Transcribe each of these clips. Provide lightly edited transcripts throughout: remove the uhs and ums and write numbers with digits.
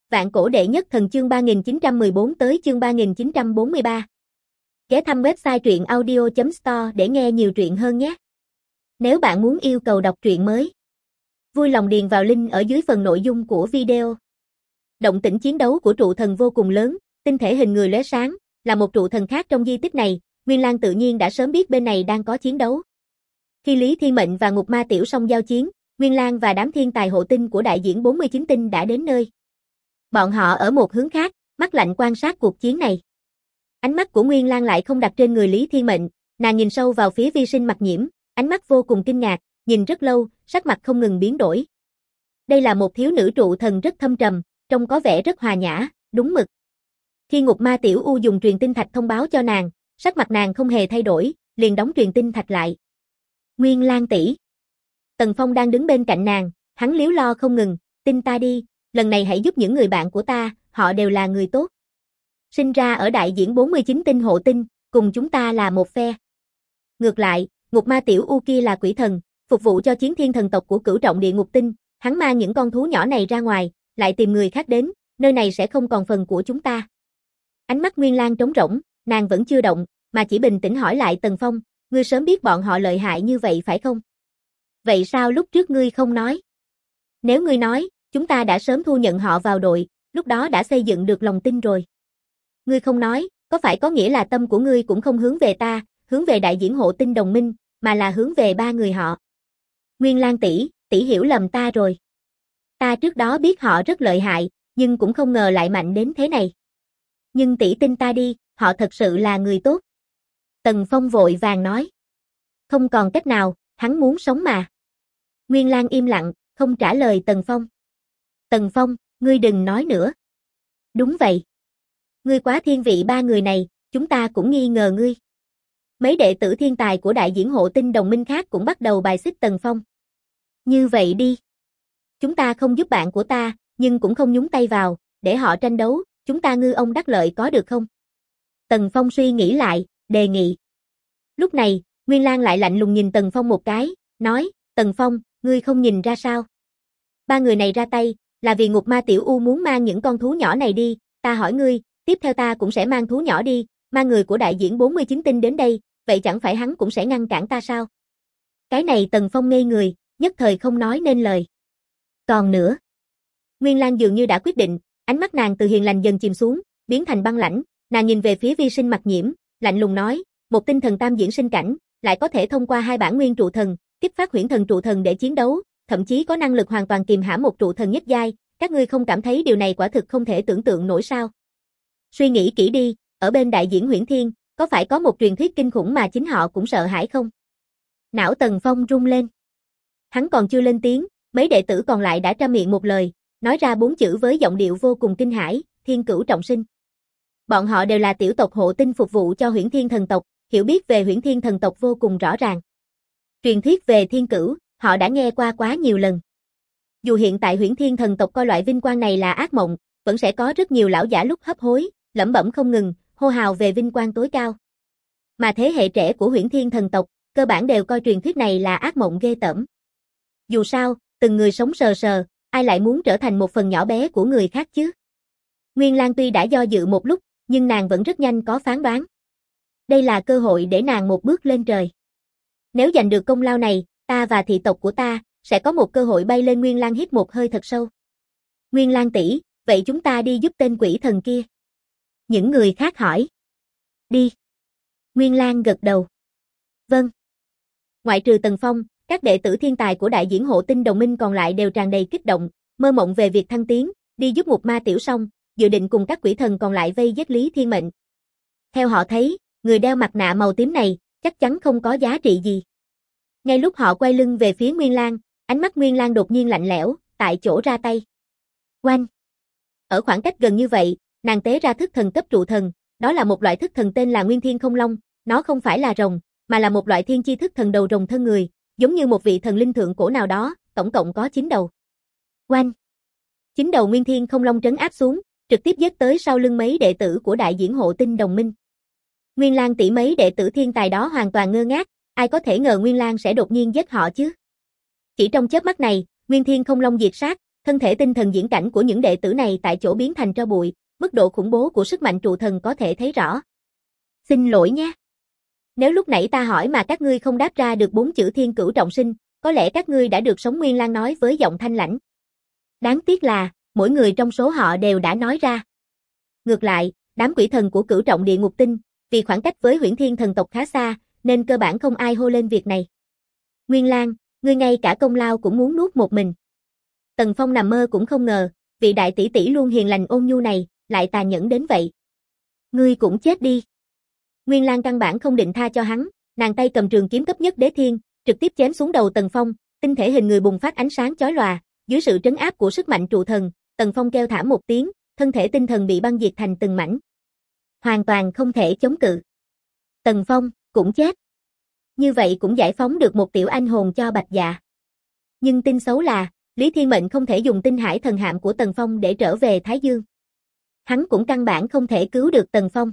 Vạn cổ đệ nhất thần chương 3914 tới chương 3943. Ghé thăm website truyện audio.store để nghe nhiều truyện hơn nhé. Nếu bạn muốn yêu cầu đọc truyện mới, vui lòng điền vào link ở dưới phần nội dung của video. Động tĩnh chiến đấu của trụ thần vô cùng lớn, tinh thể hình người lóe sáng, là một trụ thần khác trong di tích này, Nguyên Lang tự nhiên đã sớm biết bên này đang có chiến đấu. Khi Lý Thiên Mệnh và Ngục Ma Tiểu Song giao chiến, Nguyên Lang và đám thiên tài hộ tinh của đại diễn 49 tinh đã đến nơi. Bọn họ ở một hướng khác, mắt lạnh quan sát cuộc chiến này. Ánh mắt của Nguyên Lang lại không đặt trên người Lý Thiên Mệnh, nàng nhìn sâu vào phía Vi Sinh Mặc Nhiễm, ánh mắt vô cùng kinh ngạc, nhìn rất lâu, sắc mặt không ngừng biến đổi. Đây là một thiếu nữ trụ thần rất thâm trầm, trông có vẻ rất hòa nhã, đúng mực. Khi Ngục Ma Tiểu U dùng truyền tinh thạch thông báo cho nàng, sắc mặt nàng không hề thay đổi, liền đóng truyền tinh thạch lại. Nguyên Lang tỷ. Tần Phong đang đứng bên cạnh nàng, hắn líu lo không ngừng, tin ta đi, lần này hãy giúp những người bạn của ta, họ đều là người tốt. Sinh ra ở đại diễn 49 tinh hộ tinh, cùng chúng ta là một phe. Ngược lại, Ngục Ma Tiểu U kia là quỷ thần, phục vụ cho chiến thiên thần tộc của Cửu Trọng Địa Ngục Tinh, hắn mang những con thú nhỏ này ra ngoài, lại tìm người khác đến, nơi này sẽ không còn phần của chúng ta. Ánh mắt Nguyên Lang trống rỗng, nàng vẫn chưa động, mà chỉ bình tĩnh hỏi lại Tần Phong, ngươi sớm biết bọn họ lợi hại như vậy phải không? Vậy sao lúc trước ngươi không nói? Nếu ngươi nói, chúng ta đã sớm thu nhận họ vào đội, lúc đó đã xây dựng được lòng tin rồi. Ngươi không nói, có phải có nghĩa là tâm của ngươi cũng không hướng về ta, hướng về đại diễn hộ tinh đồng minh, mà là hướng về ba người họ. Nguyên Lang tỷ, tỷ hiểu lầm ta rồi. Ta trước đó biết họ rất lợi hại, nhưng cũng không ngờ lại mạnh đến thế này. Nhưng tỷ tin ta đi, họ thật sự là người tốt. Tần Phong vội vàng nói. Không còn cách nào, hắn muốn sống mà. Nguyên Lang im lặng, không trả lời Tần Phong. Tần Phong, ngươi đừng nói nữa. Đúng vậy. Ngươi quá thiên vị ba người này, chúng ta cũng nghi ngờ ngươi. Mấy đệ tử thiên tài của đại diễn hộ tinh đồng minh khác cũng bắt đầu bài xích Tần Phong. Như vậy đi. Chúng ta không giúp bạn của ta, nhưng cũng không nhúng tay vào, để họ tranh đấu, chúng ta ngư ông đắc lợi có được không? Tần Phong suy nghĩ lại, đề nghị. Lúc này, Nguyên Lang lại lạnh lùng nhìn Tần Phong một cái, nói, Tần Phong, ngươi không nhìn ra sao? Ba người này ra tay, là vì Ngục Ma Tiểu U muốn mang những con thú nhỏ này đi, ta hỏi ngươi, tiếp theo ta cũng sẽ mang thú nhỏ đi, mang người của đại diễn 49 tinh đến đây, vậy chẳng phải hắn cũng sẽ ngăn cản ta sao? Cái này Tần Phong ngây người, nhất thời không nói nên lời. Còn nữa, Nguyên Lang dường như đã quyết định, ánh mắt nàng từ hiền lành dần chìm xuống, biến thành băng lãnh, nàng nhìn về phía Vi Sinh Mặc Nhiễm, lạnh lùng nói, một tinh thần tam diễn sinh cảnh, lại có thể thông qua hai bản nguyên trụ thần, kích phát huyễn thần trụ thần để chiến đấu, thậm chí có năng lực hoàn toàn kiềm hãm một trụ thần nhất giai, các ngươi không cảm thấy điều này quả thực không thể tưởng tượng nổi sao? Suy nghĩ kỹ đi, ở bên đại diễn Huyễn Thiên, có phải có một truyền thuyết kinh khủng mà chính họ cũng sợ hãi không? Não Tần Phong rung lên. Hắn còn chưa lên tiếng, mấy đệ tử còn lại đã trăm miệng một lời, nói ra 4 chữ với giọng điệu vô cùng kinh hãi, Thiên Cửu Trọng Sinh. Bọn họ đều là tiểu tộc hộ tinh phục vụ cho Huyễn Thiên thần tộc, hiểu biết về Huyễn Thiên thần tộc vô cùng rõ ràng. Truyền thuyết về Thiên Cửu, họ đã nghe qua quá nhiều lần. Dù hiện tại Huyễn Thiên thần tộc coi loại vinh quang này là ác mộng, vẫn sẽ có rất nhiều lão giả lúc hấp hối, lẩm bẩm không ngừng, hô hào về vinh quang tối cao. Mà thế hệ trẻ của Huyễn Thiên thần tộc, cơ bản đều coi truyền thuyết này là ác mộng ghê tởm. Dù sao, từng người sống sờ sờ, ai lại muốn trở thành một phần nhỏ bé của người khác chứ? Nguyên Lang tuy đã do dự một lúc, nhưng nàng vẫn rất nhanh có phán đoán. Đây là cơ hội để nàng một bước lên trời. Nếu giành được công lao này, ta và thị tộc của ta sẽ có một cơ hội bay lên. Nguyên Lang hít một hơi thật sâu. Nguyên Lang tỷ, vậy chúng ta đi giúp tên quỷ thần kia. Những người khác hỏi. Đi. Nguyên Lang gật đầu. Vâng. Ngoại trừ Tần Phong, các đệ tử thiên tài của đại diễn hộ tinh đồng minh còn lại đều tràn đầy kích động, mơ mộng về việc thăng tiến, đi giúp Ngục Ma Tiểu Song, dự định cùng các quỷ thần còn lại vây giết Lý Thiên Mệnh. Theo họ thấy, người đeo mặt nạ màu tím này chắc chắn không có giá trị gì. Ngay lúc họ quay lưng về phía Nguyên Lang, ánh mắt Nguyên Lang đột nhiên lạnh lẽo, tại chỗ ra tay. Oanh! Ở khoảng cách gần như vậy, nàng tế ra thức thần cấp trụ thần, đó là một loại thức thần tên là Nguyên Thiên Không Long, nó không phải là rồng, mà là một loại thiên chi thức thần đầu rồng thân người, giống như một vị thần linh thượng cổ nào đó, tổng cộng có 9 đầu. Oanh! 9 đầu Nguyên Thiên Không Long trấn áp xuống, trực tiếp giết tới sau lưng mấy đệ tử của đại diễn hộ tinh đồng minh. Nguyên Lang tỷ, mấy đệ tử thiên tài đó hoàn toàn ngơ ngác, ai có thể ngờ Nguyên Lang sẽ đột nhiên giết họ chứ? Chỉ trong chớp mắt này, Nguyên Thiên Không Long diệt sát, thân thể tinh thần diễn cảnh của những đệ tử này tại chỗ biến thành tro bụi, mức độ khủng bố của sức mạnh trụ thần có thể thấy rõ. Xin lỗi nhé. Nếu lúc nãy ta hỏi mà các ngươi không đáp ra được 4 chữ thiên cửu trọng sinh, có lẽ các ngươi đã được sống Nguyên Lang nói với giọng thanh lãnh. Đáng tiếc là, mỗi người trong số họ đều đã nói ra. Ngược lại, đám quỷ thần của cửu trọng địa ngục tinh, vì khoảng cách với Huyễn Thiên thần tộc khá xa, nên cơ bản không ai hô lên việc này. Nguyên Lang, ngươi ngay cả công lao cũng muốn nuốt một mình. Tần Phong nằm mơ cũng không ngờ, vị đại tỷ tỷ luôn hiền lành ôn nhu này, lại tàn nhẫn đến vậy. Ngươi cũng chết đi. Nguyên Lang căn bản không định tha cho hắn, nàng tay cầm trường kiếm cấp nhất đế thiên, trực tiếp chém xuống đầu Tần Phong, tinh thể hình người bùng phát ánh sáng chói lòa, dưới sự trấn áp của sức mạnh trụ thần, Tần Phong kêu thảm một tiếng, thân thể tinh thần bị băng diệt thành từng mảnh. Hoàn toàn không thể chống cự. Tần Phong cũng chết. Như vậy cũng giải phóng được một tiểu anh hồn cho Bạch Dạ. Nhưng tin xấu là, Lý Thiên Mệnh không thể dùng tinh hải thần hạm của Tần Phong để trở về Thái Dương. Hắn cũng căn bản không thể cứu được Tần Phong.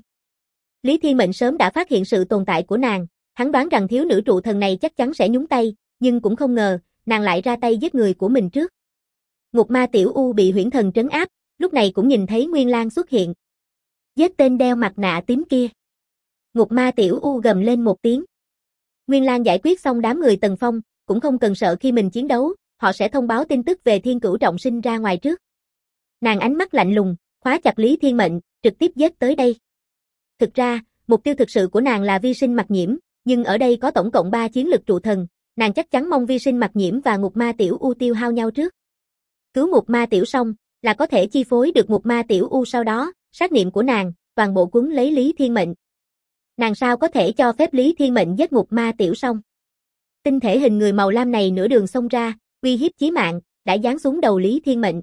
Lý Thiên Mệnh sớm đã phát hiện sự tồn tại của nàng, hắn đoán rằng thiếu nữ trụ thần này chắc chắn sẽ nhúng tay, nhưng cũng không ngờ, nàng lại ra tay giết người của mình trước. Ngục ma tiểu U bị huyễn thần trấn áp, lúc này cũng nhìn thấy Nguyên Lang xuất hiện. Giết tên đeo mặt nạ tím kia. Ngục ma tiểu U gầm lên một tiếng. Nguyên Lang giải quyết xong đám người Tần Phong, cũng không cần sợ khi mình chiến đấu, họ sẽ thông báo tin tức về thiên cửu trọng sinh ra ngoài trước. Nàng ánh mắt lạnh lùng, khóa chặt Lý Thiên Mệnh, trực tiếp giết tới đây. Thực ra, mục tiêu thực sự của nàng là vi sinh mặc nhiễm, nhưng ở đây có tổng cộng 3 chiến lực trụ thần, nàng chắc chắn mong vi sinh mặc nhiễm và ngục ma tiểu U tiêu hao nhau trước. Cứu ngục ma tiểu xong, là có thể chi phối được ngục ma tiểu U sau đó, sát niệm của nàng, toàn bộ cuốn lấy Lý Thiên Mệnh. Nàng sao có thể cho phép Lý Thiên Mệnh giết ngục ma tiểu xong. Tinh thể hình người màu lam này nửa đường xông ra, uy hiếp chí mạng, đã giáng xuống đầu Lý Thiên Mệnh.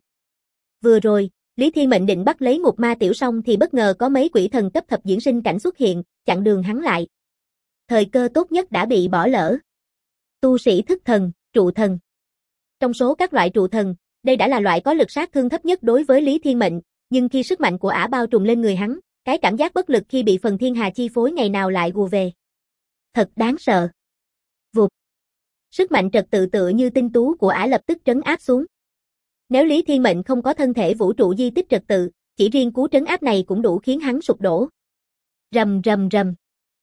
Vừa rồi, Lý Thiên Mệnh định bắt lấy ngục ma tiểu xong thì bất ngờ có mấy quỷ thần cấp thập diễn sinh cảnh xuất hiện, chặn đường hắn lại. Thời cơ tốt nhất đã bị bỏ lỡ. Tu sĩ thức thần, trụ thần. Trong số các loại trụ thần, đây đã là loại có lực sát thương thấp nhất đối với Lý Thiên Mệnh, nhưng khi sức mạnh của ả bao trùm lên người hắn, cái cảm giác bất lực khi bị phần thiên hà chi phối ngày nào lại ùa về. Thật đáng sợ. Vụt. Sức mạnh trật tự tựa như tinh tú của ả lập tức trấn áp xuống. Nếu Lý Thiên Mệnh không có thân thể vũ trụ di tích trật tự, chỉ riêng cú trấn áp này cũng đủ khiến hắn sụp đổ. Rầm rầm rầm.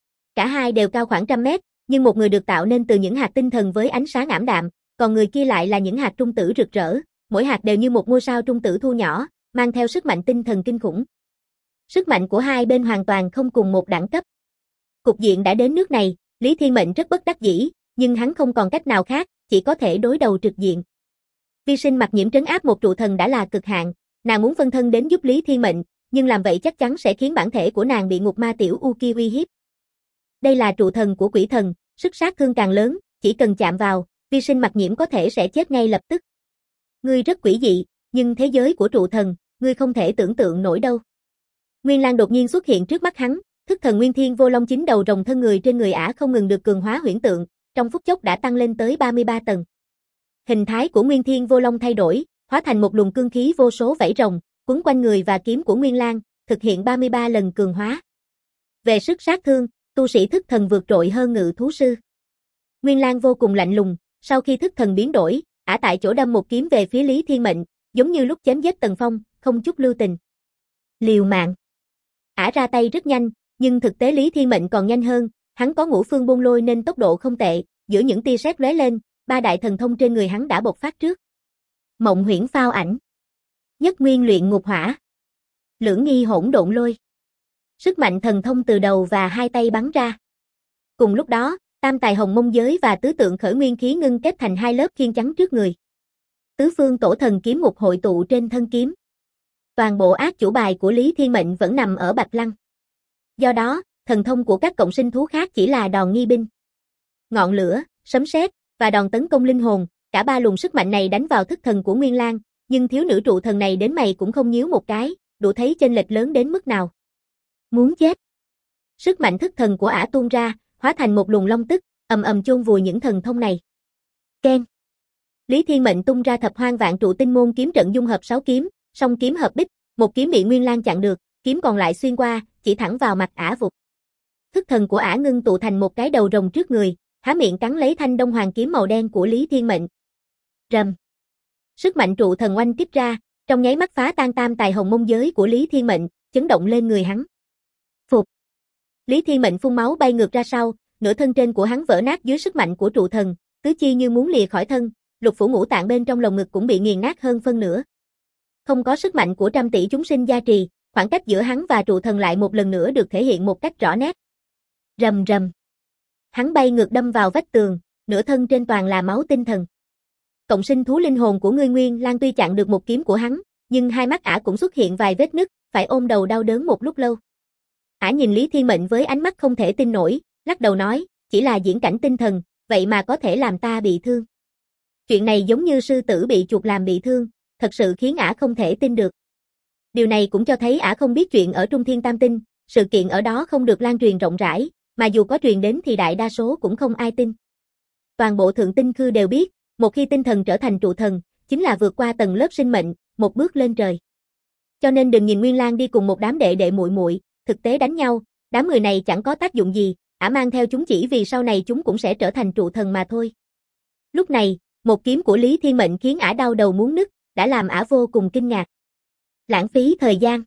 Cả hai đều cao khoảng 100 mét, nhưng một người được tạo nên từ những hạt tinh thần với ánh sáng ảm đạm, còn người kia lại là những hạt trung tử rực rỡ, mỗi hạt đều như một ngôi sao trung tử thu nhỏ, mang theo sức mạnh tinh thần kinh khủng. Sức mạnh của hai bên hoàn toàn không cùng một đẳng cấp. Cục diện đã đến nước này, Lý Thiên Mệnh rất bất đắc dĩ, nhưng hắn không còn cách nào khác, chỉ có thể đối đầu trực diện. Vi sinh mặc nhiễm trấn áp một trụ thần đã là cực hạn, nàng muốn phân thân đến giúp Lý Thiên Mệnh, nhưng làm vậy chắc chắn sẽ khiến bản thể của nàng bị ngục ma tiểu U kia uy hiếp. Đây là trụ thần của quỷ thần, sức sát thương càng lớn, chỉ cần chạm vào, vi sinh mặc nhiễm có thể sẽ chết ngay lập tức. Ngươi rất quỷ dị, nhưng thế giới của trụ thần, ngươi không thể tưởng tượng nổi đâu. Nguyên Lang đột nhiên xuất hiện trước mắt hắn, thức thần Nguyên Thiên Vô Long chính đầu rồng thân người trên người ả không ngừng được cường hóa huyễn tượng, trong phút chốc đã tăng lên tới 33 tầng. Hình thái của Nguyên Thiên Vô Long thay đổi, hóa thành một luồng cương khí vô số vảy rồng, quấn quanh người và kiếm của Nguyên Lang, thực hiện 33 lần cường hóa. Về sức sát thương, tu sĩ thức thần vượt trội hơn ngự thú sư. Nguyên Lang vô cùng lạnh lùng, sau khi thức thần biến đổi, ả tại chỗ đâm một kiếm về phía Lý Thiên Mệnh, giống như lúc chém giết Tần Phong, không chút lưu tình. Liều mạng. Ả ra tay rất nhanh, nhưng thực tế Lý Thiên Mệnh còn nhanh hơn, hắn có ngũ phương bôn lôi nên tốc độ không tệ, giữa những tia sét lóe lên, 3 đại thần thông trên người hắn đã bộc phát trước. Mộng huyễn phao ảnh, nhất nguyên luyện ngục hỏa, lưỡng nghi hỗn độn lôi. Sức mạnh thần thông từ đầu và hai tay bắn ra. Cùng lúc đó, tam tài hồng mông giới và tứ tượng khởi nguyên khí ngưng kết thành hai lớp khiên chắn trước người. Tứ phương tổ thần kiếm ngục hội tụ trên thân kiếm. Toàn bộ ác chủ bài của Lý Thiên Mệnh vẫn nằm ở Bạch Lăng. Do đó, thần thông của các cộng sinh thú khác chỉ là đòn nghi binh. Ngọn lửa, sấm sét và đòn tấn công linh hồn, cả ba luồng sức mạnh này đánh vào thức thần của Nguyên Lang, nhưng thiếu nữ trụ thần này đến mày cũng không nhíu một cái, đủ thấy chênh lệch lớn đến mức nào. Muốn chết. Sức mạnh thức thần của ả tuôn ra, hóa thành một luồng long tức, ầm ầm chôn vùi những thần thông này. Keng. Lý Thiên Mệnh tung ra thập hoang vạn trụ tinh môn kiếm trận dung hợp 6 kiếm, song kiếm hợp bích, một kiếm bị Nguyên Lang chặn được, kiếm còn lại xuyên qua, chỉ thẳng vào mặt ả vụt. Thức thần của ả ngưng tụ thành một cái đầu rồng trước người, há miệng cắn lấy thanh đông hoàng kiếm màu đen của Lý Thiên Mệnh. Rầm. Sức mạnh trụ thần oanh kích ra, trong nháy mắt phá tan tam tài hồng mông giới của Lý Thiên Mệnh, chấn động lên người hắn. Phục. Lý Thiên Mệnh phun máu bay ngược ra sau, nửa thân trên của hắn vỡ nát dưới sức mạnh của trụ thần, tứ chi như muốn lìa khỏi thân, lục phủ ngũ tạng bên trong lồng ngực cũng bị nghiền nát hơn phân nửa. Không có sức mạnh của trăm tỷ chúng sinh gia trì, khoảng cách giữa hắn và trụ thần lại một lần nữa được thể hiện một cách rõ nét. Rầm rầm. Hắn bay ngược đâm vào vách tường, nửa thân trên toàn là máu tinh thần. Cộng sinh thú linh hồn của ngươi Nguyên Lang tuy chặn được một kiếm của hắn, nhưng hai mắt ả cũng xuất hiện vài vết nứt, phải ôm đầu đau đớn một lúc lâu. Ả nhìn Lý Thiên Mệnh với ánh mắt không thể tin nổi, lắc đầu nói, chỉ là diễn cảnh tinh thần, vậy mà có thể làm ta bị thương. Chuyện này giống như sư tử bị chuột làm bị thương, thật sự khiến ả không thể tin được. Điều này cũng cho thấy ả không biết chuyện ở Trung Thiên Tam Tinh, sự kiện ở đó không được lan truyền rộng rãi, mà dù có truyền đến thì đại đa số cũng không ai tin. Toàn bộ Thượng Tinh Khư đều biết, một khi tinh thần trở thành trụ thần, chính là vượt qua tầng lớp sinh mệnh, một bước lên trời. Cho nên đừng nhìn Nguyên Lang đi cùng một đám đệ đệ muội muội, thực tế đánh nhau, đám người này chẳng có tác dụng gì, ả mang theo chúng chỉ vì sau này chúng cũng sẽ trở thành trụ thần mà thôi. Lúc này, một kiếm của Lý Thiên Mệnh khiến ả đau đầu muốn nứt, đã làm ả vô cùng kinh ngạc. Lãng phí thời gian.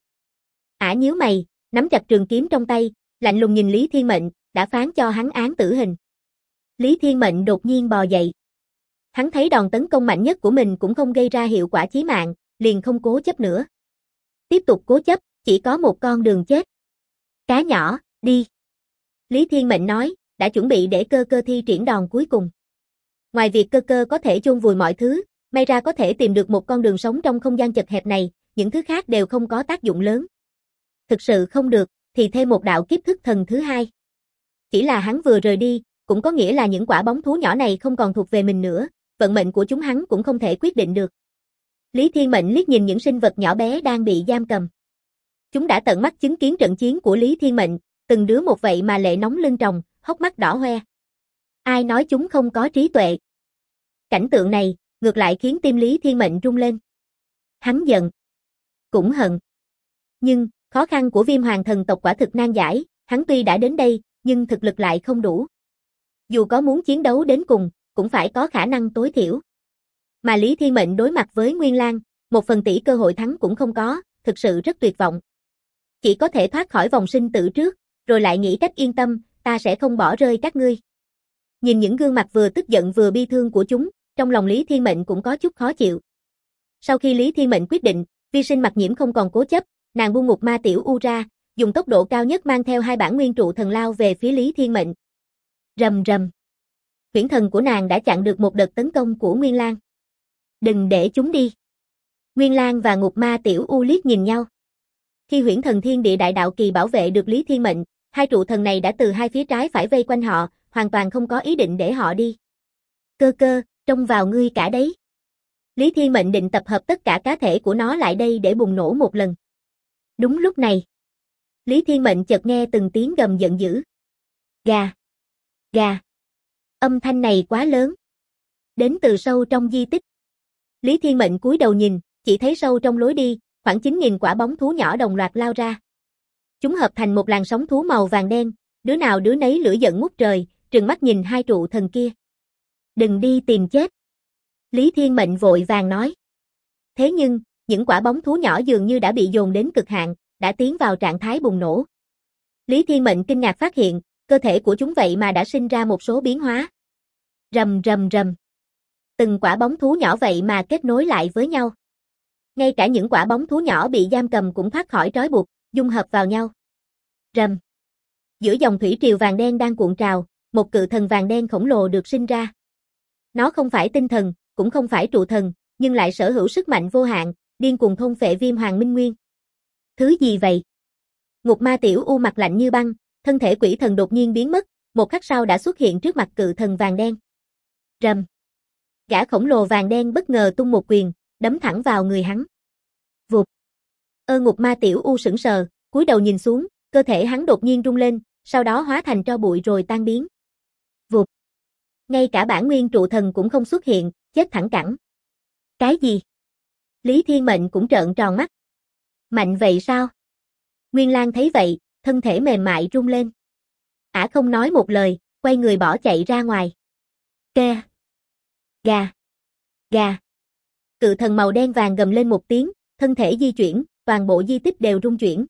Ả nhíu mày, nắm chặt trường kiếm trong tay, lạnh lùng nhìn Lý Thiên Mệnh, đã phán cho hắn án tử hình. Lý Thiên Mệnh đột nhiên bò dậy. Hắn thấy đòn tấn công mạnh nhất của mình cũng không gây ra hiệu quả chí mạng, liền không cố chấp nữa. Tiếp tục cố chấp, chỉ có một con đường chết. Cá nhỏ, đi. Lý Thiên Mệnh nói, đã chuẩn bị để cơ cơ thi triển đòn cuối cùng. Ngoài việc cơ cơ có thể chôn vùi mọi thứ, may ra có thể tìm được một con đường sống trong không gian chật hẹp này, những thứ khác đều không có tác dụng lớn. Thực sự không được, thì thêm một đạo kiếp thức thần thứ hai. Chỉ là hắn vừa rời đi, cũng có nghĩa là những quả bóng thú nhỏ này không còn thuộc về mình nữa, vận mệnh của chúng hắn cũng không thể quyết định được. Lý Thiên Mệnh liếc nhìn những sinh vật nhỏ bé đang bị giam cầm. Chúng đã tận mắt chứng kiến trận chiến của Lý Thiên Mệnh, từng đứa một vậy mà lệ nóng lưng tròng, hốc mắt đỏ hoe. Ai nói chúng không có trí tuệ? Cảnh tượng này, ngược lại khiến tim Lý Thiên Mệnh rung lên. Hắn giận, cũng hận. Nhưng, khó khăn của Viêm Hoàng thần tộc quả thực nan giải, hắn tuy đã đến đây, nhưng thực lực lại không đủ. Dù có muốn chiến đấu đến cùng, cũng phải có khả năng tối thiểu. Mà Lý Thiên Mệnh đối mặt với Nguyên Lang, 1% cơ hội thắng cũng không có, thực sự rất tuyệt vọng. Chỉ có thể thoát khỏi vòng sinh tử trước, rồi lại nghĩ cách yên tâm, ta sẽ không bỏ rơi các ngươi. Nhìn những gương mặt vừa tức giận vừa bi thương của chúng, trong lòng Lý Thiên Mệnh cũng có chút khó chịu. Sau khi Lý Thiên Mệnh quyết định, Vi Sinh Mặc Nhiễm không còn cố chấp, nàng buông Ngục Ma Tiểu U ra, dùng tốc độ cao nhất mang theo hai bản nguyên trụ thần lao về phía Lý Thiên Mệnh. Rầm rầm. Huyễn thần của nàng đã chặn được một đợt tấn công của Nguyên Lang. Đừng để chúng đi. Nguyên Lang và Ngục Ma Tiểu U liếc nhìn nhau. Khi huyễn thần Thiên Địa Đại Đạo Kỳ bảo vệ được Lý Thiên Mệnh, hai trụ thần này đã từ hai phía trái phải vây quanh họ, hoàn toàn không có ý định để họ đi. Cơ cơ, trông vào ngươi cả đấy. Lý Thiên Mệnh định tập hợp tất cả cá thể của nó lại đây để bùng nổ một lần. Đúng lúc này, Lý Thiên Mệnh chợt nghe từng tiếng gầm giận dữ. Gà! Gà! Âm thanh này quá lớn. Đến từ sâu trong di tích. Lý Thiên Mệnh cúi đầu nhìn, chỉ thấy sâu trong lối đi, khoảng 9.000 quả bóng thú nhỏ đồng loạt lao ra. Chúng hợp thành một làn sóng thú màu vàng đen, đứa nào đứa nấy lửa giận ngút trời, trừng mắt nhìn hai trụ thần kia. Đừng đi tìm chết. Lý Thiên Mệnh vội vàng nói. Thế nhưng, những quả bóng thú nhỏ dường như đã bị dồn đến cực hạn, đã tiến vào trạng thái bùng nổ. Lý Thiên Mệnh kinh ngạc phát hiện, cơ thể của chúng vậy mà đã sinh ra một số biến hóa. Rầm rầm rầm. Từng quả bóng thú nhỏ vậy mà kết nối lại với nhau. Ngay cả những quả bóng thú nhỏ bị giam cầm cũng thoát khỏi trói buộc, dung hợp vào nhau. Rầm. Giữa dòng thủy triều vàng đen đang cuộn trào, một cự thần vàng đen khổng lồ được sinh ra. Nó không phải tinh thần, cũng không phải trụ thần, nhưng lại sở hữu sức mạnh vô hạn, điên cuồng thôn phệ Viêm Hoàng Minh Nguyên. Thứ gì vậy? Ngục Ma Tiểu U mặt lạnh như băng, thân thể quỷ thần đột nhiên biến mất, một khắc sau đã xuất hiện trước mặt cự thần vàng đen. Rầm. Gã khổng lồ vàng đen bất ngờ tung một quyền, đấm thẳng vào người hắn. Vụt. Ngục Ma Tiểu U sững sờ, cúi đầu nhìn xuống, cơ thể hắn đột nhiên rung lên, sau đó hóa thành tro bụi rồi tan biến. Vụt. Ngay cả bản nguyên trụ thần cũng không xuất hiện, chết thẳng cẳng. Cái gì? Lý Thiên Mệnh cũng trợn tròn mắt. Mạnh vậy sao? Nguyên Lang thấy vậy, thân thể mềm mại rung lên. Ả không nói một lời, quay người bỏ chạy ra ngoài. Ke. Gà. Gà. Cự thần màu đen vàng gầm lên một tiếng, thân thể di chuyển, toàn bộ di tích đều rung chuyển.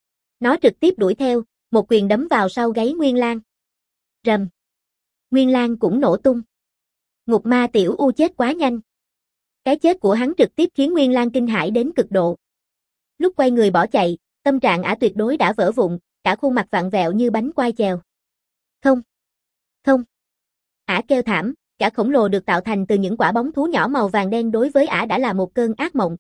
Nó trực tiếp đuổi theo, một quyền đấm vào sau gáy Nguyên Lang. Rầm. Nguyên Lang cũng nổ tung. Ngục ma tiểu U chết quá nhanh. Cái chết của hắn trực tiếp khiến Nguyên Lang kinh hãi đến cực độ. Lúc quay người bỏ chạy, tâm trạng ả tuyệt đối đã vỡ vụn, cả khuôn mặt vặn vẹo như bánh quai chèo. Không. Không. Ả kêu thảm, cả khổng lồ được tạo thành từ những quả bóng thú nhỏ màu vàng đen đối với ả đã là một cơn ác mộng.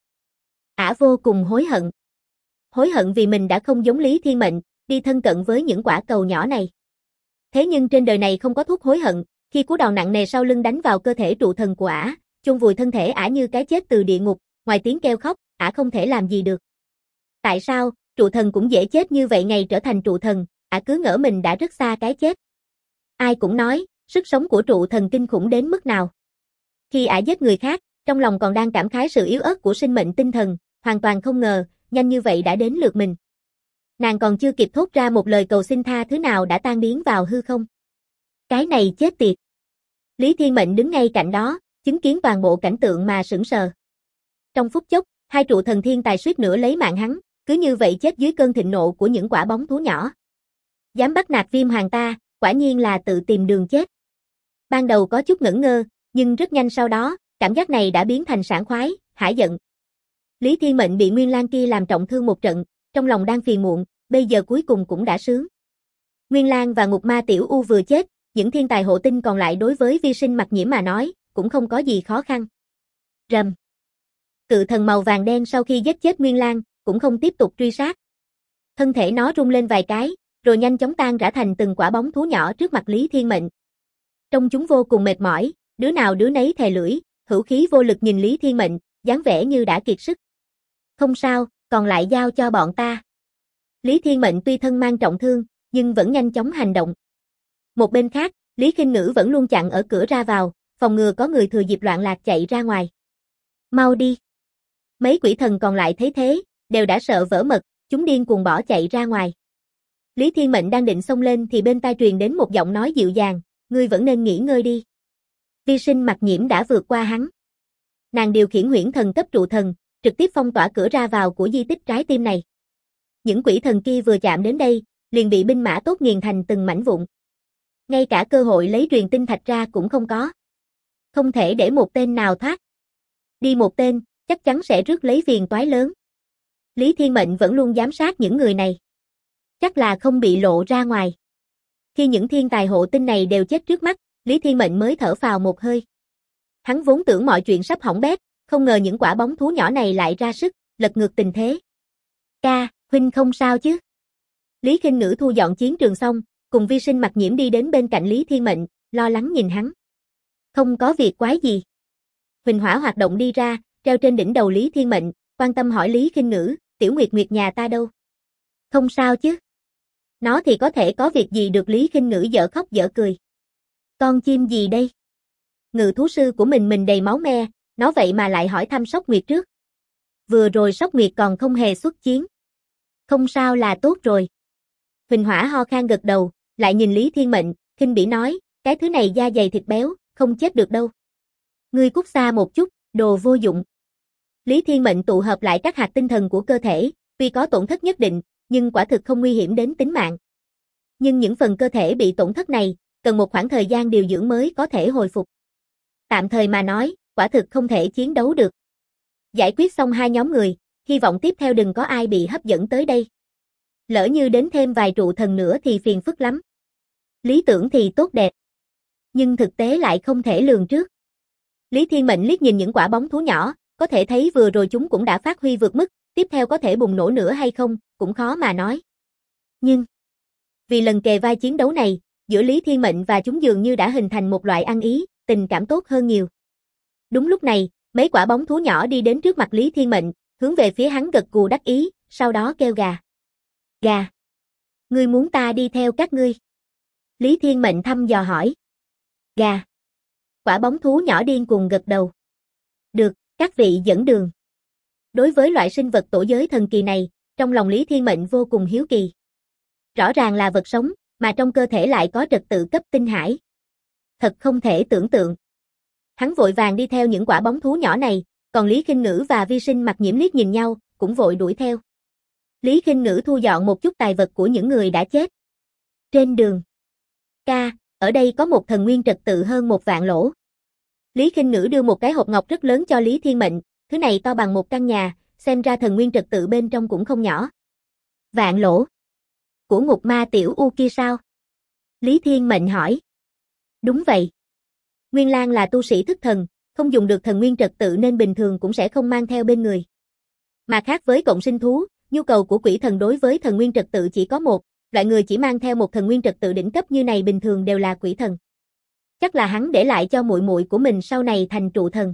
Ả vô cùng hối hận. Hối hận vì mình đã không giống Lý Thiên Mệnh, đi thân cận với những quả cầu nhỏ này. Thế nhưng trên đời này không có thuốc hối hận, khi cú đòn nặng nề sau lưng đánh vào cơ thể trụ thần của ả, chôn vùi thân thể ả như cái chết từ địa ngục, ngoài tiếng kêu khóc, ả không thể làm gì được. Tại sao, trụ thần cũng dễ chết như vậy ngày trở thành trụ thần, ả cứ ngỡ mình đã rất xa cái chết. Ai cũng nói, sức sống của trụ thần kinh khủng đến mức nào. Khi ả giết người khác, trong lòng còn đang cảm khái sự yếu ớt của sinh mệnh tinh thần, hoàn toàn không ngờ, nhanh như vậy đã đến lượt mình. Nàng còn chưa kịp thốt ra một lời cầu xin tha thứ nào đã tan biến vào hư không. Cái này chết tiệt. Lý Thiên Mệnh đứng ngay cạnh đó, chứng kiến toàn bộ cảnh tượng mà sững sờ. Trong phút chốc, hai trụ thần thiên tài suýt nữa lấy mạng hắn, cứ như vậy chết dưới cơn thịnh nộ của những quả bóng thú nhỏ. Dám bắt nạt Viêm Hoàng ta, quả nhiên là tự tìm đường chết. Ban đầu có chút ngẩn ngơ, nhưng rất nhanh sau đó, cảm giác này đã biến thành sảng khoái, hả giận. Lý Thiên Mệnh bị Nguyên Lang kia làm trọng thương một trận, trong lòng đang phiền muộn, bây giờ cuối cùng cũng đã sướng. Nguyên Lang và Ngục Ma Tiểu U vừa chết, những thiên tài hộ tinh còn lại đối với Vi Sinh Mặc Nhiễm mà nói, cũng không có gì khó khăn. Rầm. Cự thần màu vàng đen sau khi giết chết Nguyên Lang, cũng không tiếp tục truy sát. Thân thể nó rung lên vài cái, rồi nhanh chóng tan rã thành từng quả bóng thú nhỏ trước mặt Lý Thiên Mệnh. Trông chúng vô cùng mệt mỏi, đứa nào đứa nấy thè lưỡi, hữu khí vô lực nhìn Lý Thiên Mệnh, dáng vẻ như đã kiệt sức. Không sao, còn lại giao cho bọn ta. Lý Thiên Mệnh tuy thân mang trọng thương, nhưng vẫn nhanh chóng hành động. Một bên khác, Lý Khinh Ngữ vẫn luôn chặn ở cửa ra vào, phòng ngừa có người thừa dịp loạn lạc chạy ra ngoài. Mau đi. Mấy quỷ thần còn lại thấy thế, đều đã sợ vỡ mật, chúng điên cuồng bỏ chạy ra ngoài. Lý Thiên Mệnh đang định xông lên thì bên tai truyền đến một giọng nói dịu dàng, ngươi vẫn nên nghỉ ngơi đi. Vi Sinh Mặc Nhiễm đã vượt qua hắn. Nàng điều khiển huyễn thần cấp trụ thần, trực tiếp phong tỏa cửa ra vào của di tích trái tim này. Những quỷ thần kia vừa chạm đến đây, liền bị binh mã tốt nghiền thành từng mảnh vụn. Ngay cả cơ hội lấy truyền tinh thạch ra cũng không có. Không thể để một tên nào thoát. Đi một tên, chắc chắn sẽ rước lấy phiền toái lớn. Lý Thiên Mệnh vẫn luôn giám sát những người này. Chắc là không bị lộ ra ngoài. Khi những thiên tài hộ tinh này đều chết trước mắt, Lý Thiên Mệnh mới thở phào một hơi. Hắn vốn tưởng mọi chuyện sắp hỏng bét, không ngờ những quả bóng thú nhỏ này lại ra sức, lật ngược tình thế. Ca, huynh không sao chứ? Lý Khinh Ngữ thu dọn chiến trường xong, cùng Vi Sinh Mặc Nhiễm đi đến bên cạnh Lý Thiên Mệnh, lo lắng nhìn hắn. Không có việc quái gì. Huỳnh hỏa hoạt động đi ra, treo trên đỉnh đầu Lý Thiên Mệnh, quan tâm hỏi Lý Khinh Ngữ, Tiểu Nguyệt Nguyệt nhà ta đâu? Không sao chứ? Nó thì có thể có việc gì được. Lý Khinh Ngữ dở khóc dở cười. Con chim gì đây? Ngự thú sư của mình đầy máu me, nó vậy mà lại hỏi thăm Sóc Nguyệt trước. Vừa rồi Sóc Nguyệt còn không hề xuất chiến. Không sao là tốt rồi. Huỳnh hỏa ho khan gật đầu, lại nhìn Lý Thiên Mệnh, khinh bỉ nói, cái thứ này da dày thịt béo, không chết được đâu. Ngươi cút xa một chút, đồ vô dụng. Lý Thiên Mệnh tụ hợp lại các hạt tinh thần của cơ thể, tuy có tổn thất nhất định, nhưng quả thực không nguy hiểm đến tính mạng. Nhưng những phần cơ thể bị tổn thất này, cần một khoảng thời gian điều dưỡng mới có thể hồi phục. Tạm thời mà nói, quả thực không thể chiến đấu được. Giải quyết xong hai nhóm người, hy vọng tiếp theo đừng có ai bị hấp dẫn tới đây. Lỡ như đến thêm vài trụ thần nữa thì phiền phức lắm. Lý tưởng thì tốt đẹp, nhưng thực tế lại không thể lường trước. Lý Thiên Mệnh liếc nhìn những quả bóng thú nhỏ, có thể thấy vừa rồi chúng cũng đã phát huy vượt mức, tiếp theo có thể bùng nổ nữa hay không, cũng khó mà nói. Nhưng, vì lần kề vai chiến đấu này, giữa Lý Thiên Mệnh và chúng dường như đã hình thành một loại ăn ý, tình cảm tốt hơn nhiều. Đúng lúc này, mấy quả bóng thú nhỏ đi đến trước mặt Lý Thiên Mệnh, hướng về phía hắn gật gù đắc ý, sau đó kêu gà. Gà. Ngươi muốn ta đi theo các ngươi? Lý Thiên Mệnh thăm dò hỏi. Gà. Quả bóng thú nhỏ điên cuồng gật đầu. Được, các vị dẫn đường. Đối với loại sinh vật tổ giới thần kỳ này, trong lòng Lý Thiên Mệnh vô cùng hiếu kỳ. Rõ ràng là vật sống, mà trong cơ thể lại có trật tự cấp tinh hải. Thật không thể tưởng tượng. Hắn vội vàng đi theo những quả bóng thú nhỏ này, Còn Lý Khinh Ngữ và Vi Sinh Mặc Nhiễm liếc nhìn nhau, cũng vội đuổi theo. Lý Khinh Ngữ thu dọn một chút tài vật của những người đã chết. Trên đường. Ca, ở đây có một thần nguyên trật tự hơn 1.000 lỗ. Lý Khinh Ngữ đưa một cái hộp ngọc rất lớn cho Lý Thiên Mệnh, thứ này to bằng một căn nhà, xem ra thần nguyên trật tự bên trong cũng không nhỏ. 1.000 lỗ. Của ngục ma tiểu U kia sao? Lý Thiên Mệnh hỏi. Đúng vậy. Nguyên Lang là tu sĩ thức thần, không dùng được thần nguyên trật tự nên bình thường cũng sẽ không mang theo bên người. Mà khác với cộng sinh thú, nhu cầu của quỷ thần đối với thần nguyên trật tự chỉ có một, loại người chỉ mang theo một thần nguyên trật tự đỉnh cấp như này bình thường đều là quỷ thần. Chắc là hắn để lại cho muội muội của mình sau này thành trụ thần.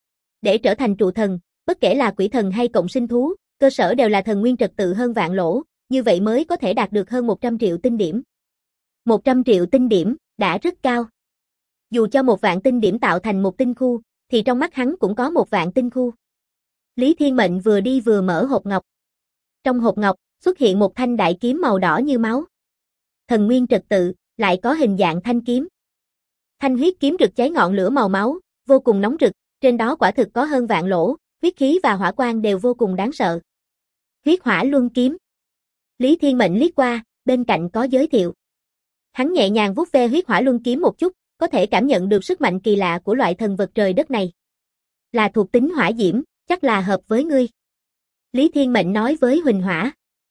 Để trở thành trụ thần, bất kể là quỷ thần hay cộng sinh thú, cơ sở đều là thần nguyên trật tự hơn 1.000 lỗ, như vậy mới có thể đạt được hơn 100 triệu tinh điểm. 100 triệu tinh điểm, đã rất cao. Dù cho 1.000 tinh điểm tạo thành một tinh khu, thì trong mắt hắn cũng có 1.000 tinh khu. Lý Thiên Mệnh vừa đi vừa mở hộp ngọc. Trong hộp ngọc, xuất hiện một thanh đại kiếm màu đỏ như máu. Thần nguyên trật tự, lại có hình dạng thanh kiếm. Thanh huyết kiếm rực cháy ngọn lửa màu máu, vô cùng nóng rực, trên đó quả thực có hơn 1.000 lỗ, huyết khí và hỏa quang đều vô cùng đáng sợ. Huyết hỏa luân kiếm. Lý Thiên Mệnh liếc qua, bên cạnh có giới thiệu. Hắn nhẹ nhàng vuốt ve huyết hỏa luân kiếm một chút, có thể cảm nhận được sức mạnh kỳ lạ của loại thần vật trời đất này. Là thuộc tính hỏa diễm, chắc là hợp với ngươi. Lý Thiên Mệnh nói với Huỳnh Hỏa.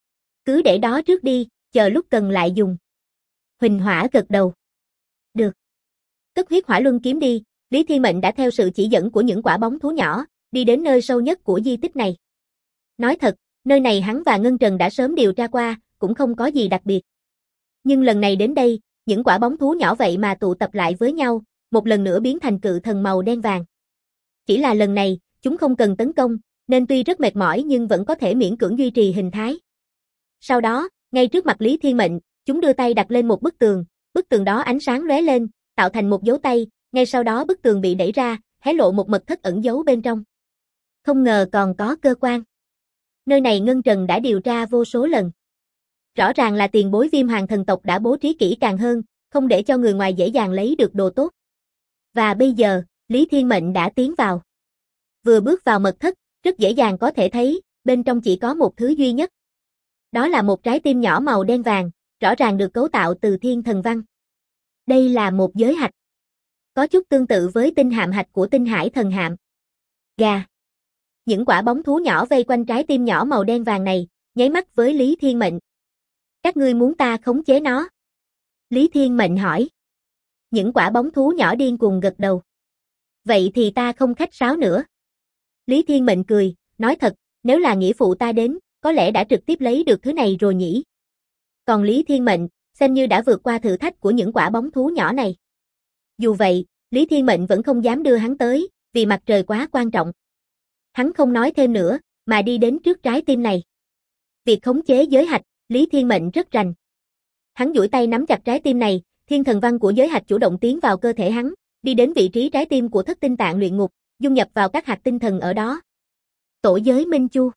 Cứ để đó trước đi, chờ lúc cần lại dùng. Huỳnh Hỏa gật đầu. Được. Cất huyết hỏa luân kiếm đi, Lý Thiên Mệnh đã theo sự chỉ dẫn của những quả bóng thú nhỏ, đi đến nơi sâu nhất của di tích này. Nói thật, nơi này hắn và Ngân Trần đã sớm điều tra qua, cũng không có gì đặc biệt. Nhưng lần này đến đây, những quả bóng thú nhỏ vậy mà tụ tập lại với nhau, một lần nữa biến thành cự thần màu đen vàng. Chỉ là lần này, chúng không cần tấn công, nên tuy rất mệt mỏi nhưng vẫn có thể miễn cưỡng duy trì hình thái. Sau đó, ngay trước mặt Lý Thiên Mệnh, chúng đưa tay đặt lên một bức tường đó ánh sáng lóe lên, tạo thành một dấu tay, ngay sau đó bức tường bị đẩy ra, hé lộ một mật thất ẩn giấu bên trong. Không ngờ còn có cơ quan. Nơi này Ngân Trần đã điều tra vô số lần. Rõ ràng là tiền bối Viêm Hoàng thần tộc đã bố trí kỹ càng hơn, không để cho người ngoài dễ dàng lấy được đồ tốt. Và bây giờ, Lý Thiên Mệnh đã tiến vào. Vừa bước vào mật thất, rất dễ dàng có thể thấy, bên trong chỉ có một thứ duy nhất. Đó là một trái tim nhỏ màu đen vàng, rõ ràng được cấu tạo từ thiên thần văn. Đây là một giới hạch. Có chút tương tự với tinh hạm hạch của tinh hải thần hạm. Gà. Những quả bóng thú nhỏ vây quanh trái tim nhỏ màu đen vàng này, nháy mắt với Lý Thiên Mệnh. Các ngươi muốn ta khống chế nó? Lý Thiên Mệnh hỏi. Những quả bóng thú nhỏ điên cuồng gật đầu. Vậy thì ta không khách sáo nữa. Lý Thiên Mệnh cười, nói thật, nếu là nghĩa phụ ta đến, có lẽ đã trực tiếp lấy được thứ này rồi nhỉ. Còn Lý Thiên Mệnh, xem như đã vượt qua thử thách của những quả bóng thú nhỏ này. Dù vậy, Lý Thiên Mệnh vẫn không dám đưa hắn tới, vì mặt trời quá quan trọng. Hắn không nói thêm nữa, mà đi đến trước trái tim này. Việc khống chế giới hạch, Lý Thiên Mệnh rất rành. Hắn duỗi tay nắm chặt trái tim này, thiên thần văn của giới hạch chủ động tiến vào cơ thể hắn, đi đến vị trí trái tim của thất tinh tạng luyện ngục, dung nhập vào các hạt tinh thần ở đó. Tổ giới Minh Chu.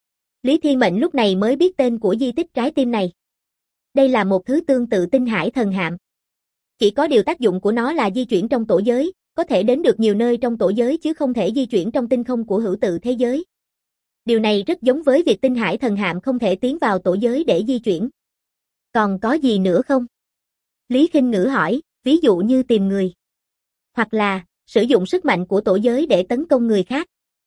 Lý Thiên Mệnh lúc này mới biết tên của di tích trái tim này. Đây là một thứ tương tự tinh hải thần hạm. Chỉ có điều tác dụng của nó là di chuyển trong tổ giới, có thể đến được nhiều nơi trong tổ giới chứ không thể di chuyển trong tinh không của hữu tự thế giới. Điều này rất giống với việc tinh hải thần hạm không thể tiến vào tổ giới để di chuyển. Còn có gì nữa không? Lý Khinh Ngữ hỏi, ví dụ như tìm người. Hoặc là, sử dụng sức mạnh của tổ giới để tấn công người khác.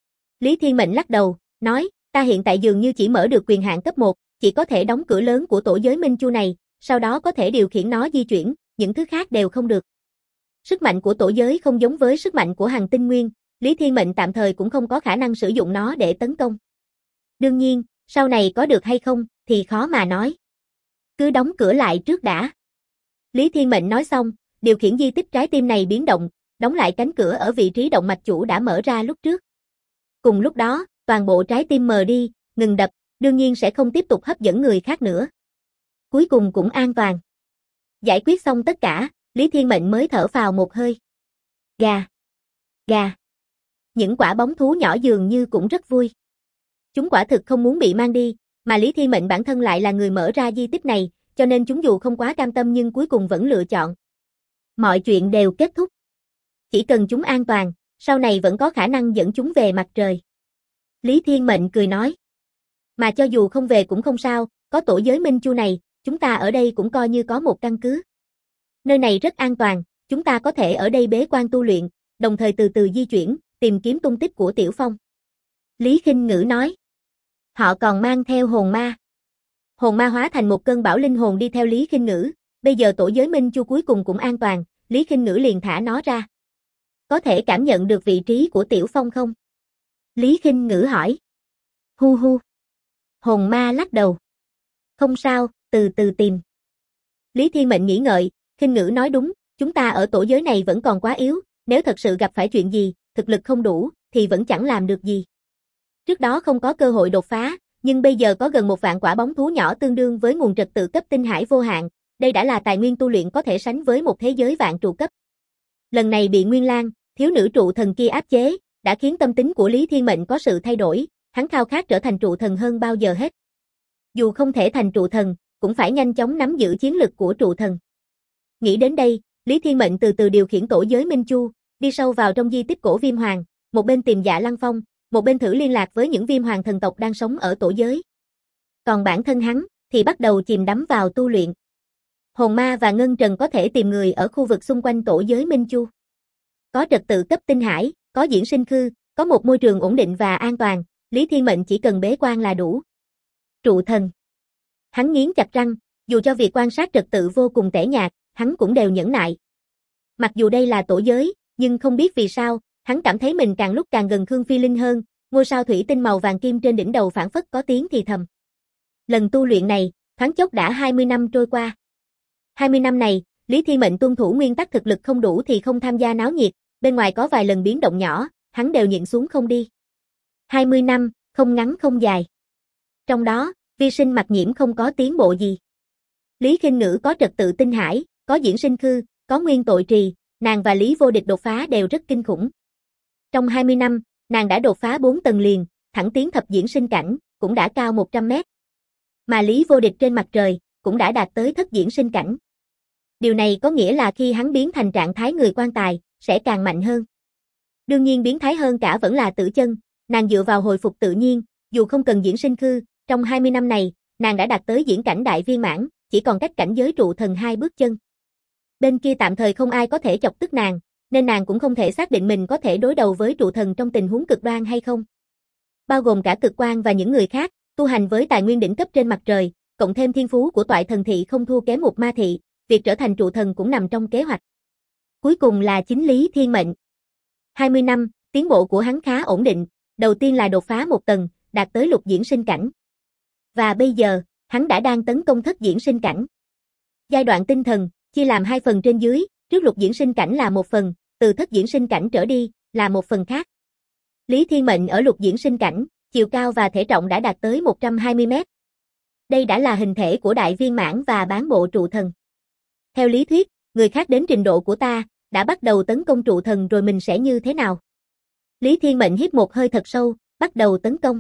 Lý Thiên Mệnh lắc đầu, nói, ta hiện tại dường như chỉ mở được quyền hạn cấp 1, chỉ có thể đóng cửa lớn của tổ giới Minh Chu này, sau đó có thể điều khiển nó di chuyển, những thứ khác đều không được. Sức mạnh của tổ giới không giống với sức mạnh của Hằng Tinh Nguyên, Lý Thiên Mệnh tạm thời cũng không có khả năng sử dụng nó để tấn công. Đương nhiên, sau này có được hay không, thì khó mà nói. Cứ đóng cửa lại trước đã. Lý Thiên Mệnh nói xong, điều khiển di tích trái tim này biến động, đóng lại cánh cửa ở vị trí động mạch chủ đã mở ra lúc trước. Cùng lúc đó, toàn bộ trái tim mờ đi, ngừng đập, đương nhiên sẽ không tiếp tục hấp dẫn người khác nữa. Cuối cùng cũng an toàn. Giải quyết xong tất cả, Lý Thiên Mệnh mới thở phào một hơi. Gà. Gà. Những quả bóng thú nhỏ dường như cũng rất vui. Chúng quả thực không muốn bị mang đi, mà Lý Thiên Mệnh bản thân lại là người mở ra di tích này, cho nên chúng dù không quá cam tâm nhưng cuối cùng vẫn lựa chọn. Mọi chuyện đều kết thúc. Chỉ cần chúng an toàn, sau này vẫn có khả năng dẫn chúng về mặt trời. Lý Thiên Mệnh cười nói. Mà cho dù không về cũng không sao, có tổ giới Minh Chu này, chúng ta ở đây cũng coi như có một căn cứ. Nơi này rất an toàn, chúng ta có thể ở đây bế quan tu luyện, đồng thời từ từ di chuyển, tìm kiếm tung tích của Tiểu Phong. Lý Khinh Ngữ nói. Họ còn mang theo hồn ma. Hồn ma hóa thành một cơn bão linh hồn đi theo Lý Khinh Ngữ, bây giờ tổ giới Minh Chu cuối cùng cũng an toàn, Lý Khinh Ngữ liền thả nó ra. Có thể cảm nhận được vị trí của Tiểu Phong không? Lý Khinh Ngữ hỏi. Hu hu. Hồn ma lắc đầu. Không sao, từ từ tìm. Lý Thiên Mệnh nghĩ ngợi, Khinh Ngữ nói đúng, chúng ta ở tổ giới này vẫn còn quá yếu, nếu thật sự gặp phải chuyện gì, thực lực không đủ, thì vẫn chẳng làm được gì. Trước đó không có cơ hội đột phá, nhưng bây giờ có gần 1 vạn quả bóng thú nhỏ tương đương với nguồn trật tự cấp tinh hải vô hạn, đây đã là tài nguyên tu luyện có thể sánh với một thế giới vạn trụ cấp. Lần này bị Nguyên Lang, thiếu nữ trụ thần kia áp chế, đã khiến tâm tính của Lý Thiên Mệnh có sự thay đổi, hắn khao khát trở thành trụ thần hơn bao giờ hết. Dù không thể thành trụ thần, cũng phải nhanh chóng nắm giữ chiến lực của trụ thần. Nghĩ đến đây, Lý Thiên Mệnh từ từ điều khiển tổ giới Minh Chu, đi sâu vào trong di tích cổ Viêm Hoàng, một bên tìm Dạ Lăng Phong, một bên thử liên lạc với những Viêm Hoàng thần tộc đang sống ở tổ giới. Còn bản thân hắn, thì bắt đầu chìm đắm vào tu luyện. Hồn ma và Ngân Trần có thể tìm người ở khu vực xung quanh tổ giới Minh Chu. Có trật tự cấp tinh hải, có diễn sinh khư, có một môi trường ổn định và an toàn, Lý Thiên Mệnh chỉ cần bế quan là đủ. Trụ thần. Hắn nghiến chặt răng, dù cho việc quan sát trật tự vô cùng tẻ nhạt, hắn cũng đều nhẫn nại. Mặc dù đây là tổ giới, nhưng không biết vì sao, hắn cảm thấy mình càng lúc càng gần Khương Phi Linh hơn, ngôi sao thủy tinh màu vàng kim trên đỉnh đầu phảng phất có tiếng thì thầm. Lần tu luyện này, thoáng chốc đã 20 năm trôi qua. 20 năm này, Lý Thiên Mệnh tuân thủ nguyên tắc thực lực không đủ thì không tham gia náo nhiệt, bên ngoài có vài lần biến động nhỏ, hắn đều nhịn xuống không đi. 20 năm, không ngắn không dài. Trong đó, Vi Sinh Mặc Nhiễm không có tiến bộ gì. Lý Khinh Ngữ có trật tự tinh hải, có diễn sinh khư, có nguyên tội trì, nàng và Lý Vô Địch đột phá đều rất kinh khủng. Trong 20 năm, nàng đã đột phá 4 tầng liền, thẳng tiến thập diễn sinh cảnh, cũng đã cao 100 mét. Mà Lý Vô Địch trên mặt trời, cũng đã đạt tới thất diễn sinh cảnh. Điều này có nghĩa là khi hắn biến thành trạng thái người quan tài, sẽ càng mạnh hơn. Đương nhiên biến thái hơn cả vẫn là Tử Chân, nàng dựa vào hồi phục tự nhiên, dù không cần diễn sinh khư, trong 20 năm này, nàng đã đạt tới diễn cảnh đại viên mãn, chỉ còn cách cảnh giới trụ thần 2 bước chân. Bên kia tạm thời không ai có thể chọc tức nàng, nên nàng cũng không thể xác định mình có thể đối đầu với trụ thần trong tình huống cực đoan hay không. Bao gồm cả Cực Quang và những người khác, tu hành với tài nguyên đỉnh cấp trên mặt trời, cộng thêm thiên phú của Toại Thần Thị không thua kém một Ma Thị, việc trở thành trụ thần cũng nằm trong kế hoạch. Cuối cùng là chính Lý Thiên Mệnh. 20 năm, tiến bộ của hắn khá ổn định, đầu tiên là đột phá 1 tầng, đạt tới lục diễn sinh cảnh. Và bây giờ, hắn đã đang tấn công thất diễn sinh cảnh. Giai đoạn tinh thần, chia làm 2 phần trên dưới, trước lục diễn sinh cảnh là 1 phần, từ thất diễn sinh cảnh trở đi, là 1 phần khác. Lý Thiên Mệnh ở lục diễn sinh cảnh, chiều cao và thể trọng đã đạt tới 120 mét. Đây đã là hình thể của đại viên mãn và bán bộ trụ thần. Theo lý thuyết, người khác đến trình độ của ta, đã bắt đầu tấn công trụ thần rồi mình sẽ như thế nào? Lý Thiên Mệnh hít một hơi thật sâu, bắt đầu tấn công.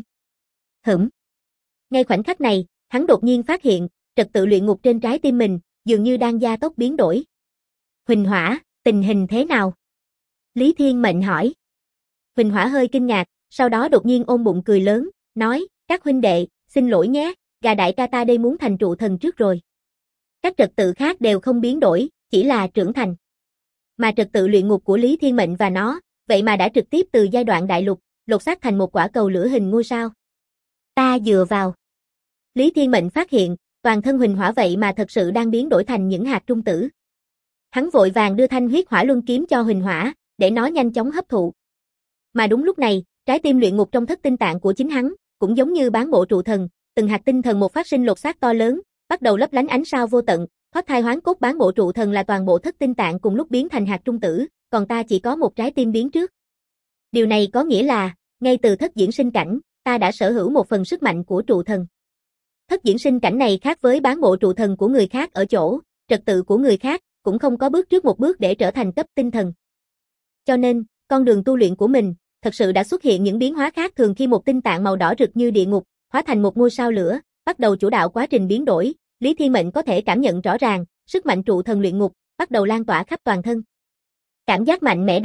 Ngay khoảnh khắc này, hắn đột nhiên phát hiện, trật tự luyện ngục trên trái tim mình, dường như đang gia tốc biến đổi. Huỳnh Hỏa, tình hình thế nào? Lý Thiên Mệnh hỏi. Huỳnh Hỏa hơi kinh ngạc, sau đó đột nhiên ôm bụng cười lớn, nói, các huynh đệ, xin lỗi nhé, gà đại ca ta đây muốn thành trụ thần trước rồi. Các trật tự khác đều không biến đổi, chỉ là trưởng thành. Mà trật tự luyện ngục của Lý Thiên Mệnh và nó, vậy mà đã trực tiếp từ giai đoạn đại lục, lột xác thành một quả cầu lửa hình ngôi sao. Ta dựa vào. Lý Thiên Mệnh phát hiện, toàn thân Huỳnh Hỏa vậy mà thật sự đang biến đổi thành những hạt trung tử. Hắn vội vàng đưa thanh huyết hỏa luân kiếm cho Huỳnh Hỏa, để nó nhanh chóng hấp thụ. Mà đúng lúc này, trái tim luyện ngục trong thất tinh tạng của chính hắn, cũng giống như bán bộ trụ thần, từng hạt tinh thần một phát sinh lột xác to lớn, bắt đầu lấp lánh ánh sao vô tận, thoát thai hoán cốt bán bộ trụ thần là toàn bộ thất tinh tạng cùng lúc biến thành hạt trung tử, còn ta chỉ có một trái tim biến trước. Điều này có nghĩa là, ngay từ thất diễn sinh cảnh, ta đã sở hữu một phần sức mạnh của trụ thần. Thất diễn sinh cảnh này khác với bán bộ trụ thần của người khác ở chỗ, trật tự của người khác, cũng không có bước trước một bước để trở thành cấp tinh thần. Cho nên, con đường tu luyện của mình, thật sự đã xuất hiện những biến hóa khác thường khi một tinh tạng màu đỏ rực như địa ngục, hóa thành một ngôi sao lửa, bắt đầu chủ đạo quá trình biến đổi, Lý Thiên Mệnh có thể cảm nhận rõ ràng, sức mạnh trụ thần luyện ngục, bắt đầu lan tỏa khắp toàn thân. Cảm giác mạnh mẽ đó,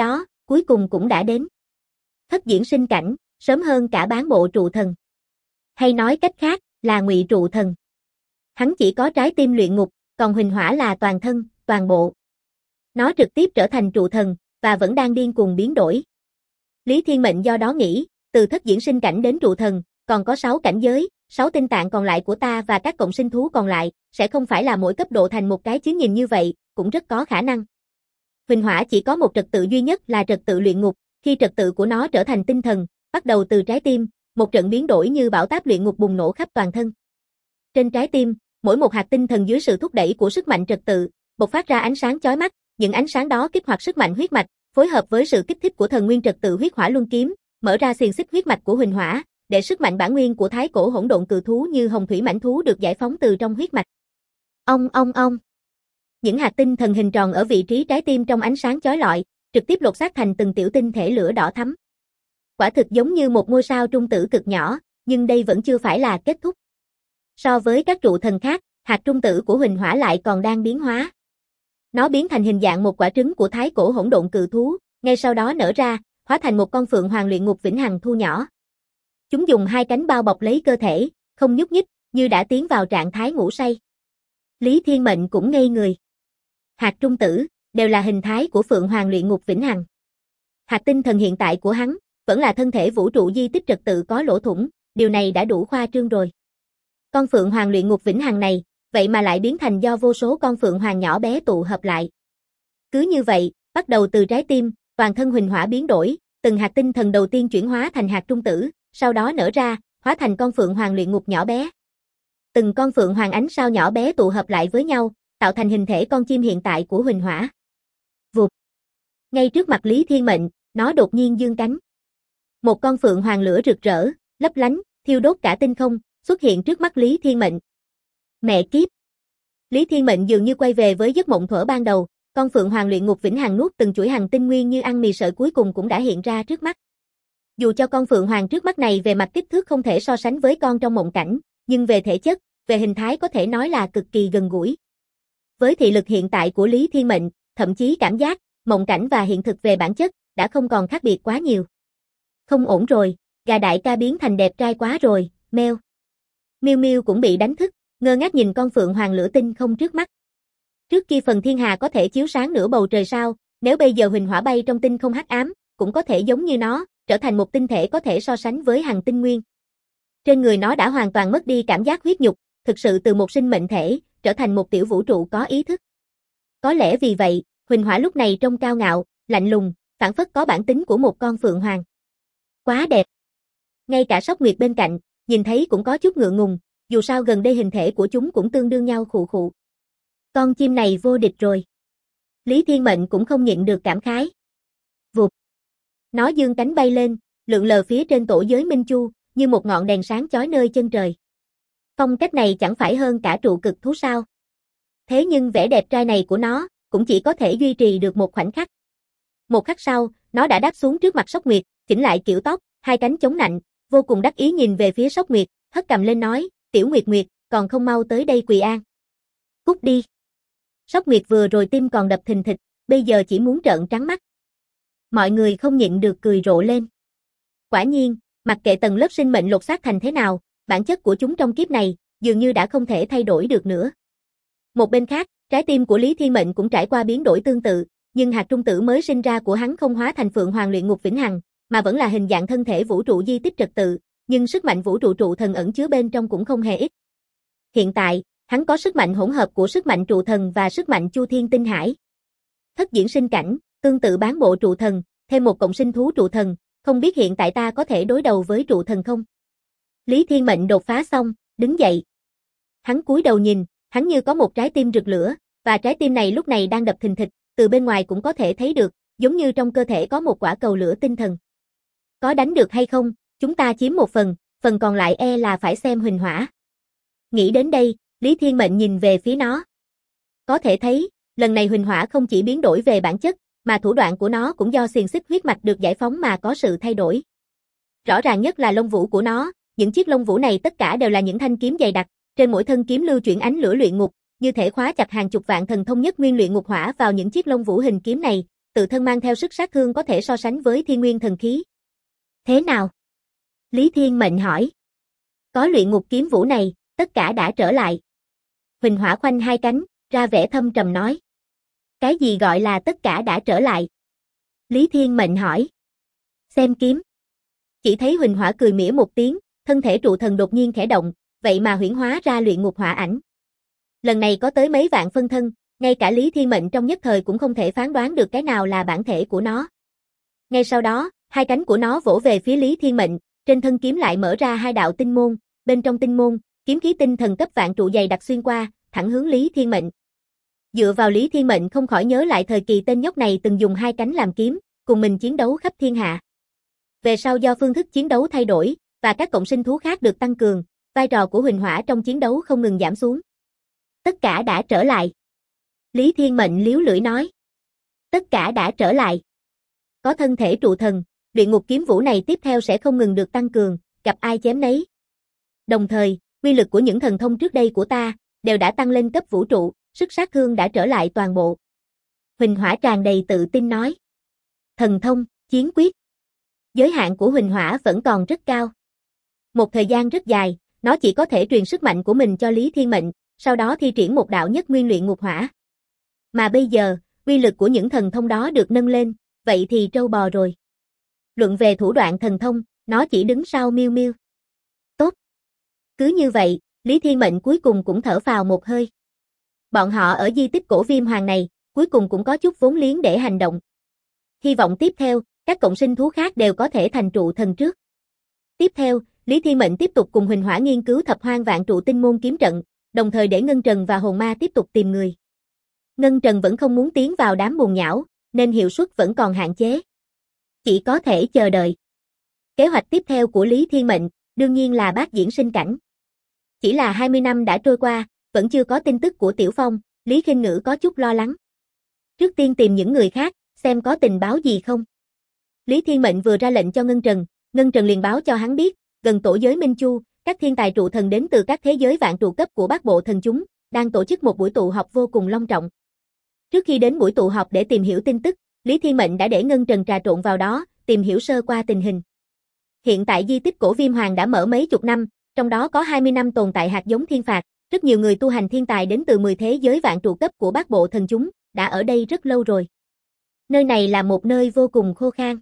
cuối cùng cũng đã đến. Thất diễn sinh cảnh, sớm hơn cả bán bộ trụ thần. Hay nói cách khác, là ngụy trụ thần. Hắn chỉ có trái tim luyện ngục, còn Huỳnh Hỏa là toàn thân, toàn bộ. Nó trực tiếp trở thành trụ thần, và vẫn đang điên cuồng biến đổi. Lý Thiên Mệnh do đó nghĩ, từ thất diễn sinh cảnh đến trụ thần, còn có 6 cảnh giới, 6 tinh tạng còn lại của ta và các cộng sinh thú còn lại, sẽ không phải là mỗi cấp độ thành một cái chứ, nhìn như vậy, cũng rất có khả năng. Huỳnh Hỏa chỉ có một trật tự duy nhất là trật tự luyện ngục, khi trật tự của nó trở thành tinh thần, bắt đầu từ trái tim, một trận biến đổi như bão táp luyện ngục bùng nổ khắp toàn thân. Trên trái tim, mỗi một hạt tinh thần dưới sự thúc đẩy của sức mạnh trật tự, bộc phát ra ánh sáng chói mắt, những ánh sáng đó kích hoạt sức mạnh huyết mạch, phối hợp với sự kích thích của thần nguyên trật tự huyết hỏa luân kiếm, mở ra xiềng xích huyết mạch của Huỳnh Hỏa, để sức mạnh bản nguyên của thái cổ hỗn độn cự thú như hồng thủy mãnh thú được giải phóng từ trong huyết mạch. Ong. Những hạt tinh thần hình tròn ở vị trí trái tim trong ánh sáng chói lọi, trực tiếp lột xác thành từng tiểu tinh thể lửa đỏ thắm. Quả thực giống như một ngôi sao trung tử cực nhỏ, nhưng đây vẫn chưa phải là kết thúc. So với các trụ thần khác, hạt trung tử của Huỳnh Hỏa lại còn đang biến hóa. Nó biến thành hình dạng một quả trứng của thái cổ hỗn độn cự thú, ngay sau đó nở ra, hóa thành một con phượng hoàng luyện ngục vĩnh hằng thu nhỏ. Chúng dùng 2 cánh bao bọc lấy cơ thể, không nhúc nhích, như đã tiến vào trạng thái ngủ say. Lý Thiên Mệnh cũng ngây người. Hạt trung tử, đều là hình thái của phượng hoàng luyện ngục vĩnh hằng. Hạt tinh thần hiện tại của hắn, vẫn là thân thể vũ trụ di tích trật tự có lỗ thủng, điều này đã đủ khoa trương rồi. Con phượng hoàng luyện ngục vĩnh hằng này, vậy mà lại biến thành do vô số con phượng hoàng nhỏ bé tụ hợp lại. Cứ như vậy, bắt đầu từ trái tim, toàn thân Huỳnh Hỏa biến đổi, từng hạt tinh thần đầu tiên chuyển hóa thành hạt trung tử, sau đó nở ra, hóa thành con phượng hoàng luyện ngục nhỏ bé. Từng con phượng hoàng ánh sao nhỏ bé tụ hợp lại với nhau, tạo thành hình thể con chim hiện tại của Huỳnh Hỏa. Vụt. Ngay trước mặt Lý Thiên Mệnh, nó đột nhiên giương cánh. Một con phượng hoàng lửa rực rỡ, lấp lánh, thiêu đốt cả tinh không, xuất hiện trước mắt Lý Thiên Mệnh. Mẹ kiếp! Lý Thiên Mệnh dường như quay về với giấc mộng thuở ban đầu, con phượng hoàng luyện ngục vĩnh hằng nuốt từng chuỗi hằng tinh nguyên như ăn mì sợi cuối cùng cũng đã hiện ra trước mắt. Dù cho con phượng hoàng trước mắt này về mặt kích thước không thể so sánh với con trong mộng cảnh, nhưng về thể chất, về hình thái có thể nói là cực kỳ gần gũi. Với thị lực hiện tại của Lý Thiên Mệnh, thậm chí cảm giác, mộng cảnh và hiện thực về bản chất, đã không còn khác biệt quá nhiều. Không ổn rồi, gà đại ca biến thành đẹp trai quá rồi, meo. Miu Miu cũng bị đánh thức, ngơ ngác nhìn con phượng hoàng lửa tinh không trước mắt. Trước kia phần thiên hà có thể chiếu sáng nửa bầu trời sao, nếu bây giờ Huỳnh Hỏa bay trong tinh không hắc ám, cũng có thể giống như nó, trở thành một tinh thể có thể so sánh với hằng tinh nguyên. Trên người nó đã hoàn toàn mất đi cảm giác huyết nhục, thực sự từ một sinh mệnh thể, trở thành một tiểu vũ trụ có ý thức. Có lẽ vì vậy, Huỳnh Hỏa lúc này trông cao ngạo, lạnh lùng, phảng phất có bản tính của một con phượng hoàng. Quá đẹp. Ngay cả Sóc Nguyệt bên cạnh, nhìn thấy cũng có chút ngượng ngùng, dù sao gần đây hình thể của chúng cũng tương đương nhau khụ khụ. Con chim này vô địch rồi. Lý Thiên Mệnh cũng không nhịn được cảm khái. Vụt. Nó dương cánh bay lên, lượn lờ phía trên tổ giới Minh Chu, như một ngọn đèn sáng chói nơi chân trời. Phong cách này chẳng phải hơn cả trụ cực thú sao? Thế nhưng vẻ đẹp trai này của nó, cũng chỉ có thể duy trì được một khoảnh khắc. Một khắc sau, nó đã đáp xuống trước mặt Sóc Nguyệt, chỉnh lại kiểu tóc, 2 cánh chống nạnh, vô cùng đắc ý nhìn về phía Sóc Nguyệt, hất cằm lên nói, Tiểu Nguyệt Nguyệt, còn không mau tới đây quỳ an. Cút đi. Sóc Nguyệt vừa rồi tim còn đập thình thịch, bây giờ chỉ muốn trợn trắng mắt. Mọi người không nhịn được cười rộ lên. Quả nhiên, mặc kệ tầng lớp sinh mệnh lột xác thành thế nào, bản chất của chúng trong kiếp này, dường như đã không thể thay đổi được nữa. Một bên khác, trái tim của Lý Thiên Mệnh cũng trải qua biến đổi tương tự, nhưng hạt trung tử mới sinh ra của hắn không hóa thành phượng hoàng luyện ngục vĩnh hằng, mà vẫn là hình dạng thân thể vũ trụ di tích trật tự, nhưng sức mạnh vũ trụ trụ thần ẩn chứa bên trong cũng không hề ít. Hiện tại, hắn có sức mạnh hỗn hợp của sức mạnh trụ thần và sức mạnh chu thiên tinh hải. Thất diễn sinh cảnh, tương tự bán bộ trụ thần, thêm một cộng sinh thú trụ thần, không biết hiện tại ta có thể đối đầu với trụ thần không? Lý Thiên Mệnh đột phá xong, đứng dậy. Hắn cúi đầu nhìn, hắn như có một trái tim rực lửa, và trái tim này lúc này đang đập thình thịch, từ bên ngoài cũng có thể thấy được, giống như trong cơ thể có một quả cầu lửa tinh thần. Có đánh được hay không, chúng ta chiếm một phần còn lại là phải xem Huỳnh Hỏa. Nghĩ đến đây, Lý Thiên Mệnh nhìn về phía nó. Có thể thấy, lần này Huỳnh Hỏa không chỉ biến đổi về bản chất, mà thủ đoạn của nó cũng do xiềng xích huyết mạch được giải phóng mà có sự thay đổi. Rõ ràng nhất là lông vũ của nó, những chiếc lông vũ này tất cả đều là những thanh kiếm dày đặc, trên mỗi thân kiếm lưu chuyển ánh lửa luyện ngục, như thể khóa chặt hàng chục vạn thần thông nhất nguyên luyện ngục hỏa vào những chiếc lông vũ hình kiếm này, tự thân mang theo sức sát thương có thể so sánh với thiên nguyên thần khí. Thế nào? Lý Thiên Mệnh hỏi. Có luyện ngục kiếm vũ này, tất cả đã trở lại. Huỳnh Hỏa khoanh hai cánh, ra vẻ thâm trầm nói. Cái gì gọi là tất cả đã trở lại? Lý Thiên Mệnh hỏi. Xem kiếm. Chỉ thấy Huỳnh Hỏa cười mỉa một tiếng, thân thể trụ thần đột nhiên khẽ động, vậy mà huyễn hóa ra luyện ngục hỏa ảnh. Lần này có tới mấy vạn phân thân, ngay cả Lý Thiên Mệnh trong nhất thời cũng không thể phán đoán được cái nào là bản thể của nó. Ngay sau đó, hai cánh của nó vỗ về phía Lý Thiên Mệnh, trên thân kiếm lại mở ra hai đạo tinh môn, bên trong tinh môn, kiếm khí tinh thần cấp vạn trụ dày đặc xuyên qua, thẳng hướng Lý Thiên Mệnh. Dựa vào Lý Thiên Mệnh không khỏi nhớ lại thời kỳ tên nhóc này từng dùng hai cánh làm kiếm, cùng mình chiến đấu khắp thiên hạ. Về sau do phương thức chiến đấu thay đổi, và các cộng sinh thú khác được tăng cường, vai trò của Huỳnh Hỏa trong chiến đấu không ngừng giảm xuống. Tất cả đã trở lại. Lý Thiên Mệnh liếu lưỡi nói. Tất cả đã trở lại. Có thân thể trụ thần, luyện ngục kiếm vũ này tiếp theo sẽ không ngừng được tăng cường, gặp ai chém nấy. Đồng thời, uy lực của những thần thông trước đây của ta, đều đã tăng lên cấp vũ trụ, sức sát thương đã trở lại toàn bộ. Huỳnh Hỏa tràn đầy tự tin nói. Thần thông, chiến quyết. Giới hạn của Huỳnh Hỏa vẫn còn rất cao. Một thời gian rất dài, nó chỉ có thể truyền sức mạnh của mình cho Lý Thiên Mệnh, sau đó thi triển một đạo nhất nguyên luyện ngục hỏa. Mà bây giờ, uy lực của những thần thông đó được nâng lên, vậy thì trâu bò rồi. Luận về thủ đoạn thần thông, nó chỉ đứng sau Miêu Miêu. Tốt. Cứ như vậy, Lý Thiên Mệnh cuối cùng cũng thở phào một hơi. Bọn họ ở di tích cổ viêm hoàng này, cuối cùng cũng có chút vốn liếng để hành động. Hy vọng tiếp theo, các cộng sinh thú khác đều có thể thành trụ thần trước. Tiếp theo, Lý Thiên Mệnh tiếp tục cùng Huỳnh Hỏa nghiên cứu thập hoang vạn trụ tinh môn kiếm trận, đồng thời để Ngân Trần và Hồn Ma tiếp tục tìm người. Ngân Trần vẫn không muốn tiến vào đám bùn nhão, nên hiệu suất vẫn còn hạn chế. Chỉ có thể chờ đợi. Kế hoạch tiếp theo của Lý Thiên Mệnh, đương nhiên là bát diễn sinh cảnh. Chỉ là 20 năm đã trôi qua, vẫn chưa có tin tức của Tiểu Phong, Lý Khinh Ngữ có chút lo lắng. Trước tiên tìm những người khác, xem có tình báo gì không. Lý Thiên Mệnh vừa ra lệnh cho Ngân Trần liền báo cho hắn biết, gần tổ giới Minh Chu, các thiên tài trụ thần đến từ các thế giới vạn trụ cấp của Bát Bộ thần chúng, đang tổ chức một buổi tụ họp vô cùng long trọng. Trước khi đến buổi tụ họp để tìm hiểu tin tức, Lý Thiên Mệnh đã để Ngân Trần trà trộn vào đó, tìm hiểu sơ qua tình hình. Hiện tại di tích cổ viêm hoàng đã mở mấy chục năm, trong đó có 20 năm tồn tại hạt giống thiên phạt, rất nhiều người tu hành thiên tài đến từ 10 thế giới vạn trụ cấp của Bát Bộ thần chúng, đã ở đây rất lâu rồi. Nơi này là một nơi vô cùng khô khan.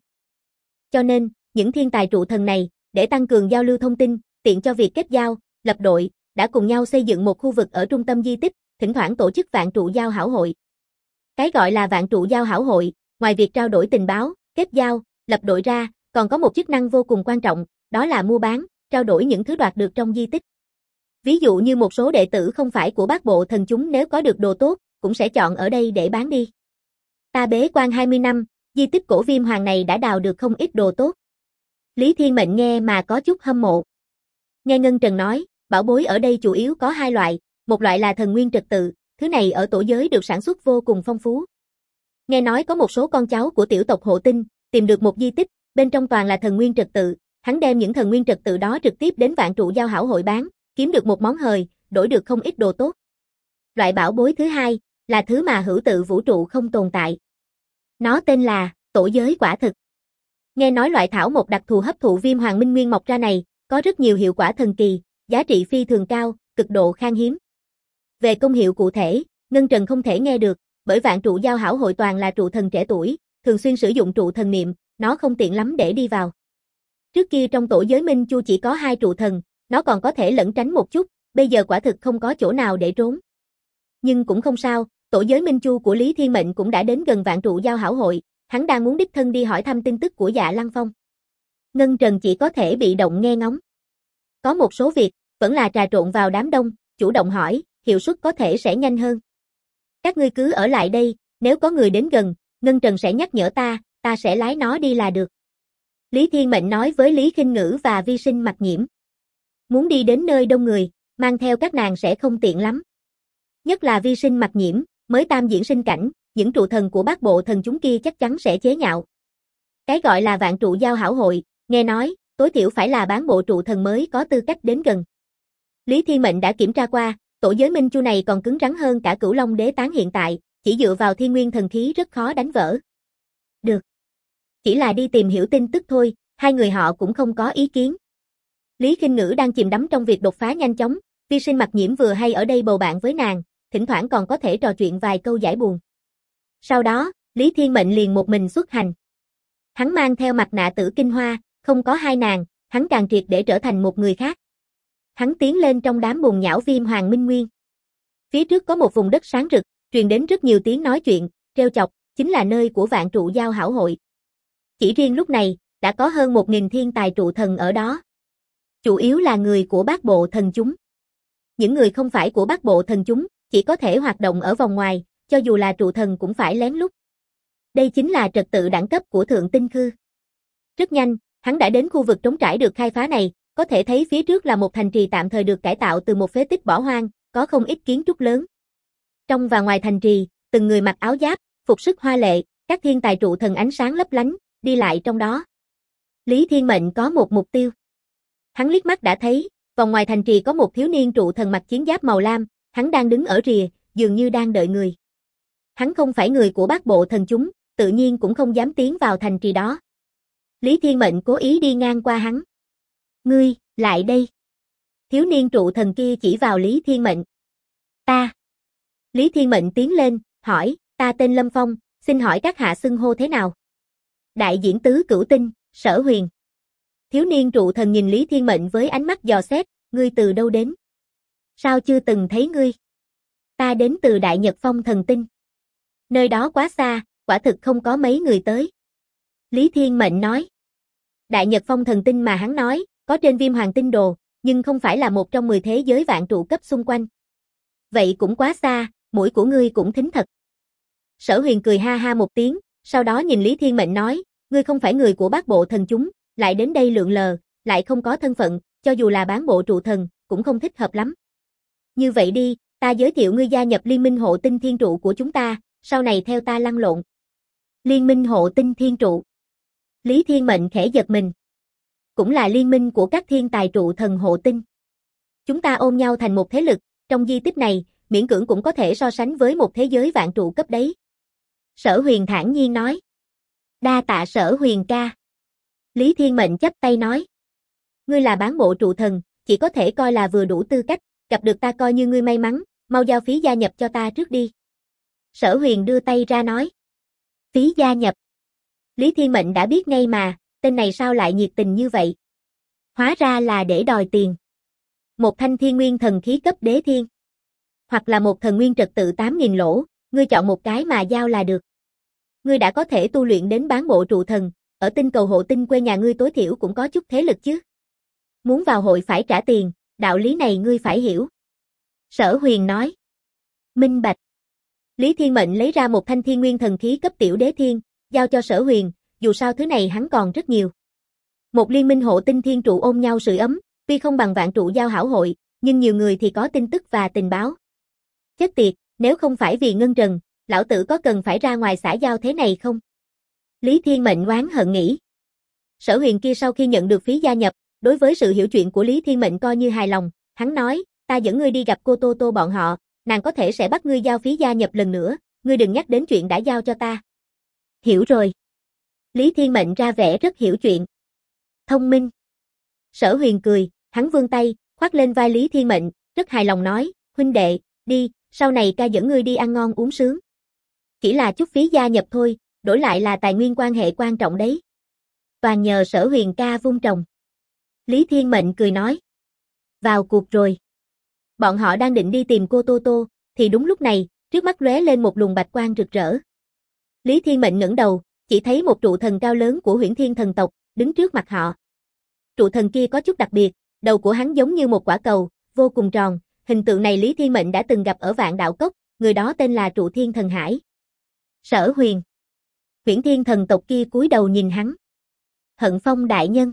Cho nên, những thiên tài trụ thần này, để tăng cường giao lưu thông tin, tiện cho việc kết giao, lập đội, đã cùng nhau xây dựng một khu vực ở trung tâm di tích, thỉnh thoảng tổ chức vạn trụ giao hảo hội. Cái gọi là vạn trụ giao hảo hội, ngoài việc trao đổi tình báo, kết giao, lập đội ra, còn có một chức năng vô cùng quan trọng, đó là mua bán, trao đổi những thứ đoạt được trong di tích. Ví dụ như một số đệ tử không phải của Bát Bộ thần chúng nếu có được đồ tốt, cũng sẽ chọn ở đây để bán đi. Ta bế quan 20 năm, di tích cổ viêm hoàng này đã đào được không ít đồ tốt. Lý Thiên Mệnh nghe mà có chút hâm mộ. Nghe Ngân Trần nói, bảo bối ở đây chủ yếu có hai loại, một loại là thần nguyên trật tự, thứ này ở tổ giới được sản xuất vô cùng phong phú. Nghe nói có một số con cháu của tiểu tộc Hộ Tinh, tìm được một di tích, bên trong toàn là thần nguyên trật tự, hắn đem những thần nguyên trật tự đó trực tiếp đến vạn trụ giao hảo hội bán, kiếm được một món hời, đổi được không ít đồ tốt. Loại bảo bối thứ hai, là thứ mà hữu tự vũ trụ không tồn tại. Nó tên là tổ giới quả thực. Nghe nói loại thảo mộc đặc thù hấp thụ viêm hoàng minh nguyên mọc ra này, có rất nhiều hiệu quả thần kỳ, giá trị phi thường cao, cực độ khan hiếm. Về công hiệu cụ thể, Ngân Trần không thể nghe được, bởi vạn trụ giao hảo hội toàn là trụ thần trẻ tuổi, thường xuyên sử dụng trụ thần niệm, nó không tiện lắm để đi vào. Trước kia trong tổ giới Minh Chu chỉ có 2 trụ thần, nó còn có thể lẩn tránh một chút, bây giờ quả thực không có chỗ nào để trốn. Nhưng cũng không sao, tổ giới Minh Chu của Lý Thiên Mệnh cũng đã đến gần vạn trụ giao hảo hội, hắn đang muốn đích thân đi hỏi thăm tin tức của Dạ Lăng Phong. Ngân Trần chỉ có thể bị động nghe ngóng. Có một số việc, vẫn là trà trộn vào đám đông, chủ động hỏi, hiệu suất có thể sẽ nhanh hơn. Các ngươi cứ ở lại đây, nếu có người đến gần, Ngân Trần sẽ nhắc nhở ta sẽ lái nó đi là được. Lý Thiên Mệnh nói với Lý Khinh Ngữ và Vi Sinh Mặc Nhiễm. Muốn đi đến nơi đông người, mang theo các nàng sẽ không tiện lắm. Nhất là Vi Sinh Mặc Nhiễm, mới tam diễn sinh cảnh, những trụ thần của Bát Bộ thần chúng kia chắc chắn sẽ chế nhạo. Cái gọi là vạn trụ giao hảo hội, nghe nói, tối thiểu phải là bán bộ trụ thần mới có tư cách đến gần. Lý Thiên Mệnh đã kiểm tra qua, tổ giới Minh Chu này còn cứng rắn hơn cả Cửu Long Đế Tán hiện tại, chỉ dựa vào thiên nguyên thần khí rất khó đánh vỡ. Được. Chỉ là đi tìm hiểu tin tức thôi, hai người họ cũng không có ý kiến. Lý Khinh Ngữ đang chìm đắm trong việc đột phá nhanh chóng, Vi Sinh Mặc Nhiễm vừa hay ở đây bầu bạn với nàng, thỉnh thoảng còn có thể trò chuyện vài câu giải buồn. Sau đó, Lý Thiên Mệnh liền một mình xuất hành. Hắn mang theo mặt nạ Tử Kinh Hoa, không có hai nàng, hắn càng triệt để trở thành một người khác. Hắn tiến lên trong đám bùn nhão Viêm Hoàng Minh Nguyên. Phía trước có một vùng đất sáng rực, truyền đến rất nhiều tiếng nói chuyện, trêu chọc, chính là nơi của Vạn Trụ Giao Hảo Hội. Chỉ riêng lúc này, đã có hơn 1.000 thiên tài trụ thần ở đó. Chủ yếu là người của Bát Bộ Thần chúng. Những người không phải của Bát Bộ Thần chúng, chỉ có thể hoạt động ở vòng ngoài, cho dù là trụ thần cũng phải lén lút. Đây chính là trật tự đẳng cấp của Thượng Tinh Khư. Rất nhanh, hắn đã đến khu vực trống trải được khai phá này, có thể thấy phía trước là một thành trì tạm thời được cải tạo từ một phế tích bỏ hoang, có không ít kiến trúc lớn. Trong và ngoài thành trì, từng người mặc áo giáp, phục sức hoa lệ, các thiên tài trụ thần ánh sáng lấp lánh, đi lại trong đó. Lý Thiên Mệnh có một mục tiêu. Hắn liếc mắt đã thấy, vòng ngoài thành trì có một thiếu niên trụ thần mặc chiến giáp màu lam, hắn đang đứng ở rìa, dường như đang đợi người. Hắn không phải người của Bát Bộ Thần chúng, tự nhiên cũng không dám tiến vào thành trì đó. Lý Thiên Mệnh cố ý đi ngang qua hắn. Ngươi, lại đây. Thiếu niên trụ thần kia chỉ vào Lý Thiên Mệnh. Ta. Lý Thiên Mệnh tiến lên, hỏi, ta tên Lâm Phong, xin hỏi các hạ xưng hô thế nào? Đại diễn tứ cửu tinh, Sở Huyền. Thiếu niên trụ thần nhìn Lý Thiên Mệnh với ánh mắt dò xét, ngươi từ đâu đến? Sao chưa từng thấy ngươi? Ta đến từ Đại Nhật Phong thần tinh. Nơi đó quá xa, quả thực không có mấy người tới. Lý Thiên Mệnh nói. Đại Nhật Phong thần tinh mà hắn nói, có trên Viêm Hoàng tinh đồ, nhưng không phải là một trong 10 thế giới vạn trụ cấp xung quanh. Vậy cũng quá xa, mũi của ngươi cũng thính thật. Sở Huyền cười ha ha một tiếng, sau đó nhìn Lý Thiên Mệnh nói, ngươi không phải người của Bát Bộ Thần chúng, lại đến đây lượn lờ, lại không có thân phận, cho dù là bán bộ trụ thần, cũng không thích hợp lắm. Như vậy đi, ta giới thiệu ngươi gia nhập Liên minh hộ tinh thiên trụ của chúng ta, sau này theo ta lăn lộn. Liên minh hộ tinh thiên trụ. Lý Thiên Mệnh khẽ giật mình. Cũng là liên minh của các thiên tài trụ thần hộ tinh. Chúng ta ôm nhau thành một thế lực, trong di tích này, miễn cưỡng cũng có thể so sánh với một thế giới vạn trụ cấp đấy. Sở Huyền thản nhiên nói. Đa tạ Sở Huyền ca. Lý Thiên Mệnh chắp tay nói. Ngươi là bán bộ trụ thần, chỉ có thể coi là vừa đủ tư cách, gặp được ta coi như ngươi may mắn, mau giao phí gia nhập cho ta trước đi. Sở Huyền đưa tay ra nói. Phí gia nhập. Lý Thiên Mệnh đã biết ngay mà, tên này sao lại nhiệt tình như vậy. Hóa ra là để đòi tiền. Một thanh thiên nguyên thần khí cấp đế thiên. Hoặc là một thần nguyên trật tự 8.000 lỗ, ngươi chọn một cái mà giao là được. Ngươi đã có thể tu luyện đến bán bộ trụ thần, ở tinh cầu hộ tinh quê nhà ngươi tối thiểu cũng có chút thế lực chứ. Muốn vào hội phải trả tiền, đạo lý này ngươi phải hiểu. Sở Huyền nói. Minh bạch. Lý Thiên Mệnh lấy ra một thanh thiên nguyên thần khí cấp tiểu đế thiên, giao cho Sở Huyền, dù sao thứ này hắn còn rất nhiều. Một liên minh hộ tinh thiên trụ ôm nhau sưởi ấm, tuy không bằng Vạn Trụ Giao Hảo Hội, nhưng nhiều người thì có tin tức và tình báo. Chết tiệt, nếu không phải vì ngân trần, lão tử có cần phải ra ngoài xã giao thế này không? Lý Thiên Mệnh oán hận nghĩ. Sở Huyền kia sau khi nhận được phí gia nhập, đối với sự hiểu chuyện của Lý Thiên Mệnh coi như hài lòng, hắn nói, ta dẫn ngươi đi gặp cô Tô Tô bọn họ, nàng có thể sẽ bắt ngươi giao phí gia nhập lần nữa, ngươi đừng nhắc đến chuyện đã giao cho ta. Hiểu rồi. Lý Thiên Mệnh ra vẻ rất hiểu chuyện. Thông minh. Sở Huyền cười, hắn vươn tay, khoác lên vai Lý Thiên Mệnh, rất hài lòng nói, huynh đệ, đi, sau này ca dẫn ngươi đi ăn ngon uống sướng. Chỉ là chút phí gia nhập thôi, đổi lại là tài nguyên quan hệ quan trọng đấy. Toàn nhờ Sở Huyền ca vun trồng. Lý Thiên Mệnh cười nói. Vào cuộc rồi. Bọn họ đang định đi tìm cô Tô Tô, thì đúng lúc này, trước mắt lóe lên một luồng bạch quang rực rỡ. Lý Thiên Mệnh ngẩng đầu, chỉ thấy một trụ thần cao lớn của Huyễn Thiên thần tộc, đứng trước mặt họ. Trụ thần kia có chút đặc biệt, đầu của hắn giống như một quả cầu, vô cùng tròn, hình tượng này Lý Thiên Mệnh đã từng gặp ở Vạn Đạo Cốc, người đó tên là Trụ Thiên Thần Hải. Sở Huyền. Huyễn Thiên thần tộc kia cúi đầu nhìn hắn. Hận Phong đại nhân.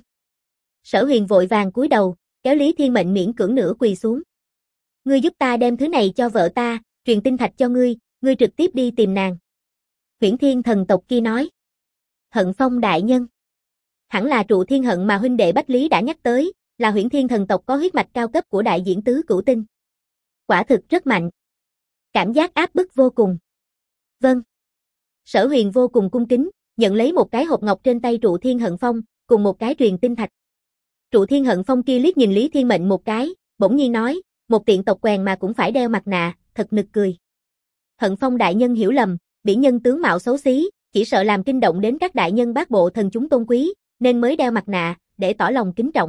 Sở Huyền vội vàng cúi đầu, kéo Lý Thiên Mệnh miễn cưỡng nửa quỳ xuống. Ngươi giúp ta đem thứ này cho vợ ta, truyền tinh thạch cho ngươi, ngươi trực tiếp đi tìm nàng. Huyễn Thiên thần tộc kia nói. Hận Phong đại nhân. Hẳn là Trụ Thiên Hận mà huynh đệ Bách Lý đã nhắc tới, là Huyễn Thiên thần tộc có huyết mạch cao cấp của đại diễn tứ cửu tinh. Quả thực rất mạnh. Cảm giác áp bức vô cùng. Vâng. Sở Huyền vô cùng cung kính, nhận lấy một cái hộp ngọc trên tay Trụ Thiên Hận Phong, cùng một cái truyền tinh thạch. Trụ Thiên Hận Phong kia liếc nhìn Lý Thiên Mệnh một cái, bỗng nhiên nói, một tiện tộc quèn mà cũng phải đeo mặt nạ, thật nực cười. Hận Phong đại nhân hiểu lầm, bỉ nhân tướng mạo xấu xí, chỉ sợ làm kinh động đến các đại nhân bát bộ thần chúng tôn quý, nên mới đeo mặt nạ, để tỏ lòng kính trọng.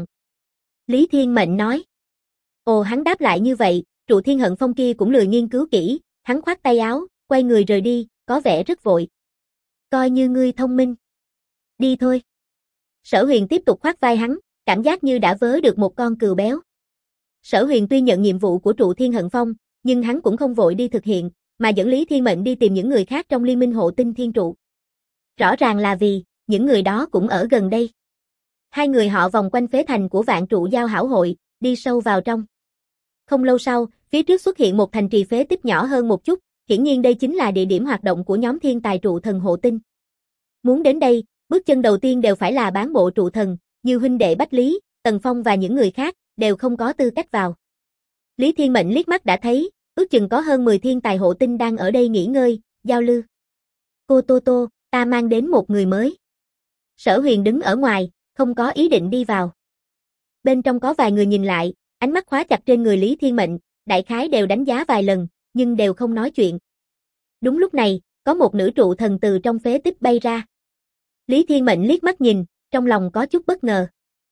Lý Thiên Mệnh nói. Ồ, hắn đáp lại như vậy, Trụ Thiên Hận Phong kia cũng lười nghiên cứu kỹ, hắn khoát tay áo, quay người rời đi, có vẻ rất vội. Coi như ngươi thông minh. Đi thôi. Sở Huyền tiếp tục khoát vai hắn, cảm giác như đã vớ được một con cừu béo. Sở Huyền tuy nhận nhiệm vụ của Trụ Thiên Hận Phong, nhưng hắn cũng không vội đi thực hiện, mà dẫn Lý Thiên Mệnh đi tìm những người khác trong Liên minh Hộ Tinh Thiên Trụ. Rõ ràng là vì, những người đó cũng ở gần đây. Hai người họ vòng quanh phế thành của Vạn Trụ Giao Hảo Hội, đi sâu vào trong. Không lâu sau, phía trước xuất hiện một thành trì phế tích nhỏ hơn một chút, hiển nhiên đây chính là địa điểm hoạt động của nhóm thiên tài trụ thần hộ tinh. Muốn đến đây, bước chân đầu tiên đều phải là bán bộ trụ thần, như huynh đệ Bách Lý, Tần Phong và những người khác, đều không có tư cách vào. Lý Thiên Mệnh liếc mắt đã thấy, ước chừng có hơn 10 thiên tài hộ tinh đang ở đây nghỉ ngơi, giao lưu. Cô Tô Tô, ta mang đến một người mới. Sở Huyền đứng ở ngoài, không có ý định đi vào. Bên trong có vài người nhìn lại, ánh mắt khóa chặt trên người Lý Thiên Mệnh, đại khái đều đánh giá vài lần, nhưng đều không nói chuyện. Đúng lúc này, có một nữ trụ thần từ trong phế tích bay ra. Lý Thiên Mệnh liếc mắt nhìn, trong lòng có chút bất ngờ.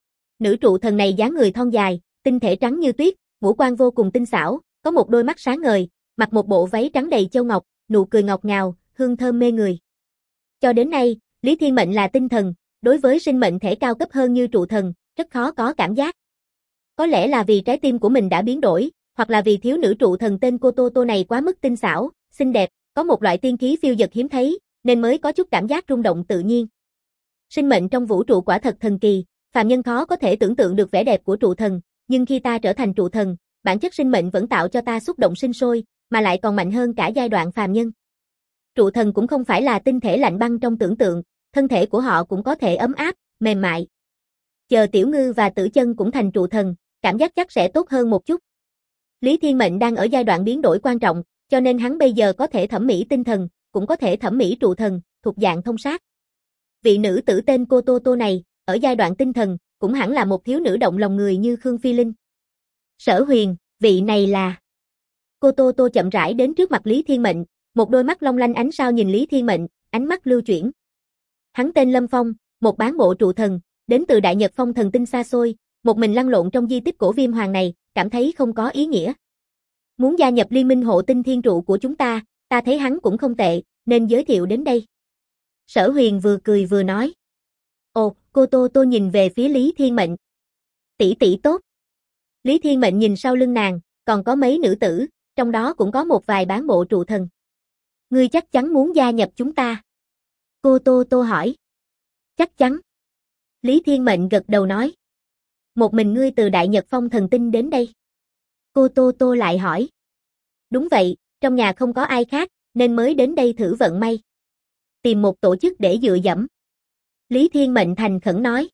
Nữ trụ thần này dáng người thon dài, tinh thể trắng như tuyết, ngũ quan vô cùng tinh xảo, có một đôi mắt sáng ngời, mặc một bộ váy trắng đầy châu ngọc, nụ cười ngọt ngào, hương thơm mê người. Cho đến nay, Lý Thiên Mệnh là tinh thần, đối với sinh mệnh thể cao cấp hơn như trụ thần, rất khó có cảm giác. Có lẽ là vì trái tim của mình đã biến đổi, hoặc là vì thiếu nữ trụ thần tên cô Tô Tô này quá mức tinh xảo, xinh đẹp, có một loại tiên khí phiêu dật hiếm thấy, nên mới có chút cảm giác rung động tự nhiên. Sinh mệnh trong vũ trụ quả thật thần kỳ, phàm nhân khó có thể tưởng tượng được vẻ đẹp của trụ thần, nhưng khi ta trở thành trụ thần, bản chất sinh mệnh vẫn tạo cho ta xúc động sinh sôi, mà lại còn mạnh hơn cả giai đoạn phàm nhân. Trụ thần cũng không phải là tinh thể lạnh băng trong tưởng tượng, thân thể của họ cũng có thể ấm áp, mềm mại. Chờ Tiểu Ngư và Tử Chân cũng thành trụ thần, cảm giác chắc sẽ tốt hơn một chút. Lý Thiên Mệnh đang ở giai đoạn biến đổi quan trọng, cho nên hắn bây giờ có thể thẩm mỹ tinh thần, cũng có thể thẩm mỹ trụ thần, thuộc dạng thông sát. Vị nữ tử tên cô Tô Tô này, ở giai đoạn tinh thần, cũng hẳn là một thiếu nữ động lòng người như Khương Phi Linh. Sở Huyền, vị này là... Cô Tô Tô chậm rãi đến trước mặt Lý Thiên Mệnh, một đôi mắt long lanh ánh sao nhìn Lý Thiên Mệnh, ánh mắt lưu chuyển. Hắn tên Lâm Phong, một bán bộ trụ thần, đến từ Đại Nhật Phong thần tinh xa xôi, một mình lăn lộn trong di tích cổ Viêm Hoàng này, cảm thấy không có ý nghĩa. Muốn gia nhập Liên minh Hộ Tinh Thiên Trụ của chúng ta thấy hắn cũng không tệ, nên giới thiệu đến đây. Sở Huyền vừa cười vừa nói. Ồ, cô Tô Tô nhìn về phía Lý Thiên Mệnh. Tỷ tỷ tốt. Lý Thiên Mệnh nhìn sau lưng nàng, còn có mấy nữ tử, trong đó cũng có một vài bán bộ trụ thần. Ngươi chắc chắn muốn gia nhập chúng ta? Cô Tô Tô hỏi. Chắc chắn. Lý Thiên Mệnh gật đầu nói. Một mình ngươi từ Đại Nhật Phong thần tinh đến đây. Cô Tô Tô lại hỏi. Đúng vậy, trong nhà không có ai khác, nên mới đến đây thử vận may. Tìm một tổ chức để dựa dẫm. Lý Thiên Mệnh thành khẩn nói.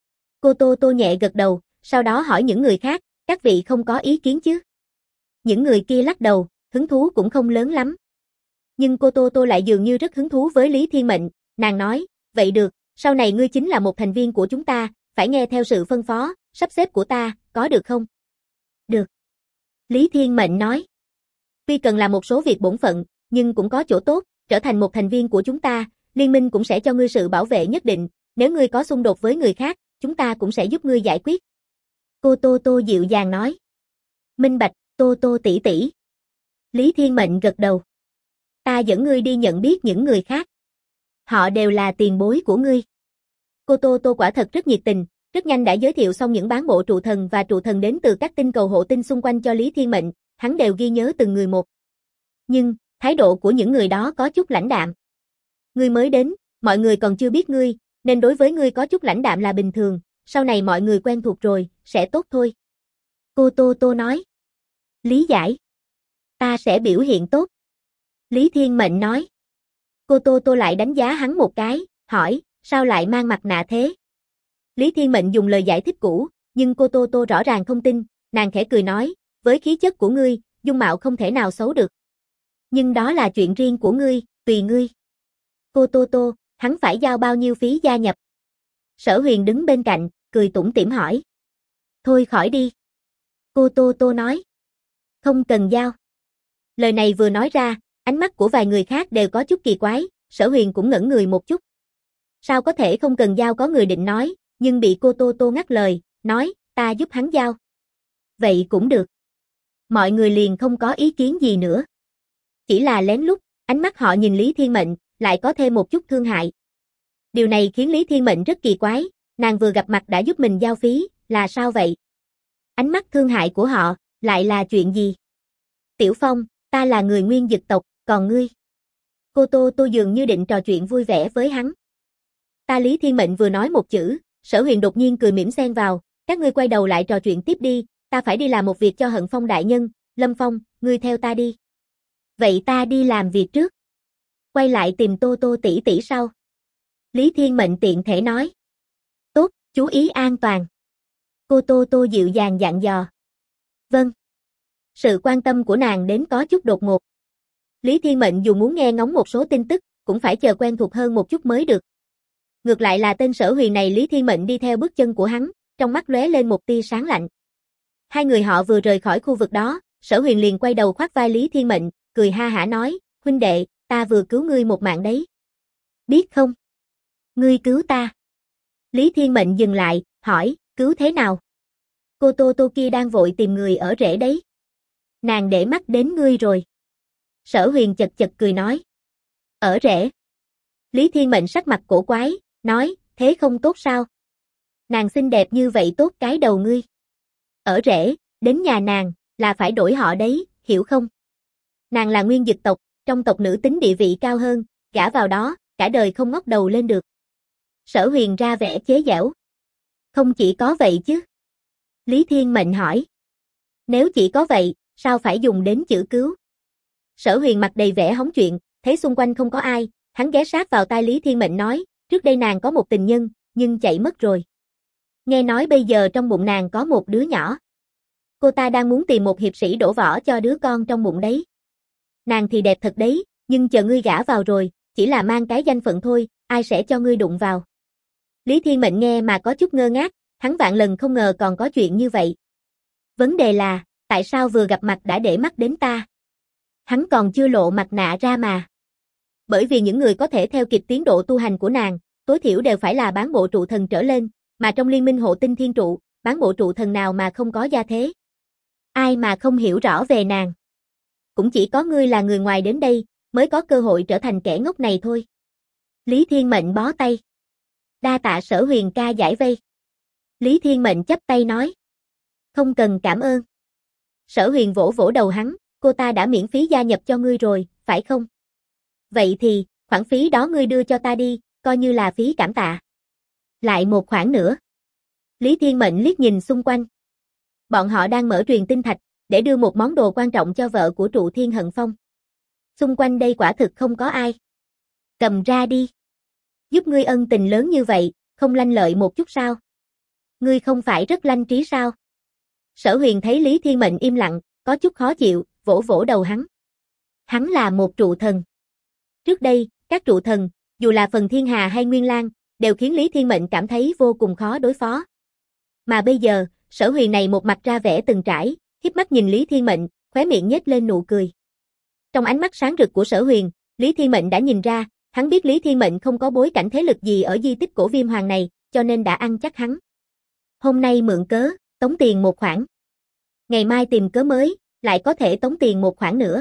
Cô Tô Tô nhẹ gật đầu, sau đó hỏi những người khác, các vị không có ý kiến chứ? Những người kia lắc đầu, hứng thú cũng không lớn lắm. Nhưng cô Tô Tô lại dường như rất hứng thú với Lý Thiên Mệnh, nàng nói, vậy được, sau này ngươi chính là một thành viên của chúng ta, phải nghe theo sự phân phó, sắp xếp của ta, có được không? Được. Lý Thiên Mệnh nói. Tuy cần làm một số việc bổn phận, nhưng cũng có chỗ tốt, trở thành một thành viên của chúng ta, liên minh cũng sẽ cho ngươi sự bảo vệ nhất định, nếu ngươi có xung đột với người khác, chúng ta cũng sẽ giúp ngươi giải quyết. Cô Tô Tô dịu dàng nói. Minh bạch, Tô Tô tỷ tỷ. Lý Thiên Mệnh gật đầu. Ta dẫn ngươi đi nhận biết những người khác. Họ đều là tiền bối của ngươi. Cô Tô Tô quả thật rất nhiệt tình, rất nhanh đã giới thiệu xong những bán bộ trụ thần và trụ thần đến từ các tinh cầu hộ tinh xung quanh cho Lý Thiên Mệnh, hắn đều ghi nhớ từng người một. Nhưng, thái độ của những người đó có chút lãnh đạm. Ngươi mới đến, mọi người còn chưa biết ngươi, nên đối với ngươi có chút lãnh đạm là bình thường, sau này mọi người quen thuộc rồi, sẽ tốt thôi. Cô Tô Tô nói. Lý giải. Ta sẽ biểu hiện tốt. Lý Thiên Mệnh nói. Cô Tô Tô lại đánh giá hắn một cái, hỏi, sao lại mang mặt nạ thế? Lý Thiên Mệnh dùng lời giải thích cũ, nhưng cô Tô Tô rõ ràng không tin, nàng khẽ cười nói, với khí chất của ngươi, dung mạo không thể nào xấu được. Nhưng đó là chuyện riêng của ngươi, tùy ngươi. Cô Tô Tô, hắn phải giao bao nhiêu phí gia nhập? Sở Huyền đứng bên cạnh, cười tủm tỉm hỏi. Thôi khỏi đi. Cô Tô Tô nói. Không cần giao. Lời này vừa nói ra, ánh mắt của vài người khác đều có chút kỳ quái, Sở Huyền cũng ngẩn người một chút. Sao có thể không cần giao, có người định nói, nhưng bị cô Tô Tô ngắt lời, nói, ta giúp hắn giao. Vậy cũng được. Mọi người liền không có ý kiến gì nữa. Chỉ là lén lút, ánh mắt họ nhìn Lý Thiên Mệnh, lại có thêm một chút thương hại. Điều này khiến Lý Thiên Mệnh rất kỳ quái, nàng vừa gặp mặt đã giúp mình giao phí, là sao vậy? Ánh mắt thương hại của họ, lại là chuyện gì? Tiểu Phong, ta là người Nguyên Dực tộc, còn ngươi? Cô Tô Tô dường như định trò chuyện vui vẻ với hắn. Ta Lý Thiên Mệnh vừa nói một chữ, Sở Huyền đột nhiên cười mỉm xen vào, các ngươi quay đầu lại trò chuyện tiếp đi, ta phải đi làm một việc cho Hận Phong đại nhân, Lâm Phong, ngươi theo ta đi. Vậy ta đi làm việc trước. Quay lại tìm Tô Tô tỷ tỷ sau. Lý Thiên Mệnh tiện thể nói. Tốt, chú ý an toàn. Cô Tô Tô dịu dàng dặn dò. Vâng. Sự quan tâm của nàng đến có chút đột ngột. Lý Thiên Mệnh dù muốn nghe ngóng một số tin tức, cũng phải chờ quen thuộc hơn một chút mới được. Ngược lại là tên Sở Huyền này, Lý Thiên Mệnh đi theo bước chân của hắn, trong mắt lóe lên một tia sáng lạnh. Hai người họ vừa rời khỏi khu vực đó, Sở Huyền liền quay đầu khoác vai Lý Thiên Mệnh, cười ha hả nói, huynh đệ, ta vừa cứu ngươi một mạng đấy. Biết không? Ngươi cứu ta. Lý Thiên Mệnh dừng lại, hỏi, cứu thế nào? Cô Tô Tô kia đang vội tìm người ở rễ đấy. Nàng để mắt đến ngươi rồi. Sở Huyền chật chật cười nói. Ở rễ. Lý Thiên Mệnh sắc mặt cổ quái, nói, thế không tốt sao? Nàng xinh đẹp như vậy tốt cái đầu ngươi. Ở rễ, đến nhà nàng, là phải đổi họ đấy, hiểu không? Nàng là Nguyên Dực tộc, trong tộc nữ tính địa vị cao hơn, gả vào đó, cả đời không ngóc đầu lên được. Sở Huyền ra vẻ chế giễu. Không chỉ có vậy chứ? Lý Thiên Mệnh hỏi. Nếu chỉ có vậy, sao phải dùng đến chữ cứu? Sở Huyền mặt đầy vẻ hóng chuyện, thấy xung quanh không có ai, hắn ghé sát vào tai Lý Thiên Mệnh nói, trước đây nàng có một tình nhân, nhưng chạy mất rồi. Nghe nói bây giờ trong bụng nàng có một đứa nhỏ. Cô ta đang muốn tìm một hiệp sĩ đổ võ cho đứa con trong bụng đấy. Nàng thì đẹp thật đấy, nhưng chờ ngươi gả vào rồi, chỉ là mang cái danh phận thôi, ai sẽ cho ngươi đụng vào. Lý Thiên Mệnh nghe mà có chút ngơ ngác, hắn vạn lần không ngờ còn có chuyện như vậy. Vấn đề là, tại sao vừa gặp mặt đã để mắt đến ta? Hắn còn chưa lộ mặt nạ ra mà. Bởi vì những người có thể theo kịp tiến độ tu hành của nàng, tối thiểu đều phải là bán bộ trụ thần trở lên, mà trong liên minh hộ tinh thiên trụ, bán bộ trụ thần nào mà không có gia thế. Ai mà không hiểu rõ về nàng. Cũng chỉ có ngươi là người ngoài đến đây, mới có cơ hội trở thành kẻ ngốc này thôi. Lý Thiên Mệnh bó tay. Đa tạ Sở Huyền ca giải vây. Lý Thiên Mệnh chắp tay nói. Không cần cảm ơn. Sở Huyền vỗ vỗ đầu hắn, cô ta đã miễn phí gia nhập cho ngươi rồi, phải không? Vậy thì, khoản phí đó ngươi đưa cho ta đi, coi như là phí cảm tạ. Lại một khoản nữa. Lý Thiên Mệnh liếc nhìn xung quanh. Bọn họ đang mở truyền tinh thạch, để đưa một món đồ quan trọng cho vợ của trụ thiên Hận Phong. Xung quanh đây quả thực không có ai. Cầm ra đi. Giúp ngươi ân tình lớn như vậy, không lanh lợi một chút sao? Ngươi không phải rất lanh trí sao? Sở Huyền thấy Lý Thiên Mệnh im lặng, có chút khó chịu, vỗ vỗ đầu hắn. Hắn là một trụ thần. Trước đây, các trụ thần, dù là Phần Thiên Hà hay Nguyên Lang, đều khiến Lý Thiên Mệnh cảm thấy vô cùng khó đối phó. Mà bây giờ, Sở Huyền này một mặt ra vẻ từng trải, híp mắt nhìn Lý Thiên Mệnh, khóe miệng nhếch lên nụ cười. Trong ánh mắt sáng rực của Sở Huyền, Lý Thiên Mệnh đã nhìn ra, hắn biết Lý Thiên Mệnh không có bối cảnh thế lực gì ở di tích cổ Viêm Hoàng này, cho nên đã ăn chắc hắn. Hôm nay mượn cớ, tống tiền một khoản. Ngày mai tìm cớ mới, lại có thể tống tiền một khoản nữa.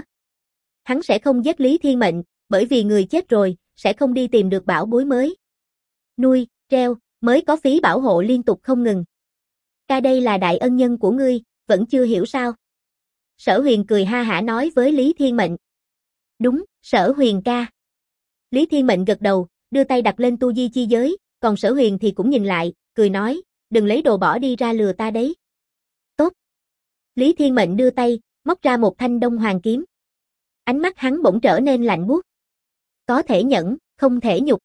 Hắn sẽ không giết Lý Thiên Mệnh, bởi vì người chết rồi, sẽ không đi tìm được bảo bối mới. Nuôi, treo, mới có phí bảo hộ liên tục không ngừng. Ca đây là đại ân nhân của ngươi, vẫn chưa hiểu sao? Sở Huyền cười ha hả nói với Lý Thiên Mệnh. Đúng, Sở Huyền ca. Lý Thiên Mệnh gật đầu, đưa tay đặt lên tu di chi giới, còn Sở Huyền thì cũng nhìn lại, cười nói, đừng lấy đồ bỏ đi ra lừa ta đấy. Tốt. Lý Thiên Mệnh đưa tay, móc ra một thanh Đông Hoàng kiếm. Ánh mắt hắn bỗng trở nên lạnh buốt. Có thể nhẫn, không thể nhục.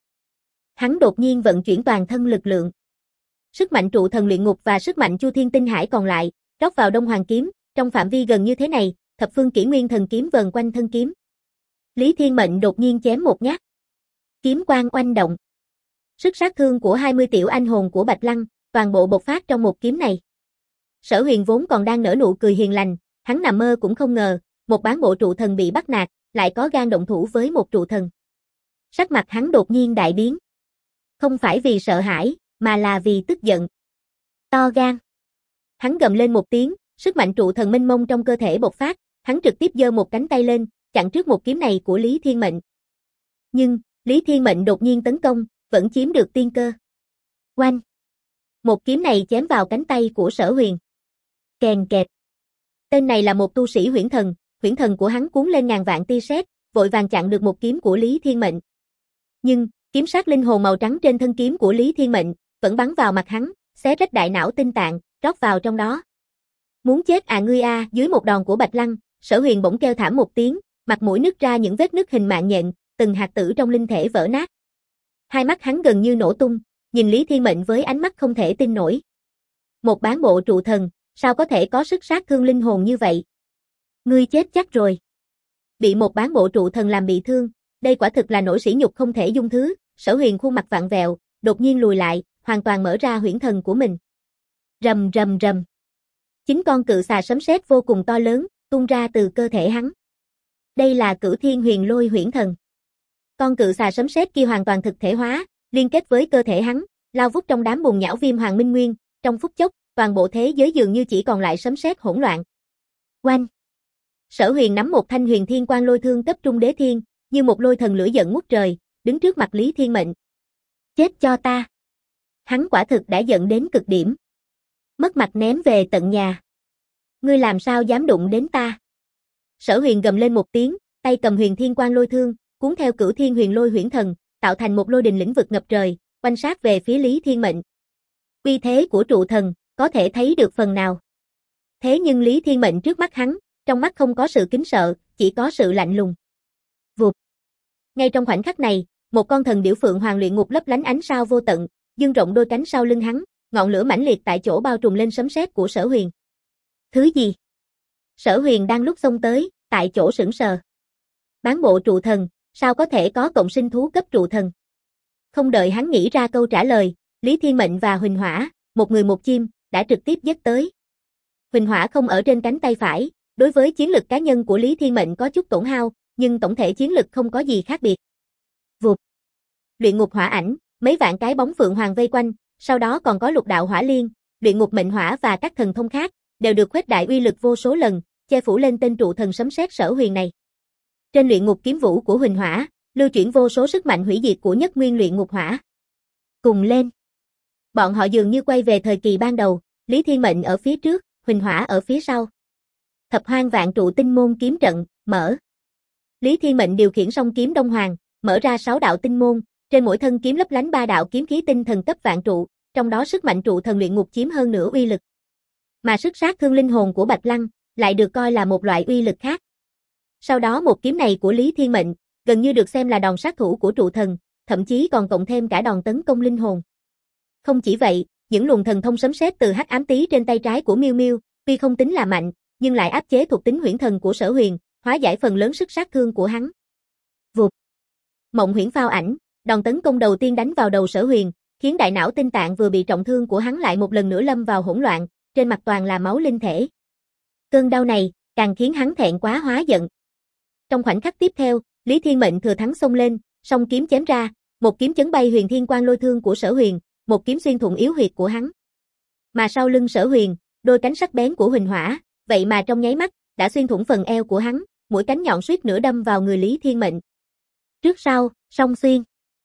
Hắn đột nhiên vận chuyển toàn thân lực lượng. Sức mạnh trụ thần luyện ngục và sức mạnh Chu Thiên Tinh Hải còn lại, rót vào Đông Hoàng kiếm, trong phạm vi gần như thế này, thập phương kỷ nguyên thần kiếm vờn quanh thân kiếm. Lý Thiên Mệnh đột nhiên chém một nhát. Kiếm quang oanh động. Sức sát thương của 20 tiểu anh hồn của Bạch Lăng, toàn bộ bộc phát trong một kiếm này. Sở Huyền vốn còn đang nở nụ cười hiền lành, hắn nằm mơ cũng không ngờ, một bán bộ trụ thần bị bắt nạt, lại có gan động thủ với một trụ thần. Sắc mặt hắn đột nhiên đại biến. Không phải vì sợ hãi, mà là vì tức giận. To gan. Hắn gầm lên một tiếng, sức mạnh trụ thần mênh mông trong cơ thể bộc phát, hắn trực tiếp giơ một cánh tay lên, chặn trước một kiếm này của Lý Thiên Mệnh. Nhưng, Lý Thiên Mệnh đột nhiên tấn công, vẫn chiếm được tiên cơ. Oanh! Một kiếm này chém vào cánh tay của Sở Huyền. Kèn kẹt. Tên này là một tu sĩ huyễn thần của hắn cuốn lên ngàn vạn tia sét, vội vàng chặn được một kiếm của Lý Thiên Mệnh. Nhưng, kiếm sát linh hồn màu trắng trên thân kiếm của Lý Thiên Mệnh vẫn bắn vào mặt hắn, xé rách đại não tinh tạng, rót vào trong đó. Muốn chết à ngươi a, dưới một đòn của Bạch Lăng, Sở Huyền bỗng kêu thảm một tiếng, mặt mũi nứt ra những vết nứt hình mạng nhện, từng hạt tử trong linh thể vỡ nát. Hai mắt hắn gần như nổ tung, nhìn Lý Thiên Mệnh với ánh mắt không thể tin nổi. Một bán bộ trụ thần, sao có thể có sức sát thương linh hồn như vậy? Ngươi chết chắc rồi. Bị một bán bộ trụ thần làm bị thương, đây quả thực là nỗi sỉ nhục không thể dung thứ. Sở Huyền khuôn mặt vặn vẹo, đột nhiên lùi lại, hoàn toàn mở ra huyễn thần của mình. Rầm rầm rầm. 9 con cự xà sấm sét vô cùng to lớn, tung ra từ cơ thể hắn. Đây là Cửu Thiên Huyền Lôi huyễn thần. Con cự xà sấm sét kia hoàn toàn thực thể hóa, liên kết với cơ thể hắn, lao vút trong đám bùn nhão viêm hoàng minh nguyên, trong phút chốc, toàn bộ thế giới dường như chỉ còn lại sấm sét hỗn loạn. Oanh! Sở Huyền nắm một thanh Huyền Thiên Quang Lôi thương cấp trung đế thiên, như một lôi thần lửa giận ngút trời, đứng trước mặt Lý Thiên Mệnh. Chết cho ta! Hắn quả thực đã giận đến cực điểm. Mất mặt ném về tận nhà. Ngươi làm sao dám đụng đến ta? Sở Huyền gầm lên một tiếng, tay cầm Huyền Thiên Quang Lôi thương, cuốn theo Cửu Thiên Huyền Lôi huyễn thần, tạo thành một lôi đình lĩnh vực ngập trời, quanh sát về phía Lý Thiên Mệnh. Uy thế của trụ thần, có thể thấy được phần nào. Thế nhưng Lý Thiên Mệnh trước mắt hắn, trong mắt không có sự kính sợ, chỉ có sự lạnh lùng. Vụt. Ngay trong khoảnh khắc này, một con thần điểu phượng hoàng luyện ngục lấp lánh ánh sao vô tận, dương rộng đôi cánh sau lưng hắn, ngọn lửa mãnh liệt tại chỗ bao trùm lên sấm sét của Sở Huyền. Thứ gì? Sở Huyền đang lúc xông tới, tại chỗ sững sờ. Bán bộ trụ thần, sao có thể có cộng sinh thú cấp trụ thần? Không đợi hắn nghĩ ra câu trả lời, Lý Thiên Mệnh và Huỳnh Hỏa, một người một chim, đã trực tiếp giết tới. Huỳnh Hỏa không ở trên cánh tay phải, đối với chiến lực cá nhân của Lý Thiên Mệnh có chút tổn hao, nhưng tổng thể chiến lực không có gì khác biệt. Vụt. Luyện ngục hỏa ảnh, mấy vạn cái bóng phượng hoàng vây quanh, sau đó còn có lục đạo hỏa liên, luyện ngục mệnh hỏa và các thần thông khác, đều được khuếch đại uy lực vô số lần, che phủ lên tên trụ thần sấm sét Sở Huyền này. Trên luyện ngục kiếm vũ của Huỳnh Hỏa, lưu chuyển vô số sức mạnh hủy diệt của nhất nguyên luyện ngục hỏa. Cùng lên. Bọn họ dường như quay về thời kỳ ban đầu, Lý Thiên Mệnh ở phía trước, Huỳnh Hỏa ở phía sau. Thập hoang vạn trụ tinh môn kiếm trận, mở. Lý Thiên Mệnh điều khiển song kiếm Đông Hoàng, mở ra 6 đạo tinh môn, trên mỗi thân kiếm lấp lánh 3 đạo kiếm khí tinh thần cấp vạn trụ, trong đó sức mạnh trụ thần luyện ngục chiếm hơn nửa uy lực. Mà sức sát thương linh hồn của Bạch Lăng lại được coi là một loại uy lực khác. Sau đó một kiếm này của Lý Thiên Mệnh, gần như được xem là đòn sát thủ của trụ thần, thậm chí còn cộng thêm cả đòn tấn công linh hồn. Không chỉ vậy, những luồng thần thông sấm sét từ hắc ám tí trên tay trái của Miêu Miêu, tuy không tính là mạnh, nhưng lại áp chế thuộc tính huyễn thần của Sở Huyền, hóa giải phần lớn sức sát thương của hắn. Vụt. Mộng huyễn phao ảnh, đòn tấn công đầu tiên đánh vào đầu Sở Huyền, khiến đại não tinh tạng vừa bị trọng thương của hắn lại một lần nữa lâm vào hỗn loạn, trên mặt toàn là máu linh thể. Cơn đau này càng khiến hắn thẹn quá hóa giận. Trong khoảnh khắc tiếp theo, Lý Thiên Mệnh thừa thắng xông lên, song kiếm chém ra, một kiếm chấn bay Huyền Thiên Quang Lôi thương của Sở Huyền, một kiếm xuyên thủng yếu huyệt của hắn. Mà sau lưng Sở Huyền, đôi cánh sắc bén của Huỳnh Hỏa, vậy mà trong nháy mắt đã xuyên thủng phần eo của hắn, mũi cánh nhọn suýt nữa đâm vào người Lý Thiên Mệnh. Trước sau, song xuyên.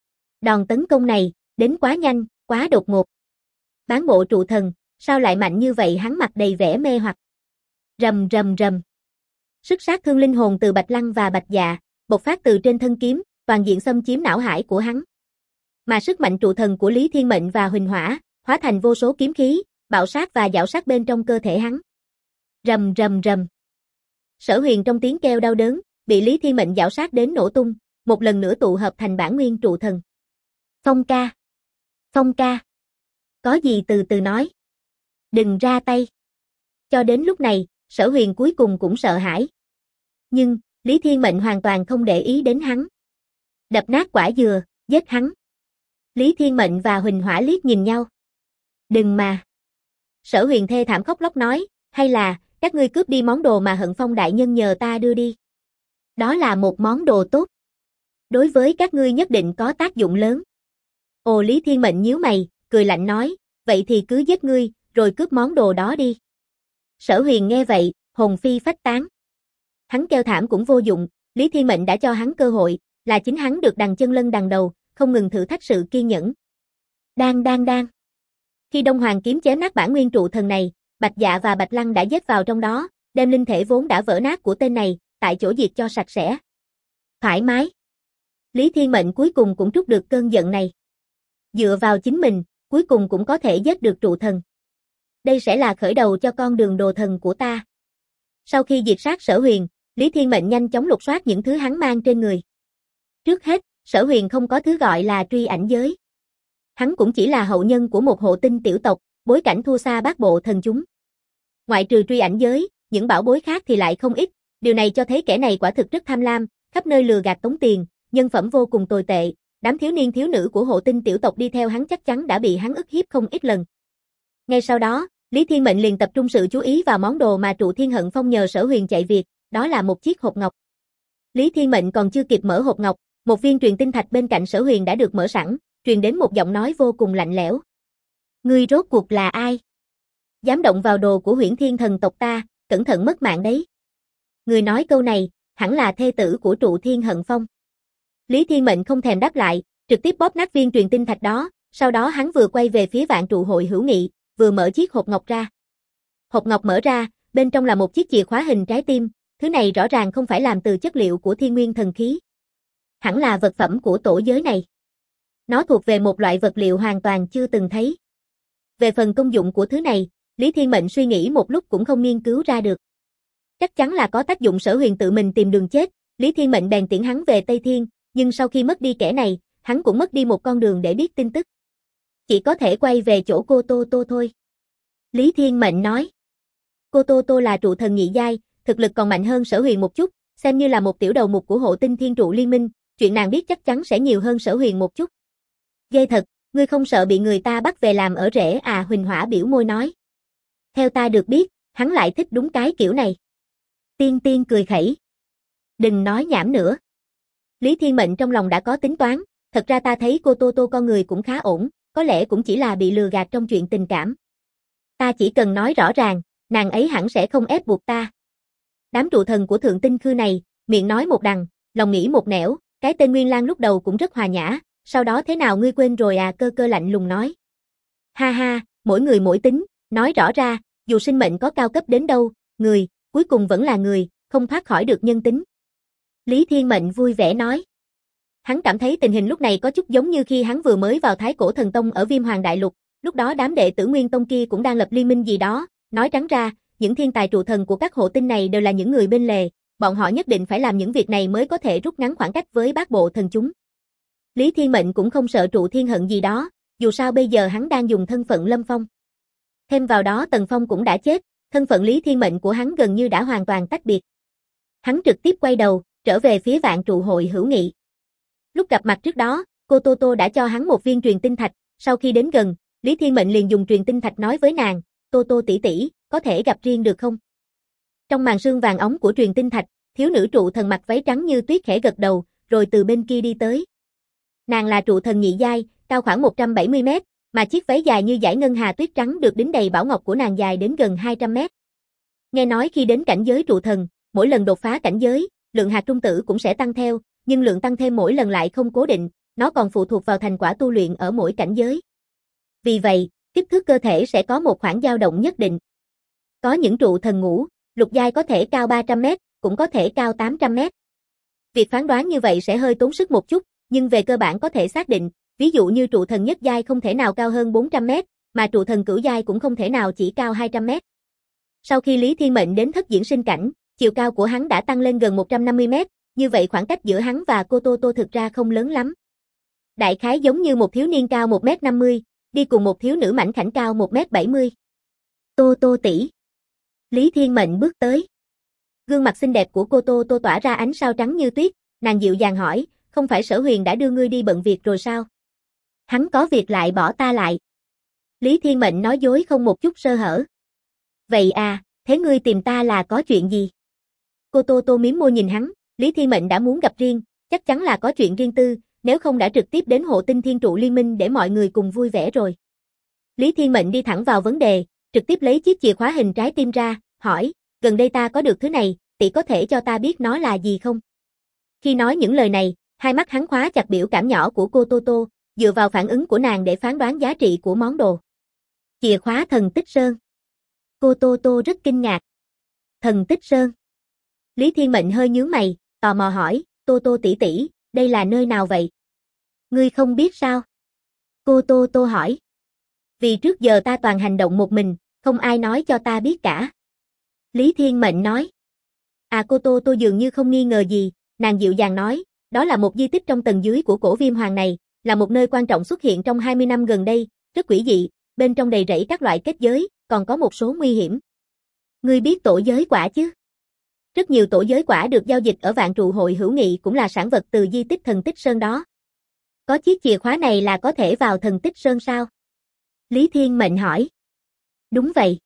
Đòn tấn công này đến quá nhanh, quá đột ngột. Bán bộ trụ thần, sao lại mạnh như vậy? Hắn mặt đầy vẻ mê hoặc. Rầm rầm rầm. Sức sát thương linh hồn từ Bạch Lăng và Bạch Dạ bộc phát từ trên thân kiếm, toàn diện xâm chiếm não hải của hắn. Mà sức mạnh trụ thần của Lý Thiên Mệnh và Huỳnh Hỏa hóa thành vô số kiếm khí, bạo sát và dạo sát bên trong cơ thể hắn. Rầm rầm rầm. Sở Huyền trong tiếng kêu đau đớn, bị Lý Thiên Mệnh dạo sát đến nổ tung, một lần nữa tụ hợp thành bản nguyên trụ thần. Phong ca. Phong ca. Có gì từ từ nói. Đừng ra tay. Cho đến lúc này, Sở Huyền cuối cùng cũng sợ hãi. Nhưng, Lý Thiên Mệnh hoàn toàn không để ý đến hắn. Đập nát quả dừa, Giết hắn. Lý Thiên Mệnh và Huỳnh Hỏa liếc nhìn nhau. Đừng mà. Sở Huyền thê thảm khóc lóc nói, hay là, các ngươi cướp đi món đồ mà Hận Phong đại nhân nhờ ta đưa đi. Đó là một món đồ tốt. Đối với các ngươi nhất định có tác dụng lớn. Ồ, Lý Thiên Mệnh nhíu mày, cười lạnh nói, vậy thì cứ giết ngươi, rồi cướp món đồ đó đi. Sở Huyền nghe vậy, hồn phi phách tán. Hắn kêu thảm cũng vô dụng, Lý Thiên Mệnh đã cho hắn cơ hội, là chính hắn được đằng chân lân đằng đầu, không ngừng thử thách sự kiên nhẫn. Đang. Khi Đông Hoàng kiếm chém nát bản nguyên trụ thần này, Bạch Dạ và Bạch Lăng đã giết vào trong đó, đem linh thể vốn đã vỡ nát của tên này, tại chỗ diệt cho sạch sẽ. Thoải mái. Lý Thiên Mệnh cuối cùng cũng trút được cơn giận này. Dựa vào chính mình, cuối cùng cũng có thể giết được trụ thần. Đây sẽ là khởi đầu cho con đường đồ thần của ta. Sau khi diệt sát Sở Huyền, Lý Thiên Mệnh nhanh chóng lục soát những thứ hắn mang trên người. Trước hết, Sở Huyền không có thứ gọi là truy ảnh giới. Hắn cũng chỉ là hậu nhân của một hộ tinh tiểu tộc, bối cảnh thua xa bát bộ thần chúng. Ngoại trừ truy ảnh giới, những bảo bối khác thì lại không ít, điều này cho thấy kẻ này quả thực rất tham lam, khắp nơi lừa gạt tống tiền, nhân phẩm vô cùng tồi tệ, đám thiếu niên thiếu nữ của hộ tinh tiểu tộc đi theo hắn chắc chắn đã bị hắn ức hiếp không ít lần. Ngay sau đó, Lý Thiên Mệnh liền tập trung sự chú ý vào món đồ mà trụ Thiên Hận Phong nhờ Sở Huyền chạy việc, đó là một chiếc hộp ngọc. Lý Thiên Mệnh còn chưa kịp mở hộp ngọc, một viên truyền tinh thạch bên cạnh Sở Huyền đã được mở sẵn, truyền đến một giọng nói vô cùng lạnh lẽo. Ngươi rốt cuộc là ai? Dám động vào đồ của Huyễn Thiên thần tộc ta, cẩn thận mất mạng đấy. Người nói câu này, hẳn là thê tử của trụ Thiên Hận Phong. Lý Thiên Mệnh không thèm đáp lại, trực tiếp bóp nát viên truyền tinh thạch đó, sau đó hắn vừa quay về phía Vạn Trụ Hội hữu nghị, vừa mở chiếc hộp ngọc ra. Hộp ngọc mở ra, bên trong là một chiếc chìa khóa hình trái tim, thứ này rõ ràng không phải làm từ chất liệu của Thiên Nguyên thần khí. Hẳn là vật phẩm của tổ giới này. Nó thuộc về một loại vật liệu hoàn toàn chưa từng thấy. Về phần công dụng của thứ này, Lý Thiên Mệnh suy nghĩ một lúc cũng không nghiên cứu ra được. Chắc chắn là có tác dụng. Sở Huyền tự mình tìm đường chết, Lý Thiên Mệnh bèn tiễn hắn về Tây Thiên, nhưng sau khi mất đi kẻ này, hắn cũng mất đi một con đường để biết tin tức. Chỉ có thể quay về chỗ cô Tô Tô thôi. Lý Thiên Mệnh nói. Cô Tô Tô là trụ thần nhị giai, thực lực còn mạnh hơn Sở Huyền một chút, xem như là một tiểu đầu mục của hộ tinh thiên trụ liên minh, chuyện nàng biết chắc chắn sẽ nhiều hơn Sở Huyền một chút. Ghê thật, ngươi không sợ bị người ta bắt về làm ở rể à? Huỳnh Hỏa biểu môi nói. Theo ta được biết, hắn lại thích đúng cái kiểu này. Tiên Tiên cười khẩy. Đừng nói nhảm nữa. Lý Thiên Mệnh trong lòng đã có tính toán, thật ra ta thấy cô Tô Tô con người cũng khá ổn, có lẽ cũng chỉ là bị lừa gạt trong chuyện tình cảm. Ta chỉ cần nói rõ ràng, nàng ấy hẳn sẽ không ép buộc ta. Đám trụ thần của Thượng Tinh Khư này, miệng nói một đằng, lòng nghĩ một nẻo, cái tên Nguyên Lang lúc đầu cũng rất hòa nhã, sau đó thế nào ngươi quên rồi à? Cơ Cơ lạnh lùng nói. Ha ha, mỗi người mỗi tính, nói rõ ra, dù sinh mệnh có cao cấp đến đâu, người, cuối cùng vẫn là người, không thoát khỏi được nhân tính. Lý Thiên Mệnh vui vẻ nói. Hắn cảm thấy tình hình lúc này có chút giống như khi hắn vừa mới vào Thái Cổ Thần Tông ở Viêm Hoàng Đại Lục, lúc đó đám đệ tử Nguyên Tông kia cũng đang lập liên minh gì đó, nói trắng ra, những thiên tài trụ thần của các hộ tinh này đều là những người bên lề, bọn họ nhất định phải làm những việc này mới có thể rút ngắn khoảng cách với bát bộ thần chúng. Lý Thiên Mệnh cũng không sợ trụ thiên hận gì đó, dù sao bây giờ hắn đang dùng thân phận Lâm Phong. Thêm vào đó Tần Phong cũng đã chết, thân phận Lý Thiên Mệnh của hắn gần như đã hoàn toàn tách biệt. Hắn trực tiếp quay đầu, trở về phía Vạn Trụ Hội hữu nghị. Lúc gặp mặt trước đó, cô Tô Tô đã cho hắn một viên truyền tinh thạch, sau khi đến gần, Lý Thiên Mệnh liền dùng truyền tinh thạch nói với nàng, Tô Tô tỷ tỷ, có thể gặp riêng được không? Trong màn sương vàng óng của truyền tinh thạch, thiếu nữ trụ thần mặc váy trắng như tuyết khẽ gật đầu, rồi từ bên kia đi tới. Nàng là trụ thần nhị giai, cao khoảng 170 mét, mà chiếc váy dài như dải ngân hà tuyết trắng được đính đầy bảo ngọc của nàng dài đến gần 200 mét. Nghe nói khi đến cảnh giới trụ thần, mỗi lần đột phá cảnh giới, lượng hạt trung tử cũng sẽ tăng theo, nhưng lượng tăng thêm mỗi lần lại không cố định, nó còn phụ thuộc vào thành quả tu luyện ở mỗi cảnh giới. Vì vậy, kích thước cơ thể sẽ có một khoảng dao động nhất định. Có những trụ thần ngũ, lục giai có thể cao 300 mét, cũng có thể cao 800 mét. Việc phán đoán như vậy sẽ hơi tốn sức một chút, nhưng về cơ bản có thể xác định, ví dụ như trụ thần nhất giai không thể nào cao hơn 400 mét, mà trụ thần cửu giai cũng không thể nào chỉ cao 200 mét. Sau khi Lý Thiên Mệnh đến thất diễn sinh cảnh, chiều cao của hắn đã tăng lên gần 150 mét, như vậy khoảng cách giữa hắn và cô Tô Tô thực ra không lớn lắm. Đại khái giống như một thiếu niên cao 1m50, đi cùng một thiếu nữ mảnh khảnh cao 1m70. Tô Tô tỷ. Lý Thiên Mệnh bước tới. Gương mặt xinh đẹp của cô Tô Tô tỏa ra ánh sao trắng như tuyết, nàng dịu dàng hỏi, không phải Sở Huyền đã đưa ngươi đi bận việc rồi sao? Hắn có việc lại bỏ ta lại. Lý Thiên Mệnh nói dối không một chút sơ hở. Vậy à, thế ngươi tìm ta là có chuyện gì? Cô Tô Tô mím môi nhìn hắn, Lý Thiên Mệnh đã muốn gặp riêng, chắc chắn là có chuyện riêng tư, nếu không đã trực tiếp đến Hộ Tinh Thiên Trụ Liên Minh để mọi người cùng vui vẻ rồi. Lý Thiên Mệnh đi thẳng vào vấn đề, trực tiếp lấy chiếc chìa khóa hình trái tim ra, hỏi, gần đây ta có được thứ này, tỷ có thể cho ta biết nó là gì không? Khi nói những lời này, hai mắt hắn khóa chặt biểu cảm nhỏ của cô Tô Tô, dựa vào phản ứng của nàng để phán đoán giá trị của món đồ. Chìa khóa thần tích sơn. Cô Tô Tô rất kinh ngạc. Thần tích sơn. Lý Thiên Mệnh hơi nhướng mày, tò mò hỏi, Tô Tô tỷ tỷ, đây là nơi nào vậy? Ngươi không biết sao? Cô Tô Tô hỏi. Vì trước giờ ta toàn hành động một mình, không ai nói cho ta biết cả. Lý Thiên Mệnh nói. À, cô Tô Tô dường như không nghi ngờ gì, nàng dịu dàng nói, đó là một di tích trong tầng dưới của cổ Viêm Hoàng này, là một nơi quan trọng xuất hiện trong 20 năm gần đây, rất quỷ dị, bên trong đầy rẫy các loại kết giới, còn có một số nguy hiểm. Ngươi biết tổ giới quả chứ? Rất nhiều tổ giới quả được giao dịch ở Vạn Trụ Hội hữu nghị cũng là sản vật từ di tích thần tích sơn đó. Có chiếc chìa khóa này là có thể vào thần tích sơn sao? Lý Thiên Mệnh hỏi. Đúng vậy.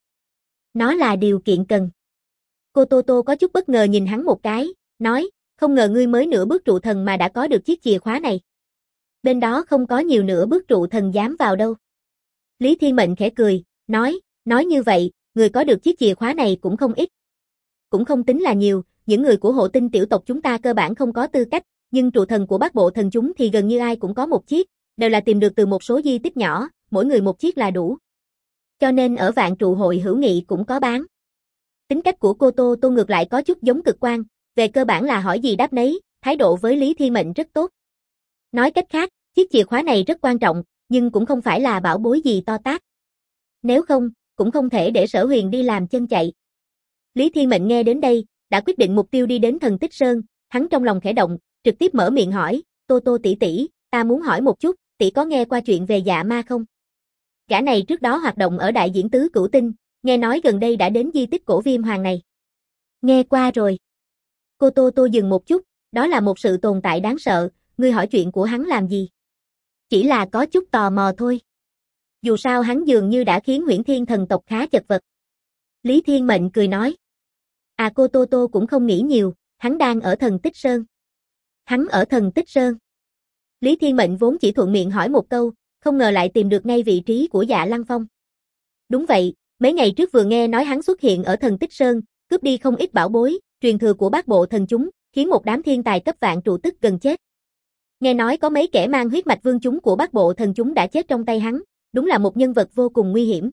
Nó là điều kiện cần. Cô Tô Tô có chút bất ngờ nhìn hắn một cái, nói, không ngờ ngươi mới nửa bước trụ thần mà đã có được chiếc chìa khóa này. Bên đó không có nhiều nửa bước trụ thần dám vào đâu. Lý Thiên Mệnh khẽ cười, nói như vậy, người có được chiếc chìa khóa này cũng không ít. Cũng không tính là nhiều, những người của Hộ Tinh tiểu tộc chúng ta cơ bản không có tư cách, nhưng trụ thần của Bát Bộ thần chúng thì gần như ai cũng có một chiếc, đều là tìm được từ một số di tích nhỏ, mỗi người một chiếc là đủ. Cho nên ở Vạn Trụ Hội hữu nghị cũng có bán. Tính cách của cô Tô Tô ngược lại có chút giống Cực Quang, về cơ bản là hỏi gì đáp nấy, thái độ với Lý Thiên Mệnh rất tốt. Nói cách khác, chiếc chìa khóa này rất quan trọng, nhưng cũng không phải là bảo bối gì to tát. Nếu không, cũng không thể để Sở Huyền đi làm chân chạy. Lý Thiên Mệnh nghe đến đây, đã quyết định mục tiêu đi đến thần tích sơn, hắn trong lòng khẽ động, trực tiếp mở miệng hỏi, Tô Tô tỷ tỷ, ta muốn hỏi một chút, tỷ có nghe qua chuyện về Dạ Ma không? Gã này trước đó hoạt động ở Đại Diễn Tứ Cửu Tinh, nghe nói gần đây đã đến di tích cổ Viêm Hoàng này. Nghe qua rồi. Cô Tô Tô dừng một chút, đó là một sự tồn tại đáng sợ, ngươi hỏi chuyện của hắn làm gì? Chỉ là có chút tò mò thôi. Dù sao hắn dường như đã khiến Huyễn Thiên thần tộc khá chật vật. Lý Thiên Mệnh cười nói. À, cô Tô Tô cũng không nghĩ nhiều, hắn đang ở thần tích sơn. Hắn ở thần tích sơn. Lý Thiên Mệnh vốn chỉ thuận miệng hỏi một câu, không ngờ lại tìm được ngay vị trí của Dạ Lăng Phong. Đúng vậy, mấy ngày trước vừa nghe nói hắn xuất hiện ở thần tích sơn, cướp đi không ít bảo bối, truyền thừa của Bát Bộ thần chúng, khiến một đám thiên tài cấp vạn trụ tức gần chết. Nghe nói có mấy kẻ mang huyết mạch vương chúng của Bát Bộ thần chúng đã chết trong tay hắn, đúng là một nhân vật vô cùng nguy hiểm.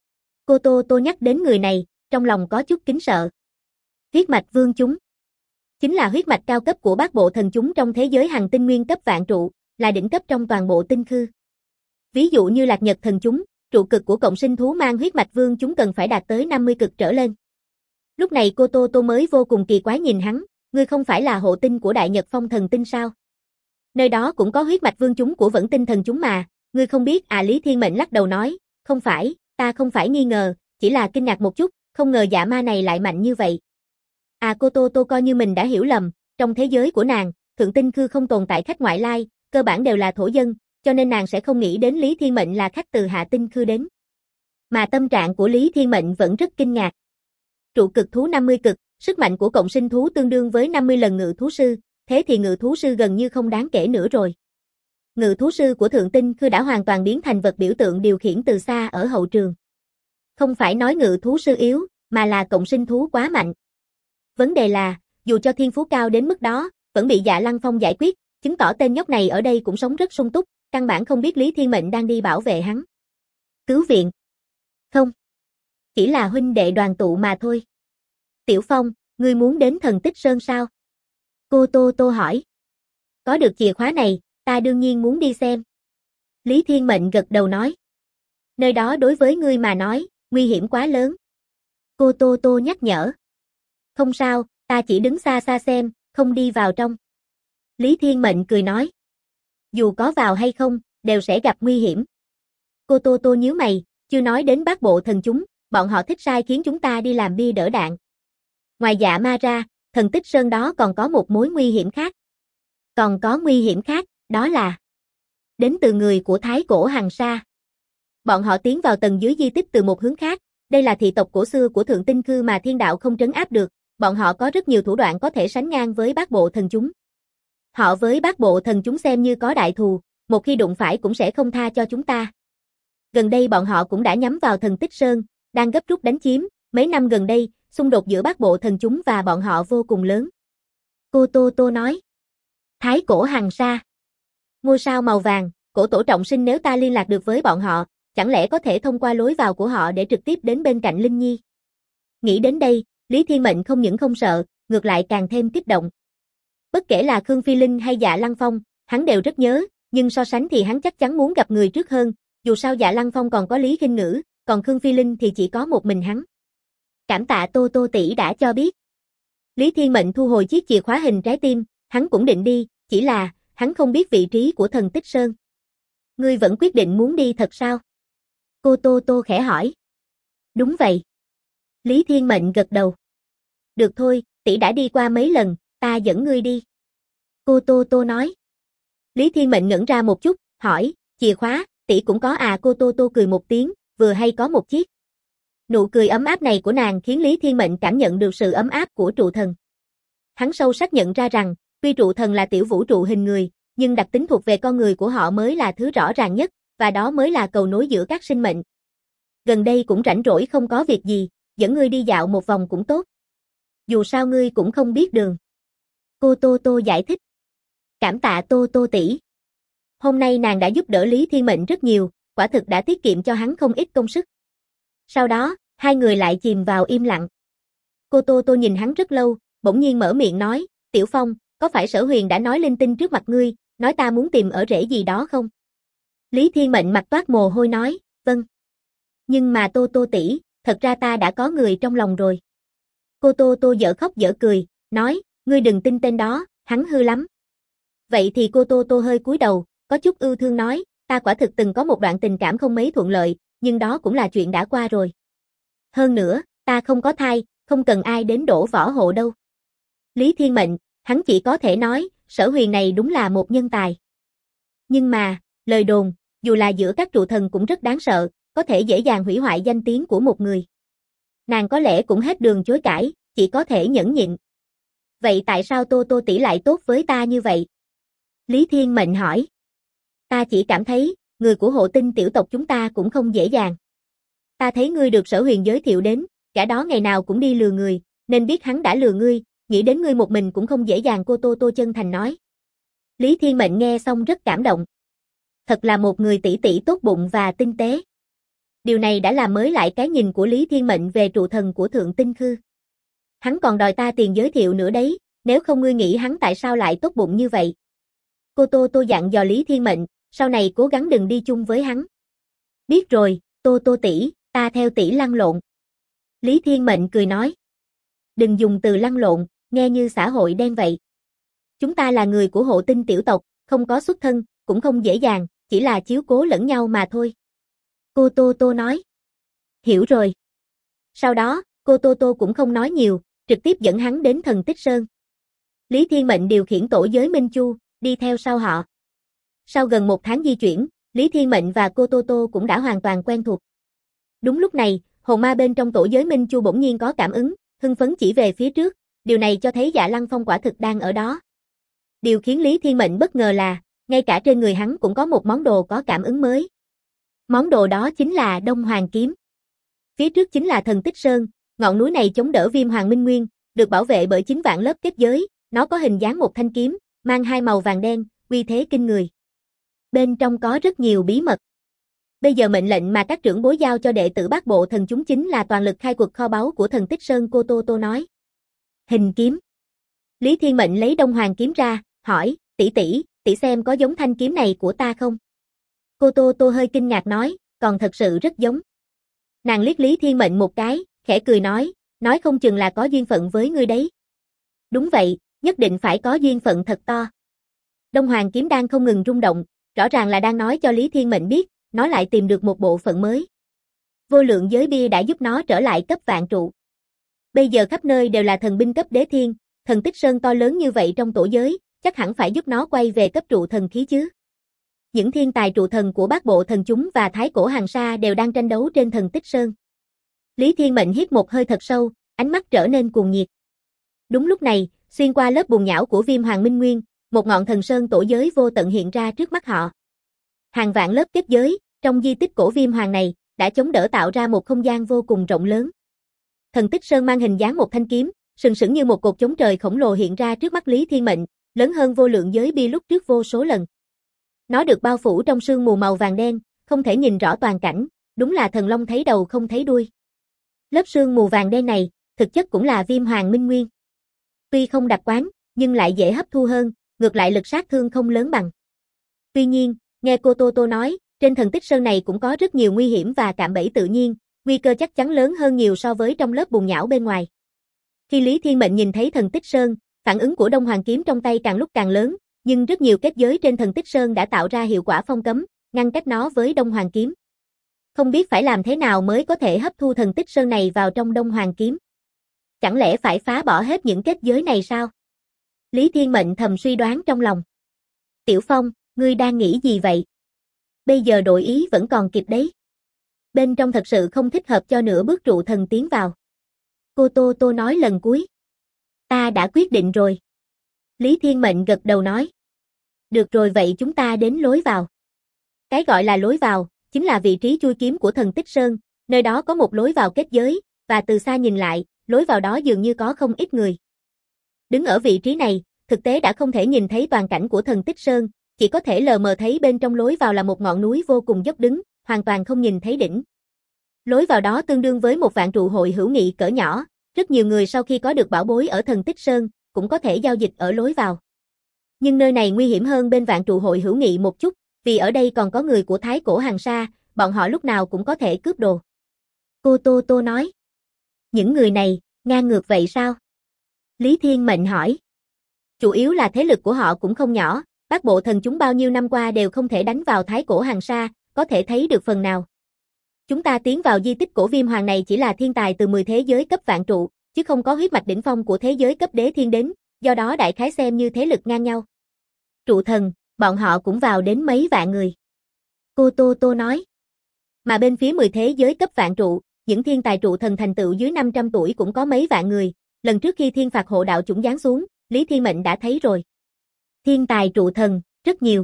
Cô Tô Tô nhắc đến người này, trong lòng có chút kính sợ. Huyết mạch vương chúng chính là huyết mạch cao cấp của Bát Bộ thần chúng trong thế giới hành tinh nguyên cấp vạn trụ, là đỉnh cấp trong toàn bộ tinh khư. Ví dụ như Lạc Nhật thần chúng, trụ cực của cộng sinh thú mang huyết mạch vương chúng cần phải đạt tới 50 cực trở lên. Lúc này cô Tô Tô mới vô cùng kỳ quái nhìn hắn, ngươi không phải là hộ tinh của Đại Nhật Phong thần tinh sao? Nơi đó cũng có huyết mạch vương chúng của Vẫn Tinh thần chúng mà, ngươi không biết à? Lý Thiên Mệnh lắc đầu nói, không phải, ta không phải nghi ngờ, chỉ là kinh ngạc một chút, không ngờ Dạ Ma này lại mạnh như vậy. À, cô Tô Tô coi như mình đã hiểu lầm, trong thế giới của nàng, thượng tinh khư không tồn tại khách ngoại lai, cơ bản đều là thổ dân, cho nên nàng sẽ không nghĩ đến Lý Thiên Mệnh là khách từ hạ tinh khư đến. Mà tâm trạng của Lý Thiên Mệnh vẫn rất kinh ngạc. Trụ cực thú 50 cực, sức mạnh của cộng sinh thú tương đương với 50 lần ngự thú sư, thế thì ngự thú sư gần như không đáng kể nữa rồi. Ngự thú sư của thượng tinh khư đã hoàn toàn biến thành vật biểu tượng điều khiển từ xa ở hậu trường. Không phải nói ngự thú sư yếu, mà là cộng sinh thú quá mạnh. Vấn đề là, dù cho thiên phú cao đến mức đó, vẫn bị Dạ Lăng Phong giải quyết, chứng tỏ tên nhóc này ở đây cũng sống rất sung túc, căn bản không biết Lý Thiên Mệnh đang đi bảo vệ hắn. Cứu viện? Không. Chỉ là huynh đệ đoàn tụ mà thôi. Tiểu Phong, ngươi muốn đến thần tích sơn sao? Cô Tô Tô hỏi. Có được chìa khóa này, ta đương nhiên muốn đi xem. Lý Thiên Mệnh gật đầu nói. Nơi đó đối với ngươi mà nói, nguy hiểm quá lớn. Cô Tô Tô nhắc nhở. Không sao, ta chỉ đứng xa xa xem, không đi vào trong. Lý Thiên Mệnh cười nói. Dù có vào hay không, đều sẽ gặp nguy hiểm. Cô Tô Tô nhíu mày, chưa nói đến Bát Bộ thần chúng, bọn họ thích sai khiến chúng ta đi làm bia đỡ đạn. Ngoài Dạ Ma ra, thần tích sơn đó còn có một mối nguy hiểm khác. Còn có nguy hiểm khác, đó là đến từ người của Thái Cổ Hằng Sa. Bọn họ tiến vào tầng dưới di tích từ một hướng khác, đây là thị tộc cổ xưa của Thượng Tinh Khư mà thiên đạo không trấn áp được, bọn họ có rất nhiều thủ đoạn có thể sánh ngang với Bát Bộ Thần chúng. Họ với Bát Bộ Thần chúng xem như có đại thù, một khi đụng phải cũng sẽ không tha cho chúng ta. Gần đây bọn họ cũng đã nhắm vào Thần Tích Sơn, đang gấp rút đánh chiếm, mấy năm gần đây, xung đột giữa Bát Bộ Thần chúng và bọn họ vô cùng lớn. Cô Tô Tô nói. Thái Cổ Hằng Sa. Ngôi sao màu vàng, cổ tổ trọng sinh, nếu ta liên lạc được với bọn họ, chẳng lẽ có thể thông qua lối vào của họ để trực tiếp đến bên cạnh Linh Nhi. Nghĩ đến đây, Lý Thiên Mệnh không những không sợ, ngược lại càng thêm kích động. Bất kể là Khương Phi Linh hay Dạ Lăng Phong, hắn đều rất nhớ, nhưng so sánh thì hắn chắc chắn muốn gặp người trước hơn, dù sao Dạ Lăng Phong còn có Lý Khinh Ngữ, còn Khương Phi Linh thì chỉ có một mình hắn. Cảm tạ Tô Tô tỷ đã cho biết. Lý Thiên Mệnh thu hồi chiếc chìa khóa hình trái tim, hắn cũng định đi, chỉ là, hắn không biết vị trí của Thần Tích Sơn. Ngươi vẫn quyết định muốn đi thật sao? Cô Tô Tô khẽ hỏi. Đúng vậy. Lý Thiên Mệnh gật đầu. Được thôi, tỷ đã đi qua mấy lần, ta dẫn ngươi đi. Cô Tô Tô nói. Lý Thiên Mệnh ngẩn ra một chút, hỏi, chìa khóa, tỷ cũng có à? Cô Tô Tô cười một tiếng, vừa hay có một chiếc. Nụ cười ấm áp này của nàng khiến Lý Thiên Mệnh cảm nhận được sự ấm áp của trụ thần. Hắn sâu sắc nhận ra rằng, tuy trụ thần là tiểu vũ trụ hình người, nhưng đặc tính thuộc về con người của họ mới là thứ rõ ràng nhất, và đó mới là cầu nối giữa các sinh mệnh. Gần đây cũng rảnh rỗi không có việc gì, dẫn ngươi đi dạo một vòng cũng tốt. Dù sao ngươi cũng không biết đường. Cô Tô Tô giải thích. Cảm tạ Tô Tô tỷ. Hôm nay nàng đã giúp đỡ Lý Thiên Mệnh rất nhiều, quả thực đã tiết kiệm cho hắn không ít công sức. Sau đó, hai người lại chìm vào im lặng. Cô Tô Tô nhìn hắn rất lâu, bỗng nhiên mở miệng nói, Tiểu Phong, có phải Sở Huyền đã nói linh tinh trước mặt ngươi, nói ta muốn tìm ở rễ gì đó không? Lý Thiên Mệnh mặt toát mồ hôi nói, vâng. Nhưng mà Tô Tô tỷ, thật ra ta đã có người trong lòng rồi. Cô Tô Tô dở khóc dở cười, nói, ngươi đừng tin tên đó, hắn hư lắm. Vậy thì cô Tô Tô hơi cúi đầu, có chút ưu thương nói, ta quả thực từng có một đoạn tình cảm không mấy thuận lợi, nhưng đó cũng là chuyện đã qua rồi. Hơn nữa, ta không có thai, không cần ai đến đổ vỏ hộ đâu. Lý Thiên Mệnh, hắn chỉ có thể nói, Sở Huyền này đúng là một nhân tài. Nhưng mà, lời đồn, dù là giữa các trụ thần cũng rất đáng sợ, có thể dễ dàng hủy hoại danh tiếng của một người. Nàng có lẽ cũng hết đường chối cãi, chỉ có thể nhẫn nhịn. Vậy tại sao Tô Tô tỷ lại tốt với ta như vậy? Lý Thiên Mệnh hỏi. Ta chỉ cảm thấy, người của Hộ Tinh tiểu tộc chúng ta cũng không dễ dàng. Ta thấy ngươi được Sở Huyền giới thiệu đến, cả đó ngày nào cũng đi lừa người, nên biết hắn đã lừa ngươi, nghĩ đến ngươi một mình cũng không dễ dàng. Cô Tô Tô chân thành nói. Lý Thiên Mệnh nghe xong rất cảm động. Thật là một người tỷ tỷ tốt bụng và tinh tế. Điều này đã làm mới lại cái nhìn của Lý Thiên Mệnh về trụ thần của Thượng Tinh Khư. Hắn còn đòi ta tiền giới thiệu nữa đấy, nếu không ngươi nghĩ hắn tại sao lại tốt bụng như vậy. Cô Tô Tô dặn dò Lý Thiên Mệnh, sau này cố gắng đừng đi chung với hắn. Biết rồi, Tô Tô tỷ, ta theo tỷ lăn lộn. Lý Thiên Mệnh cười nói. Đừng dùng từ lăn lộn, nghe như xã hội đen vậy. Chúng ta là người của Hộ Tinh tiểu tộc, không có xuất thân, cũng không dễ dàng, chỉ là chiếu cố lẫn nhau mà thôi. Cô Tô Tô nói. Hiểu rồi. Sau đó, cô Tô Tô cũng không nói nhiều, trực tiếp dẫn hắn đến Thần Tích Sơn. Lý Thiên Mệnh điều khiển tổ giới Minh Chu, đi theo sau họ. Sau gần một tháng di chuyển, Lý Thiên Mệnh và cô Tô Tô cũng đã hoàn toàn quen thuộc. Đúng lúc này, hồn ma bên trong tổ giới Minh Chu bỗng nhiên có cảm ứng, hưng phấn chỉ về phía trước, điều này cho thấy Dạ Lăng Phong quả thực đang ở đó. Điều khiến Lý Thiên Mệnh bất ngờ là, ngay cả trên người hắn cũng có một món đồ có cảm ứng mới. Món đồ đó chính là Đông Hoàng Kiếm. Phía trước chính là Thần Tích Sơn, ngọn núi này chống đỡ Viêm Hoàng Minh Nguyên, được bảo vệ bởi 9 vạn lớp kết giới, nó có hình dáng một thanh kiếm, mang hai màu vàng đen, uy thế kinh người. Bên trong có rất nhiều bí mật. Bây giờ mệnh lệnh mà các trưởng bối giao cho đệ tử Bát Bộ Thần chúng chính là toàn lực khai quật kho báu của Thần Tích Sơn. Cô Tô Tô nói. Hình kiếm. Lý Thiên Mệnh lấy Đông Hoàng Kiếm ra, hỏi, tỷ xem có giống thanh kiếm này của ta không? Cô Tô Tô hơi kinh ngạc nói, còn thật sự rất giống. Nàng liếc Lý Thiên Mệnh một cái, khẽ cười nói không chừng là có duyên phận với ngươi đấy. Đúng vậy, nhất định phải có duyên phận thật to. Đông Hoàng Kiếm đang không ngừng rung động, rõ ràng là đang nói cho Lý Thiên Mệnh biết, nó lại tìm được một bộ phận mới. Vô lượng giới bia đã giúp nó trở lại cấp vạn trụ. Bây giờ khắp nơi đều là thần binh cấp đế thiên, Thần Tích Sơn to lớn như vậy trong tổ giới, chắc hẳn phải giúp nó quay về cấp trụ thần khí chứ. Những thiên tài trụ thần của Bát Bộ Thần Chúng và Thái Cổ Hàng Sa đều đang tranh đấu trên Thần Tích Sơn. Lý Thiên Mệnh hít một hơi thật sâu, ánh mắt trở nên cuồng nhiệt. Đúng lúc này, xuyên qua lớp bùn nhão của Viêm Hoàng Minh Nguyên, một ngọn thần sơn tổ giới vô tận hiện ra trước mắt họ. Hàng vạn lớp kết giới, trong di tích cổ Viêm Hoàng này, đã chống đỡ tạo ra một không gian vô cùng rộng lớn. Thần Tích Sơn mang hình dáng một thanh kiếm, sừng sững như một cột chống trời khổng lồ hiện ra trước mắt Lý Thiên Mệnh, lớn hơn vô lượng giới bi lúc trước vô số lần. Nó được bao phủ trong sương mù màu vàng đen, không thể nhìn rõ toàn cảnh, đúng là thần long thấy đầu không thấy đuôi. Lớp sương mù vàng đen này, thực chất cũng là Viêm Hoàng Minh Nguyên. Tuy không đặc quán, nhưng lại dễ hấp thu hơn, ngược lại lực sát thương không lớn bằng. Tuy nhiên, nghe cô Tô Tô nói, trên Thần Tích Sơn này cũng có rất nhiều nguy hiểm và cạm bẫy tự nhiên, nguy cơ chắc chắn lớn hơn nhiều so với trong lớp bùn nhão bên ngoài. Khi Lý Thiên Mệnh nhìn thấy Thần Tích Sơn, phản ứng của Đông Hoàng kiếm trong tay càng lúc càng lớn, nhưng rất nhiều kết giới trên Thần Tích Sơn đã tạo ra hiệu quả phong cấm, ngăn cách nó với Đông Hoàng kiếm. Không biết phải làm thế nào mới có thể hấp thu Thần Tích Sơn này vào trong Đông Hoàng kiếm. Chẳng lẽ phải phá bỏ hết những kết giới này sao? Lý Thiên Mệnh thầm suy đoán trong lòng. Tiểu Phong, ngươi đang nghĩ gì vậy? Bây giờ đổi ý vẫn còn kịp đấy. Bên trong thật sự không thích hợp cho nửa bước trụ thần tiến vào. Cô Tô Tô nói lần cuối. Ta đã quyết định rồi. Lý Thiên Mệnh gật đầu nói. Được rồi, vậy chúng ta đến lối vào. Cái gọi là lối vào, chính là vị trí chui kiếm của Thần Tích Sơn, nơi đó có một lối vào kết giới, và từ xa nhìn lại, lối vào đó dường như có không ít người. Đứng ở vị trí này, thực tế đã không thể nhìn thấy toàn cảnh của Thần Tích Sơn, chỉ có thể lờ mờ thấy bên trong lối vào là một ngọn núi vô cùng dốc đứng, hoàn toàn không nhìn thấy đỉnh. Lối vào đó tương đương với một vạn trụ hội hữu nghị cỡ nhỏ, rất nhiều người sau khi có được bảo bối ở Thần Tích Sơn, cũng có thể giao dịch ở lối vào. Nhưng nơi này nguy hiểm hơn bên vạn trụ hội hữu nghị một chút, vì ở đây còn có người của Thái Cổ Hàng Sa, bọn họ lúc nào cũng có thể cướp đồ. Cô Tô Tô nói. Những người này, ngang ngược vậy sao? Lý Thiên Mệnh hỏi. Chủ yếu là thế lực của họ cũng không nhỏ, Bát Bộ Thần Chúng bao nhiêu năm qua đều không thể đánh vào Thái Cổ Hàng Sa, có thể thấy được phần nào. Chúng ta tiến vào di tích cổ Viêm Hoàng này chỉ là thiên tài từ 10 thế giới cấp vạn trụ, chứ không có huyết mạch đỉnh phong của thế giới cấp đế thiên đến, do đó đại khái xem như thế lực ngang nhau. Trụ thần, bọn họ cũng vào đến mấy vạn người. Cô Tô Tô nói. Mà bên phía 10 thế giới cấp vạn trụ, những thiên tài trụ thần thành tựu dưới 500 tuổi cũng có mấy vạn người, lần trước khi thiên phạt hộ đạo chủng giáng xuống, Lý Thiên Mệnh đã thấy rồi. Thiên tài trụ thần, rất nhiều.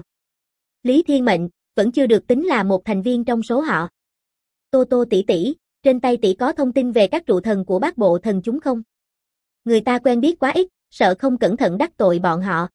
Lý Thiên Mệnh, vẫn chưa được tính là một thành viên trong số họ. Tô Tô tỷ tỷ, trên tay tỷ có thông tin về các trụ thần của Bát Bộ Thần Chúng không? Người ta quen biết quá ít, sợ không cẩn thận đắc tội bọn họ.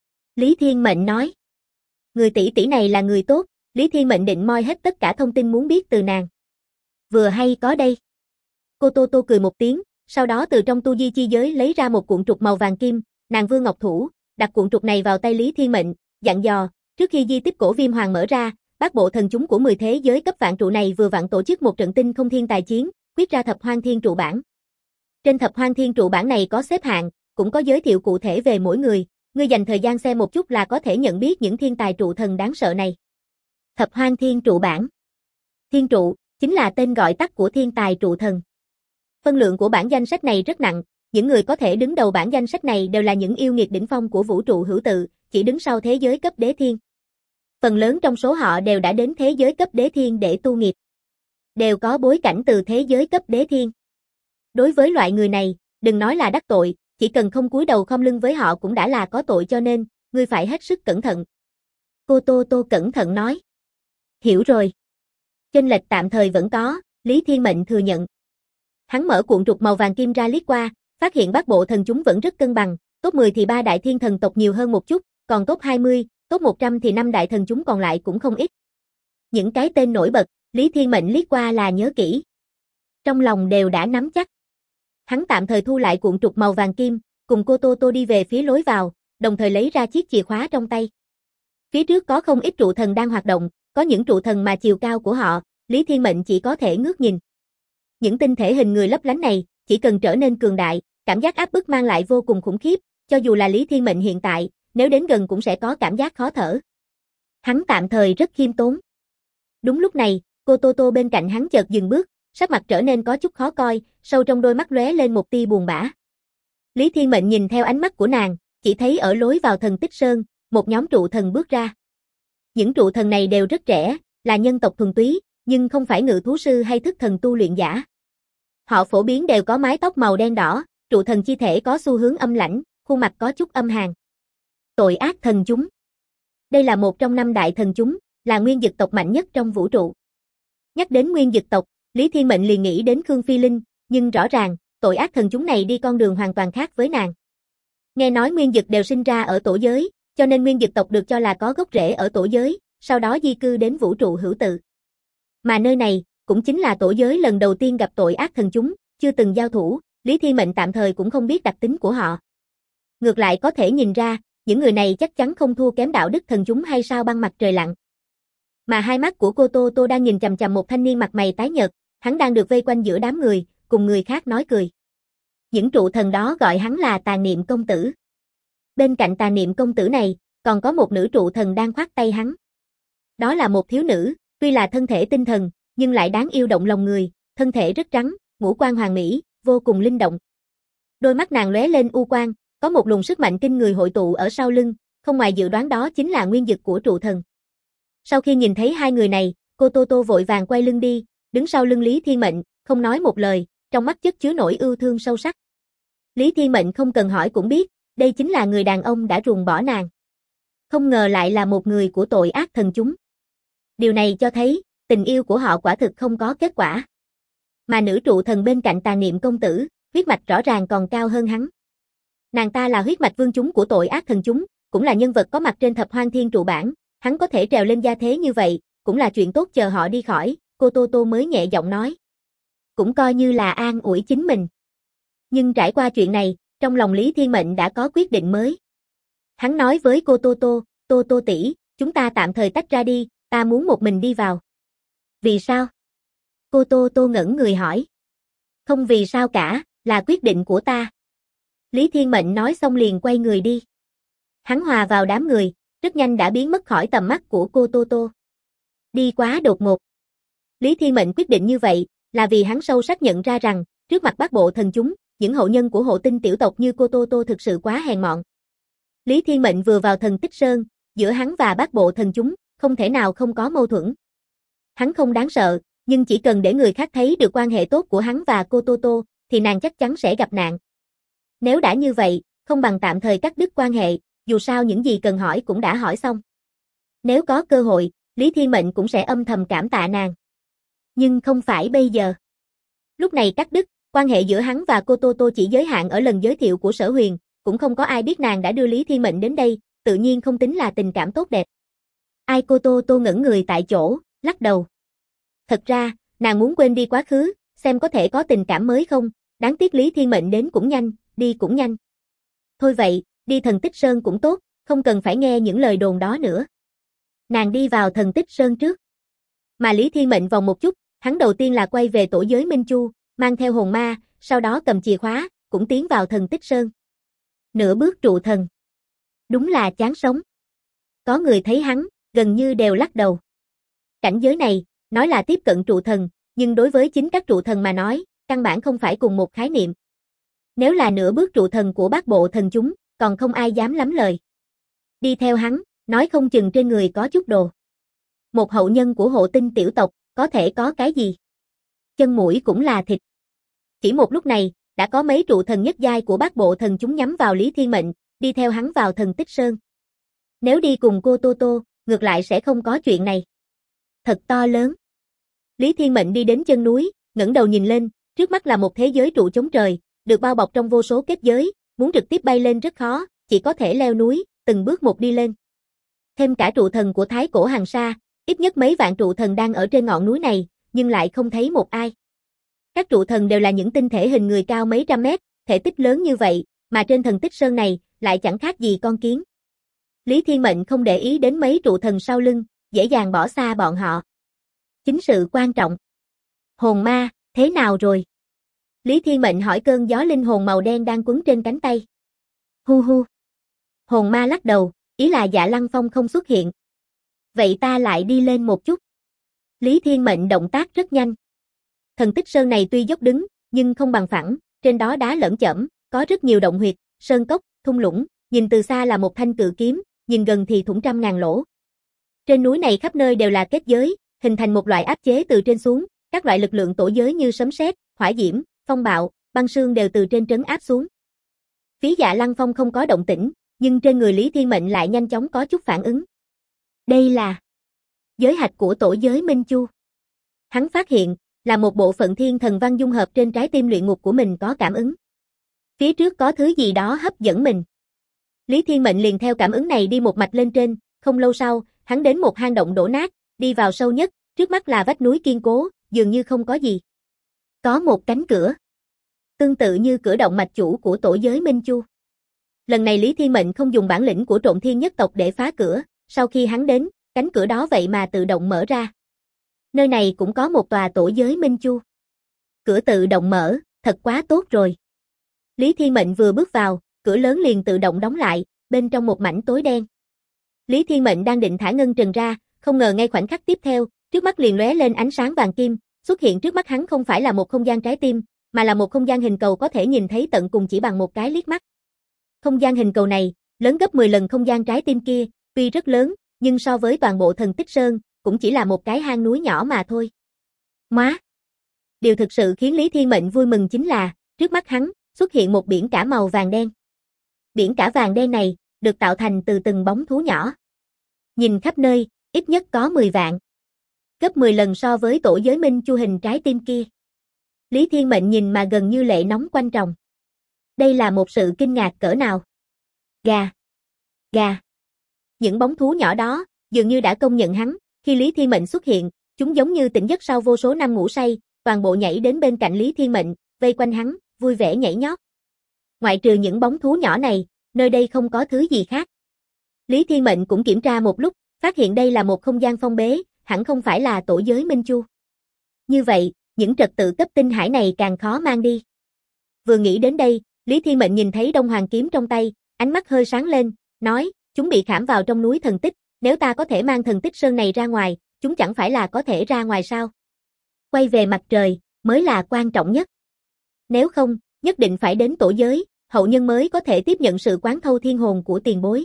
Lý Thiên Mệnh nói. Người tỷ tỷ này là người tốt, Lý Thiên Mệnh định moi hết tất cả thông tin muốn biết từ nàng. Vừa hay có đây. Cô Tô Tô cười một tiếng, sau đó từ trong tu di chi giới lấy ra một cuộn trục màu vàng kim, nàng vươn ngọc thủ, đặt cuộn trục này vào tay Lý Thiên Mệnh, dặn dò, trước khi di tích cổ Viêm Hoàng mở ra, Bát Bộ Thần Chúng của 10 thế giới cấp vạn trụ này vừa vặn tổ chức một trận tinh không thiên tài chiến, quyết ra thập hoang thiên trụ bảng. Trên thập hoang thiên trụ bảng này có xếp hạng, cũng có giới thiệu cụ thể về mỗi người, ngươi dành thời gian xem một chút là có thể nhận biết những thiên tài trụ thần đáng sợ này. Thập hoang thiên trụ bảng. Thiên trụ, chính là tên gọi tắt của thiên tài trụ thần. Phân lượng của bảng danh sách này rất nặng, những người có thể đứng đầu bảng danh sách này đều là những yêu nghiệt đỉnh phong của vũ trụ hữu tự, chỉ đứng sau thế giới cấp đế thiên. Phần lớn trong số họ đều đã đến thế giới cấp đế thiên để tu nghiệp. Đều có bối cảnh từ thế giới cấp đế thiên. Đối với loại người này, đừng nói là đắc tội, chỉ cần không cúi đầu khom lưng với họ cũng đã là có tội, cho nên, ngươi phải hết sức cẩn thận. Cô Tô Tô cẩn thận nói. Hiểu rồi. Chênh lệch tạm thời vẫn có, Lý Thiên Mệnh thừa nhận. Hắn mở cuộn trục màu vàng kim ra liếc qua, phát hiện Bát Bộ Thần Chúng vẫn rất cân bằng, top 10 thì 3 đại thiên thần tộc nhiều hơn một chút, còn top 20, top 100 thì 5 đại thần chúng còn lại cũng không ít. Những cái tên nổi bật, Lý Thiên Mệnh liếc qua là nhớ kỹ. Trong lòng đều đã nắm chắc. Hắn tạm thời thu lại cuộn trục màu vàng kim, cùng cô Tô Tô đi về phía lối vào, đồng thời lấy ra chiếc chìa khóa trong tay. Phía trước có không ít trụ thần đang hoạt động, có những trụ thần mà chiều cao của họ, Lý Thiên Mệnh chỉ có thể ngước nhìn. Những tinh thể hình người lấp lánh này, chỉ cần trở nên cường đại, cảm giác áp bức mang lại vô cùng khủng khiếp, cho dù là Lý Thiên Mệnh hiện tại, nếu đến gần cũng sẽ có cảm giác khó thở. Hắn tạm thời rất khiêm tốn. Đúng lúc này, cô Tô Tô bên cạnh hắn chợt dừng bước, sắc mặt trở nên có chút khó coi, sâu trong đôi mắt lóe lên một tia buồn bã. Lý Thiên Mệnh nhìn theo ánh mắt của nàng, Chỉ thấy ở lối vào thần tích sơn, một nhóm trụ thần bước ra. Những trụ thần này đều rất trẻ, là nhân tộc thuần túy, nhưng không phải ngự thú sư hay thức thần tu luyện giả. Họ phổ biến đều có mái tóc màu đen đỏ, trụ thần chi thể có xu hướng âm lãnh, khuôn mặt có chút âm hàn. Tội ác thần chúng. Đây là một trong 5 đại thần chúng, là nguyên dực tộc mạnh nhất trong vũ trụ. Nhắc đến nguyên dực tộc, Lý Thiên Mệnh liền nghĩ đến Khương Phi Linh, nhưng rõ ràng, tội ác thần chúng này đi con đường hoàn toàn khác với nàng. Nghe nói nguyên dực đều sinh ra ở tổ giới, cho nên nguyên dực tộc được cho là có gốc rễ ở tổ giới, sau đó di cư đến vũ trụ hữu tự. Mà nơi này, cũng chính là tổ giới lần đầu tiên gặp tội ác thần chúng, chưa từng giao thủ, Lý Thiên Mệnh tạm thời cũng không biết đặc tính của họ. Ngược lại có thể nhìn ra, những người này chắc chắn không thua kém đạo đức thần chúng hay sao băng mặt trời lặn. Mà hai mắt của cô Tô Tô đang nhìn chằm chằm một thanh niên mặt mày tái nhợt, hắn đang được vây quanh giữa đám người, cùng người khác nói cười. Những trụ thần đó gọi hắn là Tà Niệm công tử. Bên cạnh Tà Niệm công tử này, còn có một nữ trụ thần đang khoác tay hắn. Đó là một thiếu nữ, tuy là thân thể tinh thần, nhưng lại đáng yêu động lòng người, thân thể rất trắng, ngũ quan hoàn mỹ, vô cùng linh động. Đôi mắt nàng lóe lên u quang, có một luồng sức mạnh kinh người hội tụ ở sau lưng, không ngoài dự đoán đó chính là nguyên dực của trụ thần. Sau khi nhìn thấy hai người này, cô Tô Tô vội vàng quay lưng đi, đứng sau lưng Lý Thiên Mệnh, không nói một lời, trong mắt chất chứa nỗi yêu thương sâu sắc. Lý Thiên Mệnh không cần hỏi cũng biết, đây chính là người đàn ông đã ruồng bỏ nàng. Không ngờ lại là một người của tội ác thần chúng. Điều này cho thấy, tình yêu của họ quả thực không có kết quả. Mà nữ trụ thần bên cạnh Tà Niệm công tử, huyết mạch rõ ràng còn cao hơn hắn. Nàng ta là huyết mạch vương chúng của tội ác thần chúng, cũng là nhân vật có mặt trên thập hoang thiên trụ bản, hắn có thể trèo lên gia thế như vậy, cũng là chuyện tốt chờ họ đi khỏi, cô Tô Tô mới nhẹ giọng nói. Cũng coi như là an ủi chính mình. Nhưng trải qua chuyện này, trong lòng Lý Thiên Mệnh đã có quyết định mới. Hắn nói với cô Tô Tô, Tô Tô tỷ, chúng ta tạm thời tách ra đi, ta muốn một mình đi vào. Vì sao? Cô Tô Tô ngẩn người hỏi. Không vì sao cả, là quyết định của ta. Lý Thiên Mệnh nói xong liền quay người đi. Hắn hòa vào đám người, rất nhanh đã biến mất khỏi tầm mắt của cô Tô Tô. Đi quá đột ngột. Lý Thiên Mệnh quyết định như vậy, là vì hắn sâu sắc nhận ra rằng, trước mặt bát bộ thần chúng, những hậu nhân của hộ tinh tiểu tộc như cô Tô Tô thực sự quá hèn mọn. Lý Thiên Mệnh vừa vào thần tích sơn, giữa hắn và bát bộ thần chúng, không thể nào không có mâu thuẫn. Hắn không đáng sợ, nhưng chỉ cần để người khác thấy được quan hệ tốt của hắn và cô Tô Tô, thì nàng chắc chắn sẽ gặp nạn. Nếu đã như vậy, không bằng tạm thời cắt đứt quan hệ, dù sao những gì cần hỏi cũng đã hỏi xong. Nếu có cơ hội, Lý Thiên Mệnh cũng sẽ âm thầm cảm tạ nàng. Nhưng không phải bây giờ. Lúc này cắt đứt, quan hệ giữa hắn và cô Tô Tô chỉ giới hạn ở lần giới thiệu của Sở Huyền, cũng không có ai biết nàng đã đưa Lý Thiên Mệnh đến đây, tự nhiên không tính là tình cảm tốt đẹp. Ai cô Tô Tô ngẩn người tại chỗ, lắc đầu. Thật ra, nàng muốn quên đi quá khứ, xem có thể có tình cảm mới không, đáng tiếc Lý Thiên Mệnh đến cũng nhanh, đi cũng nhanh. Thôi vậy, đi thần tích sơn cũng tốt, không cần phải nghe những lời đồn đó nữa. Nàng đi vào thần tích sơn trước. Mà Lý Thiên Mệnh vòng một chút, hắn đầu tiên là quay về tổ giới Minh Chu, mang theo hồn ma, sau đó cầm chìa khóa, cũng tiến vào thần tích sơn. Nửa bước trụ thần. Đúng là chán sống. Có người thấy hắn, gần như đều lắc đầu. Cảnh giới này, nói là tiếp cận trụ thần, nhưng đối với chính các trụ thần mà nói, căn bản không phải cùng một khái niệm. Nếu là nửa bước trụ thần của bát bộ thần chúng, còn không ai dám lắm lời. Đi theo hắn, nói không chừng trên người có chút đồ. Một hậu nhân của hộ tinh tiểu tộc, có thể có cái gì? Chân mũi cũng là thịt. Chỉ một lúc này, đã có mấy trụ thần nhất giai của bát bộ thần chúng nhắm vào Lý Thiên Mệnh, đi theo hắn vào thần tích sơn. Nếu đi cùng cô Tô Tô, ngược lại sẽ không có chuyện này. Thật to lớn. Lý Thiên Mệnh đi đến chân núi, ngẩng đầu nhìn lên, trước mắt là một thế giới trụ chống trời, được bao bọc trong vô số kết giới, muốn trực tiếp bay lên rất khó, chỉ có thể leo núi, từng bước một đi lên. Thêm cả trụ thần của Thái Cổ Hằng Sa, ít nhất mấy vạn trụ thần đang ở trên ngọn núi này, nhưng lại không thấy một ai. Các trụ thần đều là những tinh thể hình người cao mấy trăm mét, thể tích lớn như vậy, mà trên thần tích sơn này, lại chẳng khác gì con kiến. Lý Thiên Mệnh không để ý đến mấy trụ thần sau lưng, dễ dàng bỏ xa bọn họ. Chính sự quan trọng. Hồn ma, thế nào rồi? Lý Thiên Mệnh hỏi cơn gió linh hồn màu đen đang quấn trên cánh tay. Hu hu. Hồn ma lắc đầu, ý là Dạ Lăng Phong không xuất hiện. Vậy ta lại đi lên một chút. Lý Thiên Mệnh động tác rất nhanh. Thần tích sơn này tuy dốc đứng, nhưng không bằng phẳng, trên đó đá lởm chởm, có rất nhiều động huyệt, sơn cốc, thung lũng, Nhìn từ xa là một thanh cự kiếm, nhìn gần thì thủng trăm ngàn lỗ. Trên núi này khắp nơi đều là kết giới, hình thành một loại áp chế từ trên xuống, các loại lực lượng tổ giới như sấm sét, hỏa diễm, phong bạo, băng sương đều từ trên trấn áp xuống. Phía Dạ Lăng Phong không có động tĩnh, nhưng trên người Lý Thiên Mệnh lại nhanh chóng có chút phản ứng. Đây là giới hạch của tổ giới Minh Chu. Hắn phát hiện, là một bộ phận thiên thần văn dung hợp trên trái tim luyện ngục của mình có cảm ứng. Phía trước có thứ gì đó hấp dẫn mình. Lý Thiên Mệnh liền theo cảm ứng này đi một mạch lên trên, không lâu sau, hắn đến một hang động đổ nát, đi vào sâu nhất, trước mắt là vách núi kiên cố, dường như không có gì. Có một cánh cửa. Tương tự như cửa động mạch chủ của tổ giới Minh Chu. Lần này Lý Thiên Mệnh không dùng bản lĩnh của Trộn Thiên Nhất tộc để phá cửa, sau khi hắn đến, cánh cửa đó vậy mà tự động mở ra. Nơi này cũng có một tòa tổ giới Minh Chu. Cửa tự động mở, thật quá tốt rồi. Lý Thiên Mệnh vừa bước vào, cửa lớn liền tự động đóng lại, bên trong một mảnh tối đen. Lý Thiên Mệnh đang định thả ngân trần ra, không ngờ ngay khoảnh khắc tiếp theo, trước mắt liền lóe lên ánh sáng vàng kim, xuất hiện trước mắt hắn không phải là một không gian trái tim, mà là một không gian hình cầu có thể nhìn thấy tận cùng chỉ bằng một cái liếc mắt. Không gian hình cầu này, lớn gấp 10 lần không gian trái tim kia, tuy rất lớn, nhưng so với toàn bộ Thần Tích Sơn, cũng chỉ là một cái hang núi nhỏ mà thôi. Má! Điều thực sự khiến Lý Thiên Mệnh vui mừng chính là, trước mắt hắn, xuất hiện một biển cả màu vàng đen. Biển cả vàng đen này, được tạo thành từ từng bóng thú nhỏ. Nhìn khắp nơi, ít nhất có 10 vạn. Gấp 10 lần so với tổ giới Minh Chu hình trái tim kia. Lý Thiên Mệnh nhìn mà gần như lệ nóng quanh tròng. Đây là một sự kinh ngạc cỡ nào? Gà! Gà! Những bóng thú nhỏ đó, dường như đã công nhận hắn, khi Lý Thiên Mệnh xuất hiện, chúng giống như tỉnh giấc sau vô số năm ngủ say, toàn bộ nhảy đến bên cạnh Lý Thiên Mệnh, vây quanh hắn, vui vẻ nhảy nhót. Ngoại trừ những bóng thú nhỏ này, nơi đây không có thứ gì khác. Lý Thiên Mệnh cũng kiểm tra một lúc, phát hiện đây là một không gian phong bế, hẳn không phải là tổ giới Minh Chu. Như vậy, những trật tự cấp tinh hải này càng khó mang đi. Vừa nghĩ đến đây, Lý Thiên Mệnh nhìn thấy Đông Hoàng kiếm trong tay, ánh mắt hơi sáng lên, nói, chúng bị khảm vào trong núi thần tích, nếu ta có thể mang Thần Tích Sơn này ra ngoài, chúng chẳng phải là có thể ra ngoài sao? Quay về mặt trời, mới là quan trọng nhất. Nếu không, nhất định phải đến tổ giới, hậu nhân mới có thể tiếp nhận sự quán thâu thiên hồn của tiền bối.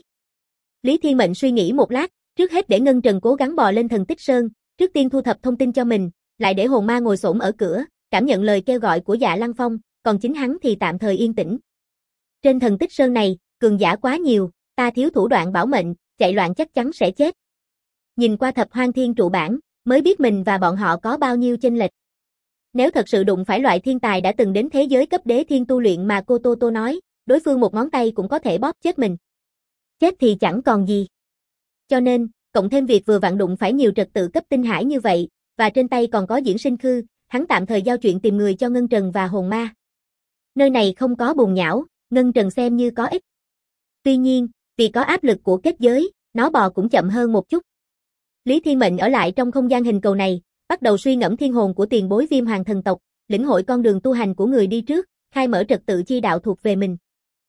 Lý Thiên Mệnh suy nghĩ một lát, trước hết để Ngân Trần cố gắng bò lên Thần Tích Sơn, trước tiên thu thập thông tin cho mình, lại để hồn ma ngồi xổm ở cửa, cảm nhận lời kêu gọi của Dạ Lăng Phong, còn chính hắn thì tạm thời yên tĩnh. Trên Thần Tích Sơn này, cường giả quá nhiều, ta thiếu thủ đoạn bảo mệnh, chạy loạn chắc chắn sẽ chết. Nhìn qua Thập Hoang Thiên trụ bản, mới biết mình và bọn họ có bao nhiêu chênh lệch. Nếu thật sự đụng phải loại thiên tài đã từng đến thế giới cấp đế thiên tu luyện mà cô Tô nói, đối phương một ngón tay cũng có thể bóp chết mình. Chết thì chẳng còn gì. Cho nên, cộng thêm việc vừa vặn đụng phải nhiều trật tự cấp tinh hải như vậy, và trên tay còn có diễn sinh khư, hắn tạm thời giao chuyện tìm người cho Ngân Trần và hồn ma. Nơi này không có bùn nhão, Ngân Trần xem như có ích. Tuy nhiên, vì có áp lực của kết giới, nó bò cũng chậm hơn một chút. Lý Thiên Mệnh ở lại trong không gian hình cầu này, bắt đầu suy ngẫm thiên hồn của tiền bối Viêm Hoàng thần tộc, lĩnh hội con đường tu hành của người đi trước, khai mở trật tự chi đạo thuộc về mình.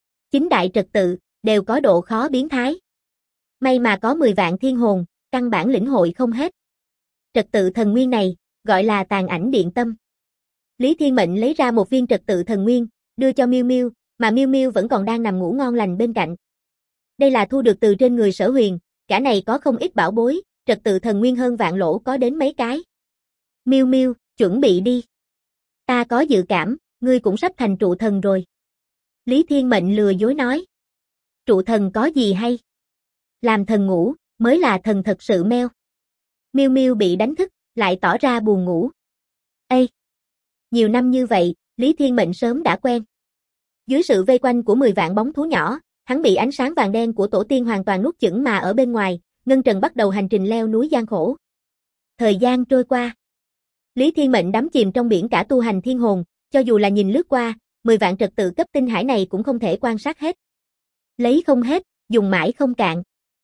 9 đại trật tự, đều có độ khó biến thái. May mà có 10 vạn thiên hồn, căn bản lĩnh hội không hết. Trật tự thần nguyên này, gọi là tàn ảnh điện tâm. Lý Thiên Mệnh lấy ra một viên trật tự thần nguyên, đưa cho Miêu Miêu, mà Miêu Miêu vẫn còn đang nằm ngủ ngon lành bên cạnh. Đây là thu được từ trên người Sở Huyền, cả này có không ít bảo bối, trật tự thần nguyên hơn vạn lỗ có đến mấy cái. Miêu Miêu, chuẩn bị đi. Ta có dự cảm, ngươi cũng sắp thành trụ thần rồi. Lý Thiên Mệnh lừa dối nói. Trụ thần có gì hay? Làm thần ngủ, mới là thần thật sự meo. Miêu Miêu bị đánh thức, lại tỏ ra buồn ngủ. Ê! Nhiều năm như vậy, Lý Thiên Mệnh sớm đã quen. Dưới sự vây quanh của 10 vạn bóng thú nhỏ, hắn bị ánh sáng vàng đen của tổ tiên hoàn toàn nuốt chửng mà ở bên ngoài, Ngân Trần bắt đầu hành trình leo núi gian khổ. Thời gian trôi qua. Lý Thiên Mệnh đắm chìm trong biển cả tu hành thiên hồn, cho dù là nhìn lướt qua, 10 vạn trật tự cấp tinh hải này cũng không thể quan sát hết. Lấy không hết, dùng mãi không cạn.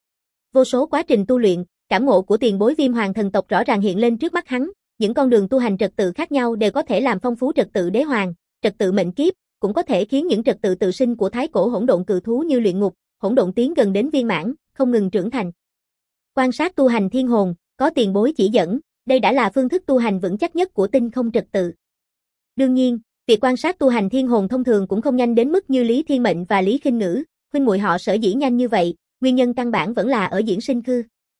Vô số quá trình tu luyện, cảm ngộ của tiền bối Viêm Hoàng thần tộc rõ ràng hiện lên trước mắt hắn, những con đường tu hành trật tự khác nhau đều có thể làm phong phú trật tự đế hoàng, trật tự mệnh kiếp, cũng có thể khiến những trật tự tự sinh của thái cổ hỗn độn cự thú như luyện ngục, hỗn độn tiến gần đến viên mãn, không ngừng trưởng thành. Quan sát tu hành thiên hồn, có tiền bối chỉ dẫn, đây đã là phương thức tu hành vững chắc nhất của tinh không trật tự. Đương nhiên, việc quan sát tu hành thiên hồn thông thường cũng không nhanh đến mức như Lý Thiên Mệnh và Lý Khinh Ngữ, huynh muội họ sở dĩ nhanh như vậy, nguyên nhân căn bản vẫn là ở diễn sinh khư.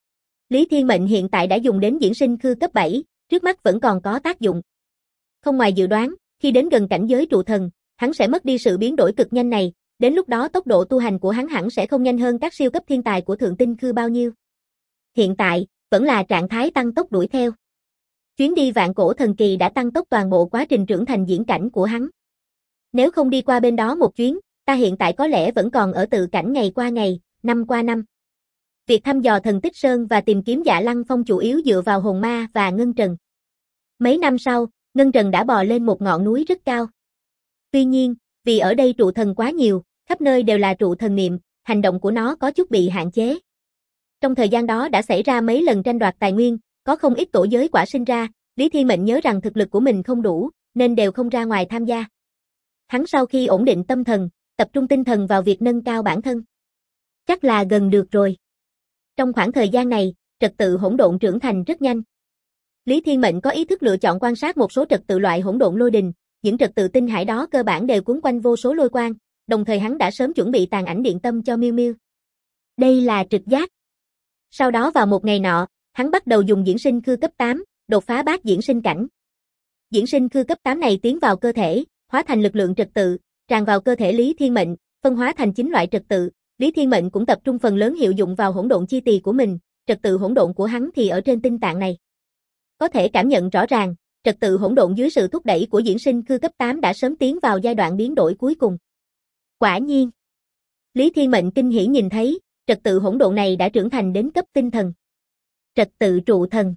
Lý Thiên Mệnh hiện tại đã dùng đến diễn sinh khư cấp 7, trước mắt vẫn còn có tác dụng. Không ngoài dự đoán, khi đến gần cảnh giới trụ thần, hắn sẽ mất đi sự biến đổi cực nhanh này, đến lúc đó tốc độ tu hành của hắn hẳn sẽ không nhanh hơn các siêu cấp thiên tài của thượng tinh khư bao nhiêu. Hiện tại, vẫn là trạng thái tăng tốc đuổi theo. Chuyến đi vạn cổ thần kỳ đã tăng tốc toàn bộ quá trình trưởng thành diễn cảnh của hắn. Nếu không đi qua bên đó một chuyến, ta hiện tại có lẽ vẫn còn ở tự cảnh ngày qua ngày, năm qua năm. Việc thăm dò thần tích sơn và tìm kiếm Dạ Lăng Phong chủ yếu dựa vào hồn ma và ngân trần. Mấy năm sau, ngân trần đã bò lên một ngọn núi rất cao. Tuy nhiên, vì ở đây trụ thần quá nhiều, khắp nơi đều là trụ thần niệm, hành động của nó có chút bị hạn chế. Trong thời gian đó đã xảy ra mấy lần tranh đoạt tài nguyên, có không ít tổ giới quả sinh ra, Lý Thiên Mệnh nhớ rằng thực lực của mình không đủ, nên đều không ra ngoài tham gia. Hắn sau khi ổn định tâm thần, tập trung tinh thần vào việc nâng cao bản thân. Chắc là gần được rồi. Trong khoảng thời gian này, trật tự hỗn độn trưởng thành rất nhanh. Lý Thiên Mệnh có ý thức lựa chọn quan sát một số trật tự loại hỗn độn lôi đình, những trật tự tinh hải đó cơ bản đều cuốn quanh vô số lôi quang, đồng thời hắn đã sớm chuẩn bị tàn ảnh điện tâm cho Miêu Miêu. Đây là trực giác. Sau đó vào một ngày nọ, hắn bắt đầu dùng diễn sinh khư cấp 8, đột phá bát diễn sinh cảnh. Diễn sinh khư cấp 8 này tiến vào cơ thể, hóa thành lực lượng trật tự, tràn vào cơ thể Lý Thiên Mệnh, phân hóa thành 9 loại trật tự. Lý Thiên Mệnh cũng tập trung phần lớn hiệu dụng vào hỗn độn chi tỳ của mình, trật tự hỗn độn của hắn thì ở trên tinh tạng này. Có thể cảm nhận rõ ràng, trật tự hỗn độn dưới sự thúc đẩy của diễn sinh khư cấp 8 đã sớm tiến vào giai đoạn biến đổi cuối cùng. Quả nhiên, Lý Thiên Mệnh kinh hỉ nhìn thấy, trật tự hỗn độn này đã trưởng thành đến cấp tinh thần. Trật tự trụ thần.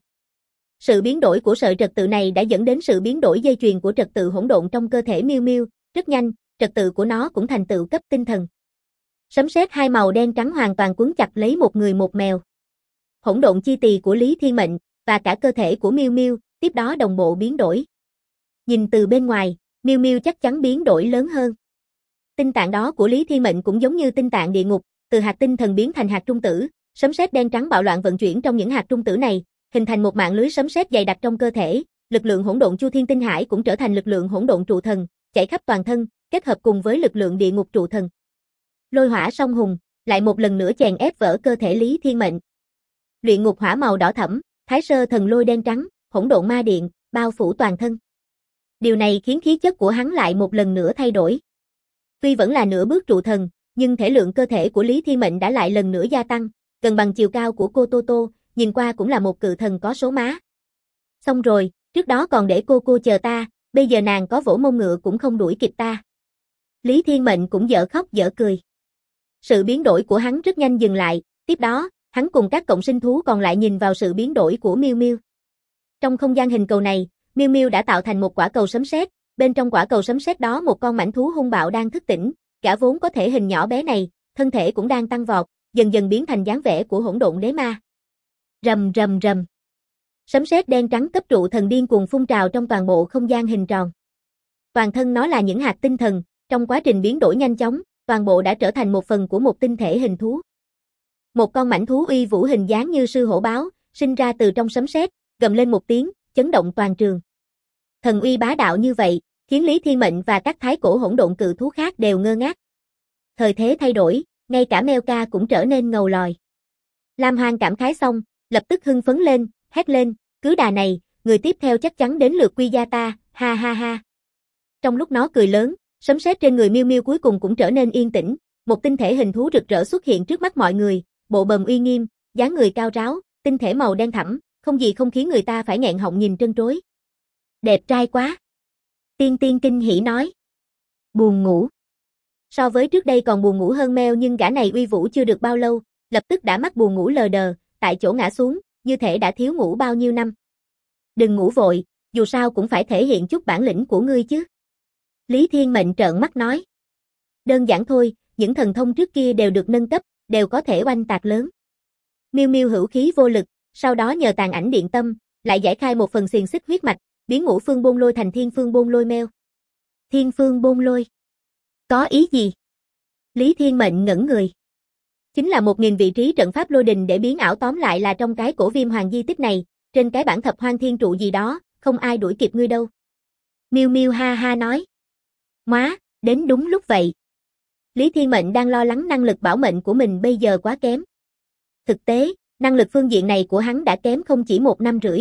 Sự biến đổi của sợi trật tự này đã dẫn đến sự biến đổi dây chuyền của trật tự hỗn độn trong cơ thể Miêu Miêu, rất nhanh, trật tự của nó cũng thành tựu cấp tinh thần. Sấm sét hai màu đen trắng hoàn toàn quấn chặt lấy một người một mèo. Hỗn độn chi tỳ của Lý Thiên Mệnh và cả cơ thể của Miêu Miêu tiếp đó đồng bộ biến đổi. Nhìn từ bên ngoài, Miêu Miêu chắc chắn biến đổi lớn hơn. Tinh tạng đó của Lý Thiên Mệnh cũng giống như tinh tạng địa ngục, từ hạt tinh thần biến thành hạt trung tử, sấm sét đen trắng bạo loạn vận chuyển trong những hạt trung tử này, hình thành một mạng lưới sấm sét dày đặc trong cơ thể, lực lượng hỗn độn Chu Thiên Tinh Hải cũng trở thành lực lượng hỗn độn trụ thần, chảy khắp toàn thân, kết hợp cùng với lực lượng địa ngục trụ thần. Lôi hỏa song hùng, lại một lần nữa chèn ép vỡ cơ thể Lý Thiên Mệnh. Luyện ngục hỏa màu đỏ thẫm, Thái Sơ thần lôi đen trắng, hỗn độn ma điện, bao phủ toàn thân. Điều này khiến khí chất của hắn lại một lần nữa thay đổi. Tuy vẫn là nửa bước trụ thần, nhưng thể lượng cơ thể của Lý Thiên Mệnh đã lại lần nữa gia tăng, gần bằng chiều cao của cô Tô Tô, nhìn qua cũng là một cự thần có số má. Xong rồi, trước đó còn để cô chờ ta, bây giờ nàng có vỗ mông ngựa cũng không đuổi kịp ta. Lý Thiên Mệnh cũng dở khóc dở cười. Sự biến đổi của hắn rất nhanh dừng lại, tiếp đó, hắn cùng các cộng sinh thú còn lại nhìn vào sự biến đổi của Miêu Miêu. Trong không gian hình cầu này, Miêu Miêu đã tạo thành một quả cầu sấm sét, bên trong quả cầu sấm sét đó một con mãnh thú hung bạo đang thức tỉnh, gã vốn có thể hình nhỏ bé này, thân thể cũng đang tăng vọt, dần dần biến thành dáng vẻ của hỗn độn đế ma. Rầm rầm rầm. Sấm sét đen trắng cấp trụ thần điên cuồng phun trào trong toàn bộ không gian hình tròn. Toàn thân nó là những hạt tinh thần, trong quá trình biến đổi nhanh chóng, toàn bộ đã trở thành một phần của một tinh thể hình thú. Một con mãnh thú uy vũ hình dáng như sư hổ báo, sinh ra từ trong sấm sét, gầm lên một tiếng, chấn động toàn trường. Thần uy bá đạo như vậy, khiến Lý Thiên Mệnh và các thái cổ hỗn độn cự thú khác đều ngơ ngác. Thời thế thay đổi, ngay cả Meo Ca cũng trở nên ngầu lòi. Lam Hoang cảm khái xong, lập tức hưng phấn lên, hét lên, cứ đà này, người tiếp theo chắc chắn đến lượt Quy Gia ta, ha ha ha. Trong lúc nó cười lớn, sấm sét trên người Miêu Miêu cuối cùng cũng trở nên yên tĩnh, một tinh thể hình thú rực rỡ xuất hiện trước mắt mọi người, bộ bầm uy nghiêm, dáng người cao ráo, tinh thể màu đen thẳm, không gì không khiến người ta phải nghẹn họng nhìn trân trối. Đẹp trai quá. Tiên Tiên kinh hỉ nói. Buồn ngủ. So với trước đây còn buồn ngủ hơn Meo, nhưng gã này uy vũ chưa được bao lâu, lập tức đã mắc buồn ngủ lờ đờ, tại chỗ ngã xuống, như thể đã thiếu ngủ bao nhiêu năm. Đừng ngủ vội, dù sao cũng phải thể hiện chút bản lĩnh của ngươi chứ. Lý Thiên Mệnh trợn mắt nói. Đơn giản thôi, những thần thông trước kia đều được nâng cấp, đều có thể oanh tạc lớn. Miêu Miêu hữu khí vô lực, sau đó nhờ tàn ảnh điện tâm, lại giải khai một phần xiềng xích huyết mạch, biến Ngũ Phương Bôn Lôi thành Thiên Phương Bôn Lôi Meo. Thiên Phương Bôn Lôi? Có ý gì? Lý Thiên Mệnh ngẩn người. Chính là 1000 vị trí trận pháp lôi đình để biến ảo, tóm lại là trong cái cổ Viêm Hoàng di tích này, trên cái bản thập hoang thiên trụ gì đó, không ai đuổi kịp ngươi đâu. Miêu Miêu ha ha nói. Móa, đến đúng lúc vậy. Lý Thiên Mệnh đang lo lắng năng lực bảo mệnh của mình bây giờ quá kém. Thực tế, năng lực phương diện này của hắn đã kém không chỉ 1 năm rưỡi.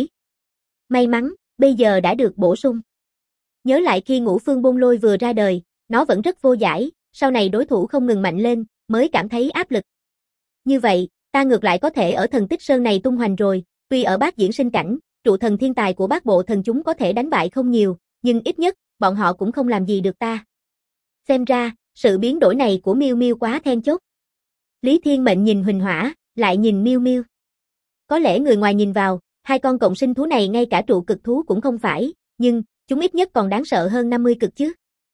May mắn, bây giờ đã được bổ sung. Nhớ lại khi Ngũ Phương Bôn Lôi vừa ra đời, nó vẫn rất vô giải, sau này đối thủ không ngừng mạnh lên, mới cảm thấy áp lực. Như vậy, ta ngược lại có thể ở Thần Tích Sơn này tung hoành rồi, tuy ở Bát Diễn Sinh cảnh, trụ thần thiên tài của Bát Bộ Thần chúng có thể đánh bại không nhiều, nhưng ít nhất, bọn họ cũng không làm gì được ta. Xem ra, sự biến đổi này của Miêu Miêu quá then chốt. Lý Thiên Mệnh nhìn Huỳnh Hỏa, lại nhìn Miêu Miêu. Có lẽ người ngoài nhìn vào, hai con cộng sinh thú này ngay cả trụ cực thú cũng không phải, nhưng chúng ít nhất còn đáng sợ hơn 50 cực chứ.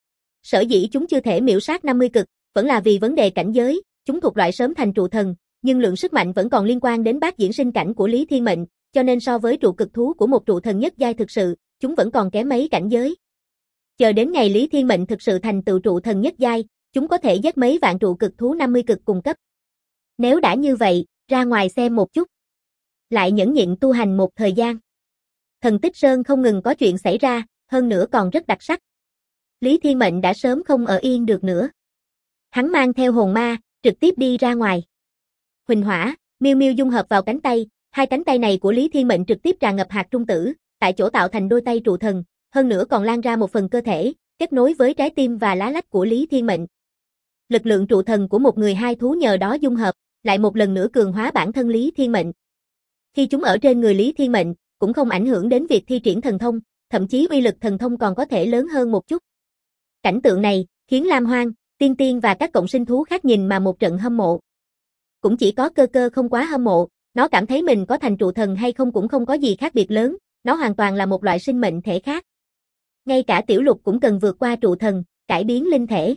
Sở dĩ chúng chưa thể miểu sát 50 cực, vẫn là vì vấn đề cảnh giới, chúng thuộc loại sớm thành trụ thần, nhưng lượng sức mạnh vẫn còn liên quan đến Bát Diễn Sinh cảnh của Lý Thiên Mệnh, cho nên so với trụ cực thú của một trụ thần nhất giai thực sự, chúng vẫn còn kém mấy cảnh giới. Chờ đến ngày Lý Thiên Mệnh thực sự thành tựu trụ thần nhất giai, chúng có thể giết mấy vạn trụ cực thú 50 cực cùng cấp. Nếu đã như vậy, ra ngoài xem một chút. Lại nhẫn nhịn tu hành một thời gian. Thần Tích Sơn không ngừng có chuyện xảy ra, hơn nữa còn rất đặc sắc. Lý Thiên Mệnh đã sớm không ở yên được nữa. Hắn mang theo hồn ma, trực tiếp đi ra ngoài. Huỳnh Hỏa, Miêu Miêu dung hợp vào cánh tay, hai cánh tay này của Lý Thiên Mệnh trực tiếp tràn ngập hạt trung tử, tại chỗ tạo thành đôi tay trụ thần, hơn nữa còn lan ra một phần cơ thể, kết nối với trái tim và lá lách của Lý Thiên Mệnh. Lực lượng trụ thần của một người hai thú nhờ đó dung hợp, lại một lần nữa cường hóa bản thân Lý Thiên Mệnh. Khi chúng ở trên người Lý Thiên Mệnh, cũng không ảnh hưởng đến việc thi triển thần thông, thậm chí uy lực thần thông còn có thể lớn hơn một chút. Cảnh tượng này, khiến Lam Hoang, Tiên Tiên và các cộng sinh thú khác nhìn mà một trận hâm mộ. Cũng chỉ có Cơ Cơ không quá hâm mộ, nó cảm thấy mình có thành trụ thần hay không cũng không có gì khác biệt lớn, nó hoàn toàn là một loại sinh mệnh thể khác. Ngay cả Tiểu Lục cũng cần vượt qua trụ thần, cải biến linh thể.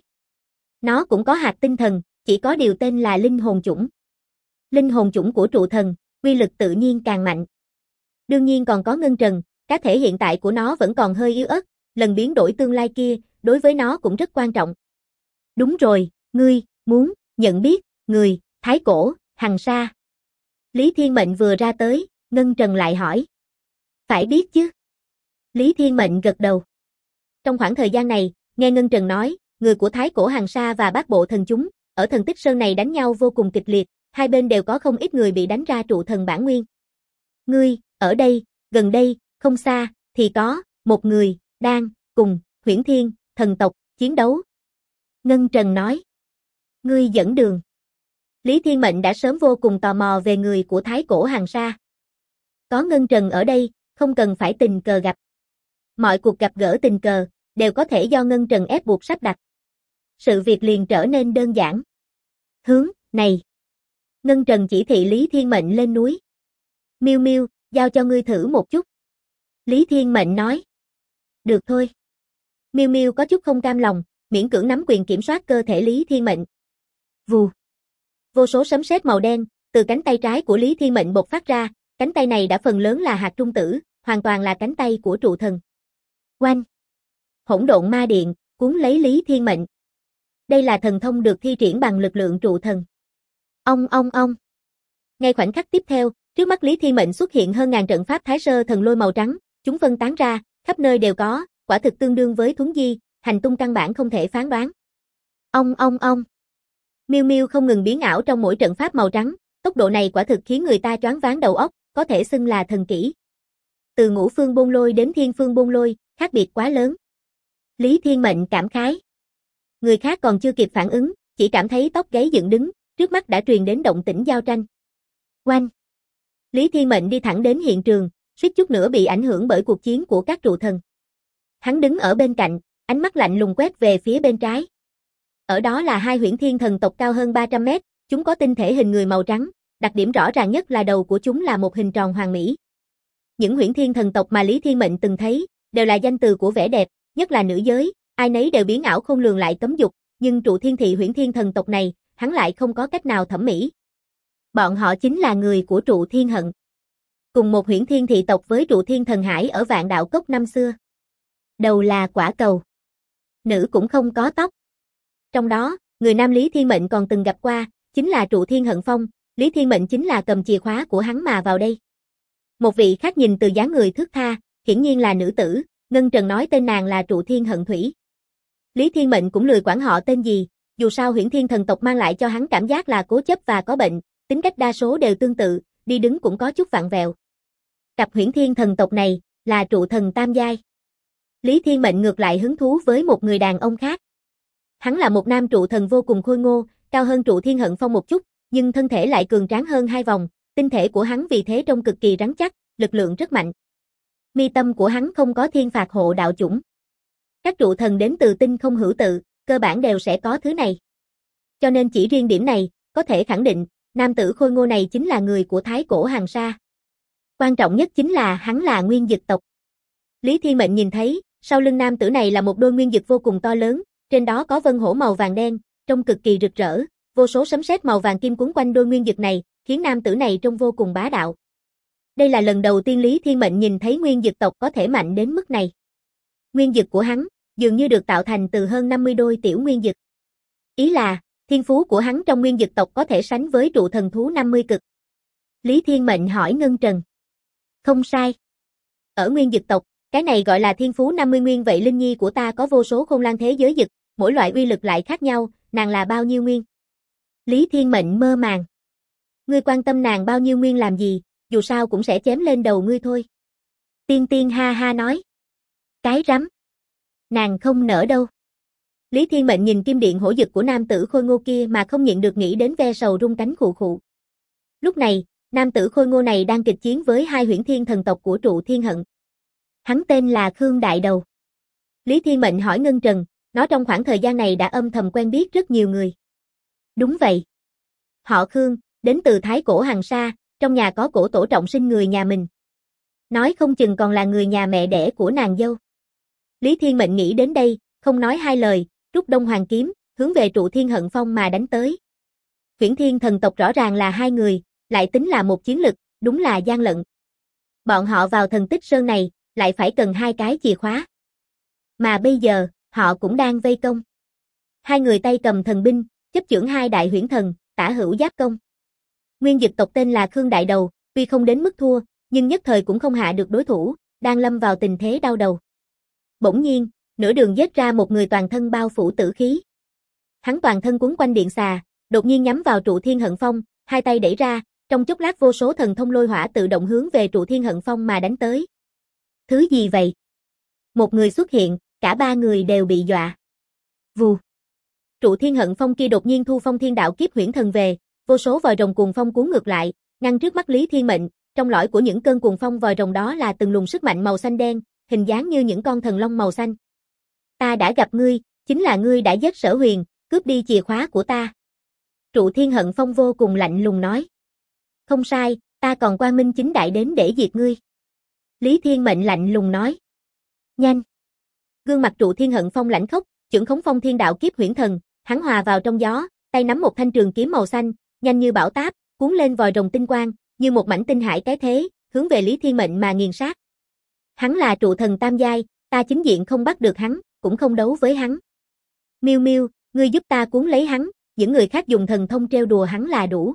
Nó cũng có hạt tinh thần, chỉ có điều tên là linh hồn chủng. Linh hồn chủng của trụ thần, uy lực tự nhiên càng mạnh. Đương nhiên còn có Ngân Trần, cá thể hiện tại của nó vẫn còn hơi yếu ớt, lần biến đổi tương lai kia, đối với nó cũng rất quan trọng. Đúng rồi, ngươi, muốn, nhận biết, người, Thái Cổ, Hằng Sa. Lý Thiên Mệnh vừa ra tới, Ngân Trần lại hỏi. Phải biết chứ. Lý Thiên Mệnh gật đầu. Trong khoảng thời gian này, nghe Ngân Trần nói, người của Thái Cổ Hằng Sa và Bát Bộ Thần chúng, ở Thần Tích Sơn này đánh nhau vô cùng kịch liệt, hai bên đều có không ít người bị đánh ra trụ thần bản nguyên. Ngươi, ở đây, gần đây, không xa, thì có, một người, đang, cùng, Huyễn Thiên, thần tộc, chiến đấu. Ngân Trần nói. Ngươi dẫn đường. Lý Thiên Mệnh đã sớm vô cùng tò mò về người của Thái Cổ Hằng Sa. Có Ngân Trần ở đây, không cần phải tình cờ gặp. Mọi cuộc gặp gỡ tình cờ, đều có thể do Ngân Trần ép buộc sắp đặt. Sự việc liền trở nên đơn giản. Hướng, này. Ngân Trần chỉ thị Lý Thiên Mệnh lên núi. Miêu Miêu, giao cho ngươi thử một chút. Lý Thiên Mệnh nói. Được thôi. Miêu Miêu có chút không cam lòng, miễn cưỡng nắm quyền kiểm soát cơ thể Lý Thiên Mệnh. Vù. Vô số sấm sét màu đen, từ cánh tay trái của Lý Thiên Mệnh bộc phát ra, cánh tay này đã phần lớn là hạt trung tử, hoàn toàn là cánh tay của trụ thần. Oanh! Hỗn độn ma điện, cuốn lấy Lý Thiên Mệnh. Đây là thần thông được thi triển bằng lực lượng trụ thần. Ong. Ngay khoảnh khắc tiếp theo, trước mắt Lý Thiên Mệnh xuất hiện hơn ngàn trận pháp Thái Sơ thần lôi màu trắng, chúng phân tán ra, khắp nơi đều có, quả thực tương đương với thuấn di, hành tung căn bản không thể phán đoán. Ong. Miêu Miêu không ngừng biến ảo trong mỗi trận pháp màu trắng, tốc độ này quả thực khiến người ta choáng váng đầu óc, có thể xưng là thần kỹ. Từ Ngũ Phương Bôn Lôi đến Thiên Phương Bôn Lôi, khác biệt quá lớn. Lý Thiên Mệnh cảm khái. Người khác còn chưa kịp phản ứng, chỉ cảm thấy tóc gáy dựng đứng, trước mắt đã truyền đến động tĩnh giao tranh. Oanh! Lý Thiên Mệnh đi thẳng đến hiện trường, suýt chút nữa bị ảnh hưởng bởi cuộc chiến của các trụ thần. Hắn đứng ở bên cạnh, ánh mắt lạnh lùng quét về phía bên trái. Ở đó là hai Huyễn Thiên thần tộc cao hơn 300 mét, chúng có tinh thể hình người màu trắng, đặc điểm rõ ràng nhất là đầu của chúng là một hình tròn hoàn mỹ. Những Huyễn Thiên thần tộc mà Lý Thiên Mệnh từng thấy, đều là danh từ của vẻ đẹp, nhất là nữ giới, ai nấy đều biến ảo không lường lại cấm dục, nhưng trụ thiên thị Huyễn Thiên thần tộc này, hắn lại không có cách nào thẩm mỹ. Bọn họ chính là người của trụ thiên hận. Cùng một Huyễn Thiên thị tộc với trụ thiên thần hải ở Vạn Đạo Cốc năm xưa. Đầu là quả cầu. Nữ cũng không có tóc. Trong đó, người nam Lý Thiên Mệnh còn từng gặp qua, chính là trụ thiên hận phong, Lý Thiên Mệnh chính là cầm chìa khóa của hắn mà vào đây. Một vị khác nhìn từ dáng người thướt tha, hiển nhiên là nữ tử, Ngân Trần nói tên nàng là trụ thiên hận thủy. Lý Thiên Mệnh cũng lười quản họ tên gì, dù sao Huyễn Thiên thần tộc mang lại cho hắn cảm giác là cố chấp và có bệnh, tính cách đa số đều tương tự, đi đứng cũng có chút vặn vẹo. Cặp Huyễn Thiên thần tộc này là trụ thần tam giai. Lý Thiên Mệnh ngược lại hứng thú với một người đàn ông khác. Hắn là một nam trụ thần vô cùng khôi ngô, cao hơn Trụ Thiên Hận Phong một chút, nhưng thân thể lại cường tráng hơn 2 vòng, tinh thể của hắn vì thế trông cực kỳ rắn chắc, lực lượng rất mạnh. Mi tâm của hắn không có thiên phạt hộ đạo chủng. Các trụ thần đến từ tinh không hữu tự, cơ bản đều sẽ có thứ này. Cho nên chỉ riêng điểm này, có thể khẳng định, nam tử khôi ngô này chính là người của Thái Cổ Hàng Sa. Quan trọng nhất chính là hắn là nguyên dực tộc. Lý Thiên Mệnh nhìn thấy, sau lưng nam tử này là một đôi nguyên dực vô cùng to lớn, trên đó có vân hổ màu vàng đen, trông cực kỳ rực rỡ, vô số sấm sét màu vàng kim quấn quanh đôi nguyên dực này, khiến nam tử này trông vô cùng bá đạo. Đây là lần đầu tiên Lý Thiên Mệnh nhìn thấy nguyên dực tộc có thể mạnh đến mức này. Nguyên dực của hắn dường như được tạo thành từ hơn 50 đôi tiểu nguyên dực. Ý là, thiên phú của hắn trong nguyên dực tộc có thể sánh với trụ thần thú 50 cực. Lý Thiên Mệnh hỏi Ngân Trần. Không sai. Ở nguyên dực tộc, cái này gọi là thiên phú 50 nguyên, vậy Linh Nhi của ta có vô số Khôn Lang thế giới dực, mỗi loại uy lực lại khác nhau, nàng là bao nhiêu nguyên? Lý Thiên Mệnh mơ màng. Ngươi quan tâm nàng bao nhiêu nguyên làm gì, dù sao cũng sẽ chém lên đầu ngươi thôi. Tiên Tiên ha ha nói. Cái rắm. Nàng không nỡ đâu. Lý Thiên Mệnh nhìn kim điện hổ dực của nam tử khôi ngô kia mà không nhịn được nghĩ đến ve sầu rung cánh khụ khụ. Lúc này, nam tử khôi ngô này đang kịch chiến với 2 Huyễn Thiên thần tộc của Trụ Thiên Hận. Hắn tên là Khương Đại Đầu. Lý Thiên Mệnh hỏi Ngân Trần, nó trong khoảng thời gian này đã âm thầm quen biết rất nhiều người. Đúng vậy. Họ Khương, đến từ Thái Cổ Hàng Sa, trong nhà có cổ tổ trọng sinh người nhà mình. Nói không chừng còn là người nhà mẹ đẻ của nàng dâu. Lý Thiên Mệnh nghĩ đến đây, không nói hai lời, rút Đông Hoàng kiếm, hướng về Trụ Thiên Hận Phong mà đánh tới. Huyễn Thiên thần tộc rõ ràng là 2 người, lại tính là một chiến lực, đúng là gian lận. Bọn họ vào thần tích sơn này, lại phải cần 2 cái chìa khóa. Mà bây giờ, họ cũng đang vây công. 2 người tay cầm thần binh, chấp chưởng 2 đại huyễn thần, tả hữu giáp công. Nguyên dực tộc tên là Khương Đại Đầu, tuy không đến mức thua, nhưng nhất thời cũng không hạ được đối thủ, đang lâm vào tình thế đau đầu. Bỗng nhiên, nửa đường giết ra một người toàn thân bao phủ tử khí. Hắn toàn thân quấn quanh điện xà, đột nhiên nhắm vào Trụ Thiên Hận Phong, 2 tay đẩy ra, trong chốc lát vô số thần thông lôi hỏa tự động hướng về Trụ Thiên Hận Phong mà đánh tới. Thứ gì vậy? Một người xuất hiện, cả 3 người đều bị dọa. Vù. Trụ Thiên Hận Phong kia đột nhiên thu phong thiên đạo kiếp huyễn thần về, vô số vòi rồng cuồng phong cuốn ngược lại, ngăn trước mắt Lý Thiên Mệnh, trong lõi của những cơn cuồng phong vòi rồng đó là từng luồng sức mạnh màu xanh đen, hình dáng như những con thần long màu xanh. Ta đã gặp ngươi, chính là ngươi đã giết Sở Huyền, cướp đi chìa khóa của ta. Trụ Thiên Hận Phong vô cùng lạnh lùng nói. Không sai, ta còn quang minh chính đại đến để diệt ngươi. Lý Thiên Mệnh lạnh lùng nói. Nhanh. Gương mặt Trụ Thiên Hận Phong lãnh khốc, chưởng khống phong thiên đạo kiếp huyễn thần, hắn hòa vào trong gió, tay nắm một thanh trường kiếm màu xanh, nhanh như bão táp, cuốn lên vòi rồng tinh quang, như một mảnh tinh hải cái thế, hướng về Lý Thiên Mệnh mà nghiền sát. Hắn là trụ thần tam giai, ta chính diện không bắt được hắn, cũng không đấu với hắn. Miu Miu, ngươi giúp ta cuốn lấy hắn, những người khác dùng thần thông trêu đùa hắn là đủ.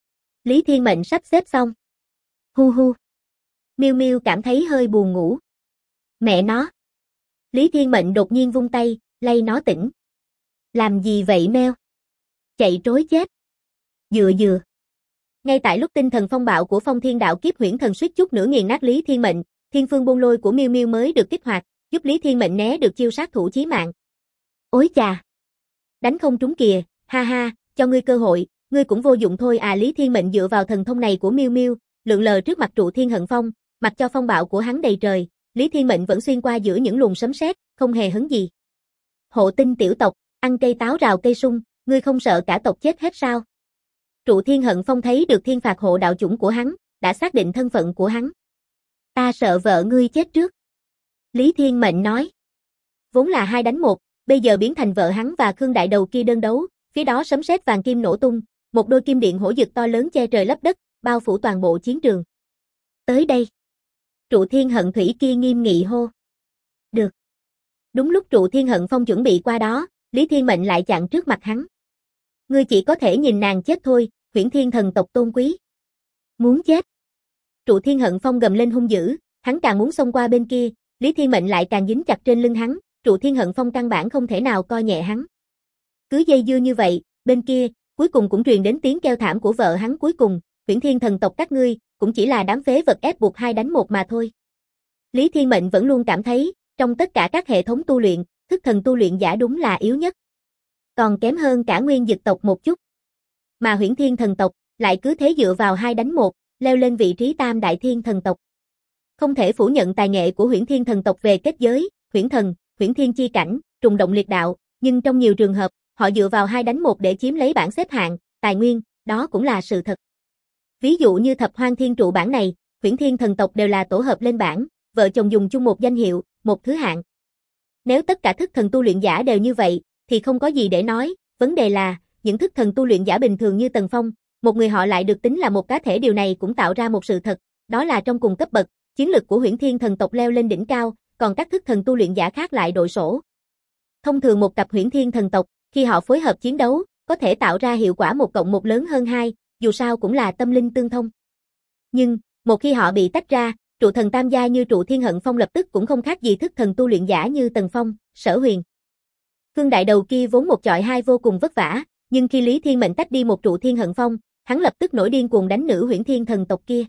Lý Thiên Mệnh sắp xếp xong. Hu hu. Miu Miu cảm thấy hơi buồn ngủ. Mẹ nó. Lý Thiên Mệnh đột nhiên vung tay, lay nó tỉnh. Làm gì vậy meo? Chạy trối chết. Dừa dừa. Ngay tại lúc tinh thần phong bạo của phong thiên đạo kiếp huyễn thần suýt chút nữa nghiền nát Lý Thiên Mệnh, thiên phương bôn lôi của Miu Miu mới được kích hoạt, giúp Lý Thiên Mệnh né được chiêu sát thủ chí mạng. Ối chà. Đánh không trúng kìa, ha ha, cho ngươi cơ hội, ngươi cũng vô dụng thôi à. Lý Thiên Mệnh dựa vào thần thông này của Miu Miu, lượn lờ trước mặt Trụ Thiên Hận Phong, mặc cho phong bạo của hắn đầy trời, Lý Thiên Mệnh vẫn xuyên qua giữa những luồng sấm sét, không hề hấn gì. Hộ tinh tiểu tộc, ăn cây táo rào cây sung, ngươi không sợ cả tộc chết hết sao? Trụ Thiên Hận Phong thấy được thiên phạt hộ đạo chủng của hắn, đã xác định thân phận của hắn. Ta sợ vợ ngươi chết trước. Lý Thiên Mệnh nói. Vốn là 2 đánh 1, bây giờ biến thành vợ hắn và Khương Đại Đầu kia đơn đấu, phía đó sấm sét vàng kim nổ tung, một đôi kim điện hổ dực to lớn che trời lấp đất, bao phủ toàn bộ chiến trường. Tới đây. Trụ Thiên Hận Thủy kia nghiêm nghị hô. Được. Đúng lúc Trụ Thiên Hận Phong chuẩn bị qua đó, Lý Thiên Mệnh lại chặn trước mặt hắn. Ngươi chỉ có thể nhìn nàng chết thôi, Huyễn Thiên thần tộc tôn quý. Muốn chết. Trụ Thiên Hận Phong gầm lên hung dữ, hắn càng muốn xông qua bên kia, Lý Thiên Mệnh lại càng dính chặt trên lưng hắn, Trụ Thiên Hận Phong căn bản không thể nào coi nhẹ hắn. Cứ dây dưa như vậy, bên kia, cuối cùng cũng truyền đến tiếng kêu thảm của vợ hắn cuối cùng, Huyễn Thiên thần tộc các ngươi, cũng chỉ là đám phế vật ép buộc 2 đánh 1 mà thôi. Lý Thiên Mệnh vẫn luôn cảm thấy, trong tất cả các hệ thống tu luyện, thức thần tu luyện giả đúng là yếu nhất. Còn kém hơn cả Nguyên Dực tộc một chút. Mà Huyễn Thiên thần tộc, lại cứ thế dựa vào 2 đánh 1, leo lên vị trí tam đại thiên thần tộc. Không thể phủ nhận tài nghệ của Huyễn Thiên thần tộc về kết giới, huyễn thần, huyễn thiên chi cảnh, trùng động liệt đạo, nhưng trong nhiều trường hợp, họ dựa vào 2 đánh 1 để chiếm lấy bảng xếp hạng, tài nguyên, đó cũng là sự thật. Ví dụ như Thập Hoang Thiên trụ bảng này, Huyễn Thiên thần tộc đều là tổ hợp lên bảng, vợ chồng dùng chung một danh hiệu, một thứ hạng. Nếu tất cả thức thần tu luyện giả đều như vậy, thì không có gì để nói, vấn đề là, những thức thần tu luyện giả bình thường như Tần Phong, một người họ lại được tính là một cá thể, điều này cũng tạo ra một sự thật, đó là trong cùng cấp bậc, chiến lực của Huyễn Thiên thần tộc leo lên đỉnh cao, còn các thức thần tu luyện giả khác lại đội sổ. Thông thường một cặp Huyễn Thiên thần tộc, khi họ phối hợp chiến đấu, có thể tạo ra hiệu quả 1+1 lớn hơn 2, dù sao cũng là tâm linh tương thông. Nhưng, một khi họ bị tách ra, trụ thần tam giai như Trụ Thiên Hận Phong lập tức cũng không khác gì thức thần tu luyện giả như Tần Phong, Sở Huyền. Khương Đại Đầu kia vốn một chọi hai vô cùng vất vả, nhưng khi Lý Thiên Mệnh tách đi một Trụ Thiên Hận Phong, hắn lập tức nổi điên cuồng đánh nữ Huyễn Thiên thần tộc kia.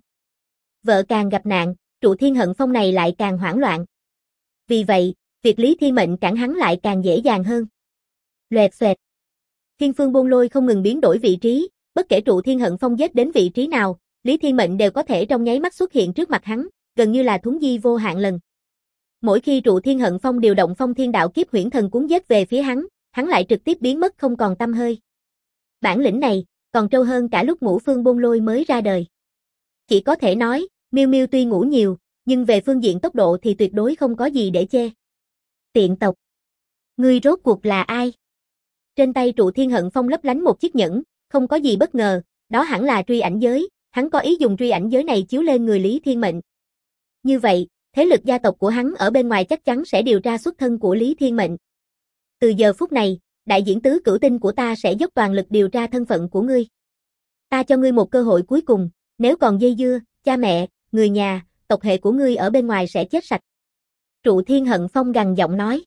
Vợ càng gặp nạn, Trụ Thiên Hận Phong này lại càng hoảng loạn. Vì vậy, việc Lý Thiên Mệnh cản hắn lại càng dễ dàng hơn. Loẹt xoẹt. Thiên Phương Bôn Lôi không ngừng biến đổi vị trí, bất kể Trụ Thiên Hận Phong giết đến vị trí nào, Lý Thiên Mệnh đều có thể trong nháy mắt xuất hiện trước mặt hắn, gần như là thuấn di vô hạn lần. Mỗi khi Trụ Thiên Hận Phong điều động Phong Thiên Đạo Kiếp Huyễn Thần cuốn giết về phía hắn lại trực tiếp biến mất không còn tăm hơi. Bản lĩnh này, còn trâu hơn cả lúc Ngũ Phương Bôn Lôi mới ra đời. Chỉ có thể nói, Miêu Miêu tuy ngủ nhiều, nhưng về phương diện tốc độ thì tuyệt đối không có gì để chê. Tiện tộc. Ngươi rốt cuộc là ai? Trên tay Trụ Thiên Hận Phong lấp lánh một chiếc nhẫn, không có gì bất ngờ, đó hẳn là truy ảnh giới, hắn có ý dùng truy ảnh giới này chiếu lên người Lý Thiên Mệnh. Như vậy, thế lực gia tộc của hắn ở bên ngoài chắc chắn sẽ điều tra xuất thân của Lý Thiên Mệnh. Từ giờ phút này, đại diễn tứ cửu tinh của ta sẽ dốc toàn lực điều tra thân phận của ngươi. Ta cho ngươi một cơ hội cuối cùng, nếu còn dây dưa, cha mẹ, người nhà, tộc hệ của ngươi ở bên ngoài sẽ chết sạch. Trụ Thiên Hận Phong gằn giọng nói.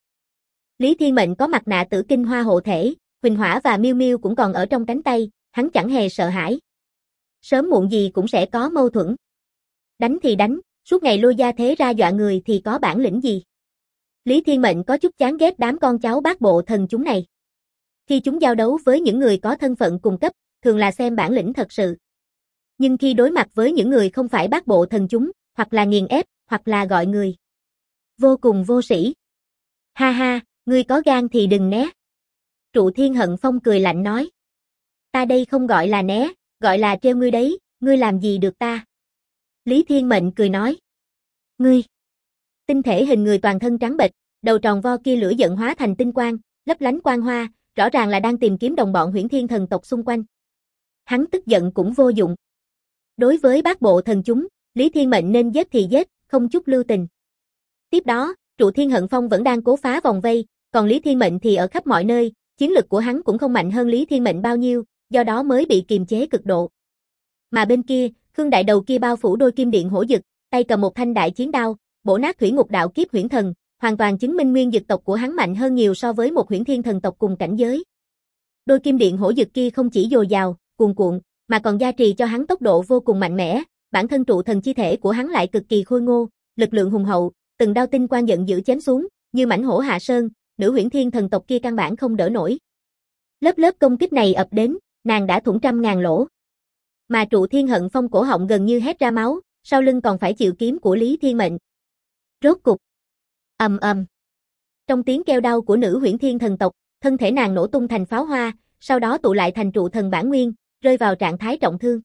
Lý Thiên Mệnh có mặt nạ tử kinh hoa hộ thể, Huỳnh Hỏa và Miêu Miêu cũng còn ở trong cánh tay, hắn chẳng hề sợ hãi. Sớm muộn gì cũng sẽ có mâu thuẫn. Đánh thì đánh, suốt ngày lôi gia thế ra dọa người thì có bản lĩnh gì. Lý Thiên Mệnh có chút chán ghét đám con cháu bát bộ thần chúng này. Khi chúng giao đấu với những người có thân phận cùng cấp, thường là xem bản lĩnh thật sự. Nhưng khi đối mặt với những người không phải bát bộ thần chúng, hoặc là nghiền ép, hoặc là gọi người vô cùng vô sĩ. Ha ha, ngươi có gan thì đừng né. Trụ Thiên Hận Phong cười lạnh nói. Ta đây không gọi là né, gọi là trêu ngươi đấy, ngươi làm gì được ta. Lý Thiên Mệnh cười nói. Ngươi. Tinh thể hình người toàn thân trắng bệch, đầu tròn vo kia lửa giận hóa thành tinh quang, lấp lánh quang hoa, rõ ràng là đang tìm kiếm đồng bọn Huyễn Thiên thần tộc xung quanh. Hắn tức giận cũng vô dụng. Đối với bát bộ thần chúng, Lý Thiên Mệnh nên giết thì giết, không chút lưu tình. Tiếp đó, Trụ Thiên Hận Phong vẫn đang cố phá vòng vây, còn Lý Thiên Mệnh thì ở khắp mọi nơi, chiến lực của hắn cũng không mạnh hơn Lý Thiên Mệnh bao nhiêu, do đó mới bị kiềm chế cực độ. Mà bên kia, Khương Đại Đầu kia bao phủ đôi kim điện hổ dực, tay cầm một thanh đại chiến đao, bổ nát thủy ngục đạo kiếp huyễn thần, hoàn toàn chứng minh nguyên dực tộc của hắn mạnh hơn nhiều so với một Huyễn Thiên thần tộc cùng cảnh giới. Đôi kim điện hổ dực kia không chỉ dồi dào, cuồn cuộn, mà còn gia trì cho hắn tốc độ vô cùng mạnh mẽ, bản thân trụ thần chi thể của hắn lại cực kỳ khôi ngô, lực lượng hùng hậu, từng đao tinh quang giận dữ chém xuống, như mãnh hổ hạ sơn, nữ Huyễn Thiên thần tộc kia căn bản không đỡ nổi. Lớp lớp công kích này ập đến, nàng đã thủng trăm ngàn lỗ. Mà Trụ Thiên Hận Phong cổ họng gần như hét ra máu, sau lưng còn phải chịu kiếm của Lý Thiên Mệnh. Rốt cục. Ầm ầm. Trong tiếng kêu đau của nữ Huyễn Thiên thần tộc, thân thể nàng nổ tung thành pháo hoa, sau đó tụ lại thành trụ thần bản nguyên, rơi vào trạng thái trọng thương.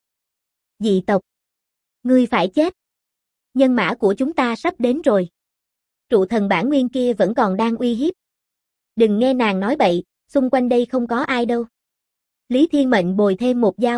Dị tộc. Ngươi phải chết. Nhân mã của chúng ta sắp đến rồi. Trụ thần bản nguyên kia vẫn còn đang uy hiếp. Đừng nghe nàng nói bậy, xung quanh đây không có ai đâu. Lý Thiên Mệnh bồi thêm một dao.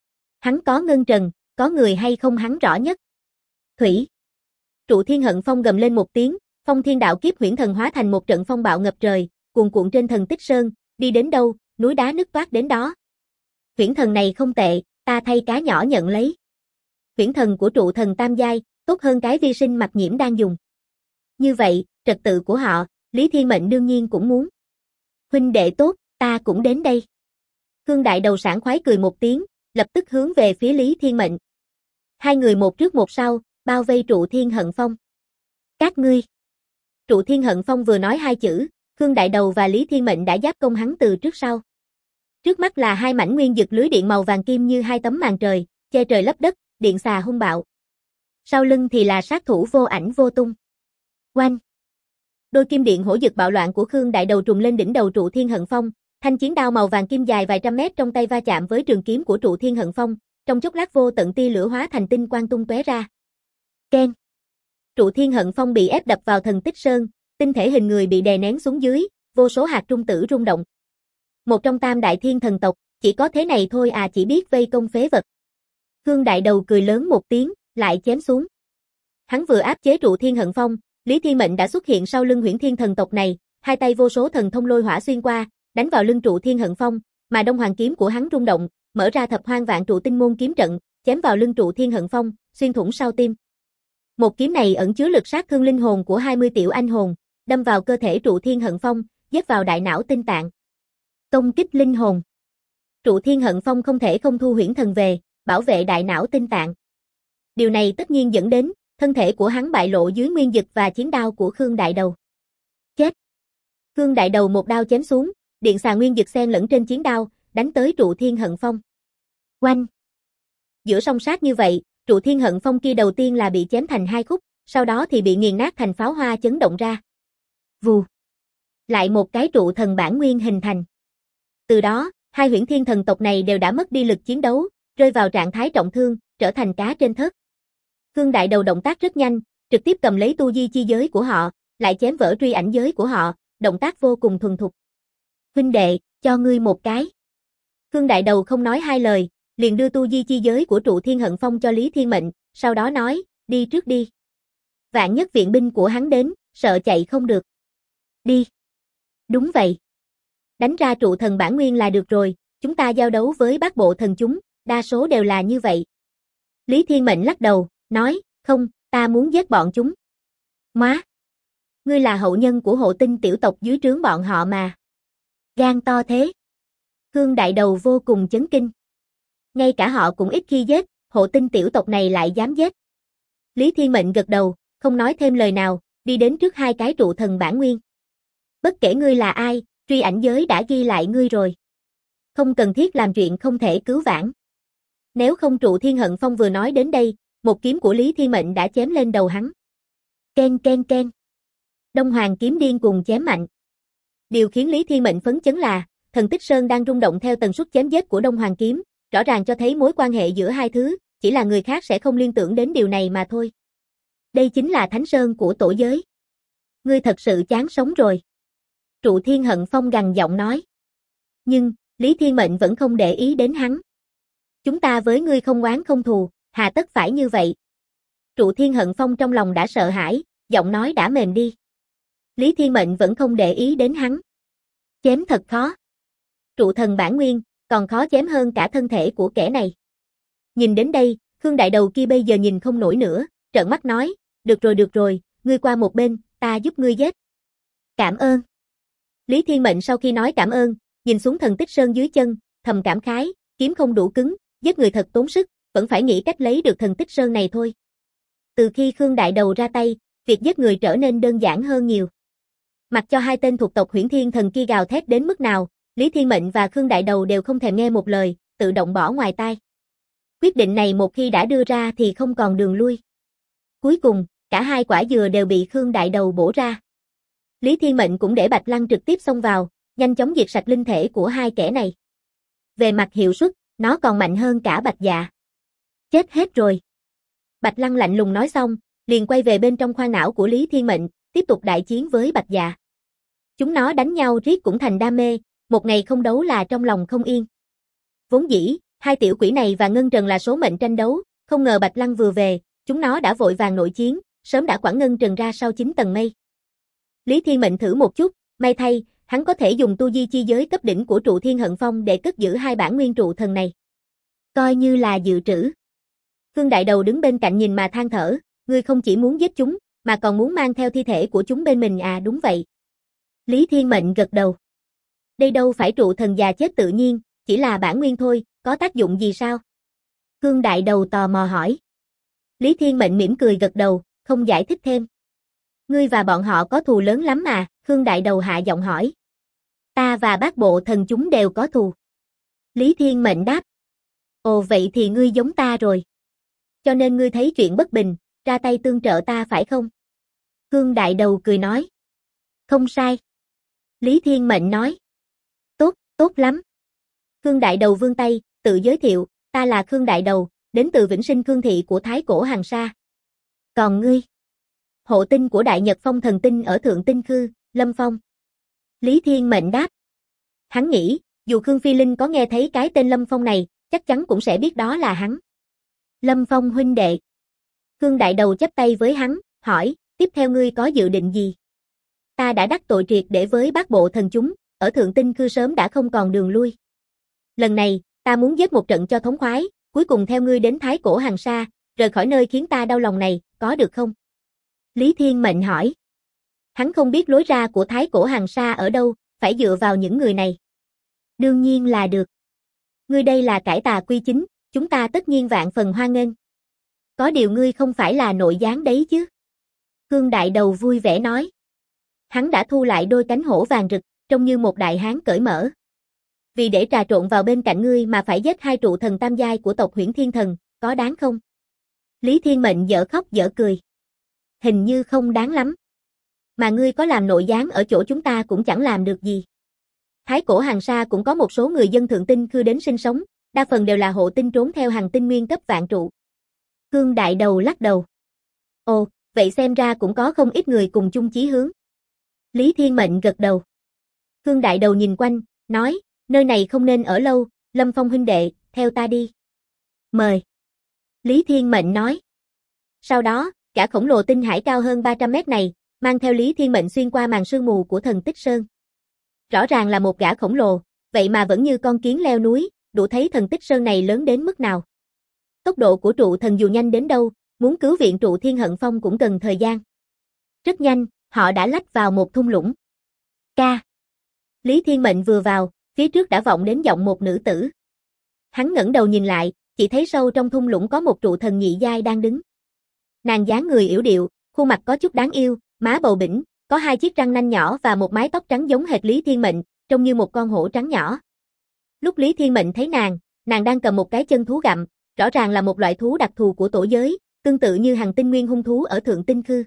Hắn có ngân trần, có người hay không hắn rõ nhất. Thủy. Trụ Thiên Hận Phong gầm lên một tiếng, Phong Thiên Đạo Kiếp huyễn thần hóa thành một trận phong bạo ngập trời, cuồn cuộn trên thần tích sơn, đi đến đâu, núi đá nứt toát đến đó. Huyễn thần này không tệ, ta thay cá nhỏ nhận lấy. Huyễn thần của trụ thần tam giai, tốt hơn cái vi sinh Mạc Nhiễm đang dùng. Như vậy, trật tự của họ, Lý Thiên Mệnh đương nhiên cũng muốn. Huynh đệ tốt, Ta cũng đến đây. Khương Đại Đầu sảng khoái cười một tiếng, lập tức hướng về phía Lý Thiên Mệnh. Hai người một trước một sau, bao vây Trụ Thiên Hận Phong. Các ngươi. Trụ Thiên Hận Phong vừa nói hai chữ, Khương Đại Đầu và Lý Thiên Mệnh đã giáp công hắn từ trước sau. Trước mắt là hai mảnh nguyên dực lưới điện màu vàng kim như hai tấm màn trời, che trời lấp đất, điện xà hung bạo. Sau lưng thì là sát thủ vô ảnh vô tung. Oanh! Đôi kim điện hổ dực bạo loạn của Khương Đại Đầu trùng lên đỉnh đầu Trụ Thiên Hận Phong, thanh chiến đao màu vàng kim dài vài trăm mét trong tay va chạm với trường kiếm của Trụ Thiên Hận Phong, trong chốc lát vô tận tia lửa hóa thành tinh quang tung tóe ra. Keng! Trụ Thiên Hận Phong bị ép đập vào thần tích sơn, tinh thể hình người bị đè nén xuống dưới, vô số hạt trung tử rung động. Một trong tam đại thiên thần tộc, chỉ có thế này thôi à, chỉ biết vây công phế vật. Khương Đại Đầu cười lớn một tiếng, lại chém xuống. Hắn vừa áp chế Trụ Thiên Hận Phong, Lý Thiên Mệnh đã xuất hiện sau lưng Huyễn Thiên thần tộc này, hai tay vô số thần thông lôi hỏa xuyên qua, đánh vào lưng Trụ Thiên Hận Phong, mà Đông Hoàng kiếm của hắn rung động, mở ra Thập Hoang Vạn Trụ Tinh Môn kiếm trận, chém vào lưng Trụ Thiên Hận Phong, xuyên thủng sau tim. Một kiếm này ẩn chứa lực sát thương linh hồn của 20 tiểu anh hồn, đâm vào cơ thể Trụ Thiên Hận Phong, giết vào đại não tinh tạng. Công kích linh hồn. Trụ Thiên Hận Phong không thể không thu huyễn thần về, bảo vệ đại não tinh tạng. Điều này tất nhiên dẫn đến thân thể của hắn bại lộ dưới nguyên dực và chiến đao của Khương Đại Đầu. Chết! Khương Đại Đầu một đao chém xuống, điện xà nguyên dực xen lẫn trên chiến đao, đánh tới Trụ Thiên Hận Phong. Oanh! Giữa song sát như vậy, Trụ Thiên Hận Phong kia đầu tiên là bị chém thành hai khúc, sau đó thì bị nghiền nát thành pháo hoa chấn động ra. Vù! Lại một cái trụ thần bản nguyên hình thành. Từ đó, hai Huyễn Thiên thần tộc này đều đã mất đi lực chiến đấu, rơi vào trạng thái trọng thương, trở thành cá trên thớt. Khương Đại Đầu động tác rất nhanh, trực tiếp cầm lấy tu di chi giới của họ, lại chém vỡ truy ảnh giới của họ, động tác vô cùng thuần thục. Huynh đệ, cho ngươi một cái. Khương Đại Đầu không nói hai lời, liền đưa tu di chi giới của Trụ Thiên Hận Phong cho Lý Thiên Mệnh, sau đó nói, đi trước đi. Vạn nhất viện binh của hắn đến, sợ chạy không được. Đi. Đúng vậy. Đánh ra trụ thần bản nguyên là được rồi, chúng ta giao đấu với bát bộ thần chúng, đa số đều là như vậy. Lý Thiên Mệnh lắc đầu, nói, không, ta muốn giết bọn chúng. Má! Ngươi là hậu nhân của Hộ Tinh tiểu tộc dưới trướng bọn họ mà. Gan to thế. Khương Đại Đầu vô cùng chấn kinh. Ngay cả họ cũng ít khi giết, Hộ Tinh tiểu tộc này lại dám giết. Lý Thiên Mệnh gật đầu, không nói thêm lời nào, đi đến trước hai cái trụ thần bản nguyên. Bất kể ngươi là ai, truy ảnh giới đã ghi lại ngươi rồi. Không cần thiết làm chuyện không thể cứu vãn. Nếu không Trụ Thiên Hận Phong vừa nói đến đây, một kiếm của Lý Thiên Mệnh đã chém lên đầu hắn. Ken ken ken. Đông Hoàng kiếm điên cùng chém mạnh. Điều khiến Lý Thiên Mệnh phấn chấn là, thần tích sơn đang rung động theo tần suất chém giết của Đông Hoàng kiếm, rõ ràng cho thấy mối quan hệ giữa hai thứ, chỉ là người khác sẽ không liên tưởng đến điều này mà thôi. Đây chính là Thánh Sơn của tổ giới. Ngươi thật sự chán sống rồi. Trụ Thiên Hận Phong gằn giọng nói. Nhưng, Lý Thiên Mệnh vẫn không để ý đến hắn. Chúng ta với ngươi không oán không thù, hà tất phải như vậy. Trụ Thiên Hận Phong trong lòng đã sợ hãi, giọng nói đã mềm đi. Lý Thiên Mệnh vẫn không để ý đến hắn. Chém thật khó. Trụ thần bản nguyên, còn khó chém hơn cả thân thể của kẻ này. Nhìn đến đây, Khương Đại Đầu kia bây giờ nhìn không nổi nữa, trợn mắt nói, được rồi, ngươi qua một bên, ta giúp ngươi giết. Cảm ơn. Lý Thiên Mệnh sau khi nói cảm ơn, nhìn xuống thần tích sơn dưới chân, thầm cảm khái, kiếm không đủ cứng, giết người thật tốn sức, vẫn phải nghĩ cách lấy được thần tích sơn này thôi. Từ khi Khương Đại Đầu ra tay, việc giết người trở nên đơn giản hơn nhiều. Mặc cho hai tên thuộc tộc Huyễn Thiên thần kia gào thét đến mức nào, Lý Thiên Mệnh và Khương Đại Đầu đều không thèm nghe một lời, tự động bỏ ngoài tai. Quyết định này một khi đã đưa ra thì không còn đường lui. Cuối cùng, cả hai quả dừa đều bị Khương Đại Đầu bổ ra. Lý Thiên Mệnh cũng để Bạch Lăng trực tiếp xông vào, nhanh chóng diệt sạch linh thể của hai kẻ này. Về mặt hiệu suất, nó còn mạnh hơn cả Bạch Dạ. Chết hết rồi. Bạch Lăng lạnh lùng nói xong, liền quay về bên trong khoang não của Lý Thiên Mệnh, tiếp tục đại chiến với Bạch Dạ. Chúng nó đánh nhau riết cũng thành đam mê, một ngày không đấu là trong lòng không yên. Vốn dĩ, hai tiểu quỷ này và Ngân Trần là số mệnh tranh đấu, không ngờ Bạch Lăng vừa về, chúng nó đã vội vàng nội chiến, sớm đã quẳng Ngân Trần ra sau 9 tầng mây. Lý Thiên Mệnh thử một chút, may thay, hắn có thể dùng tu di chi giới cấp đỉnh của Trụ Thiên Hận Phong để cất giữ hai bản nguyên trụ thần này. Coi như là dự trữ. Khương Đại Đầu đứng bên cạnh nhìn mà than thở, ngươi không chỉ muốn giết chúng, mà còn muốn mang theo thi thể của chúng bên mình à? Đúng vậy. Lý Thiên Mệnh gật đầu. Đây đâu phải trụ thần già chết tự nhiên, chỉ là bản nguyên thôi, có tác dụng gì sao? Khương Đại Đầu tò mò hỏi. Lý Thiên Mệnh mỉm cười gật đầu, không giải thích thêm. Ngươi và bọn họ có thù lớn lắm à? Khương Đại Đầu hạ giọng hỏi. Ta và bát bộ thần chúng đều có thù. Lý Thiên Mệnh đáp. Ồ vậy thì ngươi giống ta rồi. Cho nên ngươi thấy chuyện bất bình, ra tay tương trợ ta phải không? Khương Đại Đầu cười nói. Không sai. Lý Thiên Mệnh nói. Tốt, tốt lắm. Khương Đại Đầu vươn tay, tự giới thiệu, ta là Khương Đại Đầu, đến từ Vĩnh Sinh Khương Thị của Thái Cổ Hằng Sa. Còn ngươi? Hộ tinh của Đại Nhật Phong thần tinh ở Thượng Tinh Khư, Lâm Phong. Lý Thiên Mệnh đáp. Hắn nghĩ, dù Khương Phi Linh có nghe thấy cái tên Lâm Phong này, chắc chắn cũng sẽ biết đó là hắn. Lâm Phong huynh đệ. Khương Đại Đầu chắp tay với hắn, hỏi, tiếp theo ngươi có dự định gì? Ta đã đắc tội triệt để với bát bộ thần chúng, ở Thượng Tinh Khư sớm đã không còn đường lui. Lần này, ta muốn giết một trận cho thống khoái, cuối cùng theo ngươi đến Thái Cổ Hằng Sa, rời khỏi nơi khiến ta đau lòng này, có được không? Lý Thiên Mệnh hỏi. Hắn không biết lối ra của Thái Cổ Hằng Sa ở đâu, phải dựa vào những người này. Đương nhiên là được. Ngươi đây là cải tà quy chính, chúng ta tất nhiên vạn phần hoan nghênh. Có điều ngươi không phải là nội gián đấy chứ? Khương Đại Đầu vui vẻ nói. Hắn đã thu lại đôi cánh hổ vàng rực, trông như một đại hán cởi mở. Vì để trà trộn vào bên cạnh ngươi mà phải giết hai trụ thần tam giai của tộc Huyễn Thiên Thần, có đáng không? Lý Thiên Mệnh dở khóc dở cười. Hình như không đáng lắm. Mà ngươi có làm nội gián ở chỗ chúng ta cũng chẳng làm được gì. Thái Cổ Hằng Sa cũng có một số người dân Thượng Tinh Khư đến sinh sống, đa phần đều là hộ tinh trốn theo hàng tinh nguyên cấp vạn trụ. Khương Đại Đầu lắc đầu. Ồ, vậy xem ra cũng có không ít người cùng chung chí hướng. Lý Thiên Mệnh gật đầu. Khương Đại Đầu nhìn quanh, nói, nơi này không nên ở lâu, Lâm Phong huynh đệ, theo ta đi. Mời. Lý Thiên Mệnh nói. Sau đó, cả khổng lồ tinh hải cao hơn 300 mét này, mang theo Lý Thiên Mệnh xuyên qua màn sương mù của thần Tích Sơn. Rõ ràng là một gã khổng lồ, vậy mà vẫn như con kiến leo núi, đủ thấy thần Tích Sơn này lớn đến mức nào. Tốc độ của trụ thần dù nhanh đến đâu, muốn cứu viện trụ Thiên Hận Phong cũng cần thời gian. Rất nhanh, họ đã lách vào một thung lũng. Ca. Lý Thiên Mệnh vừa vào, phía trước đã vọng đến giọng một nữ tử. Hắn ngẩng đầu nhìn lại, chỉ thấy sâu trong thung lũng có một trụ thần nhị giai đang đứng. Nàng dáng người yểu điệu, khuôn mặt có chút đáng yêu, má bầu bĩnh, có hai chiếc răng nanh nhỏ và một mái tóc trắng giống hệt Lý Thiên Mệnh, trông như một con hổ trắng nhỏ. Lúc Lý Thiên Mệnh thấy nàng đang cầm một cái chân thú gặm, rõ ràng là một loại thú đặc thù của tổ giới, tương tự như hàng tinh nguyên hung thú ở Thượng Tinh Khư.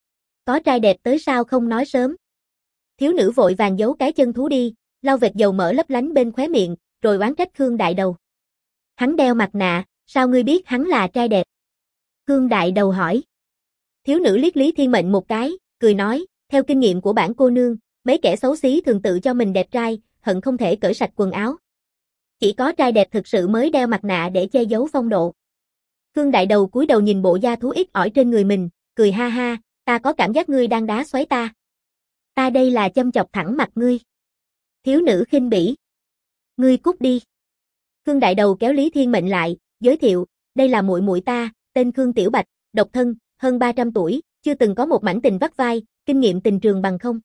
Có trai đẹp tới sao không nói sớm. Thiếu nữ vội vàng giấu cái chân thú đi, lau vệt dầu mỡ lấp lánh bên khóe miệng, rồi oán trách Khương Đại Đầu. Hắn đeo mặt nạ, sao ngươi biết hắn là trai đẹp? Khương Đại Đầu hỏi. Thiếu nữ liếc Lý Thiên Mệnh một cái, cười nói, theo kinh nghiệm của bản cô nương, mấy kẻ xấu xí thường tự cho mình đẹp trai, hận không thể cởi sạch quần áo. Chỉ có trai đẹp thực sự mới đeo mặt nạ để che giấu phong độ. Khương Đại Đầu cúi đầu nhìn bộ da thú ít ỏi trên người mình, cười ha ha, ta có cảm giác ngươi đang đá xoáy ta. Ta đây là châm chọc thẳng mặt ngươi. Thiếu nữ khinh bỉ. Ngươi cút đi. Khương Đại Đầu kéo Lý Thiên Mệnh lại, giới thiệu, đây là muội muội ta, tên Khương Tiểu Bạch, độc thân, hơn 300 tuổi, chưa từng có một mảnh tình vắt vai, kinh nghiệm tình trường bằng không.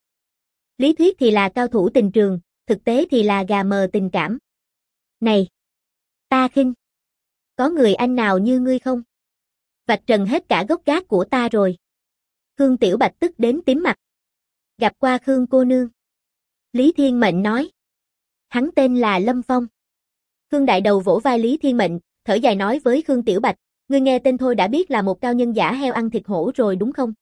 Lý thuyết thì là cao thủ tình trường, thực tế thì là gà mờ tình cảm. Này! Ta khinh! Có người anh nào như ngươi không? Vạch trần hết cả gốc gác của ta rồi. Khương Tiểu Bạch tức đến tím mặt. Gặp qua Khương cô nương. Lý Thiên Mệnh nói. Hắn tên là Lâm Phong. Khương Đại Đầu vỗ vai Lý Thiên Mệnh, thở dài nói với Khương Tiểu Bạch, ngươi nghe tên thôi đã biết là một cao nhân giả heo ăn thịt hổ rồi đúng không?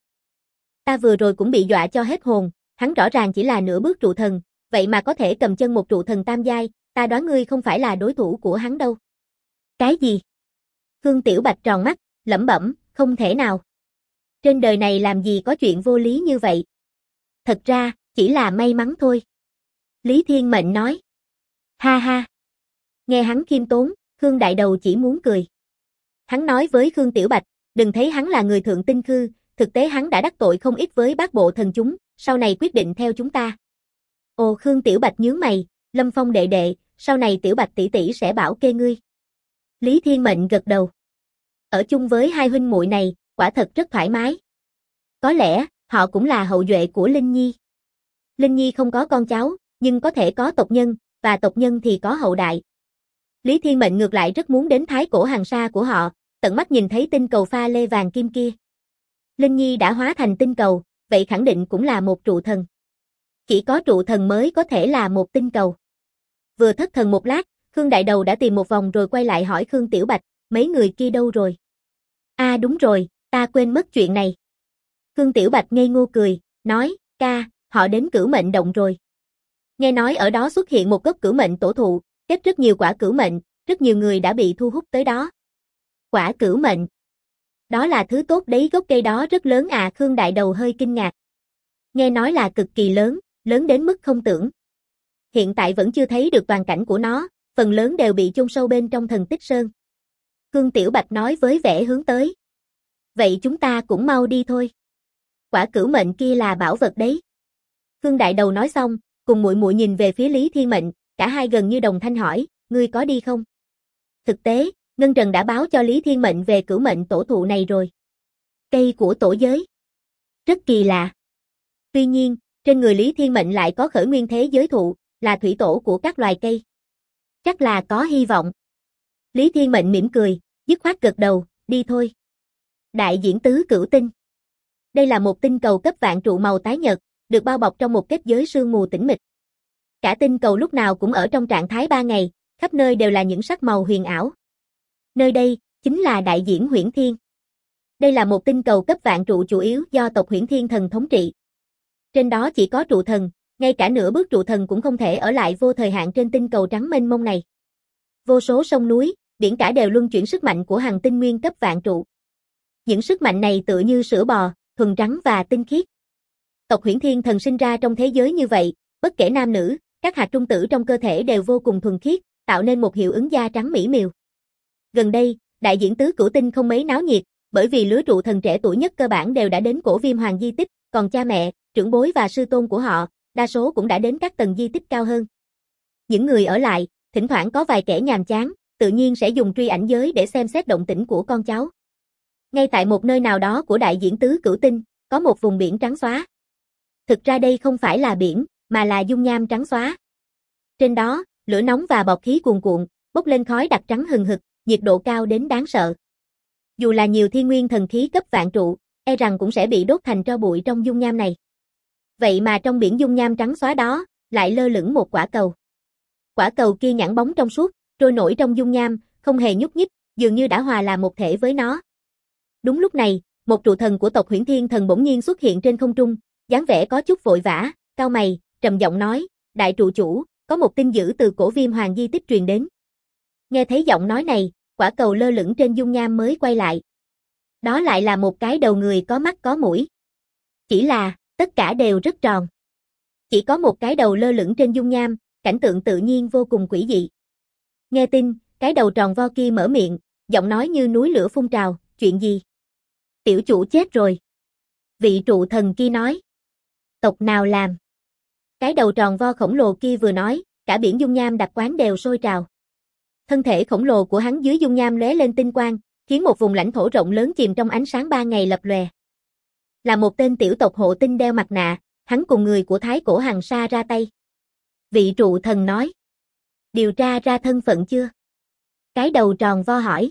Ta vừa rồi cũng bị dọa cho hết hồn, hắn rõ ràng chỉ là nửa bước trụ thần, vậy mà có thể cầm chân một trụ thần tam giai, ta đoán ngươi không phải là đối thủ của hắn đâu. Cái gì? Khương Tiểu Bạch tròn mắt, lẩm bẩm, không thể nào. Trên đời này làm gì có chuyện vô lý như vậy? Thật ra, chỉ là may mắn thôi. Lý Thiên Mệnh nói. Ha ha. Nghe hắn khiêm tốn, Khương Đại Đầu chỉ muốn cười. Hắn nói với Khương Tiểu Bạch, đừng thấy hắn là người Thượng Tinh Khư, thực tế hắn đã đắc tội không ít với bát bộ thần chúng, sau này quyết định theo chúng ta. Ồ Khương Tiểu Bạch nhướng mày, Lâm Phong đệ đệ, sau này Tiểu Bạch tỷ tỷ sẽ bảo kê ngươi. Lý Thiên Mệnh gật đầu. Ở chung với hai huynh muội này, quả thật rất thoải mái. Có lẽ, họ cũng là hậu duệ của Linh Nhi. Linh Nhi không có con cháu, nhưng có thể có tộc nhân, và tộc nhân thì có hậu đại. Lý Thiên Mệnh ngược lại rất muốn đến thái cổ hàng sa của họ, tận mắt nhìn thấy tinh cầu pha lê vàng kim kia. Linh Nhi đã hóa thành tinh cầu, vậy khẳng định cũng là một trụ thần. Chỉ có trụ thần mới có thể là một tinh cầu. Vừa thất thần một lát, Khương Đại Đầu đã tìm một vòng rồi quay lại hỏi Khương Tiểu Bạch, mấy người kia đâu rồi? Đúng rồi, ta quên mất chuyện này. Khương Tiểu Bạch ngây ngô cười, nói, ca, họ đến Cửu Mệnh Động rồi. Nghe nói ở đó xuất hiện một gốc Cửu Mệnh tổ thụ, kết rất nhiều quả Cửu Mệnh, rất nhiều người đã bị thu hút tới đó. Quả Cửu Mệnh. Đó là thứ tốt đấy, gốc cây đó rất lớn à, Khương Đại Đầu hơi kinh ngạc. Nghe nói là cực kỳ lớn, lớn đến mức không tưởng. Hiện tại vẫn chưa thấy được toàn cảnh của nó, phần lớn đều bị chôn sâu bên trong Thần Tích Sơn. Khương Tiểu Bạch nói với vẻ hướng tới. Vậy chúng ta cũng mau đi thôi. Quả Cửu Mệnh kia là bảo vật đấy. Khương Đại Đầu nói xong, cùng muội muội nhìn về phía Lý Thiên Mệnh, cả hai gần như đồng thanh hỏi, ngươi có đi không? Thực tế, Ngân Trần đã báo cho Lý Thiên Mệnh về Cửu Mệnh tổ thụ này rồi. Cây của tổ giới. Rất kỳ lạ. Tuy nhiên, trên người Lý Thiên Mệnh lại có khởi nguyên thế giới thụ, là thủy tổ của các loài cây. Chắc là có hy vọng. Lý Thiên Mệnh mỉm cười, dứt khoát gật đầu, đi thôi. Đại diễn tứ cửu tinh. Đây là một tinh cầu cấp vạn trụ màu tái nhật, được bao bọc trong một kết giới sương mù tĩnh mịch. Cả tinh cầu lúc nào cũng ở trong trạng thái 3 ngày, khắp nơi đều là những sắc màu huyền ảo. Nơi đây, chính là đại diễn Huyễn Thiên. Đây là một tinh cầu cấp vạn trụ chủ yếu do tộc Huyễn Thiên Thần thống trị. Trên đó chỉ có trụ thần, ngay cả nửa bước trụ thần cũng không thể ở lại vô thời hạn trên tinh cầu trắng mênh mông này. Vô số sông núi, biển cả đều luân chuyển sức mạnh của hành tinh nguyên cấp vạn trụ. Những sức mạnh này tựa như sữa bò, thuần trắng và tinh khiết. Tộc Huyễn Thiên Thần sinh ra trong thế giới như vậy, bất kể nam nữ, các hạt trung tử trong cơ thể đều vô cùng thuần khiết, tạo nên một hiệu ứng da trắng mỹ miều. Gần đây, đại diễn tứ cửu tinh không mấy náo nhiệt, bởi vì lứa trụ thần trẻ tuổi nhất cơ bản đều đã đến Cổ Viêm Hoàng di tích, còn cha mẹ, trưởng bối và sư tôn của họ, đa số cũng đã đến các tầng di tích cao hơn. Những người ở lại, thỉnh thoảng có vài kẻ nhàm chán, tự nhiên sẽ dùng truy ảnh giới để xem xét động tĩnh của con cháu. Ngay tại một nơi nào đó của đại diễn tứ cửu tinh, có một vùng biển trắng xóa. Thực ra đây không phải là biển, mà là dung nham trắng xóa. Trên đó, lửa nóng và bọt khí cuồn cuộn, bốc lên khói đặc trắng hừng hực, nhiệt độ cao đến đáng sợ. Dù là nhiều thiên nguyên thần khí cấp vạn trụ, e rằng cũng sẽ bị đốt thành tro bụi trong dung nham này. Vậy mà trong biển dung nham trắng xóa đó, lại lơ lửng một quả cầu. Quả cầu kia nhẵn bóng trong suốt, trôi nổi trong dung nham, không hề nhúc nhích, dường như đã hòa làm một thể với nó. Đúng lúc này, một trụ thần của tộc Huyễn Thiên Thần bỗng nhiên xuất hiện trên không trung, dáng vẻ có chút vội vã, cau mày, trầm giọng nói, đại trụ chủ, có một tin dữ từ Cổ Viêm Hoàng di tích truyền đến. Nghe thấy giọng nói này, quả cầu lơ lửng trên dung nham mới quay lại. Đó lại là một cái đầu người có mắt có mũi. Chỉ là, tất cả đều rất tròn. Chỉ có một cái đầu lơ lửng trên dung nham, cảnh tượng tự nhiên vô cùng quỷ dị. Nghe tin, cái đầu tròn vo kia mở miệng, giọng nói như núi lửa phun trào, chuyện gì? Tiểu chủ chết rồi. Vị trụ thần kia nói. Tộc nào làm? Cái đầu tròn vo khổng lồ kia vừa nói, cả biển dung nham đặc quán đều sôi trào. Thân thể khổng lồ của hắn dưới dung nham lóe lên tinh quang, khiến một vùng lãnh thổ rộng lớn chìm trong ánh sáng 3 ngày lập lòe. Là một tên tiểu tộc hộ tinh đeo mặt nạ, hắn cùng người của thái cổ hàng sa ra tay. Vị trụ thần nói. Điều tra ra thân phận chưa? Cái đầu tròn vo hỏi.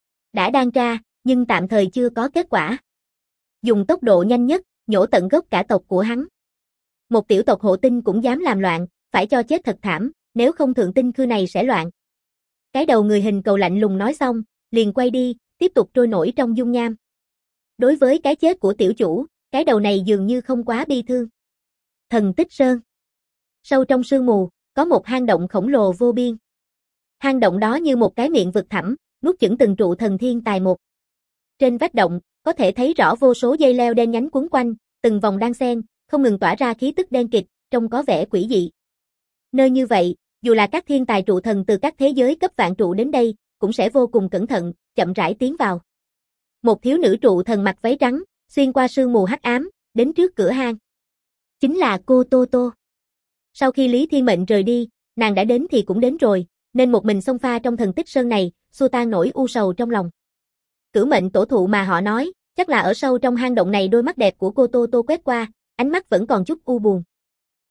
Đã đang tra, nhưng tạm thời chưa có kết quả. Dùng tốc độ nhanh nhất, nhổ tận gốc cả tộc của hắn. Một tiểu tộc hộ tinh cũng dám làm loạn, phải cho chết thật thảm, nếu không thượng tinh khư này sẽ loạn. Cái đầu người hình cầu lạnh lùng nói xong, liền quay đi, tiếp tục trôi nổi trong dung nham. Đối với cái chết của tiểu chủ, cái đầu này dường như không quá bi thương. Thần Tích Sơn. Sâu trong sương mù, có một hang động khổng lồ vô biên. Hang động đó như một cái miệng vực thẳm, nuốt chửng từng trụ thần thiên tài một. Trên vách động, có thể thấy rõ vô số dây leo đen nhánh quấn quanh, từng vòng đan xen, không ngừng tỏa ra khí tức đen kịt, trông có vẻ quỷ dị. Nơi như vậy, dù là các thiên tài trụ thần từ các thế giới cấp vạn trụ đến đây, cũng sẽ vô cùng cẩn thận, chậm rãi tiến vào. Một thiếu nữ trụ thần mặc váy trắng, xuyên qua sương mù hắc ám, đến trước cửa hang. Chính là cô Tô Tô. Sau khi Lý Thiên Mệnh rời đi, nàng đã đến thì cũng đến rồi, nên một mình xông pha trong Thần Tích Sơn này, xua tan nỗi u sầu trong lòng. Cửu mệnh tổ thụ mà họ nói, chắc là ở sâu trong hang động này. Đôi mắt đẹp của cô Tô Tô quét qua, ánh mắt vẫn còn chút u buồn.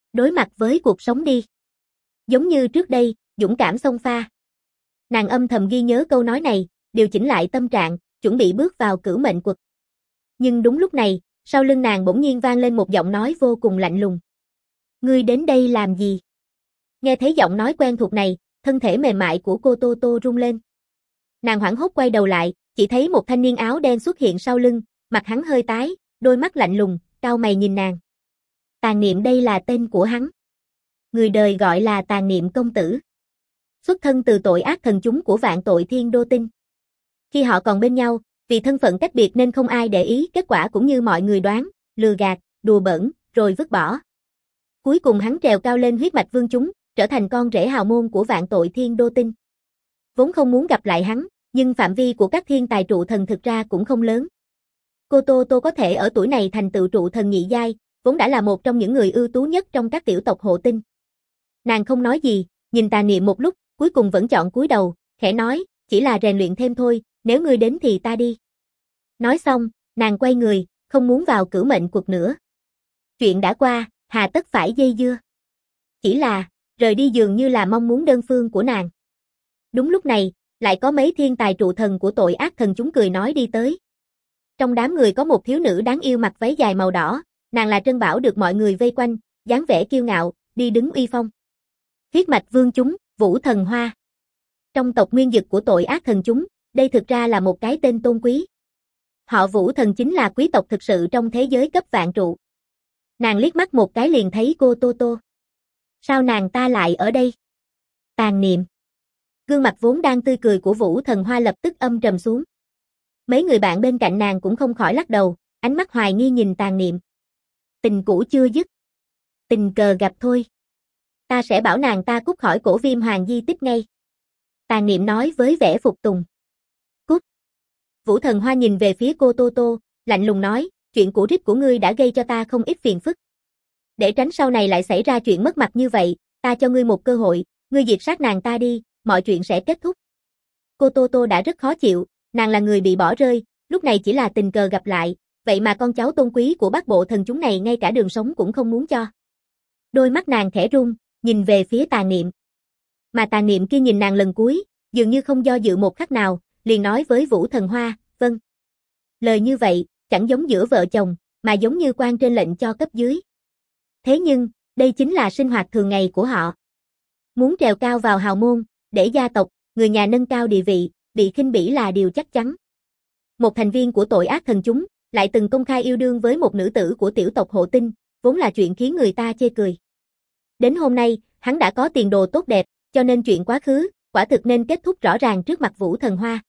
Đối mặt với cuộc sống đi. Giống như trước đây, dũng cảm xông pha. Nàng âm thầm ghi nhớ câu nói này, điều chỉnh lại tâm trạng, chuẩn bị bước vào cửu mệnh quật. Nhưng đúng lúc này, sau lưng nàng bỗng nhiên vang lên một giọng nói vô cùng lạnh lùng. Ngươi đến đây làm gì? Nghe thấy giọng nói quen thuộc này, thân thể mềm mại của cô Tô Tô rung lên. Nàng hoảng hốt quay đầu lại, chỉ thấy một thanh niên áo đen xuất hiện sau lưng, mặt hắn hơi tái, đôi mắt lạnh lùng, cau mày nhìn nàng. Tàn Niệm đây là tên của hắn. Người đời gọi là Tàn Niệm công tử. Xuất thân từ tội ác thần chúng của Vạn Tội Thiên Đô Tinh. Khi họ còn bên nhau, vì thân phận cách biệt nên không ai để ý, kết quả cũng như mọi người đoán, lừa gạt, đùa bỡn, rồi vứt bỏ. Cuối cùng hắn trèo cao lên huyết mạch vương chúng, trở thành con rể hào môn của Vạn Tội Thiên Đô Tinh. Vốn không muốn gặp lại hắn, nhưng phạm vi của các thiên tài trụ thần thực ra cũng không lớn. Cô Tô Tô có thể ở tuổi này thành tựu trụ thần nhị giai, vốn đã là một trong những người ưu tú nhất trong các tiểu tộc hộ tinh. Nàng không nói gì, nhìn Tà Niệm một lúc, cuối cùng vẫn chọn cúi đầu, khẽ nói, chỉ là rèn luyện thêm thôi, nếu ngươi đến thì ta đi. Nói xong, nàng quay người, không muốn vào cửu mệnh quật nữa. Chuyện đã qua, hà tất phải dây dưa. Chỉ là, rời đi dường như là mong muốn đơn phương của nàng. Đúng lúc này, lại có mấy thiên tài trụ thần của tội ác thần chúng cười nói đi tới. Trong đám người có một thiếu nữ đáng yêu mặc váy dài màu đỏ, nàng là Trân Bảo được mọi người vây quanh, dáng vẻ kiêu ngạo, đi đứng uy phong. Huyết mạch vương chúng, Vũ Thần Hoa. Trong tộc nguyên dực của tội ác thần chúng, đây thực ra là một cái tên tôn quý. Họ Vũ Thần chính là quý tộc thực sự trong thế giới cấp vạn trụ. Nàng liếc mắt một cái liền thấy cô Tô Tô. Sao nàng ta lại ở đây? Tàn Niệm. Gương mặt vốn đang tươi cười của Vũ Thần Hoa lập tức âm trầm xuống. Mấy người bạn bên cạnh nàng cũng không khỏi lắc đầu, ánh mắt hoài nghi nhìn Tàn Niệm. Tình cũ chưa dứt. Tình cờ gặp thôi. Ta sẽ bảo nàng ta cút khỏi cổ Viêm Hoàng di tích ngay. Tàn Niệm nói với vẻ phục tùng. Cút. Vũ Thần Hoa nhìn về phía cô Tô Tô, lạnh lùng nói, chuyện cũ rích của ngươi đã gây cho ta không ít phiền phức. Để tránh sau này lại xảy ra chuyện mất mặt như vậy, ta cho ngươi một cơ hội, ngươi diệt sát nàng ta đi, mọi chuyện sẽ kết thúc. Cô Tô Tô đã rất khó chịu, nàng là người bị bỏ rơi, lúc này chỉ là tình cờ gặp lại, vậy mà con cháu tôn quý của Bắc Bộ thần chúng này ngay cả đường sống cũng không muốn cho. Đôi mắt nàng khẽ run, nhìn về phía Tàn Niệm. Mà Tàn Niệm kia nhìn nàng lần cuối, dường như không do dự một khắc nào, liền nói với Vũ Thần Hoa, vâng. Lời như vậy, chẳng giống giữa vợ chồng, mà giống như quan trên lệnh cho cấp dưới. Thế nhưng, đây chính là sinh hoạt thường ngày của họ. Muốn trèo cao vào hào môn, để gia tộc, người nhà nâng cao địa vị, bị khinh bỉ là điều chắc chắn. Một thành viên của tội ác thần chúng, lại từng công khai yêu đương với một nữ tử của tiểu tộc hộ tinh, vốn là chuyện khiến người ta chê cười. Đến hôm nay, hắn đã có tiền đồ tốt đẹp, cho nên chuyện quá khứ, quả thực nên kết thúc rõ ràng trước mặt Vũ Thần Hoa.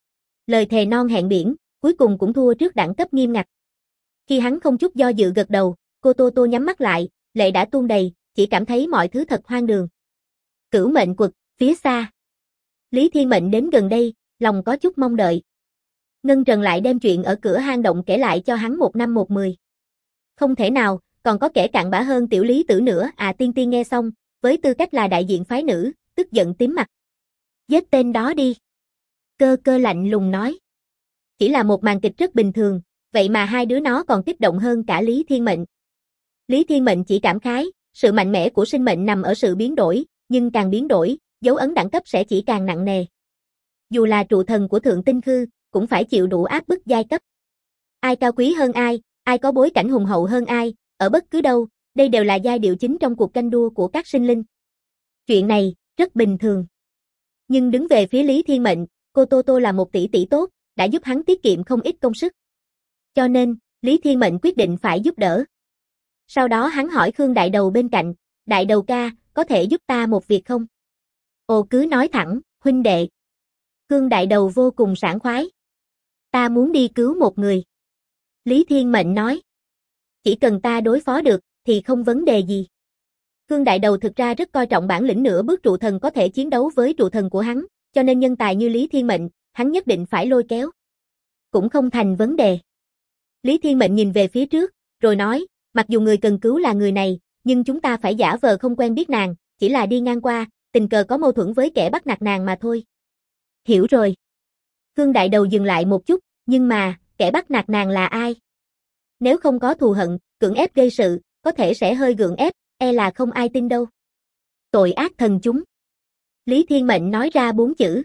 Lời thề non hẹn biển, cuối cùng cũng thua trước đẳng cấp nghiêm ngặt. Khi hắn không chút do dự gật đầu, cô Tô Tô nhắm mắt lại, lệ đã tuôn đầy, chỉ cảm thấy mọi thứ thật hoang đường. Cửu mệnh quật, phía xa. Lý Thiên Mệnh đến gần đây, lòng có chút mong đợi. Ngân Trần lại đem chuyện ở cửa hang động kể lại cho hắn 1/10. Không thể nào, còn có kẻ cặn bã hơn tiểu Lý Tử nữa à. Tiên Tiên nghe xong, với tư cách là đại diện phái nữ, tức giận tím mặt. Giết tên đó đi. Cơ Cơ lạnh lùng nói. Chỉ là một màn kịch rất bình thường, vậy mà hai đứa nó còn kích động hơn cả Lý Thiên Mệnh. Lý Thiên Mệnh chỉ cảm khái, sự mạnh mẽ của sinh mệnh nằm ở sự biến đổi, nhưng càng biến đổi, dấu ấn đẳng cấp sẽ chỉ càng nặng nề. Dù là trụ thần của Thượng Tinh Khư, cũng phải chịu đủ áp bức giai cấp. Ai cao quý hơn ai có bối cảnh hùng hậu hơn ai, ở bất cứ đâu, đây đều là giai điệu chính trong cuộc tranh đua của các sinh linh. Chuyện này, rất bình thường. Nhưng đứng về phía Lý Thiên Mệnh, cô Tô Tô là một tỷ tỷ tốt, đã giúp hắn tiết kiệm không ít công sức. Cho nên, Lý Thiên Mệnh quyết định phải giúp đỡ. Sau đó hắn hỏi Khương Đại Đầu bên cạnh, Đại Đầu ca, có thể giúp ta một việc không? Ồ cứ nói thẳng, huynh đệ. Khương Đại Đầu vô cùng sảng khoái. Ta muốn đi cứu một người. Lý Thiên Mệnh nói. Chỉ cần ta đối phó được, thì không vấn đề gì. Khương Đại Đầu thực ra rất coi trọng bản lĩnh nửa bước trụ thần có thể chiến đấu với trụ thần của hắn, cho nên nhân tài như Lý Thiên Mệnh, hắn nhất định phải lôi kéo. Cũng không thành vấn đề. Lý Thiên Mệnh nhìn về phía trước, rồi nói, mặc dù người cần cứu là người này, nhưng chúng ta phải giả vờ không quen biết nàng, chỉ là đi ngang qua, tình cờ có mâu thuẫn với kẻ bắt nạt nàng mà thôi. Hiểu rồi. Khương Đại Đầu dừng lại một chút, nhưng mà, kẻ bắt nạt nàng là ai? Nếu không có thù hận, cưỡng ép gây sự, có thể sẽ hơi gượng ép, e là không ai tin đâu. Tội ác thần chúng. Lý Thiên Mệnh nói ra 4 chữ.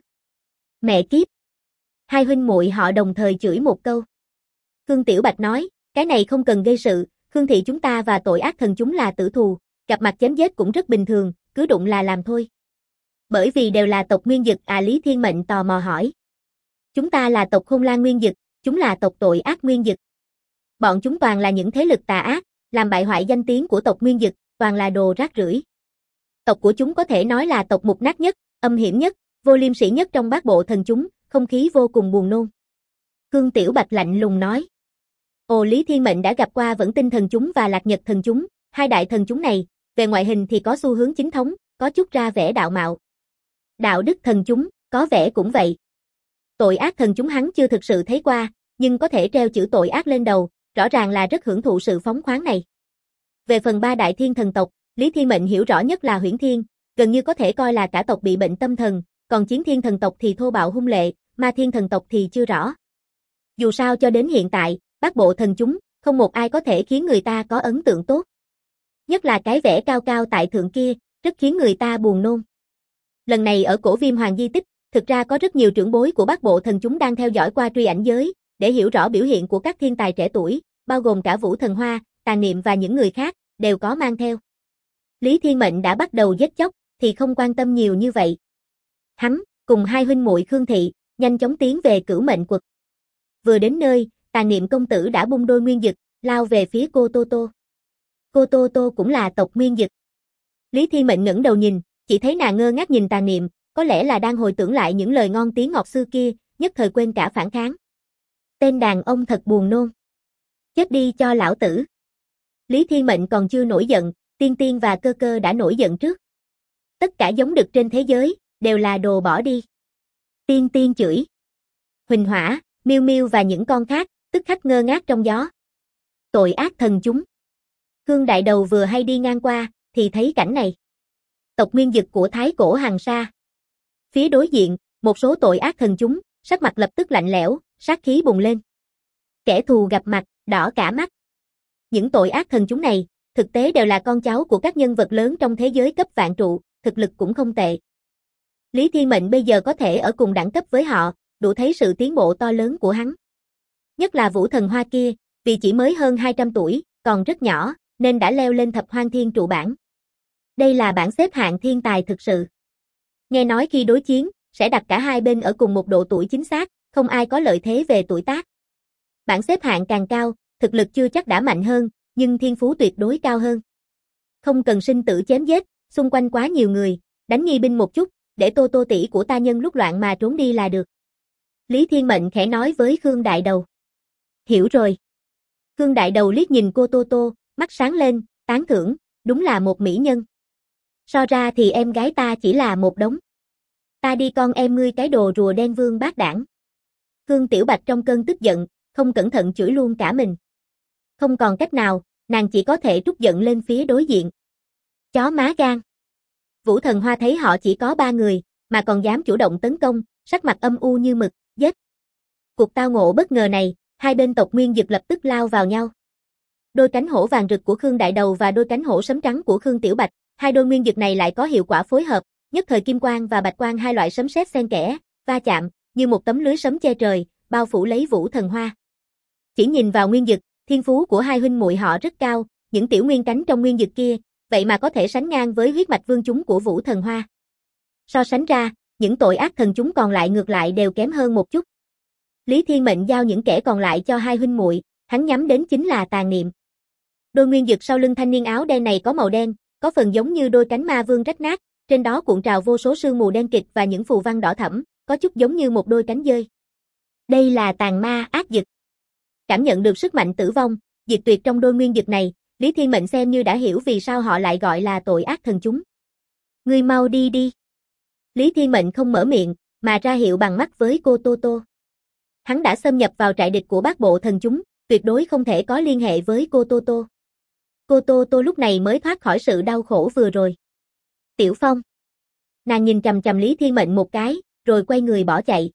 Mẹ kiếp. Hai huynh muội họ đồng thời chửi một câu. Khương Tiểu Bạch nói, cái này không cần gây sự, Khương thị chúng ta và tội ác thần chúng là tử thù, gặp mặt chém giết cũng rất bình thường, cứ đụng là làm thôi. Bởi vì đều là tộc Nguyên Dực à? Lý Thiên Mệnh tò mò hỏi. Chúng ta là tộc Khôn Lang Nguyên Dực, chúng là tộc tội ác Nguyên Dực. Bọn chúng toàn là những thế lực tà ác, làm bại hoại danh tiếng của tộc Nguyên Dực, toàn là đồ rác rưởi. Tộc của chúng có thể nói là tộc mục nát nhất, âm hiểm nhất, vô liêm sỉ nhất trong bát bộ thần chúng, không khí vô cùng buồn nôn. Khương Tiểu Bạch lạnh lùng nói. Ồ, Lý Thiên Mệnh đã gặp qua Vẫn Tinh thần chúng và Lạc Nhật thần chúng, hai đại thần chúng này, về ngoại hình thì có xu hướng chính thống, có chút ra vẻ đạo mạo. Đạo đức thần chúng, có vẻ cũng vậy. Tội ác thần chúng hắn chưa thực sự thấy qua, nhưng có thể treo chữ tội ác lên đầu, rõ ràng là rất hưởng thụ sự phóng khoáng này. Về phần ba đại thiên thần tộc, Lý Thiên Mệnh hiểu rõ nhất là Huyễn Thiên, gần như có thể coi là cả tộc bị bệnh tâm thần, còn Chiến Thiên thần tộc thì thô bạo hung lệ, Ma Thiên thần tộc thì chưa rõ. Dù sao cho đến hiện tại, bát bộ thần chúng, không một ai có thể khiến người ta có ấn tượng tốt. Nhất là cái vẻ cao cao tại thượng kia, rất khiến người ta buồn nôn. Lần này ở Cổ Viêm Hoàng di tích, thực ra có rất nhiều trưởng bối của bát bộ thần chúng đang theo dõi qua truy ảnh giới, để hiểu rõ biểu hiện của các thiên tài trẻ tuổi, bao gồm cả Vũ Thần Hoa, Tàn Niệm và những người khác, đều có mang theo. Lý Thiên Mệnh đã bắt đầu giết chóc, thì không quan tâm nhiều như vậy. Hắn, cùng hai huynh muội Khương thị, nhanh chóng tiến về Cửu Mệnh Quật. Vừa đến nơi, Tàn Niệm công tử đã bung đôi nguyên dực, lao về phía cô Tô Tô. Cô Tô Tô cũng là tộc Nguyên Dực. Lý Thiên Mệnh ngẩng đầu nhìn, chỉ thấy nàng ngơ ngác nhìn Tàn Niệm, có lẽ là đang hồi tưởng lại những lời ngon tiếng ngọt xưa kia, nhất thời quên cả phản kháng. Tên đàn ông thật buồn nôn. Chết đi cho lão tử. Lý Thiên Mệnh còn chưa nổi giận, Tiên Tiên và Cơ Cơ đã nổi giận trước. Tất cả giống đực trên thế giới, đều là đồ bỏ đi. Tiên Tiên chửi. Huỳnh Hỏa, Miêu Miêu và những con khác, tức khắc ngơ ngác trong gió. Tội ác thần chúng. Khương Đại Đầu vừa hay đi ngang qua, thì thấy cảnh này. Tộc Nguyên Dực của Thái Cổ Hằng Sa. Phía đối diện, một số tội ác thần chúng, sắc mặt lập tức lạnh lẽo, sát khí bùng lên. Kẻ thù gặp mặt, đỏ cả mắt. Những tội ác thần chúng này, thực tế đều là con cháu của các nhân vật lớn trong thế giới cấp vạn trụ, thực lực cũng không tệ. Lý Thiên Mệnh bây giờ có thể ở cùng đẳng cấp với họ, đủ thấy sự tiến bộ to lớn của hắn. Nhất là Vũ Thần Hoa kia, vì chỉ mới hơn 200 tuổi, còn rất nhỏ, nên đã leo lên thập hoang thiên trụ bảng. Đây là bảng xếp hạng thiên tài thực sự. Nghe nói khi đối chiến, sẽ đặt cả hai bên ở cùng một độ tuổi chính xác, không ai có lợi thế về tuổi tác. Bảng xếp hạng càng cao, thực lực chưa chắc đã mạnh hơn, nhưng thiên phú tuyệt đối cao hơn. Không cần sinh tử chém giết, xung quanh quá nhiều người, đánh nghi binh một chút, để Tô Tô tỷ của ta nhân lúc loạn mà trốn đi là được. Lý Thiên Mệnh khẽ nói với Khương Đại Đầu. Hiểu rồi. Khương Đại Đầu liếc nhìn cô Tô Tô, mắt sáng lên, tán thưởng, đúng là một mỹ nhân. So ra thì em gái ta chỉ là một đống. Ta đi con em ngươi cái đồ rùa đen vương bát đảng. Khương Tiểu Bạch trong cơn tức giận, không cẩn thận chửi luôn cả mình. Không còn cách nào, nàng chỉ có thể trút giận lên phía đối diện. Chó má gan. Vũ Thần Hoa thấy họ chỉ có 3 người, mà còn dám chủ động tấn công, sắc mặt âm u như mực, giết. Cuộc tao ngộ bất ngờ này, hai bên tộc Nguyên Dực lập tức lao vào nhau. Đôi cánh hổ vàng rực của Khương Đại Đầu và đôi cánh hổ sấm trắng của Khương Tiểu Bạch, hai đôi nguyên dực này lại có hiệu quả phối hợp, nhất thời kim quang và bạch quang hai loại sấm sét xen kẽ, va chạm, như một tấm lưới sấm che trời, bao phủ lấy Vũ Thần Hoa. Chỉ nhìn vào nguyên dực, thiên phú của hai huynh muội họ rất cao, những tiểu nguyên cánh trong nguyên dực kia, vậy mà có thể sánh ngang với huyết mạch vương chúng của Vũ Thần Hoa. So sánh ra, những tội ác thần chúng còn lại ngược lại đều kém hơn một chút. Lý Thiên Mệnh giao những kẻ còn lại cho hai huynh muội, hắn nhắm đến chính là Tàn Niệm. Đôi nguyên dực sau lưng thanh niên áo đen này có màu đen, có phần giống như đôi cánh ma vương rách nát, trên đó cuộn trào vô số sương mù đen kịt và những phù văn đỏ thẫm, có chút giống như một đôi cánh dơi. Đây là tàn ma ác dực. Cảm nhận được sức mạnh tử vong, diệt tuyệt trong đôi nguyên dực này, Lý Thiên Mệnh xem như đã hiểu vì sao họ lại gọi là tội ác thần chúng. Ngươi mau đi đi. Lý Thiên Mệnh không mở miệng, mà ra hiệu bằng mắt với cô Tô Tô. Hắn đã xâm nhập vào trại địch của bát bộ thần chúng, tuyệt đối không thể có liên hệ với cô Tô Tô. Cô Tô Tô lúc này mới thoát khỏi sự đau khổ vừa rồi. Tiểu Phong. Nàng nhìn chằm chằm Lý Thiên Mệnh một cái, rồi quay người bỏ chạy.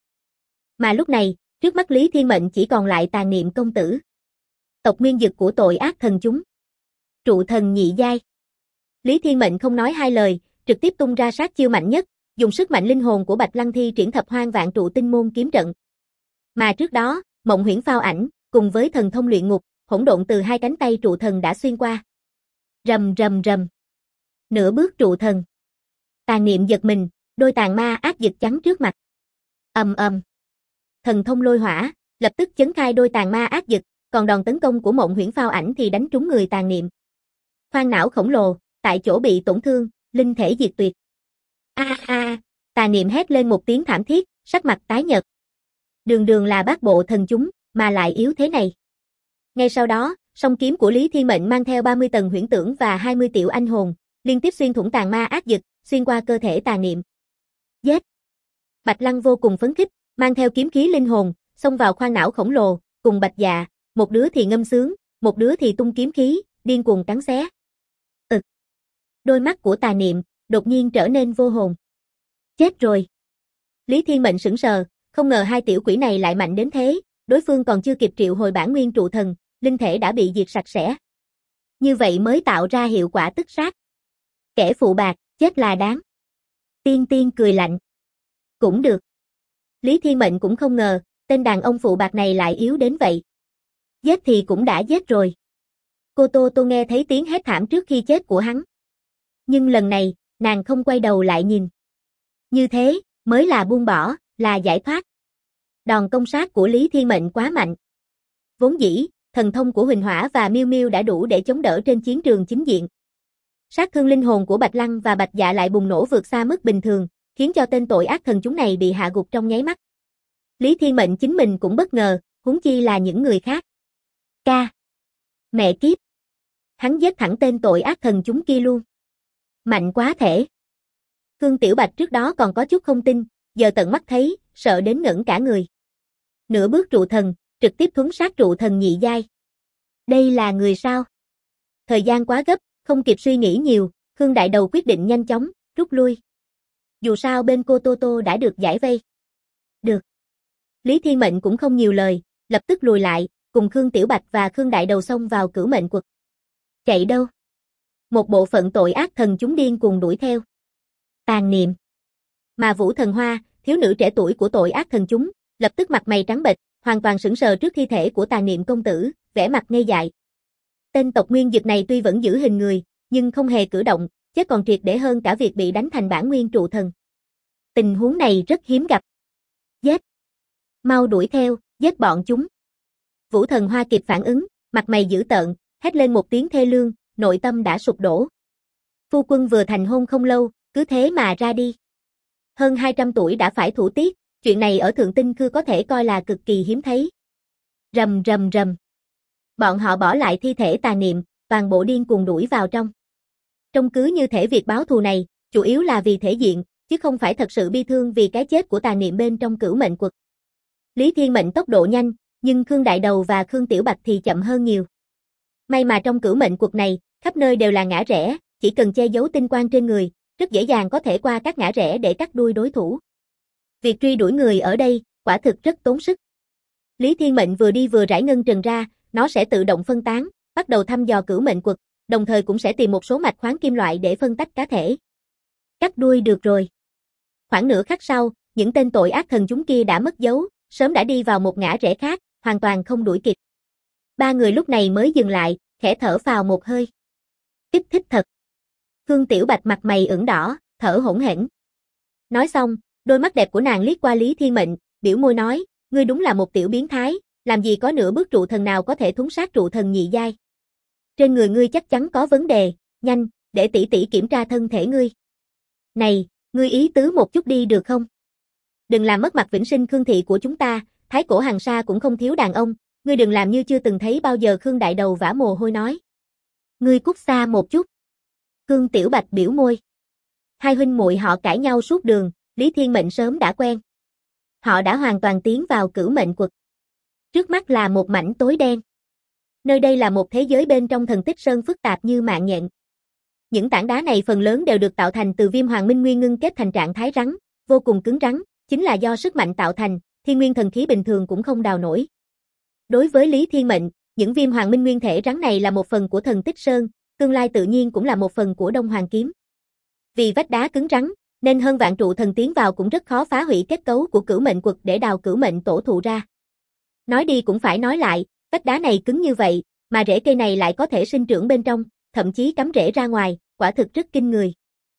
Mà lúc này, trước mắt Lý Thiên Mệnh chỉ còn lại Tàn Niệm công tử. Tộc nguyên dực của tội ác thần chúng. Trụ thần nhị giai. Lý Thiên Mệnh không nói hai lời, trực tiếp tung ra sát chiêu mạnh nhất, dùng sức mạnh linh hồn của Bạch Lăng thi triển Thập Hoang Vạn Trụ Tinh Môn kiếm trận. Mà trước đó, Mộng Huyễn Phao Ảnh, cùng với thần thông luyện ngục, hỗn độn từ hai cánh tay trụ thần đã xuyên qua. Rầm rầm rầm. Nửa bước trụ thần. Tàn niệm giật mình, đôi tàn ma ác dực chắn trước mặt. Ầm ầm. Thần thông lôi hỏa, lập tức chấn khai đôi tàn ma ác dực, còn đòn tấn công của Mộng Huyễn Phao Ảnh thì đánh trúng người tàn niệm. Khoang não khổng lồ, tại chỗ bị tổn thương, linh thể diệt tuyệt. Tàn niệm hét lên một tiếng thảm thiết, sắc mặt tái nhợt. Đường đường là bát bộ thần chúng, mà lại yếu thế này. Ngay sau đó, song kiếm của Lý Thiên Mệnh mang theo 30 tầng huyễn tưởng và 20 tiểu anh hồn, liên tiếp xuyên thủng tàn ma ác dực, xuyên qua cơ thể tàn niệm. Giết! Bạch Lăng vô cùng phấn khích, mang theo kiếm khí linh hồn, xông vào khoang não khổng lồ, cùng Bạch Dạ, một đứa thì ngâm sướng, một đứa thì tung kiếm khí, điên cuồng cắn xé. Đôi mắt của tà niệm, đột nhiên trở nên vô hồn. Chết rồi! Lý Thiên Mệnh sững sờ, không ngờ hai tiểu quỷ này lại mạnh đến thế, đối phương còn chưa kịp triệu hồi bản nguyên trụ thần, linh thể đã bị diệt sạch sẽ. Như vậy mới tạo ra hiệu quả tức sát. Kẻ phụ bạc, chết là đáng. Tiên Tiên cười lạnh. Cũng được. Lý Thiên Mệnh cũng không ngờ, tên đàn ông phụ bạc này lại yếu đến vậy. Giết thì cũng đã giết rồi. Cô Tô nghe thấy tiếng hét thảm trước khi chết của hắn. Nhưng lần này, nàng không quay đầu lại nhìn. Như thế, mới là buông bỏ, là giải thoát. Đòn công sát của Lý Thiên Mệnh quá mạnh. Vốn dĩ, thần thông của Huỳnh Hỏa và Miêu Miêu đã đủ để chống đỡ trên chiến trường chính diện. Sát thương linh hồn của Bạch Lăng và Bạch Dạ lại bùng nổ vượt xa mức bình thường, khiến cho tên tội ác thần chúng này bị hạ gục trong nháy mắt. Lý Thiên Mệnh chính mình cũng bất ngờ, huống chi là những người khác. Mẹ kiếp! Hắn giết thẳng tên tội ác thần chúng kia luôn. Mạnh quá thể. Khương Tiểu Bạch trước đó còn có chút không tin, giờ tận mắt thấy, sợ đến ngẩn cả người. Nửa bước trụ thần, trực tiếp thuấn sát trụ thần nhị giai. Đây là người sao? Thời gian quá gấp, không kịp suy nghĩ nhiều, Khương Đại Đầu quyết định nhanh chóng, rút lui. Dù sao bên cô Tô đã được giải vây. Được. Lý Thiên Mệnh cũng không nhiều lời, lập tức lùi lại, cùng Khương Tiểu Bạch và Khương Đại Đầu xông vào Cửu Mệnh Quật. Chạy đâu? Một bộ phận tội ác thần chúng điên cuồng đuổi theo. Tàn niệm. Mà Vũ Thần Hoa, thiếu nữ trẻ tuổi của tội ác thần chúng, lập tức mặt mày trắng bệch, hoàn toàn sững sờ trước thi thể của tàn niệm công tử, vẻ mặt ngây dại. Tên tộc nguyên dực này tuy vẫn giữ hình người, nhưng không hề cử động, chết còn triệt để hơn cả việc bị đánh thành bản nguyên trụ thần. Tình huống này rất hiếm gặp. Giết! Mau đuổi theo, giết bọn chúng. Vũ Thần Hoa kịp phản ứng, mặt mày dữ tợn, hét lên một tiếng thê lương, nội tâm đã sụp đổ. Phu quân vừa thành hôn không lâu, cứ thế mà ra đi. Hơn 200 tuổi đã phải thủ tiết, chuyện này ở Thượng Tinh Khư có thể coi là cực kỳ hiếm thấy. Rầm rầm rầm. Bọn họ bỏ lại thi thể tà niệm, toàn bộ điên cuồng đuổi vào trong. Trông cứ như thể việc báo thù này, chủ yếu là vì thể diện, chứ không phải thật sự bi thương vì cái chết của tà niệm bên trong Cửu Mệnh Quật. Lý Thiên Mệnh tốc độ nhanh, nhưng Khương Đại Đầu và Khương Tiểu Bạch thì chậm hơn nhiều. May mà trong Cửu Mệnh Quật này, khắp nơi đều là ngã rẽ, chỉ cần che giấu tinh quang trên người, rất dễ dàng có thể qua các ngã rẽ để cắt đuôi đối thủ. Việc truy đuổi người ở đây, quả thực rất tốn sức. Lý Thiên Mệnh vừa đi vừa rải ngân trần ra, nó sẽ tự động phân tán, bắt đầu thăm dò Cửu Mệnh Quật, đồng thời cũng sẽ tìm một số mạch khoáng kim loại để phân tách cá thể. Cắt đuôi được rồi. Khoảng nửa khắc sau, những tên tội ác thần chúng kia đã mất dấu, sớm đã đi vào một ngã rẽ khác, hoàn toàn không đuổi kịp. Ba người lúc này mới dừng lại, khẽ thở phào một hơi. Kích thích thật. Khương Tiểu Bạch mặt mày ửng đỏ, thở hổn hển. Nói xong, đôi mắt đẹp của nàng liếc qua Lý Thiên Mệnh, biểu môi nói, ngươi đúng là một tiểu biến thái, làm gì có nửa bước trụ thần nào có thể thuấn sát trụ thần nhị giai. Trên người ngươi chắc chắn có vấn đề, nhanh, để tỷ tỷ kiểm tra thân thể ngươi. Này, ngươi ý tứ một chút đi được không? Đừng làm mất mặt vĩnh sinh Khương thị của chúng ta, Thái Cổ Hằng Sa cũng không thiếu đàn ông, ngươi đừng làm như chưa từng thấy bao giờ. Khương Đại Đầu vã mồ hôi nói. Ngươi cút xa một chút. Khương Tiểu Bạch biểu môi. Hai huynh muội họ cãi nhau suốt đường, Lý Thiên Mệnh sớm đã quen. Họ đã hoàn toàn tiến vào Cửu Mệnh Quật. Trước mắt là một mảnh tối đen. Nơi đây là một thế giới bên trong Thần Tích Sơn phức tạp như mạng nhện. Những tảng đá này phần lớn đều được tạo thành từ viêm hoàng minh nguyên ngưng kết thành trạng thái rắn, vô cùng cứng rắn, chính là do sức mạnh tạo thành, thiên nguyên thần khí bình thường cũng không đào nổi. Đối với Lý Thiên Mệnh, những viêm hoàng minh nguyên thể rắn này là một phần của Thần Tích Sơn, tương lai tự nhiên cũng là một phần của Đông Hoàng kiếm. Vì vách đá cứng rắn, nên hơn vạn trụ thần tiến vào cũng rất khó phá hủy kết cấu của cửu mệnh quật để đào cửu mệnh tổ thụ ra. Nói đi cũng phải nói lại, vách đá này cứng như vậy, mà rễ cây này lại có thể sinh trưởng bên trong, thậm chí cắm rễ ra ngoài, quả thực rất kinh người.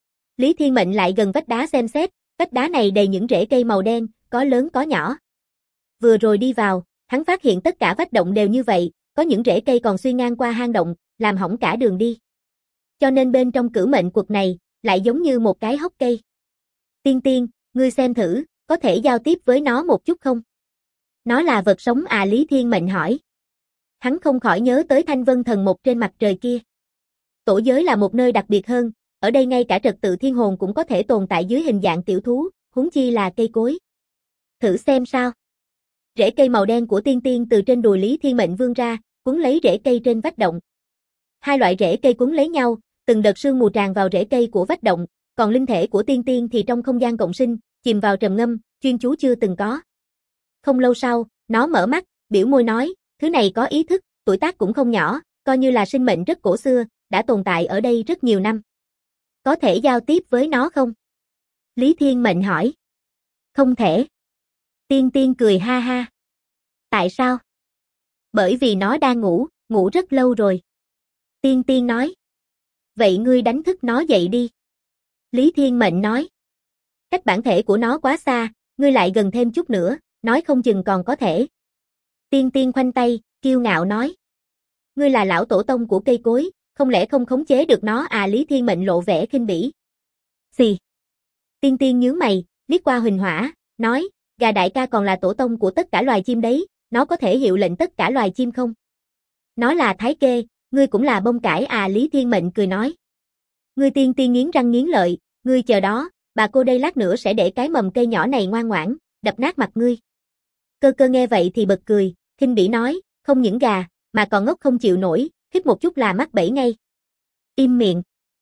Lý Thiên Mệnh lại gần vách đá xem xét, vách đá này đầy những rễ cây màu đen, có lớn có nhỏ. Vừa rồi đi vào, hắn phát hiện tất cả vách động đều như vậy, có những rễ cây còn xuyên ngang qua hang động, làm hỏng cả đường đi. Cho nên bên trong cửu mệnh quật này, lại giống như một cái hốc cây. Tiên Tiên, ngươi xem thử, có thể giao tiếp với nó một chút không? Nó là vật sống à, Lý Thiên Mệnh hỏi. Hắn không khỏi nhớ tới Thanh Vân Thần Mộc trên mặt trời kia. Tổ giới là một nơi đặc biệt hơn, ở đây ngay cả trật tự thiên hồn cũng có thể tồn tại dưới hình dạng tiểu thú, huống chi là cây cối. Thử xem sao. Rễ cây màu đen của Tiên Tiên từ trên đùi Lý Thiên Mệnh vươn ra, cuốn lấy rễ cây trên vách động. Hai loại rễ cây cuốn lấy nhau, từng đợt sương mù tràn vào rễ cây của vách động, còn linh thể của Tiên Tiên thì trong không gian cộng sinh, chìm vào trầm ngâm, chuyên chú chưa từng có. Không lâu sau, nó mở mắt, biểu môi nói, thứ này có ý thức, tuổi tác cũng không nhỏ, coi như là sinh mệnh rất cổ xưa, đã tồn tại ở đây rất nhiều năm. Có thể giao tiếp với nó không? Lý Thiên Mệnh hỏi. Không thể. Tiên Tiên cười ha ha. Tại sao? Bởi vì nó đang ngủ rất lâu rồi. Tiên Tiên nói. Vậy ngươi đánh thức nó dậy đi. Lý Thiên Mệnh nói. Cách bản thể của nó quá xa, ngươi lại gần thêm chút nữa, nói không chừng còn có thể. Tiên Tiên khoanh tay, kiêu ngạo nói. Ngươi là lão tổ tông của cây cối, không lẽ không khống chế được nó à, Lý Thiên Mệnh lộ vẻ khinh bỉ. Xì. Tiên Tiên nhướng mày, liếc qua Huỳnh Hỏa, nói, gà đại ca còn là tổ tông của tất cả loài chim đấy, nó có thể hiệu lệnh tất cả loài chim không? Nó là thái kê, ngươi cũng là bông cải à, Lý Thiên Mệnh cười nói. Ngươi Tiên Tiên nghiến răng nghiến lợi, ngươi chờ đó, bà cô đây lát nữa sẽ để cái mầm cây nhỏ này ngoan ngoãn, đập nát mặt ngươi. Cơ Cơ nghe vậy thì bật cười, khinh bỉ nói, không những gà, mà còn ngốc không chịu nổi, hít một chút là mắc bẫy ngay. Im miệng.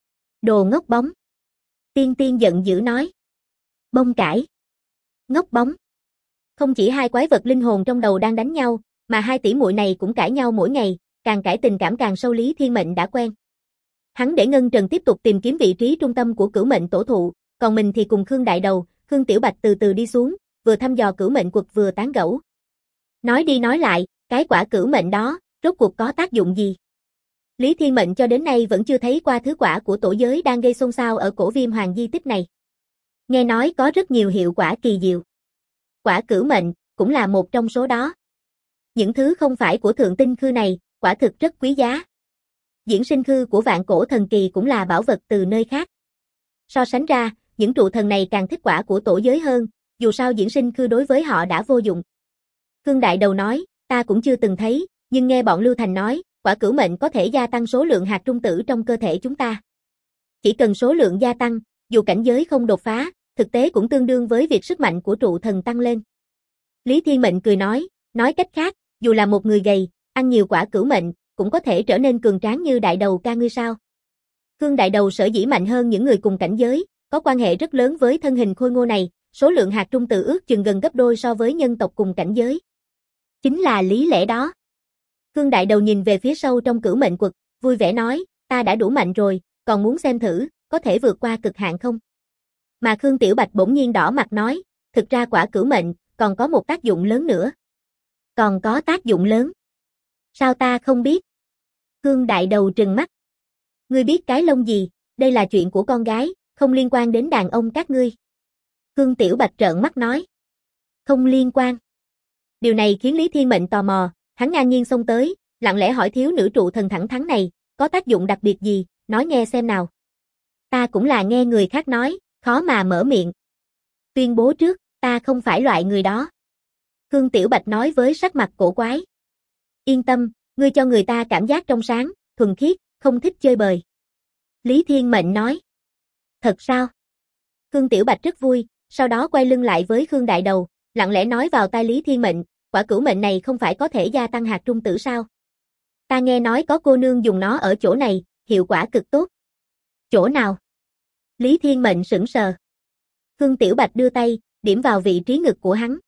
Đồ ngốc bóng. Tiên Tiên giận dữ nói. Bông cải. Ngốc bóng. Không chỉ hai quái vật linh hồn trong đầu đang đánh nhau, mà hai tỷ muội này cũng cãi nhau mỗi ngày, càng cãi tình cảm càng sâu, Lý Thiên Mệnh đã quen. Hắn để Ngân Trần tiếp tục tìm kiếm vị trí trung tâm của cửu mệnh tổ thụ, còn mình thì cùng Khương Đại Đầu, Khương Tiểu Bạch từ từ đi xuống, vừa thăm dò cửu mệnh quật vừa tán gẫu. Nói đi nói lại, cái quả cửu mệnh đó, rốt cuộc có tác dụng gì? Lý Thiên Mệnh cho đến nay vẫn chưa thấy qua thứ quả của tổ giới đang gây xôn xao ở cổ Viêm Hoàng di tích này. Nghe nói có rất nhiều hiệu quả kỳ diệu. Quả cửu mệnh, cũng là một trong số đó. Những thứ không phải của thượng tinh khư này, quả thực rất quý giá. Diễn sinh khư của vạn cổ thần kỳ cũng là bảo vật từ nơi khác. So sánh ra, những trụ thần này càng thích quả của tổ giới hơn, dù sao diễn sinh khư đối với họ đã vô dụng. Khương Đại Đầu nói, ta cũng chưa từng thấy, nhưng nghe bọn Lưu Thành nói, quả cửu mệnh có thể gia tăng số lượng hạt trung tử trong cơ thể chúng ta. Chỉ cần số lượng gia tăng, dù cảnh giới không đột phá, thực tế cũng tương đương với việc sức mạnh của trụ thần tăng lên. Lý Thiên Mệnh cười nói cách khác, dù là một người gầy, ăn nhiều quả cửu mệnh, cũng có thể trở nên cường tráng như Đại Đầu ca ngươi sao? Khương Đại Đầu sở dĩ mạnh hơn những người cùng cảnh giới, có quan hệ rất lớn với thân hình khôi ngô này, số lượng hạt trung tử ước chừng gần gấp đôi so với nhân tộc cùng cảnh giới. Chính là lý lẽ đó. Khương Đại Đầu nhìn về phía sâu trong cửu mệnh quật, vui vẻ nói, ta đã đủ mạnh rồi, còn muốn xem thử, có thể vượt qua cực hạn không? Mà Khương Tiểu Bạch bỗng nhiên đỏ mặt nói, thực ra quả cửu mệnh, còn có một tác dụng lớn nữa. Còn có tác dụng lớn? Sao ta không biết? Khương Đại Đầu trừng mắt. Ngươi biết cái lông gì, đây là chuyện của con gái, không liên quan đến đàn ông các ngươi. Khương Tiểu Bạch trợn mắt nói. Không liên quan. Điều này khiến Lý Thiên Mệnh tò mò, hắn ngang nhiên xông tới, lặng lẽ hỏi thiếu nữ trụ thần thẳng thắn này, có tác dụng đặc biệt gì, nói nghe xem nào. Ta cũng là nghe người khác nói, khó mà mở miệng. Tuyên bố trước, ta không phải loại người đó. Khương Tiểu Bạch nói với sắc mặt cổ quái. Yên tâm, ngươi cho người ta cảm giác trong sáng, thuần khiết, không thích chơi bời. Lý Thiên Mệnh nói. Thật sao? Khương Tiểu Bạch rất vui, sau đó quay lưng lại với Khương Đại Đầu, lặng lẽ nói vào tai Lý Thiên Mệnh, quả cửu mệnh này không phải có thể gia tăng hạt trung tử sao? Ta nghe nói có cô nương dùng nó ở chỗ này, hiệu quả cực tốt. Chỗ nào? Lý Thiên Mệnh sững sờ. Khương Tiểu Bạch đưa tay, điểm vào vị trí ngực của hắn.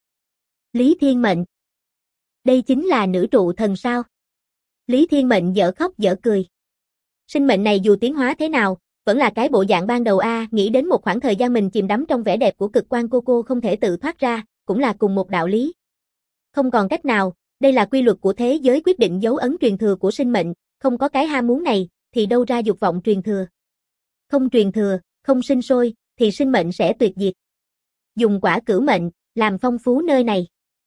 Lý Thiên Mệnh. Đây chính là nữ trụ thần sao? Lý Thiên Mệnh dở khóc dở cười. Sinh mệnh này dù tiến hóa thế nào, vẫn là cái bộ dạng ban đầu nghĩ đến một khoảng thời gian mình chìm đắm trong vẻ đẹp của cực quan cô không thể tự thoát ra, cũng là cùng một đạo lý. Không còn cách nào, đây là quy luật của thế giới quyết định dấu ấn truyền thừa của sinh mệnh, không có cái ham muốn này, thì đâu ra dục vọng truyền thừa. Không truyền thừa, không sinh sôi, thì sinh mệnh sẽ tuyệt diệt. Dùng quả cửu mệnh, làm phong phú nơi này.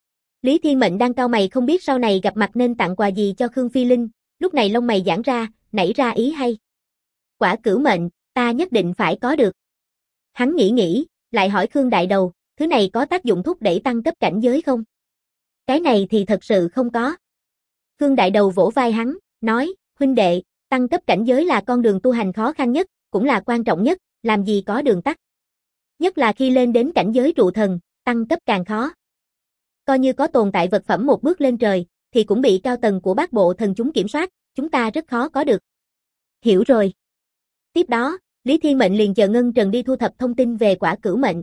Lý Thiên Mệnh đang cau mày không biết sau này gặp mặt nên tặng quà gì cho Khương Phi Linh, lúc này lông mày giãn ra, nảy ra ý hay. Quả cửu mệnh, ta nhất định phải có được. Hắn nghĩ, lại hỏi Khương Đại Đầu, thứ này có tác dụng thúc đẩy tăng cấp cảnh giới không? Cái này thì thật sự không có. Khương Đại Đầu vỗ vai hắn, nói, huynh đệ, tăng cấp cảnh giới là con đường tu hành khó khăn nhất, cũng là quan trọng nhất, làm gì có đường tắt. Nhất là khi lên đến cảnh giới trụ thần, tăng cấp càng khó. Coi như có tồn tại vật phẩm một bước lên trời, thì cũng bị cao tầng của bát bộ thần chúng kiểm soát, chúng ta rất khó có được. Hiểu rồi. Tiếp đó, Lý Thiên Mệnh liền chờ Ngân Trần đi thu thập thông tin về quả cửu mệnh.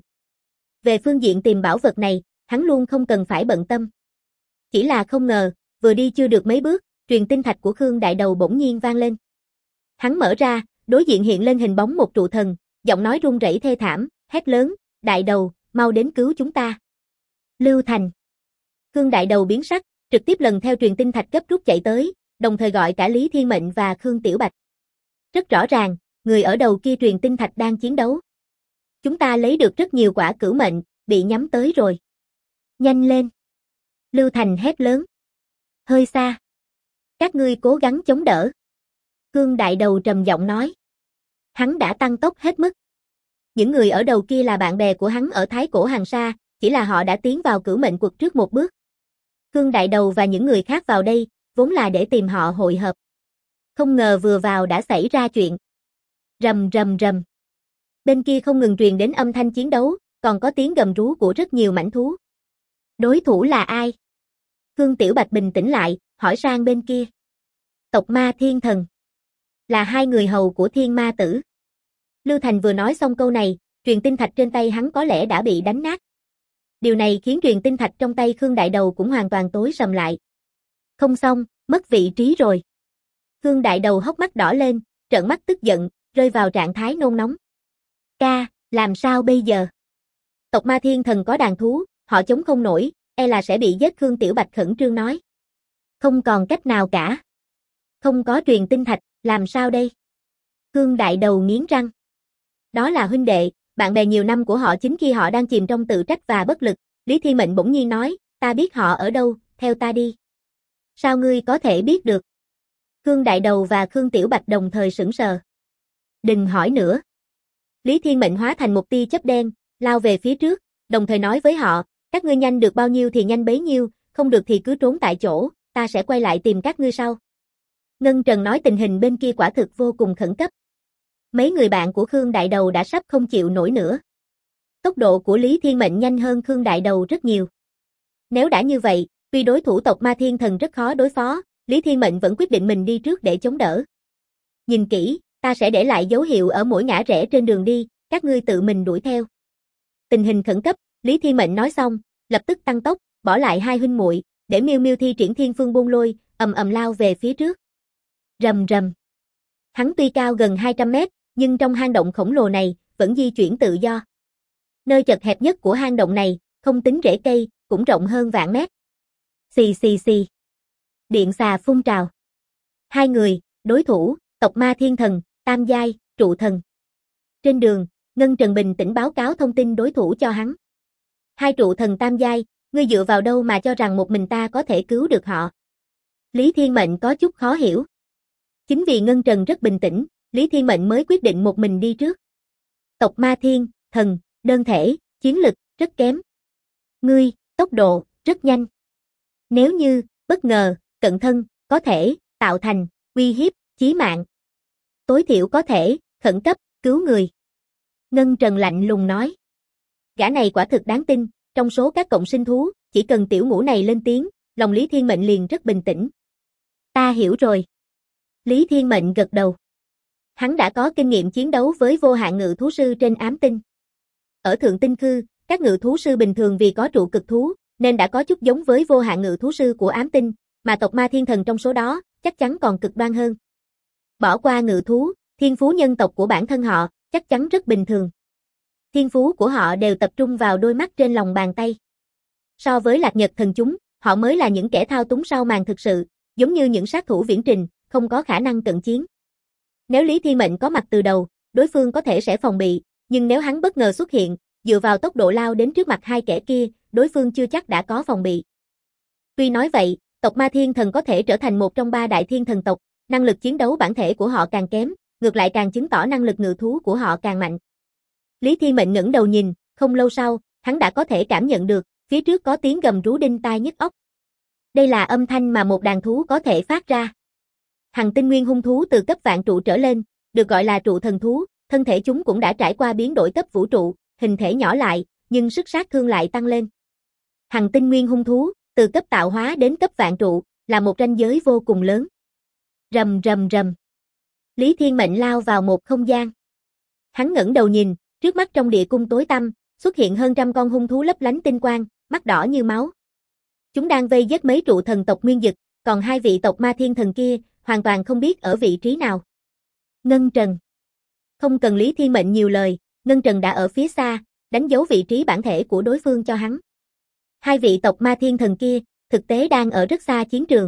Về phương diện tìm bảo vật này, hắn luôn không cần phải bận tâm. Chỉ là không ngờ, vừa đi chưa được mấy bước, truyền tinh thạch của Khương Đại Đầu bỗng nhiên vang lên. Hắn mở ra, đối diện hiện lên hình bóng một trụ thần, giọng nói run rẩy thê thảm, hét lớn, Đại Đầu, mau đến cứu chúng ta. Lưu Thành. Khương Đại Đầu biến sắc, trực tiếp lần theo truyền tinh thạch gấp rút chạy tới, đồng thời gọi cả Lý Thiên Mệnh và Khương Tiểu Bạch. Rất rõ ràng, người ở đầu kia truyền tinh thạch đang chiến đấu. Chúng ta lấy được rất nhiều quả cửu mệnh, bị nhắm tới rồi. Nhanh lên. Lưu Thành hét lớn. Hơi xa. Các ngươi cố gắng chống đỡ. Khương Đại Đầu trầm giọng nói. Hắn đã tăng tốc hết mức. Những người ở đầu kia là bạn bè của hắn ở Thái Cổ Hàng Sa, chỉ là họ đã tiến vào cửu mệnh quật trước một bước. Khương Đại Đầu và những người khác vào đây, vốn là để tìm họ hội hợp. Không ngờ vừa vào đã xảy ra chuyện. Rầm rầm rầm. Bên kia không ngừng truyền đến âm thanh chiến đấu, còn có tiếng gầm rú của rất nhiều mãnh thú. Đối thủ là ai? Khương Tiểu Bạch bình tĩnh lại, hỏi sang bên kia. Tộc Ma Thiên Thần. Là hai người hầu của Thiên Ma Tử. Lưu Thành vừa nói xong câu này, truyền tinh thạch trên tay hắn có lẽ đã bị đánh nát. Điều này khiến truyền tinh thạch trong tay Khương Đại Đầu cũng hoàn toàn tối sầm lại. Không xong, mất vị trí rồi. Khương Đại Đầu hốc mắt đỏ lên, trợn mắt tức giận, rơi vào trạng thái nôn nóng. Ca, làm sao bây giờ? Tộc Ma Thiên Thần có đàn thú, họ chống không nổi, e là sẽ bị giết. Khương Tiểu Bạch khẩn trương nói. Không còn cách nào cả. Không có truyền tinh thạch, làm sao đây? Khương Đại Đầu nghiến răng. Đó là huynh đệ, bạn bè nhiều năm của họ chính khi họ đang chìm trong tự trách và bất lực. Lý Thiên Mệnh bỗng nhiên nói, ta biết họ ở đâu, theo ta đi. Sao ngươi có thể biết được? Khương Đại Đầu và Khương Tiểu Bạch đồng thời sững sờ. Đừng hỏi nữa. Lý Thiên Mệnh hóa thành một tia chớp đen, lao về phía trước, đồng thời nói với họ, các ngươi nhanh được bao nhiêu thì nhanh bấy nhiêu, không được thì cứ trốn tại chỗ, ta sẽ quay lại tìm các ngươi sau. Ngân Trần nói tình hình bên kia quả thực vô cùng khẩn cấp. Mấy người bạn của Khương Đại Đầu đã sắp không chịu nổi nữa. Tốc độ của Lý Thiên Mệnh nhanh hơn Khương Đại Đầu rất nhiều. Nếu đã như vậy, tuy đối thủ tộc Ma Thiên Thần rất khó đối phó, Lý Thiên Mệnh vẫn quyết định mình đi trước để chống đỡ. Nhìn kỹ, ta sẽ để lại dấu hiệu ở mỗi ngã rẽ trên đường đi, các ngươi tự mình đuổi theo. Tình hình khẩn cấp, Lý Thiên Mệnh nói xong, lập tức tăng tốc, bỏ lại hai huynh muội, để Miêu Miêu thi triển Thiên Phương Bôn Lôi, ầm ầm lao về phía trước. Rầm rầm. Hắn tuy cao gần 200 mét, nhưng trong hang động khổng lồ này, vẫn di chuyển tự do. Nơi chật hẹp nhất của hang động này, không tính rễ cây, cũng rộng hơn vạn mét. Xì xì xì. Điện xà phun trào. Hai người, đối thủ, tộc Ma Thiên Thần, tam giai, trụ thần. Trên đường, Ngân Trần bình tĩnh báo cáo thông tin đối thủ cho hắn. Hai trụ thần tam giai, ngươi dựa vào đâu mà cho rằng một mình ta có thể cứu được họ? Lý Thiên Mệnh có chút khó hiểu. Chính vì Ngân Trần rất bình tĩnh, Lý Thiên Mệnh mới quyết định một mình đi trước. Tộc Ma Thiên, Thần, đơn thể, chiến lực, rất kém. Ngươi, tốc độ, rất nhanh. Nếu như, bất ngờ, cận thân, có thể, tạo thành, uy hiếp, chí mạng. Tối thiểu có thể, khẩn cấp, cứu người. Ngân Trần lạnh lùng nói. Gã này quả thực đáng tin, trong số các cộng sinh thú, chỉ cần tiểu ngũ này lên tiếng, lòng Lý Thiên Mệnh liền rất bình tĩnh. Ta hiểu rồi. Lý Thiên Mệnh gật đầu. Hắn đã có kinh nghiệm chiến đấu với vô hạn ngự thú sư trên ám tinh. Ở Thượng Tinh Khư, các ngự thú sư bình thường vì có trụ cực thú, nên đã có chút giống với vô hạn ngự thú sư của ám tinh, mà tộc Ma Thiên Thần trong số đó, chắc chắn còn cực đoan hơn. Bỏ qua ngự thú, thiên phú nhân tộc của bản thân họ, chắc chắn rất bình thường. Thiên phú của họ đều tập trung vào đôi mắt trên lòng bàn tay. So với Lạc Nhật thần chúng, họ mới là những kẻ thao túng sau màn thực sự, giống như những sát thủ viễn trình, không có khả năng cận chiến. Nếu Lý Thiên Mệnh có mặt từ đầu, đối phương có thể sẽ phòng bị, nhưng nếu hắn bất ngờ xuất hiện, dựa vào tốc độ lao đến trước mặt hai kẻ kia, đối phương chưa chắc đã có phòng bị. Tuy nói vậy, tộc Ma Thiên Thần có thể trở thành một trong ba đại thiên thần tộc, năng lực chiến đấu bản thể của họ càng kém, ngược lại càng chứng tỏ năng lực ngự thú của họ càng mạnh. Lý Thiên Mệnh ngẩng đầu nhìn, không lâu sau, hắn đã có thể cảm nhận được, phía trước có tiếng gầm rú đinh tai nhức óc. Đây là âm thanh mà một đàn thú có thể phát ra. Hằng tinh nguyên hung thú từ cấp vạn trụ trở lên, được gọi là trụ thần thú, thân thể chúng cũng đã trải qua biến đổi cấp vũ trụ, hình thể nhỏ lại, nhưng sức sát thương lại tăng lên. Hằng tinh nguyên hung thú, từ cấp tạo hóa đến cấp vạn trụ, là một ranh giới vô cùng lớn. Rầm rầm rầm. Lý Thiên Mệnh lao vào một không gian. Hắn ngẩng đầu nhìn, trước mắt trong địa cung tối tăm, xuất hiện hơn trăm con hung thú lấp lánh tinh quang, mắt đỏ như máu. Chúng đang vây giết mấy trụ thần tộc Nguyên Dực, còn hai vị tộc Ma Thiên Thần kia, hoàn toàn không biết ở vị trí nào. Ngân Trần. Không cần Lý Thiên Mệnh nhiều lời, Ngân Trần đã ở phía xa, đánh dấu vị trí bản thể của đối phương cho hắn. Hai vị tộc Ma Thiên Thần kia, thực tế đang ở rất xa chiến trường.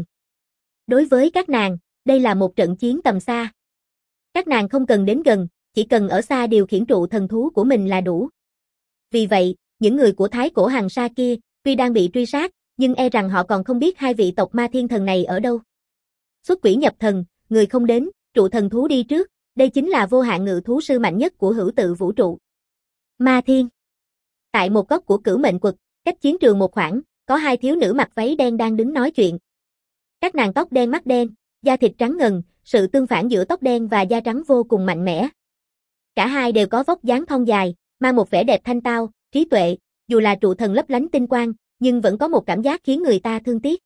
Đối với các nàng, đây là một trận chiến tầm xa. Các nàng không cần đến gần, chỉ cần ở xa điều khiển trụ thần thú của mình là đủ. Vì vậy, những người của Thái Cổ Hằng Sa kia, tuy đang bị truy sát, nhưng e rằng họ còn không biết hai vị tộc Ma Thiên Thần này ở đâu. Xuất quỷ nhập thần, người không đến, trụ thần thú đi trước, đây chính là vô hạn ngự thú sư mạnh nhất của hữu tự vũ trụ. Ma Thiên. Tại một góc của Cửu Mệnh Quật, cách chiến trường một khoảng, có hai thiếu nữ mặc váy đen đang đứng nói chuyện. Các nàng tóc đen mắt đen, da thịt trắng ngần, sự tương phản giữa tóc đen và da trắng vô cùng mạnh mẽ. Cả hai đều có vóc dáng thon dài, mang một vẻ đẹp thanh tao, trí tuệ, dù là trụ thần lấp lánh tinh quang, nhưng vẫn có một cảm giác khiến người ta thương tiếc.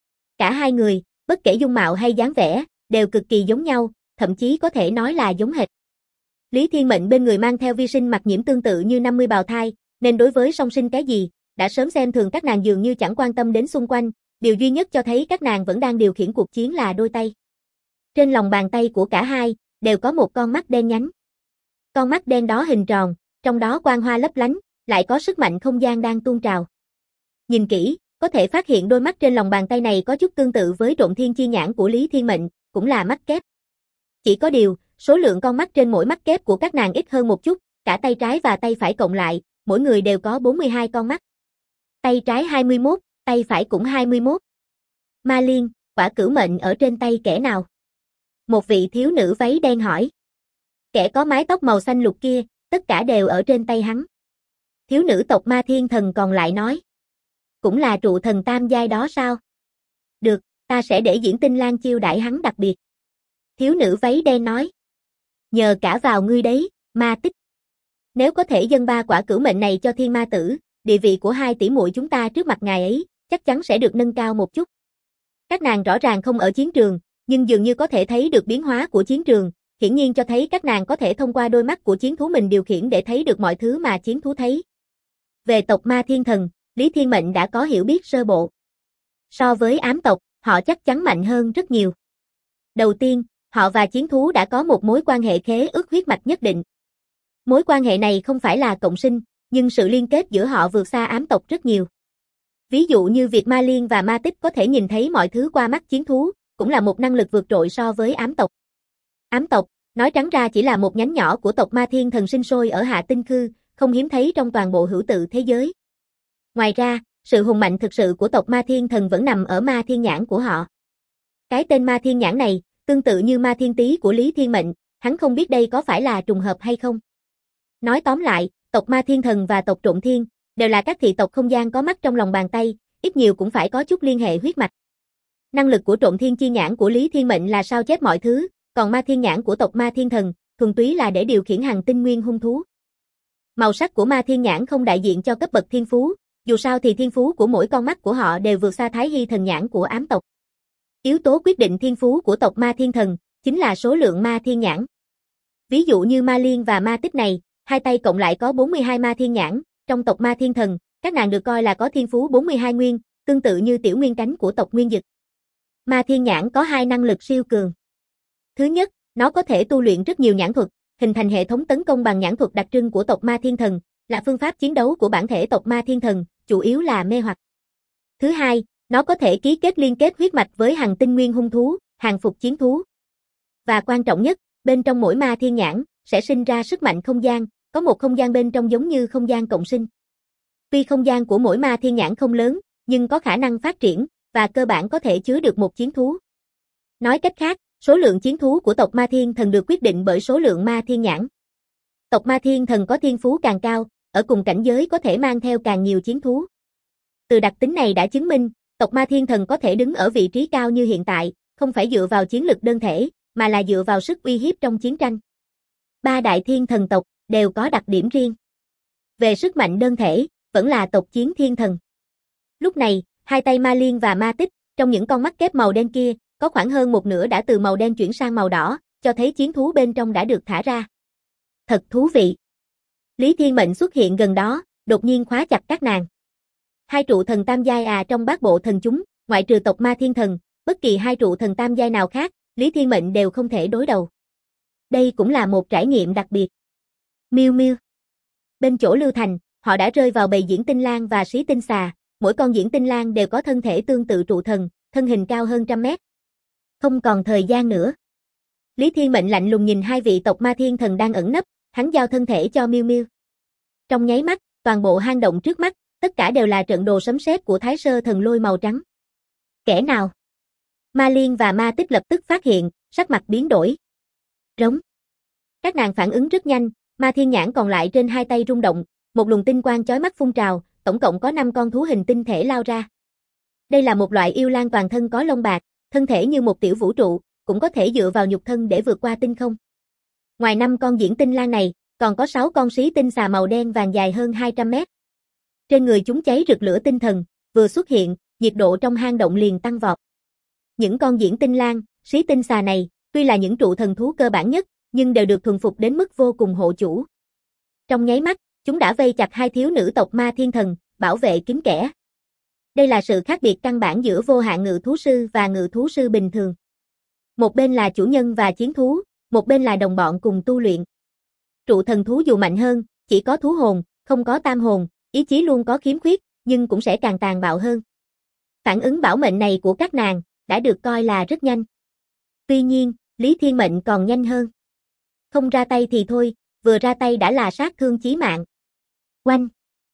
Cả hai người, bất kể dung mạo hay dáng vẻ, đều cực kỳ giống nhau, thậm chí có thể nói là giống hệt. Lý Thiên Mệnh bên người mang theo vi sinh mặc nhiễm tương tự như 50 bào thai, nên đối với song sinh cái gì, đã sớm xem thường các nàng dường như chẳng quan tâm đến xung quanh, điều duy nhất cho thấy các nàng vẫn đang điều khiển cuộc chiến là đôi tay. Trên lòng bàn tay của cả hai, đều có một con mắt đen nhánh. Con mắt đen đó hình tròn, trong đó quang hoa lấp lánh, lại có sức mạnh không gian đang tuôn trào. Nhìn kỹ, có thể phát hiện đôi mắt trên lòng bàn tay này có chút tương tự với Trộm Thiên Chi Nhãn của Lý Thiên Mệnh, cũng là mắt kép. Chỉ có điều, số lượng con mắt trên mỗi mắt kép của các nàng ít hơn một chút, cả tay trái và tay phải cộng lại, mỗi người đều có 42 con mắt. Tay trái 21, tay phải cũng 21. Ma Liên, quả Cửu Mệnh ở trên tay kẻ nào? Một vị thiếu nữ váy đen hỏi. Kẻ có mái tóc màu xanh lục kia, tất cả đều ở trên tay hắn. Thiếu nữ tộc Ma Thiên Thần còn lại nói. Cũng là trụ thần tam giai đó sao? Được, ta sẽ để Diễn Tinh Lang chiêu đãi hắn đặc biệt. Thiếu nữ váy đen nói. Nhờ cả vào ngươi đấy, Ma Tích. Nếu có thể dâng 3 quả Cửu Mệnh này cho Thiên Ma Tử, địa vị của hai tỷ muội chúng ta trước mặt ngài ấy, chắc chắn sẽ được nâng cao một chút. Các nàng rõ ràng không ở chiến trường, nhưng dường như có thể thấy được biến hóa của chiến trường, hiển nhiên cho thấy các nàng có thể thông qua đôi mắt của chiến thú mình điều khiển để thấy được mọi thứ mà chiến thú thấy. Về tộc Ma Thiên Thần, Lý Thiên Mệnh đã có hiểu biết sơ bộ. So với ám tộc, họ chắc chắn mạnh hơn rất nhiều. Đầu tiên, họ và chiến thú đã có một mối quan hệ khế ước huyết mạch nhất định. Mối quan hệ này không phải là cộng sinh, nhưng sự liên kết giữa họ vượt xa ám tộc rất nhiều. Ví dụ như việc Ma Liên và Ma Tích có thể nhìn thấy mọi thứ qua mắt chiến thú, cũng là một năng lực vượt trội so với ám tộc. Ám tộc, nói trắng ra chỉ là một nhánh nhỏ của tộc Ma Thiên Thần sinh sôi ở Hạ Tinh Khư, không hiếm thấy trong toàn bộ hữu tự thế giới. Ngoài ra, sự hùng mạnh thực sự của tộc Ma Thiên Thần vẫn nằm ở Ma Thiên Nhãn của họ. Cái tên Ma Thiên Nhãn này, tương tự như Ma Thiên Tý của Lý Thiên Mệnh, hắn không biết đây có phải là trùng hợp hay không. Nói tóm lại, tộc Ma Thiên Thần và tộc Trộm Thiên, đều là các thị tộc không gian có mắt trong lòng bàn tay, ít nhiều cũng phải có chút liên hệ huyết mạch. Năng lực của Trộm Thiên Chi Nhãn của Lý Thiên Mệnh là sao chép mọi thứ, còn Ma Thiên Nhãn của tộc Ma Thiên Thần, thuần túy là để điều khiển hàng tinh nguyên hung thú. Màu sắc của Ma Thiên Nhãn không đại diện cho cấp bậc thiên phú, dù sao thì thiên phú của mỗi con mắt của họ đều vượt xa Thái Hy Thần Nhãn của ám tộc. Yếu tố quyết định thiên phú của tộc Ma Thiên Thần, chính là số lượng Ma Thiên Nhãn. Ví dụ như Ma Liên và Ma Tích này, hai tay cộng lại có 42 Ma Thiên Nhãn, trong tộc Ma Thiên Thần, các nàng được coi là có thiên phú 42 nguyên, tương tự như tiểu nguyên cánh của tộc Nguyên Dực. Ma Thiên Nhãn có hai năng lực siêu cường. Thứ nhất, Nó có thể tu luyện rất nhiều nhãn thuật, hình thành hệ thống tấn công bằng nhãn thuật đặc trưng của tộc Ma Thiên Thần, là phương pháp chiến đấu của bản thể tộc Ma Thiên Thần, chủ yếu là mê hoặc. Thứ hai, nó có thể ký kết liên kết huyết mạch với hàng tinh nguyên hung thú, hàng phục chiến thú. Và quan trọng nhất, bên trong mỗi Ma Thiên Nhãn sẽ sinh ra sức mạnh không gian, có một không gian bên trong giống như không gian cộng sinh. Tuy không gian của mỗi Ma Thiên Nhãn không lớn, nhưng có khả năng phát triển, và cơ bản có thể chứa được một chiến thú. Nói cách khác, số lượng chiến thú của tộc Ma Thiên Thần được quyết định bởi số lượng Ma Thiên Nhãn. Tộc Ma Thiên Thần có thiên phú càng cao, ở cùng cảnh giới có thể mang theo càng nhiều chiến thú. Từ đặc tính này đã chứng minh, tộc Ma Thiên Thần có thể đứng ở vị trí cao như hiện tại, không phải dựa vào chiến lực đơn thể, mà là dựa vào sức uy hiếp trong chiến tranh. Ba đại thiên thần tộc đều có đặc điểm riêng. Về sức mạnh đơn thể, vẫn là tộc Chiến Thiên Thần. Lúc này, hai tay Ma Liên và Ma Tích, trong những con mắt kép màu đen kia, có khoảng hơn một nửa đã từ màu đen chuyển sang màu đỏ, cho thấy chiến thú bên trong đã được thả ra. Thật thú vị. Lý Thiên Mệnh xuất hiện gần đó, đột nhiên khóa chặt các nàng. Hai trụ thần tam giai trong bát bộ thần chúng, ngoại trừ tộc Ma Thiên Thần, bất kỳ hai trụ thần tam giai nào khác, Lý Thiên Mệnh đều không thể đối đầu. Đây cũng là một trải nghiệm đặc biệt. Miu Miu. Bên chỗ Lưu Thành, họ đã rơi vào bầy diễn tinh lang và xí tinh xà, mỗi con diễn tinh lang đều có thân thể tương tự trụ thần, thân hình cao hơn 100 mét. Không còn thời gian nữa. Lý Thiên Mệnh lạnh lùng nhìn hai vị tộc Ma Thiên Thần đang ẩn nấp, hắn giao thân thể cho Miu Miu. Trong nháy mắt, toàn bộ hang động trước mắt, tất cả đều là trận đồ sấm sét của Thái Sơ Thần Lôi màu trắng. Kẻ nào? Ma Liên và Ma Tích lập tức phát hiện, sắc mặt biến đổi. Rống. Các nàng phản ứng rất nhanh, Ma Thiên Nhãn còn lại trên hai tay rung động, một luồng tinh quang chói mắt phun trào, tổng cộng có 5 con thú hình tinh thể lao ra. Đây là một loại yêu lang toàn thân có lông bạc, thân thể như một tiểu vũ trụ, cũng có thể dựa vào nhục thân để vượt qua tinh không. Ngoài 5 con diễn tinh lang này, còn có 6 con xí tinh xà màu đen vàng dài hơn 200 mét. Trên người chúng cháy rực lửa tinh thần, vừa xuất hiện, nhiệt độ trong hang động liền tăng vọt. Những con diễn tinh lang, xí tinh xà này, tuy là những trụ thần thú cơ bản nhất, nhưng đều được thuần phục đến mức vô cùng hộ chủ. Trong nháy mắt, chúng đã vây chặt hai thiếu nữ tộc Ma Thiên Thần, bảo vệ kín kẽ. Đây là sự khác biệt căn bản giữa vô hạn ngự thú sư và ngự thú sư bình thường. Một bên là chủ nhân và chiến thú, một bên là đồng bọn cùng tu luyện. Trụ thần thú dù mạnh hơn, chỉ có thú hồn, không có tam hồn, ý chí luôn có khiếm khuyết, nhưng cũng sẽ càng tàn bạo hơn. Phản ứng bảo mệnh này của các nàng, đã được coi là rất nhanh. Tuy nhiên, Lý Thiên Mệnh còn nhanh hơn. Không ra tay thì thôi, vừa ra tay đã là sát thương chí mạng. Oanh!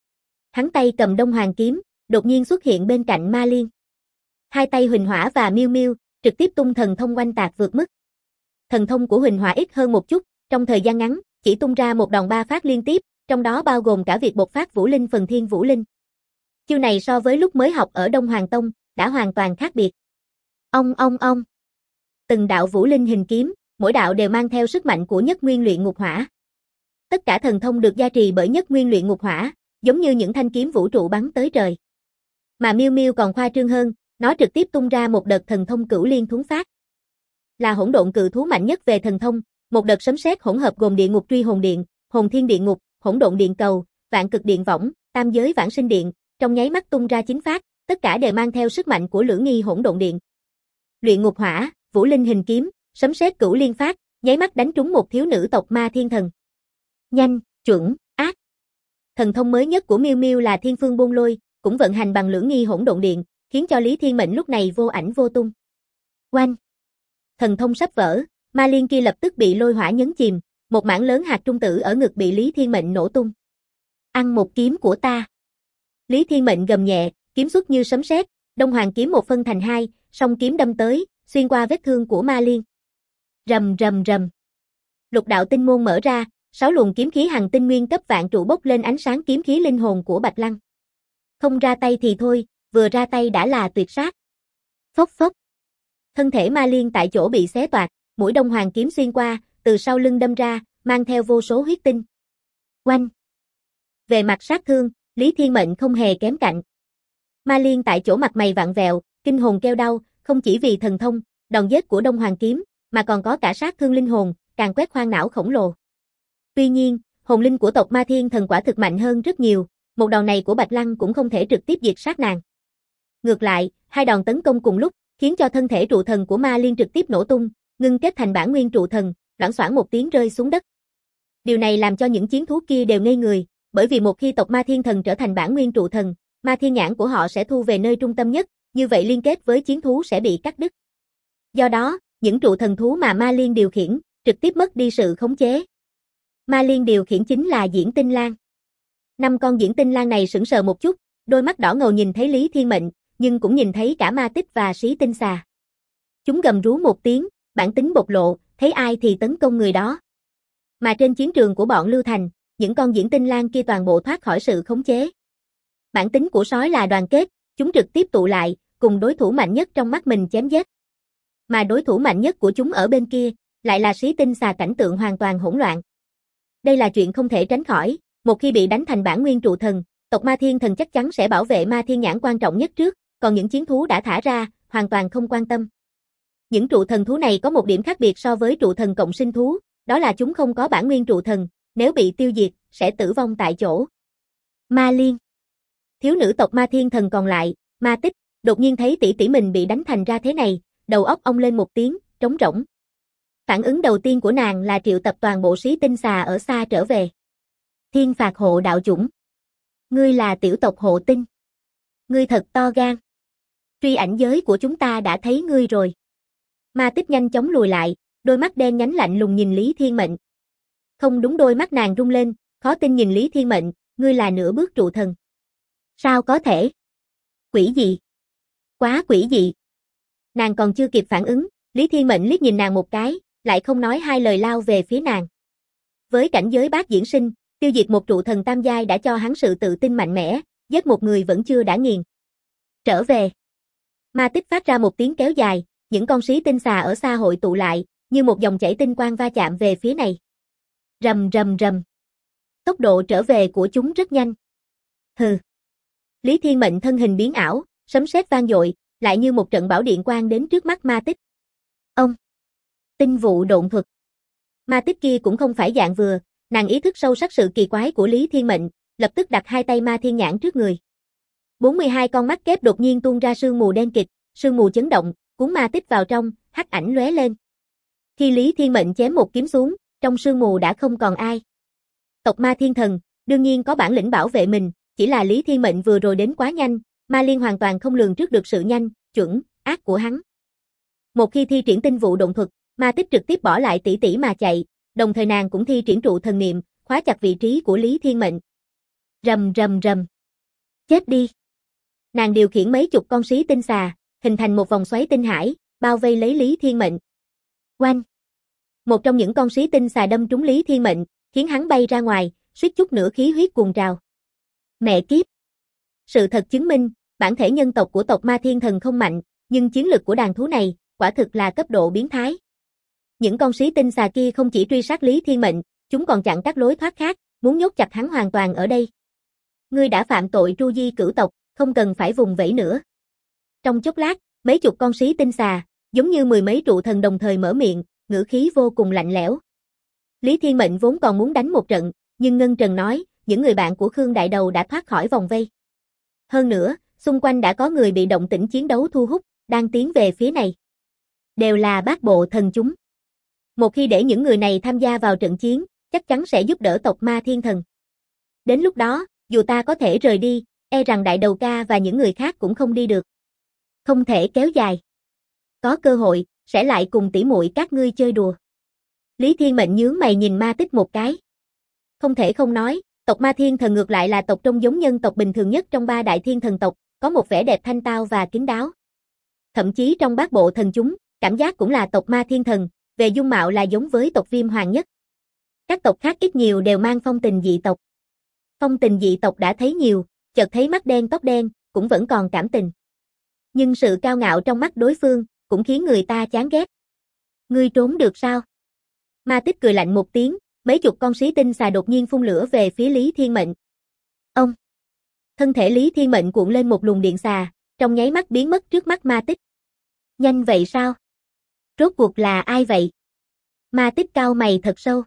Hắn tay cầm Đông Hoàng kiếm, đột nhiên xuất hiện bên cạnh Ma Liên. Hai tay Huỳnh Hỏa và Miu Miu trực tiếp tung thần thông oanh tạc vượt mức. Thần thông của Huỳnh Hỏa ít hơn một chút, trong thời gian ngắn, chỉ tung ra một đòn 3 phát liên tiếp, trong đó bao gồm cả việc bộc phát Vũ Linh phần Thiên Vũ Linh. Chiêu này so với lúc mới học ở Đông Hoàng Tông, đã hoàn toàn khác biệt. Ong ong ong. Từng đạo Vũ Linh hình kiếm, mỗi đạo đều mang theo sức mạnh của Nhất Nguyên Luyện Ngục Hỏa. Tất cả thần thông được gia trì bởi Nhất Nguyên Luyện Ngục Hỏa, giống như những thanh kiếm vũ trụ bắn tới trời. Mà Miu Miu còn khoa trương hơn, nó trực tiếp tung ra một đợt thần thông Cửu Liên Thuấn Phát. Là hỗn độn cự thú mạnh nhất về thần thông, một đợt sấm sét hỗn hợp gồm Địa Ngục Truy Hồn Điện, Hồn Thiên Điện Ngục, Hỗn Độn Điện Cầu, Vạn Cực Điện Võng, Tam Giới Vãng Sinh Điện, trong nháy mắt tung ra 9 phát, tất cả đều mang theo sức mạnh của Lưỡng Nghi Hỗn Độn Điện. Luyện Ngục Hỏa, Vũ Linh hình kiếm, sấm sét Cửu Liên Phát, nháy mắt đánh trúng một thiếu nữ tộc Ma Thiên Thần. Nhanh, chuẩn, ác. Thần thông mới nhất của Miu Miu là Thiên Phương Bôn Lôi, cũng vận hành bằng Lưỡng Nghi Hỗn Độn Điện, khiến cho Lý Thiên Mệnh lúc này vô ảnh vô tung. Oanh! Thần thông sắp vỡ, Ma Liên kia lập tức bị lôi hỏa nhấn chìm, một mảng lớn hạt trung tử ở ngực bị Lý Thiên Mệnh nổ tung. Ăn một kiếm của ta. Lý Thiên Mệnh gầm nhẹ, kiếm xuất như sấm sét, Đông Hoàng kiếm một phân thành hai, song kiếm đâm tới, xuyên qua vết thương của Ma Liên. Rầm rầm rầm. Lục đạo tinh môn mở ra, 6 luồng kiếm khí hằng tinh nguyên cấp vạn trụ bốc lên ánh sáng kiếm khí linh hồn của Bạch Lăng. Không ra tay thì thôi, vừa ra tay đã là tuyệt sát. Phốc phốc. Thân thể Ma Liên tại chỗ bị xé toạc, mũi Đông Hoàng kiếm xuyên qua, từ sau lưng đâm ra, mang theo vô số huyết tinh. Oanh. Về mặt sát thương, Lý Thiên Mệnh không hề kém cạnh. Ma Liên tại chỗ mặt mày vặn vẹo, kinh hồn kêu đau, không chỉ vì thần thông, đòn giết của Đông Hoàng kiếm, mà còn có cả sát thương linh hồn, càng quét khoang não khổng lồ. Tuy nhiên, hồn linh của tộc Ma Thiên Thần quả thực mạnh hơn rất nhiều, một đòn này của Bạch Lăng cũng không thể trực tiếp diệt sát nàng. Ngược lại, hai đòn tấn công cùng lúc, khiến cho thân thể trụ thần của Ma Liên trực tiếp nổ tung, ngưng kết thành bản nguyên trụ thần, loảng xoảng một tiếng rơi xuống đất. Điều này làm cho những chiến thú kia đều ngây người, bởi vì một khi tộc Ma Thiên Thần trở thành bản nguyên trụ thần, Ma Thiên Nhãn của họ sẽ thu về nơi trung tâm nhất, như vậy liên kết với chiến thú sẽ bị cắt đứt. Do đó, những trụ thần thú mà Ma Liên điều khiển, trực tiếp mất đi sự khống chế. Ma Liên điều khiển chính là Diễn Tinh Lang. 5 con Diễn Tinh Lang này sững sờ một chút, đôi mắt đỏ ngầu nhìn thấy Lý Thiên Mệnh, nhưng cũng nhìn thấy cả Ma Tích và Xí Tinh Xà. Chúng gầm rú một tiếng, bản tính bộc lộ, thấy ai thì tấn công người đó. Mà trên chiến trường của bọn Lưu Thành, những con Diễn Tinh Lang kia toàn bộ thoát khỏi sự khống chế. Bản tính của sói là đoàn kết, chúng trực tiếp tụ lại, cùng đối thủ mạnh nhất trong mắt mình chém giết. Mà đối thủ mạnh nhất của chúng ở bên kia, lại là Xí Tinh Xà, cảnh tượng hoàn toàn hỗn loạn. Đây là chuyện không thể tránh khỏi, một khi bị đánh thành bản nguyên trụ thần, tộc Ma Thiên Thần chắc chắn sẽ bảo vệ Ma Thiên Nhãn quan trọng nhất trước, còn những chiến thú đã thả ra, hoàn toàn không quan tâm. Những trụ thần thú này có một điểm khác biệt so với trụ thần cộng sinh thú, đó là chúng không có bản nguyên trụ thần, nếu bị tiêu diệt, sẽ tử vong tại chỗ. Ma Liên. Thiếu nữ tộc Ma Thiên Thần còn lại, Ma Tích, đột nhiên thấy tỷ tỷ mình bị đánh thành ra thế này, đầu óc ong lên một tiếng, trống rỗng. Phản ứng đầu tiên của nàng là triệu tập toàn bộ Xí Tinh Xà ở xa trở về. Thiên phạt hộ đạo chủng. Ngươi là tiểu tộc Hộ Tinh. Ngươi thật to gan. Truy ảnh giới của chúng ta đã thấy ngươi rồi. Ma Tích nhanh chóng lùi lại, đôi mắt đen nhánh lạnh lùng nhìn Lý Thiên Mệnh. Không đúng, đôi mắt nàng rung lên, khó tin nhìn Lý Thiên Mệnh, ngươi là nửa bước trụ thần. Sao có thể? Quỷ gì? Quá quỷ dị. Nàng còn chưa kịp phản ứng, Lý Thiên Mệnh liếc nhìn nàng một cái, lại không nói hai lời lao về phía nàng. Với cảnh giới bát diễn sinh, tiêu diệt một trụ thần tam giai đã cho hắn sự tự tin mạnh mẽ, giết một người vẫn chưa đã nghiền. Trở về. Ma Tích phát ra một tiếng kéo dài, những con Xí Tinh Xà ở xa hội tụ lại, như một dòng chảy tinh quang va chạm về phía này. Rầm rầm rầm. Tốc độ trở về của chúng rất nhanh. Hừ. Lý Thiên Mệnh thân hình biến ảo, sấm sét vang dội, lại như một trận bão điện quang đến trước mắt Ma Tích. Ông. Tinh vụ độn thuật. Ma Tích kia cũng không phải dạng vừa, nàng ý thức sâu sắc sự kỳ quái của Lý Thiên Mệnh, lập tức đặt hai tay Ma Thiên Nhãn trước người. 42 con mắt kép đột nhiên tuôn ra sương mù đen kịt, sương mù chấn động, cuốn Ma Tích vào trong, hắc ảnh lóe lên. Khi Lý Thiên Mệnh chém một kiếm xuống, trong sương mù đã không còn ai. Tộc Ma Thiên Thần, đương nhiên có bản lĩnh bảo vệ mình, chỉ là Lý Thiên Mệnh vừa rồi đến quá nhanh, Ma Liên hoàn toàn không lường trước được sự nhanh, chuẩn, ác của hắn. Một khi thi triển tinh vụ độn thuật, Ma Tích trực tiếp bỏ lại tỷ tỷ mà chạy, đồng thời nàng cũng thi triển trụ thần niệm, khóa chặt vị trí của Lý Thiên Mệnh. Rầm rầm rầm. Chết đi. Nàng điều khiển mấy chục con Xí Tinh Xà, hình thành một vòng xoáy tinh hải, bao vây lấy Lý Thiên Mệnh. Oanh. Một trong những con Xí Tinh Xà đâm trúng Lý Thiên Mệnh, khiến hắn bay ra ngoài, suýt chút nữa khí huyết cuồn trào. Mẹ kiếp. Sự thật chứng minh, bản thể nhân tộc của tộc Ma Thiên Thần không mạnh, nhưng chiến lực của đàn thú này, quả thực là cấp độ biến thái. Những con Xí Tinh Xà kia không chỉ truy sát Lý Thiên Mệnh, chúng còn chặn các lối thoát khác, muốn nhốt chặt hắn hoàn toàn ở đây. Ngươi đã phạm tội tru di cửu tộc, không cần phải vùng vẫy nữa. Trong chốc lát, mấy chục con Xí Tinh Xà, giống như mười mấy trụ thần đồng thời mở miệng, ngữ khí vô cùng lạnh lẽo. Lý Thiên Mệnh vốn còn muốn đánh một trận, nhưng Ngân Trần nói, những người bạn của Khương Đại Đầu đã thoát khỏi vòng vây. Hơn nữa, xung quanh đã có người bị động tĩnh chiến đấu thu hút, đang tiến về phía này. Đều là bát bộ thần chúng. Một khi để những người này tham gia vào trận chiến, chắc chắn sẽ giúp đỡ tộc Ma Thiên Thần. Đến lúc đó, dù ta có thể rời đi, e rằng Đại Đầu ca và những người khác cũng không đi được. Không thể kéo dài. Có cơ hội, sẽ lại cùng tỉ muội các ngươi chơi đùa. Lý Thiên Mệnh nhướng mày nhìn Ma Tích một cái. Không thể không nói, tộc Ma Thiên Thần ngược lại là tộc trông giống nhân tộc bình thường nhất trong 3 đại thiên thần tộc, có một vẻ đẹp thanh tao và kín đáo. Thậm chí trong bát bộ thần chúng, cảm giác cũng là tộc Ma Thiên Thần, về dung mạo là giống với tộc Viêm Hoàng nhất. Các tộc khác ít nhiều đều mang phong tình dị tộc. Phong tình dị tộc đã thấy nhiều, chợt thấy mắt đen tóc đen, cũng vẫn còn cảm tình. Nhưng sự cao ngạo trong mắt đối phương, cũng khiến người ta chán ghét. Ngươi trốn được sao? Ma Tích cười lạnh một tiếng, mấy chục con Xí Tinh Xà đột nhiên phun lửa về phía Lý Thiên Mệnh. Ông! Thân thể Lý Thiên Mệnh cuộn lên một luồng điện xà, trong nháy mắt biến mất trước mắt Ma Tích. Nhanh vậy sao? Rốt cuộc là ai vậy? Ma Tích cau mày thật sâu.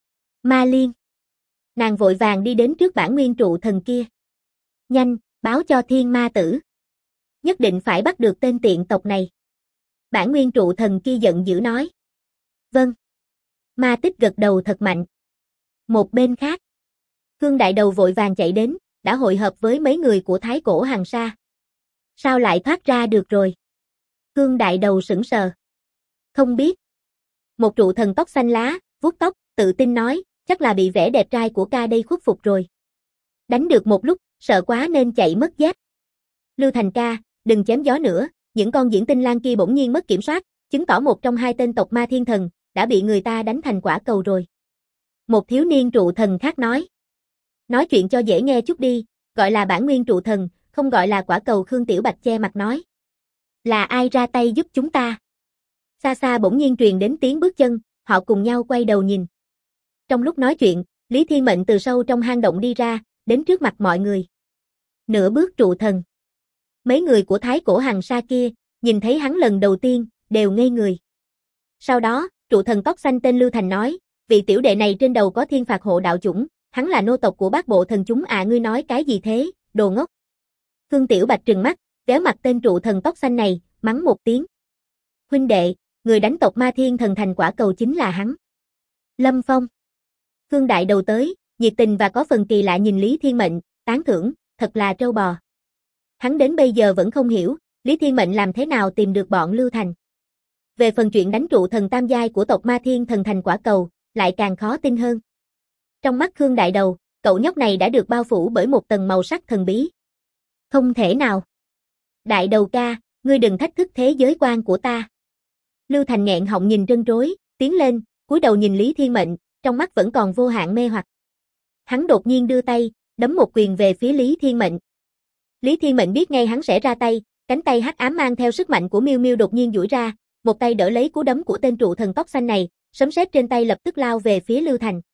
Ma Liên. Nàng vội vàng đi đến trước bản nguyên trụ thần kia. Nhanh, báo cho Thiên Ma Tử. Nhất định phải bắt được tên tiện tộc này. Bản nguyên trụ thần kia giận dữ nói. Vâng. Ma Tích gật đầu thật mạnh. Một bên khác, Khương Đại Đầu vội vàng chạy đến, đã hội hợp với mấy người của Thái Cổ Hằng Sa. Sao lại thoát ra được rồi? Khương Đại Đầu sững sờ. Không biết. Một trụ thần tóc xanh lá, vuốt tóc, tự tin nói, chắc là bị vẻ đẹp trai của ca đây khuất phục rồi. Đánh được một lúc, sợ quá nên chạy mất dép. Lưu Thành ca, đừng chém gió nữa, những con diễn tinh lang kia bỗng nhiên mất kiểm soát, chứng tỏ một trong hai tên tộc ma thiên thần, đã bị người ta đánh thành quả cầu rồi. Một thiếu niên trụ thần khác nói. Nói chuyện cho dễ nghe chút đi, gọi là bản nguyên trụ thần, không gọi là quả cầu. Khương Tiểu Bạch che mặt nói. Là ai ra tay giúp chúng ta? Xa xa bỗng nhiên truyền đến tiếng bước chân, họ cùng nhau quay đầu nhìn. Trong lúc nói chuyện, Lý Thiên Mệnh từ sâu trong hang động đi ra, đến trước mặt mọi người. Nửa bước trụ thần. Mấy người của Thái Cổ Hằng Sa kia, nhìn thấy hắn lần đầu tiên, đều ngây người. Sau đó, trụ thần tóc xanh tên Lưu Thành nói, vị tiểu đệ này trên đầu có thiên phạt hộ đạo chủng, hắn là nô tộc của Bát Bộ Thần chúng à. Ngươi nói cái gì thế, đồ ngốc. Khương Tiểu Bạch trừng mắt, véo mặt tên trụ thần tóc xanh này, mắng một tiếng. Huynh đệ, người đánh tộc ma thiên thần thành quả cầu chính là hắn. Lâm Phong. Khương Đại Đầu tới, nhiệt tình và có phần kỳ lạ nhìn Lý Thiên Mệnh, tán thưởng, thật là trâu bò. Hắn đến bây giờ vẫn không hiểu, Lý Thiên Mệnh làm thế nào tìm được bọn Lưu Thành. Về phần chuyện đánh trụ thần tam giai của tộc ma thiên thần thành quả cầu, lại càng khó tin hơn. Trong mắt Khương Đại Đầu, cậu nhóc này đã được bao phủ bởi một tầng màu sắc thần bí. Không thể nào. Đại Đầu ca, ngươi đừng thách thức thế giới quan của ta. Lưu Thành nghẹn họng nhìn trân trối, tiến lên, cúi đầu nhìn Lý Thiên Mệnh, trong mắt vẫn còn vô hạn mê hoặc. Hắn đột nhiên đưa tay, đấm một quyền về phía Lý Thiên Mệnh. Lý Thiên Mệnh biết ngay hắn sẽ ra tay, cánh tay hắc ám mang theo sức mạnh của Miêu Miêu đột nhiên duỗi ra, một tay đỡ lấy cú đấm của tên trụ thần tóc xanh này, sấm sét trên tay lập tức lao về phía Lưu Thành.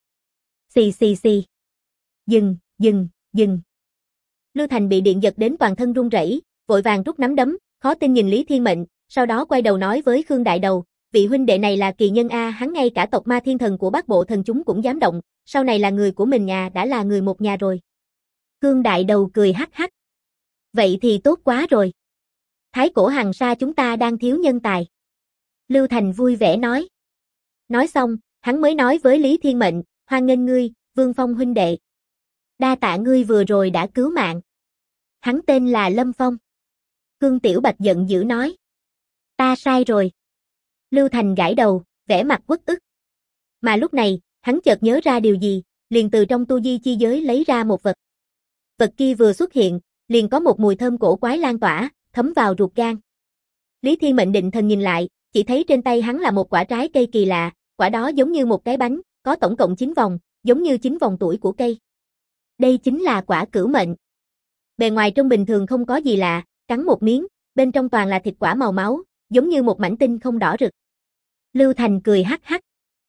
Xì xì xì. Dừng, dừng, dừng. Lưu Thành bị điện giật đến toàn thân run rẩy, vội vàng rút nắm đấm, khó tin nhìn Lý Thiên Mệnh, sau đó quay đầu nói với Khương Đại Đầu, vị huynh đệ này là kỳ nhân a, hắn ngay cả tộc ma thiên thần của Bát Bộ Thần chúng cũng dám động, sau này là người của mình nhà, đã là người một nhà rồi. Khương Đại Đầu cười hắc hắc. Vậy thì tốt quá rồi. Thái Cổ Hằng Sa chúng ta đang thiếu nhân tài. Lưu Thành vui vẻ nói. Nói xong, hắn mới nói với Lý Thiên Mệnh, hoan nghênh ngươi, Vương Phong huynh đệ. Đa tạ ngươi vừa rồi đã cứu mạng. Hắn tên là Lâm Phong. Khương Tiểu Bạch giận dữ nói. Ta sai rồi. Lưu Thành gãi đầu, vẻ mặt uất ức. Mà lúc này, hắn chợt nhớ ra điều gì, liền từ trong tu di chi giới lấy ra một vật. Vật kia vừa xuất hiện, liền có một mùi thơm cổ quái lan tỏa, thấm vào ruột gan. Lý Thiên Mệnh định thần nhìn lại, chỉ thấy trên tay hắn là một quả trái cây kỳ lạ, quả đó giống như một cái bánh, có tổng cộng 9 vòng, giống như 9 vòng tuổi của cây. Đây chính là quả cửu mệnh. Bề ngoài trông bình thường không có gì lạ, cắn một miếng, bên trong toàn là thịt quả màu máu, giống như một mảnh tinh không đỏ rực. Lưu Thành cười hắc hắc.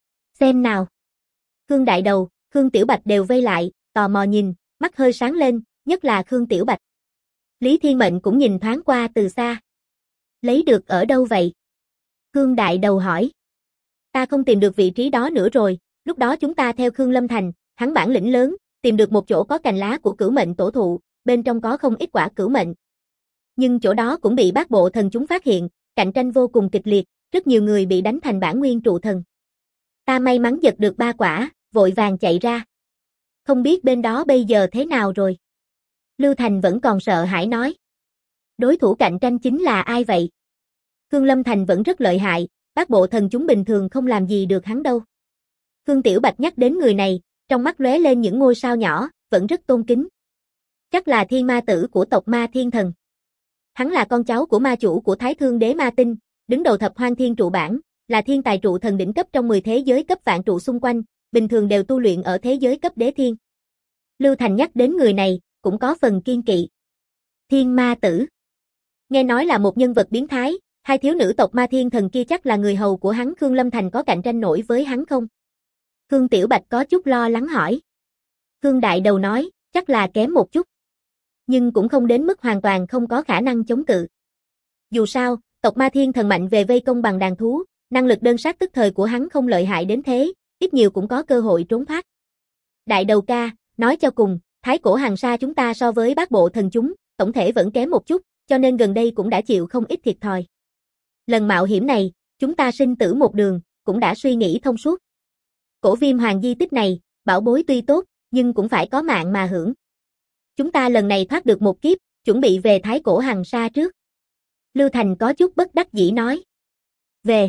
Xem nào. Khương Đại Đầu, Khương Tiểu Bạch đều vây lại, tò mò nhìn, mắt hơi sáng lên, nhất là Khương Tiểu Bạch. Lý Thiên Mệnh cũng nhìn thoáng qua từ xa. Lấy được ở đâu vậy? Khương Đại Đầu hỏi. Ta không tìm được vị trí đó nữa rồi, lúc đó chúng ta theo Khương Lâm Thành, hắn bản lĩnh lớn, tìm được một chỗ có cành lá của cửu mệnh tổ thụ, bên trong có không ít quả cửu mệnh. Nhưng chỗ đó cũng bị Bát Bộ Thần chúng phát hiện, cạnh tranh vô cùng kịch liệt, rất nhiều người bị đánh thành bản nguyên trụ thần. Ta may mắn giật được 3 quả, vội vàng chạy ra. Không biết bên đó bây giờ thế nào rồi? Lưu Thành vẫn còn sợ hãi nói. Đối thủ cạnh tranh chính là ai vậy? Khương Lâm Thành vẫn rất lợi hại, Bát Bộ Thần chúng bình thường không làm gì được hắn đâu. Khương Tiểu Bạch nhắc đến người này, trong mắt lóe lên những ngôi sao nhỏ, vẫn rất tôn kính. Chắc là thiên ma tử của tộc ma thiên thần. Hắn là con cháu của ma chủ của Thái Thương Đế Ma Tinh, đứng đầu thập hoang thiên trụ bảng, là thiên tài trụ thần đỉnh cấp trong 10 thế giới cấp vạn trụ xung quanh, bình thường đều tu luyện ở thế giới cấp đế thiên. Lưu Thành nhắc đến người này, cũng có phần kiên kỵ. Thiên ma tử. Nghe nói là một nhân vật biến thái, hai thiếu nữ tộc ma thiên thần kia chắc là người hầu của hắn. Khương Lâm Thành có cạnh tranh nổi với hắn không? Khương Tiểu Bạch có chút lo lắng hỏi. Khương Đại Đầu nói, chắc là kém một chút. Nhưng cũng không đến mức hoàn toàn không có khả năng chống cự. Dù sao, tộc ma thiên thần mạnh về vây công bằng đàn thú, năng lực đơn sát tức thời của hắn không lợi hại đến thế, ít nhiều cũng có cơ hội trốn thoát. Đại Đầu ca, nói cho cùng, Thái Cổ Hằng Sa chúng ta so với Bát Bộ Thần chúng, tổng thể vẫn kém một chút, cho nên gần đây cũng đã chịu không ít thiệt thòi. Lần mạo hiểm này, chúng ta sinh tử một đường, cũng đã suy nghĩ thông suốt. Cổ viêm hoàng di tích này, bảo bối tuy tốt, nhưng cũng phải có mạng mà hưởng. Chúng ta lần này thoát được một kiếp, chuẩn bị về Thái Cổ Hằng Sa trước. Lưu Thành có chút bất đắc dĩ nói. Về?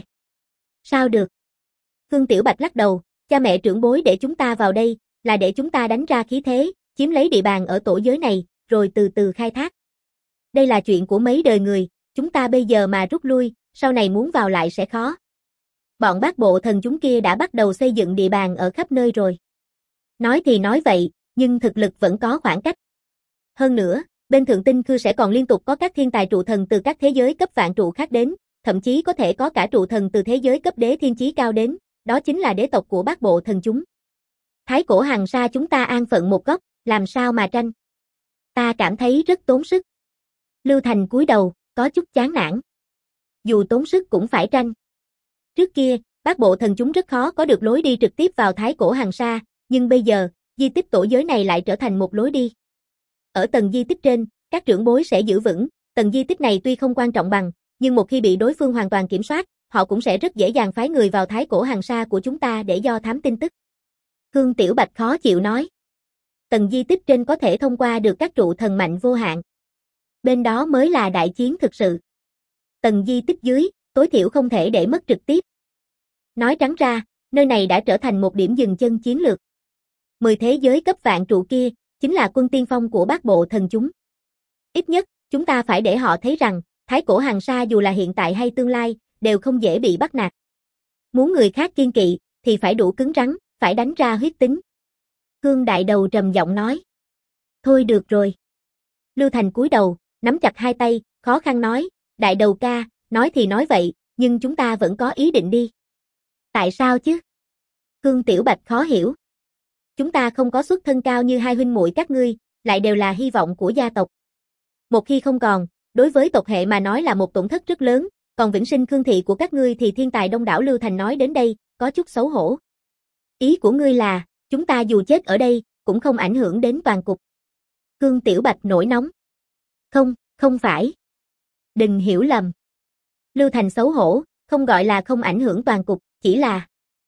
Sao được? Khương Tiểu Bạch lắc đầu, cha mẹ trưởng bối để chúng ta vào đây, là để chúng ta đánh ra khí thế, chiếm lấy địa bàn ở tổ giới này, rồi từ từ khai thác. Đây là chuyện của mấy đời người, chúng ta bây giờ mà rút lui, sau này muốn vào lại sẽ khó. Bọn Bát Bộ Thần chúng kia đã bắt đầu xây dựng địa bàn ở khắp nơi rồi. Nói thì nói vậy, nhưng thực lực vẫn có khoảng cách. Hơn nữa, bên Thượng Tinh Khư sẽ còn liên tục có các thiên tài trụ thần từ các thế giới cấp vạn trụ khác đến, thậm chí có thể có cả trụ thần từ thế giới cấp đế thiên chí cao đến, đó chính là đế tộc của Bát Bộ Thần chúng. Thái Cổ Hằng Sa chúng ta an phận một góc, làm sao mà tranh? Ta cảm thấy rất tốn sức. Lưu Thành cúi đầu, có chút chán nản. Dù tốn sức cũng phải tranh. Trước kia, Bát Bộ Thần chúng rất khó có được lối đi trực tiếp vào Thái Cổ Hằng Sa, nhưng bây giờ, di tích tổ giới này lại trở thành một lối đi. Ở tầng di tích trên, các trưởng bối sẽ giữ vững, tầng di tích này tuy không quan trọng bằng, nhưng một khi bị đối phương hoàn toàn kiểm soát, họ cũng sẽ rất dễ dàng phái người vào Thái Cổ Hằng Sa của chúng ta để do thám tin tức. Khương Tiểu Bạch khó chịu nói. Tầng di tích trên có thể thông qua được các trụ thần mạnh vô hạn. Bên đó mới là đại chiến thực sự. Tầng di tích dưới, tối thiểu không thể để mất trực tiếp. Nói trắng ra, nơi này đã trở thành một điểm dừng chân chiến lược. 10 thế giới cấp vạn trụ kia, chính là quân tiên phong của Bát Bộ Thần chúng. Ít nhất, chúng ta phải để họ thấy rằng, Thái Cổ Hằng Sa dù là hiện tại hay tương lai, đều không dễ bị bắt nạt. Muốn người khác kiên kỵ, thì phải đủ cứng rắn, phải đánh ra huyết tính. Khương Đại Đầu trầm giọng nói. Thôi được rồi. Lưu Thành cúi đầu, nắm chặt hai tay, khó khăn nói, Đại Đầu ca, nói thì nói vậy, nhưng chúng ta vẫn có ý định đi. Tại sao chứ? Khương Tiểu Bạch khó hiểu. Chúng ta không có xuất thân cao như hai huynh muội các ngươi, lại đều là hy vọng của gia tộc. Một khi không còn, đối với tộc hệ mà nói là một tổn thất rất lớn, còn vĩnh sinh Khương thị của các ngươi thì thiên tài đông đảo. Lưu Thành nói đến đây, có chút xấu hổ. Ý của ngươi là, chúng ta dù chết ở đây, cũng không ảnh hưởng đến toàn cục. Khương Tiểu Bạch nổi nóng. Không, không phải. Đừng hiểu lầm. Lưu Thành xấu hổ, không gọi là không ảnh hưởng toàn cục, chỉ là...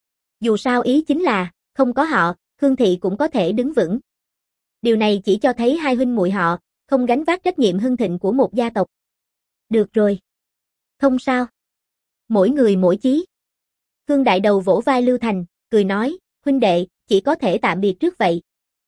Dù sao ý chính là, không có họ, Khương thị cũng có thể đứng vững. Điều này chỉ cho thấy hai huynh muội họ, không gánh vác trách nhiệm hưng thịnh của một gia tộc. Được rồi. Không sao. Mỗi người mỗi chí. Khương Đại Đầu vỗ vai Lưu Thành, cười nói, huynh đệ, chỉ có thể tạm biệt trước vậy.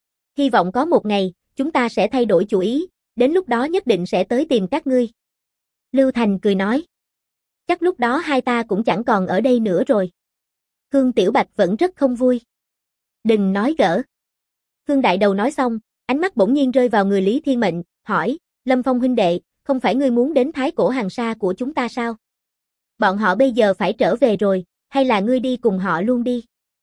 Hy vọng có một ngày, chúng ta sẽ thay đổi chủ ý, đến lúc đó nhất định sẽ tới tìm các ngươi. Lưu Thành cười nói. Chắc lúc đó hai ta cũng chẳng còn ở đây nữa rồi. Khương Tiểu Bạch vẫn rất không vui. Đừng nói gỡ. Khương Đại Đầu nói xong, ánh mắt bỗng nhiên rơi vào người Lý Thiên Mệnh, hỏi, Lâm Phong huynh đệ, không phải ngươi muốn đến Thái Cổ Hằng Sa của chúng ta sao? Bọn họ bây giờ phải trở về rồi, hay là ngươi đi cùng họ luôn đi?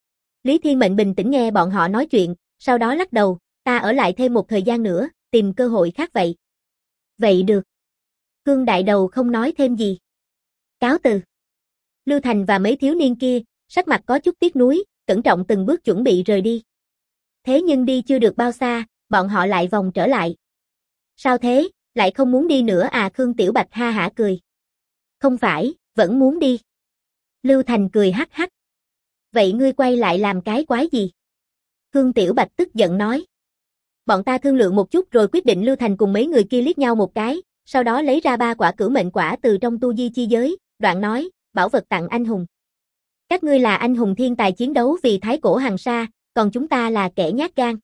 Lý Thiên Mệnh bình tĩnh nghe bọn họ nói chuyện, sau đó lắc đầu, ta ở lại thêm một thời gian nữa, tìm cơ hội khác vậy. Vậy được. Khương Đại Đầu không nói thêm gì. Cáo từ. Lưu Thành và mấy thiếu niên kia, sắc mặt có chút tiếc nuối, cẩn trọng từng bước chuẩn bị rời đi. Thế nhưng đi chưa được bao xa, bọn họ lại vòng trở lại. Sao thế, lại không muốn đi nữa à? Khương Tiểu Bạch ha hả cười. Không phải, vẫn muốn đi. Lưu Thành cười hắc hắc. Vậy ngươi quay lại làm cái quái gì? Khương Tiểu Bạch tức giận nói. Bọn ta thương lượng một chút rồi quyết định. Lưu Thành cùng mấy người kia liếc nhau một cái, sau đó lấy ra 3 quả cửu mệnh quả từ trong tu di chi giới, đoạn nói, bảo vật tặng anh hùng. Các ngươi là anh hùng thiên tài chiến đấu vì Thái Cổ Hằng Sa, còn chúng ta là kẻ nhát gan.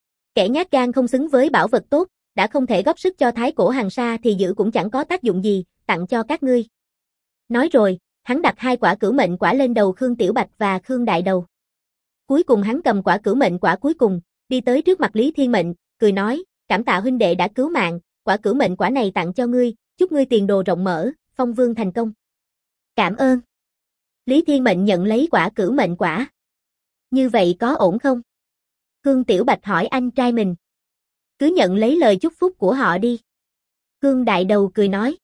Kẻ nhát gan không xứng với bảo vật tốt, đã không thể góp sức cho Thái Cổ Hằng Sa thì giữ cũng chẳng có tác dụng gì, tặng cho các ngươi. Nói rồi, hắn đặt 2 quả cửu mệnh quả lên đầu Khương Tiểu Bạch và Khương Đại Đầu. Cuối cùng hắn cầm quả cửu mệnh quả cuối cùng, đi tới trước mặt Lý Thiên Mệnh, cười nói, cảm tạ huynh đệ đã cứu mạng, quả cửu mệnh quả này tặng cho ngươi, chúc ngươi tiền đồ rộng mở, phong vương thành công. Cảm ơn. Lý Thiên Mệnh nhận lấy quả cửu mệnh quả. Như vậy có ổn không? Khương Tiểu Bạch hỏi anh trai mình. Cứ nhận lấy lời chúc phúc của họ đi. Khương Đại Đầu cười nói.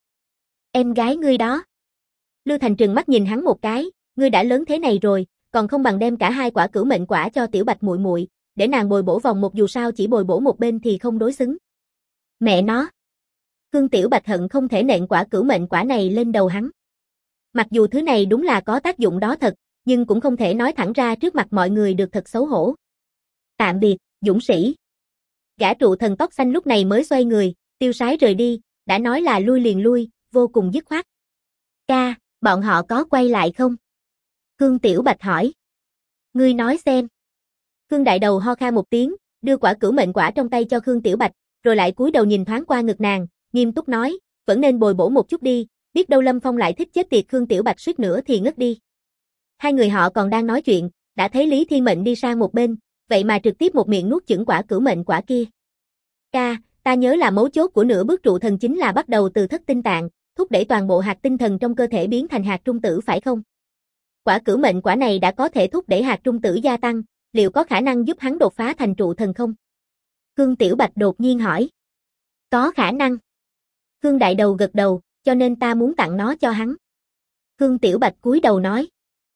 Em gái ngươi đó. Lưu Thành trừng mắt nhìn hắn một cái, ngươi đã lớn thế này rồi, còn không bằng đem cả 2 quả cửu mệnh quả cho Tiểu Bạch muội muội, để nàng bồi bổ vòng một, dù sao chỉ bồi bổ một bên thì không đối xứng. Mẹ nó. Khương Tiểu Bạch hận không thể nện quả cửu mệnh quả này lên đầu hắn. Mặc dù thứ này đúng là có tác dụng đó thật, nhưng cũng không thể nói thẳng ra trước mặt mọi người được thật xấu hổ. Tạm biệt, dũng sĩ. Gã trụ thần tóc xanh lúc này mới xoay người, tiêu sái rời đi, đã nói là lui liền lui, vô cùng dứt khoát. Ca, bọn họ có quay lại không? Khương Tiểu Bạch hỏi. Ngươi nói xem. Khương Đại Đầu ho kha một tiếng, đưa quả cửu mệnh quả trong tay cho Khương Tiểu Bạch, rồi lại cúi đầu nhìn thoáng qua ngực nàng, nghiêm túc nói, vẫn nên bồi bổ một chút đi, biết đâu Lâm Phong lại thích chết tiệt. Khương Tiểu Bạch suýt nữa thì ngất đi. Hai người họ còn đang nói chuyện, đã thấy Lý Thiên Mệnh đi sang một bên, vậy mà trực tiếp một miệng nuốt chửng quả cửu mệnh quả kia. Ca, ta nhớ là mấu chốt của nửa bước trụ thần chính là bắt đầu từ thất tinh tạng, thúc đẩy toàn bộ hạt tinh thần trong cơ thể biến thành hạt trung tử phải không? Quả cửu mệnh quả này đã có thể thúc đẩy hạt trung tử gia tăng, liệu có khả năng giúp hắn đột phá thành trụ thần không? Khương Tiểu Bạch đột nhiên hỏi. Có khả năng. Khương Đại Đầu gật đầu, cho nên ta muốn tặng nó cho hắn. Khương Tiểu Bạch cúi đầu nói.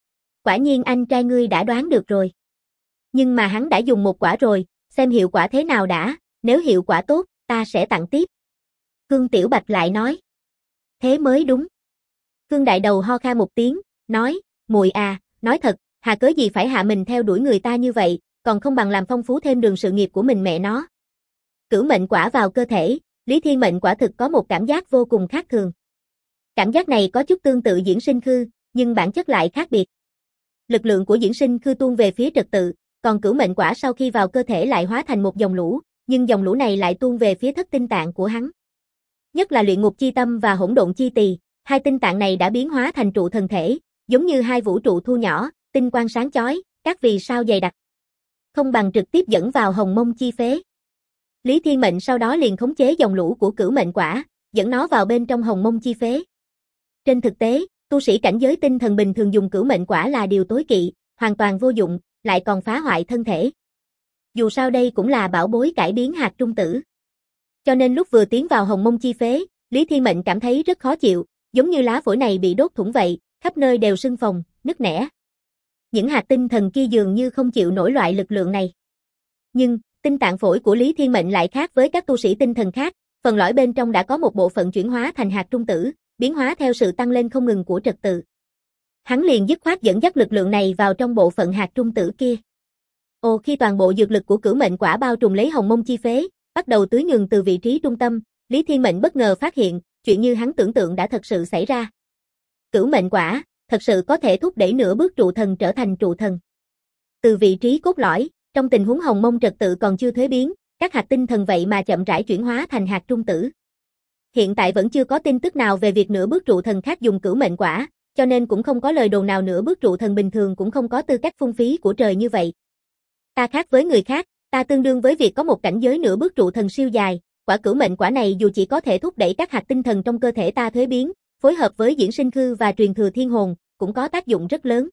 Quả nhiên anh trai ngươi đã đoán được rồi. Nhưng mà hắn đã dùng một quả rồi, xem hiệu quả thế nào đã, nếu hiệu quả tốt, ta sẽ tặng tiếp. Khương Tiểu Bạch lại nói. Thế mới đúng. Khương Đại Đầu ho kha một tiếng, nói, muội à, nói thật, hà cớ gì phải hạ mình theo đuổi người ta như vậy, còn không bằng làm phong phú thêm đường sự nghiệp của mình mẹ nó. Cửu mệnh quả vào cơ thể, Lý Thiên Mệnh quả thực có một cảm giác vô cùng khác thường. Cảm giác này có chút tương tự diễn sinh khư, nhưng bản chất lại khác biệt. Lực lượng của diễn sinh khư tuôn về phía trật tự, còn cửu mệnh quả sau khi vào cơ thể lại hóa thành một dòng lũ, nhưng dòng lũ này lại tuôn về phía thất tinh tạng của hắn. Nhất là luyện ngục chi tâm và hỗn độn chi tỳ, hai tinh tạng này đã biến hóa thành trụ thần thể, giống như hai vũ trụ thu nhỏ, tinh quang sáng chói, các vì sao dày đặc. Không bằng trực tiếp dẫn vào hồng mông chi phế. Lý Thiên Mệnh sau đó liền khống chế dòng lũ của cửu mệnh quả, dẫn nó vào bên trong hồng mông chi phế. Trên thực tế, tu sĩ cảnh giới tinh thần bình thường dùng cửu mệnh quả là điều tối kỵ, hoàn toàn vô dụng, lại còn phá hoại thân thể. Dù sao đây cũng là bảo bối cải biến hạt trung tử. Cho nên lúc vừa tiến vào hồng mông chi phế, Lý Thiên Mệnh cảm thấy rất khó chịu, giống như lá phổi này bị đốt thủng vậy, khắp nơi đều sưng phồng, nứt nẻ. Những hạt tinh thần kia dường như không chịu nổi loại lực lượng này. Nhưng, tinh tạng phổi của Lý Thiên Mệnh lại khác với các tu sĩ tinh thần khác, phần lõi bên trong đã có một bộ phận chuyển hóa thành hạt trung tử, biến hóa theo sự tăng lên không ngừng của trật tự. Hắn liền dứt khoát dẫn dắt lực lượng này vào trong bộ phận hạt trung tử kia. Khi toàn bộ dược lực của cửu mệnh quả bao trùm lấy hồng mông chi phế, bắt đầu tưới nhường từ vị trí trung tâm, Lý Thiên Mệnh bất ngờ phát hiện, chuyện như hắn tưởng tượng đã thật sự xảy ra. Cửu mệnh quả, thật sự có thể thúc đẩy nửa bước trụ thần trở thành trụ thần. Từ vị trí cốt lõi, trong tình huống hồng mông trật tự còn chưa thuế biến, các hạt tinh thần vậy mà chậm rãi chuyển hóa thành hạt trung tử. Hiện tại vẫn chưa có tin tức nào về việc nửa bước trụ thần khác dùng cửu mệnh quả, cho nên cũng không có lời đồn nào nửa bước trụ thần bình thường cũng không có tư cách phung phí của trời như vậy. Ta khác với người khác, ta tương đương với việc có một cảnh giới nửa bước trụ thần siêu dài, quả cửu mệnh quả này dù chỉ có thể thúc đẩy các hạt tinh thần trong cơ thể ta thuế biến, phối hợp với diễn sinh khư và truyền thừa thiên hồn, cũng có tác dụng rất lớn.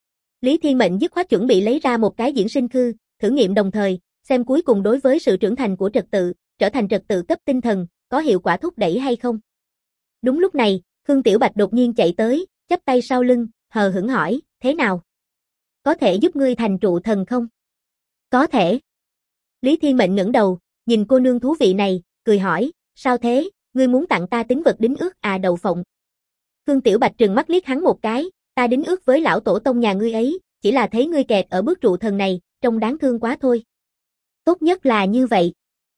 Lý Thiên Mệnh dứt khoát chuẩn bị lấy ra một cái diễn sinh khư, thử nghiệm đồng thời, xem cuối cùng đối với sự trưởng thành của trật tự, trở thành trật tự cấp tinh thần, có hiệu quả thúc đẩy hay không. Đúng lúc này, Khương Tiểu Bạch đột nhiên chạy tới, chắp tay sau lưng, hờ hững hỏi, thế nào? Có thể giúp ngươi thành trụ thần không? Có thể. Lý Thiên Mệnh ngẩng đầu, nhìn cô nương thú vị này, cười hỏi, sao thế, ngươi muốn tặng ta tín vật đính ước à đậu phộng? Khương Tiểu Bạch trừng mắt liếc hắn một cái, ta đính ước với lão tổ tông nhà ngươi ấy, chỉ là thấy ngươi kẹt ở bước trụ thần này, trông đáng thương quá thôi. Tốt nhất là như vậy.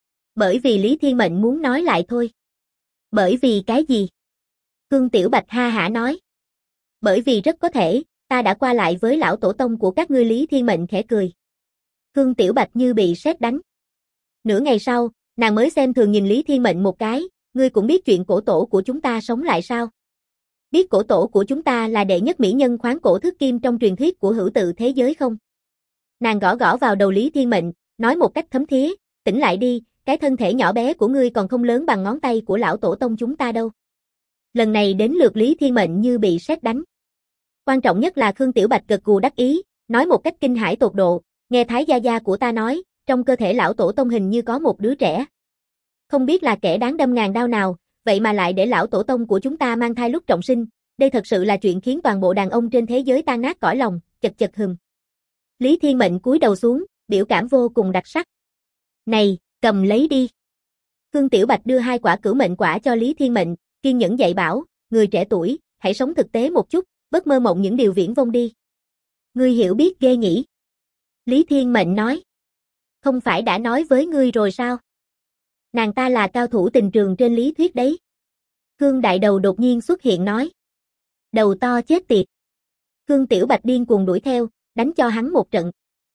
Bởi vì Lý Thiên Mệnh muốn nói lại thôi. Bởi vì cái gì? Khương Tiểu Bạch ha hả nói. Bởi vì rất có thể, ta đã qua lại với lão tổ tông của các ngươi. Lý Thiên Mệnh khẽ cười. Khương Tiểu Bạch như bị sét đánh. Nửa ngày sau, nàng mới xem thường nhìn Lý Thiên Mệnh một cái, ngươi cũng biết chuyện cổ tổ của chúng ta sống lại sao? Biết cổ tổ của chúng ta là đệ nhất mỹ nhân khoáng cổ thức kim trong truyền thuyết của hữu tự thế giới không? Nàng gõ gõ vào đầu Lý Thiên Mệnh, nói một cách thấm thía, tỉnh lại đi, cái thân thể nhỏ bé của ngươi còn không lớn bằng ngón tay của lão tổ tông chúng ta đâu. Lần này đến lượt Lý Thiên Mệnh như bị sét đánh. Quan trọng nhất là Khương Tiểu Bạch gật gù đắc ý, nói một cách kinh hãi tột độ, nghe Thái gia gia của ta nói, trong cơ thể lão tổ tông hình như có một đứa trẻ. Không biết là kẻ đáng đâm ngàn đao nào, vậy mà lại để lão tổ tông của chúng ta mang thai lúc trọng sinh, đây thật sự là chuyện khiến toàn bộ đàn ông trên thế giới tan nát cõi lòng, chật chật hừm. Lý Thiên Mệnh cúi đầu xuống, biểu cảm vô cùng đặc sắc. Này, cầm lấy đi. Khương Tiểu Bạch đưa hai quả cửu mệnh quả cho Lý Thiên Mệnh, kiên nhẫn dạy bảo, người trẻ tuổi, hãy sống thực tế một chút, bớt mơ mộng những điều viển vông đi. Ngươi hiểu biết ghê nhỉ? Lý Thiên Mệnh nói. Không phải đã nói với ngươi rồi sao? Nàng ta là cao thủ tình trường trên lý thuyết đấy. Khương Đại Đầu đột nhiên xuất hiện nói. Đầu to chết tiệt. Khương Tiểu Bạch điên cuồng đuổi theo, đánh cho hắn một trận.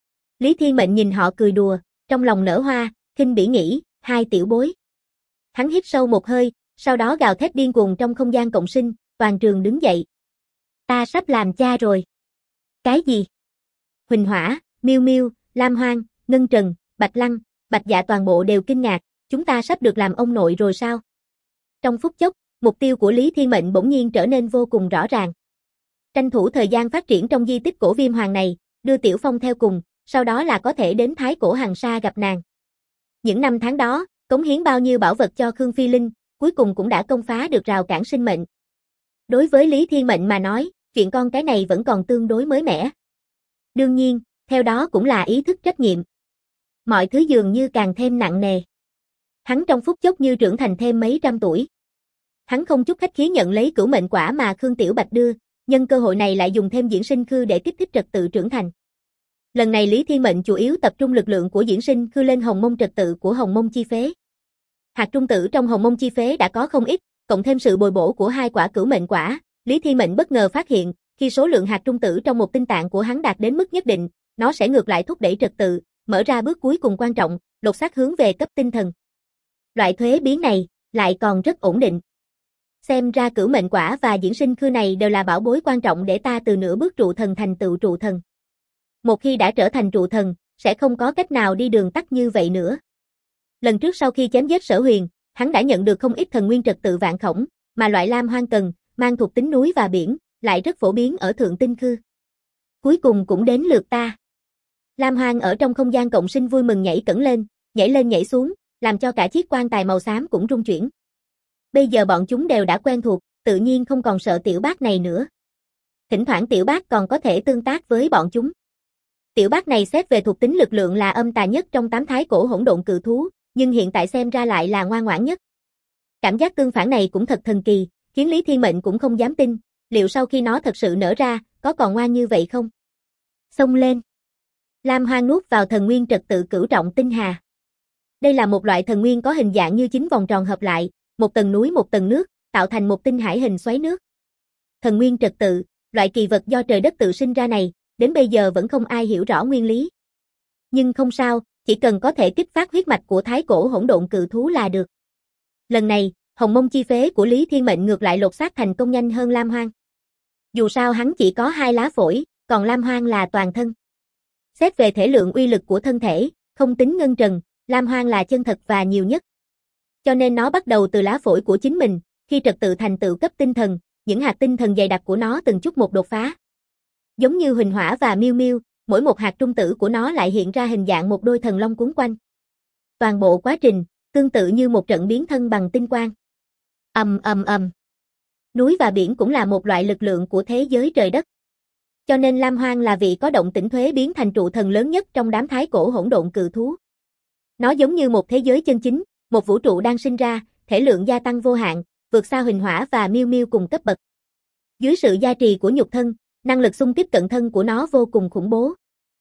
Lý Thiên Mệnh nhìn họ cười đùa, trong lòng nở hoa, khinh bỉ nghĩ, hai tiểu bối. Hắn hít sâu một hơi, sau đó gào thét điên cuồng trong không gian cộng sinh, toàn trường đứng dậy. Ta sắp làm cha rồi. Cái gì? Huỳnh Hỏa, Miêu Miêu, Lam Hoang, Ngân Trần, Bạch Lăng, Bạch Dạ toàn bộ đều kinh ngạc, chúng ta sắp được làm ông nội rồi sao? Trong phút chốc, mục tiêu của Lý Thiên Mệnh bỗng nhiên trở nên vô cùng rõ ràng. Tranh thủ thời gian phát triển trong di tích cổ Viêm Hoàng này, đưa Tiểu Phong theo cùng, sau đó là có thể đến Thái Cổ Hằng Sa gặp nàng. Những năm tháng đó, cống hiến bao nhiêu bảo vật cho Khương Phi Linh, cuối cùng cũng đã công phá được rào cản sinh mệnh. Đối với Lý Thiên Mệnh mà nói, chuyện con cái này vẫn còn tương đối mới mẻ. Đương nhiên, theo đó cũng là ý thức trách nhiệm. Mọi thứ dường như càng thêm nặng nề. Hắn trong phút chốc như trưởng thành thêm mấy trăm tuổi. Hắn không chút khách khí nhận lấy cửu mệnh quả mà Khương Tiểu Bạch đưa, nhân cơ hội này lại dùng thêm diễn sinh khư để kích thích trật tự trưởng thành. Lần này Lý Thiên Mệnh chủ yếu tập trung lực lượng của diễn sinh khư lên hồng mông trật tự của hồng mông chi phế. Hạt trung tử trong hồng mông chi phế đã có không ít, cộng thêm sự bồi bổ của hai quả cửu mệnh quả, Lý Thiên Mệnh bất ngờ phát hiện, khi số lượng hạt trung tử trong một tinh tạng của hắn đạt đến mức nhất định, nó sẽ ngược lại thúc đẩy trật tự, mở ra bước cuối cùng quan trọng, lột xác hướng về cấp tinh thần. Loại thuế biến này lại còn rất ổn định. Xem ra cửu mệnh quả và diễn sinh khư này đều là bảo bối quan trọng để ta từ nửa bước trụ thần thành tựu trụ thần. Một khi đã trở thành trụ thần, sẽ không có cách nào đi đường tắt như vậy nữa. Lần trước sau khi chém giết Sở Huyền, hắn đã nhận được không ít thần nguyên trật tự vạn khổng, mà loại lam hoang cần, mang thuộc tính núi và biển, lại rất phổ biến ở thượng tinh khư. Cuối cùng cũng đến lượt ta. Lam hoang ở trong không gian cộng sinh vui mừng nhảy cẫng lên nhảy xuống, làm cho cả chiếc quan tài màu xám cũng rung chuyển. Bây giờ bọn chúng đều đã quen thuộc, tự nhiên không còn sợ tiểu bác này nữa. Thỉnh thoảng tiểu bác còn có thể tương tác với bọn chúng. Tiểu bác này xét về thuộc tính lực lượng là âm tà nhất trong 8 thái cổ hỗn độn cự thú, nhưng hiện tại xem ra lại là ngoan ngoãn nhất. Cảm giác tương phản này cũng thật thần kỳ, khiến Lý Thiên Mệnh cũng không dám tin, liệu sau khi nó thật sự nở ra, có còn ngoan như vậy không? Xông lên. Lam Hoang nuốt vào thần nguyên trật tự cửu trọng tinh hà. Đây là một loại thần nguyên có hình dạng như 9 vòng tròn hợp lại, một tầng núi một tầng nước, tạo thành một tinh hải hình xoáy nước. Thần nguyên trật tự, loại kỳ vật do trời đất tự sinh ra này, đến bây giờ vẫn không ai hiểu rõ nguyên lý. Nhưng không sao, chỉ cần có thể kích phát huyết mạch của thái cổ hỗn độn cự thú là được. Lần này, hồng mông chi phế của Lý Thiên Mệnh ngược lại lột xác thành công nhanh hơn Lam Hoang. Dù sao hắn chỉ có 2 lá phổi, còn Lam Hoang là toàn thân. Xét về thể lượng uy lực của thân thể, không tính Ngân Trần, Lam Hoang là chân thật và nhiều nhất. Cho nên nó bắt đầu từ lá phổi của chính mình, khi trật tự thành tựu cấp tinh thần, những hạt tinh thần dày đặc của nó từng chút một đột phá. Giống như Huỳnh Hỏa và Miêu Miêu, mỗi một hạt trung tử của nó lại hiện ra hình dạng một đôi thần long cuốn quanh. Toàn bộ quá trình, tương tự như một trận biến thân bằng tinh quang. Ầm ầm ầm. Núi và biển cũng là một loại lực lượng của thế giới trời đất. Cho nên Lam Hoang là vị có động tĩnh thuế biến thành trụ thần lớn nhất trong đám thái cổ hỗn độn cự thú. Nó giống như một thế giới chân chính, một vũ trụ đang sinh ra, thể lượng gia tăng vô hạn, vượt xa Huỳnh Hỏa và Miêu Miêu cùng cấp bậc. Dưới sự gia trì của nhục thân, năng lực xung kích cận thân của nó vô cùng khủng bố.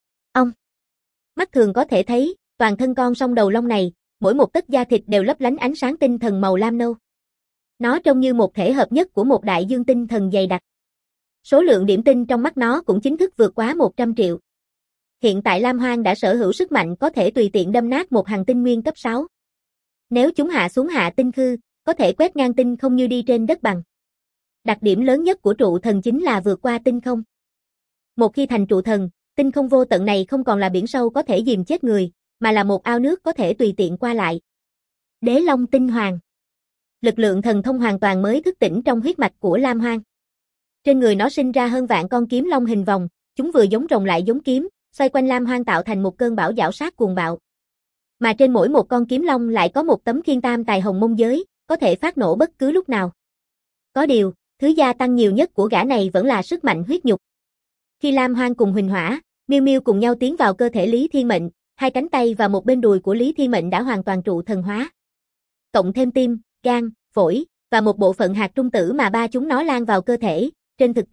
Mắt thường có thể thấy, toàn thân con song đầu long này, mỗi một tấc da thịt đều lấp lánh ánh sáng tinh thần màu lam nâu. Nó trông như một thể hợp nhất của một đại dương tinh thần dày đặc. Số lượng điểm tinh trong mắt nó cũng chính thức vượt quá 100 triệu. Hiện tại Lam Hoang đã sở hữu sức mạnh có thể tùy tiện đâm nát một hành tinh nguyên cấp 6. Nếu chúng hạ xuống hạ tinh khư, có thể quét ngang tinh không như đi trên đất bằng. Đặc điểm lớn nhất của trụ thần chính là vượt qua tinh không. Một khi thành trụ thần, tinh không vô tận này không còn là biển sâu có thể dìm chết người, mà là một ao nước có thể tùy tiện qua lại. Đế Long Tinh Hoàng. Lực lượng thần thông hoàn toàn mới thức tỉnh trong huyết mạch của Lam Hoang. Trên người nó sinh ra hơn vạn con kiếm long hình vòng, chúng vừa giống rồng lại giống kiếm, xoay quanh Lam Hoang tạo thành một cơn bão giảo sát cuồng bạo. Mà trên mỗi một con kiếm long lại có một tấm khiên tam tài hồng mông giới, có thể phát nổ bất cứ lúc nào. Có điều, thứ gia tăng nhiều nhất của gã này vẫn là sức mạnh huyết nhục. Khi Lam Hoang cùng Huỳnh Hỏa, Miêu Miêu cùng nhau tiến vào cơ thể Lý Thiên Mệnh, hai cánh tay và một bên đùi của Lý Thiên Mệnh đã hoàn toàn trụ thần hóa. Cộng thêm tim, gan, phổi và một bộ phận hạt trung tử mà ba chúng nó lan vào cơ thể, trên thực tế,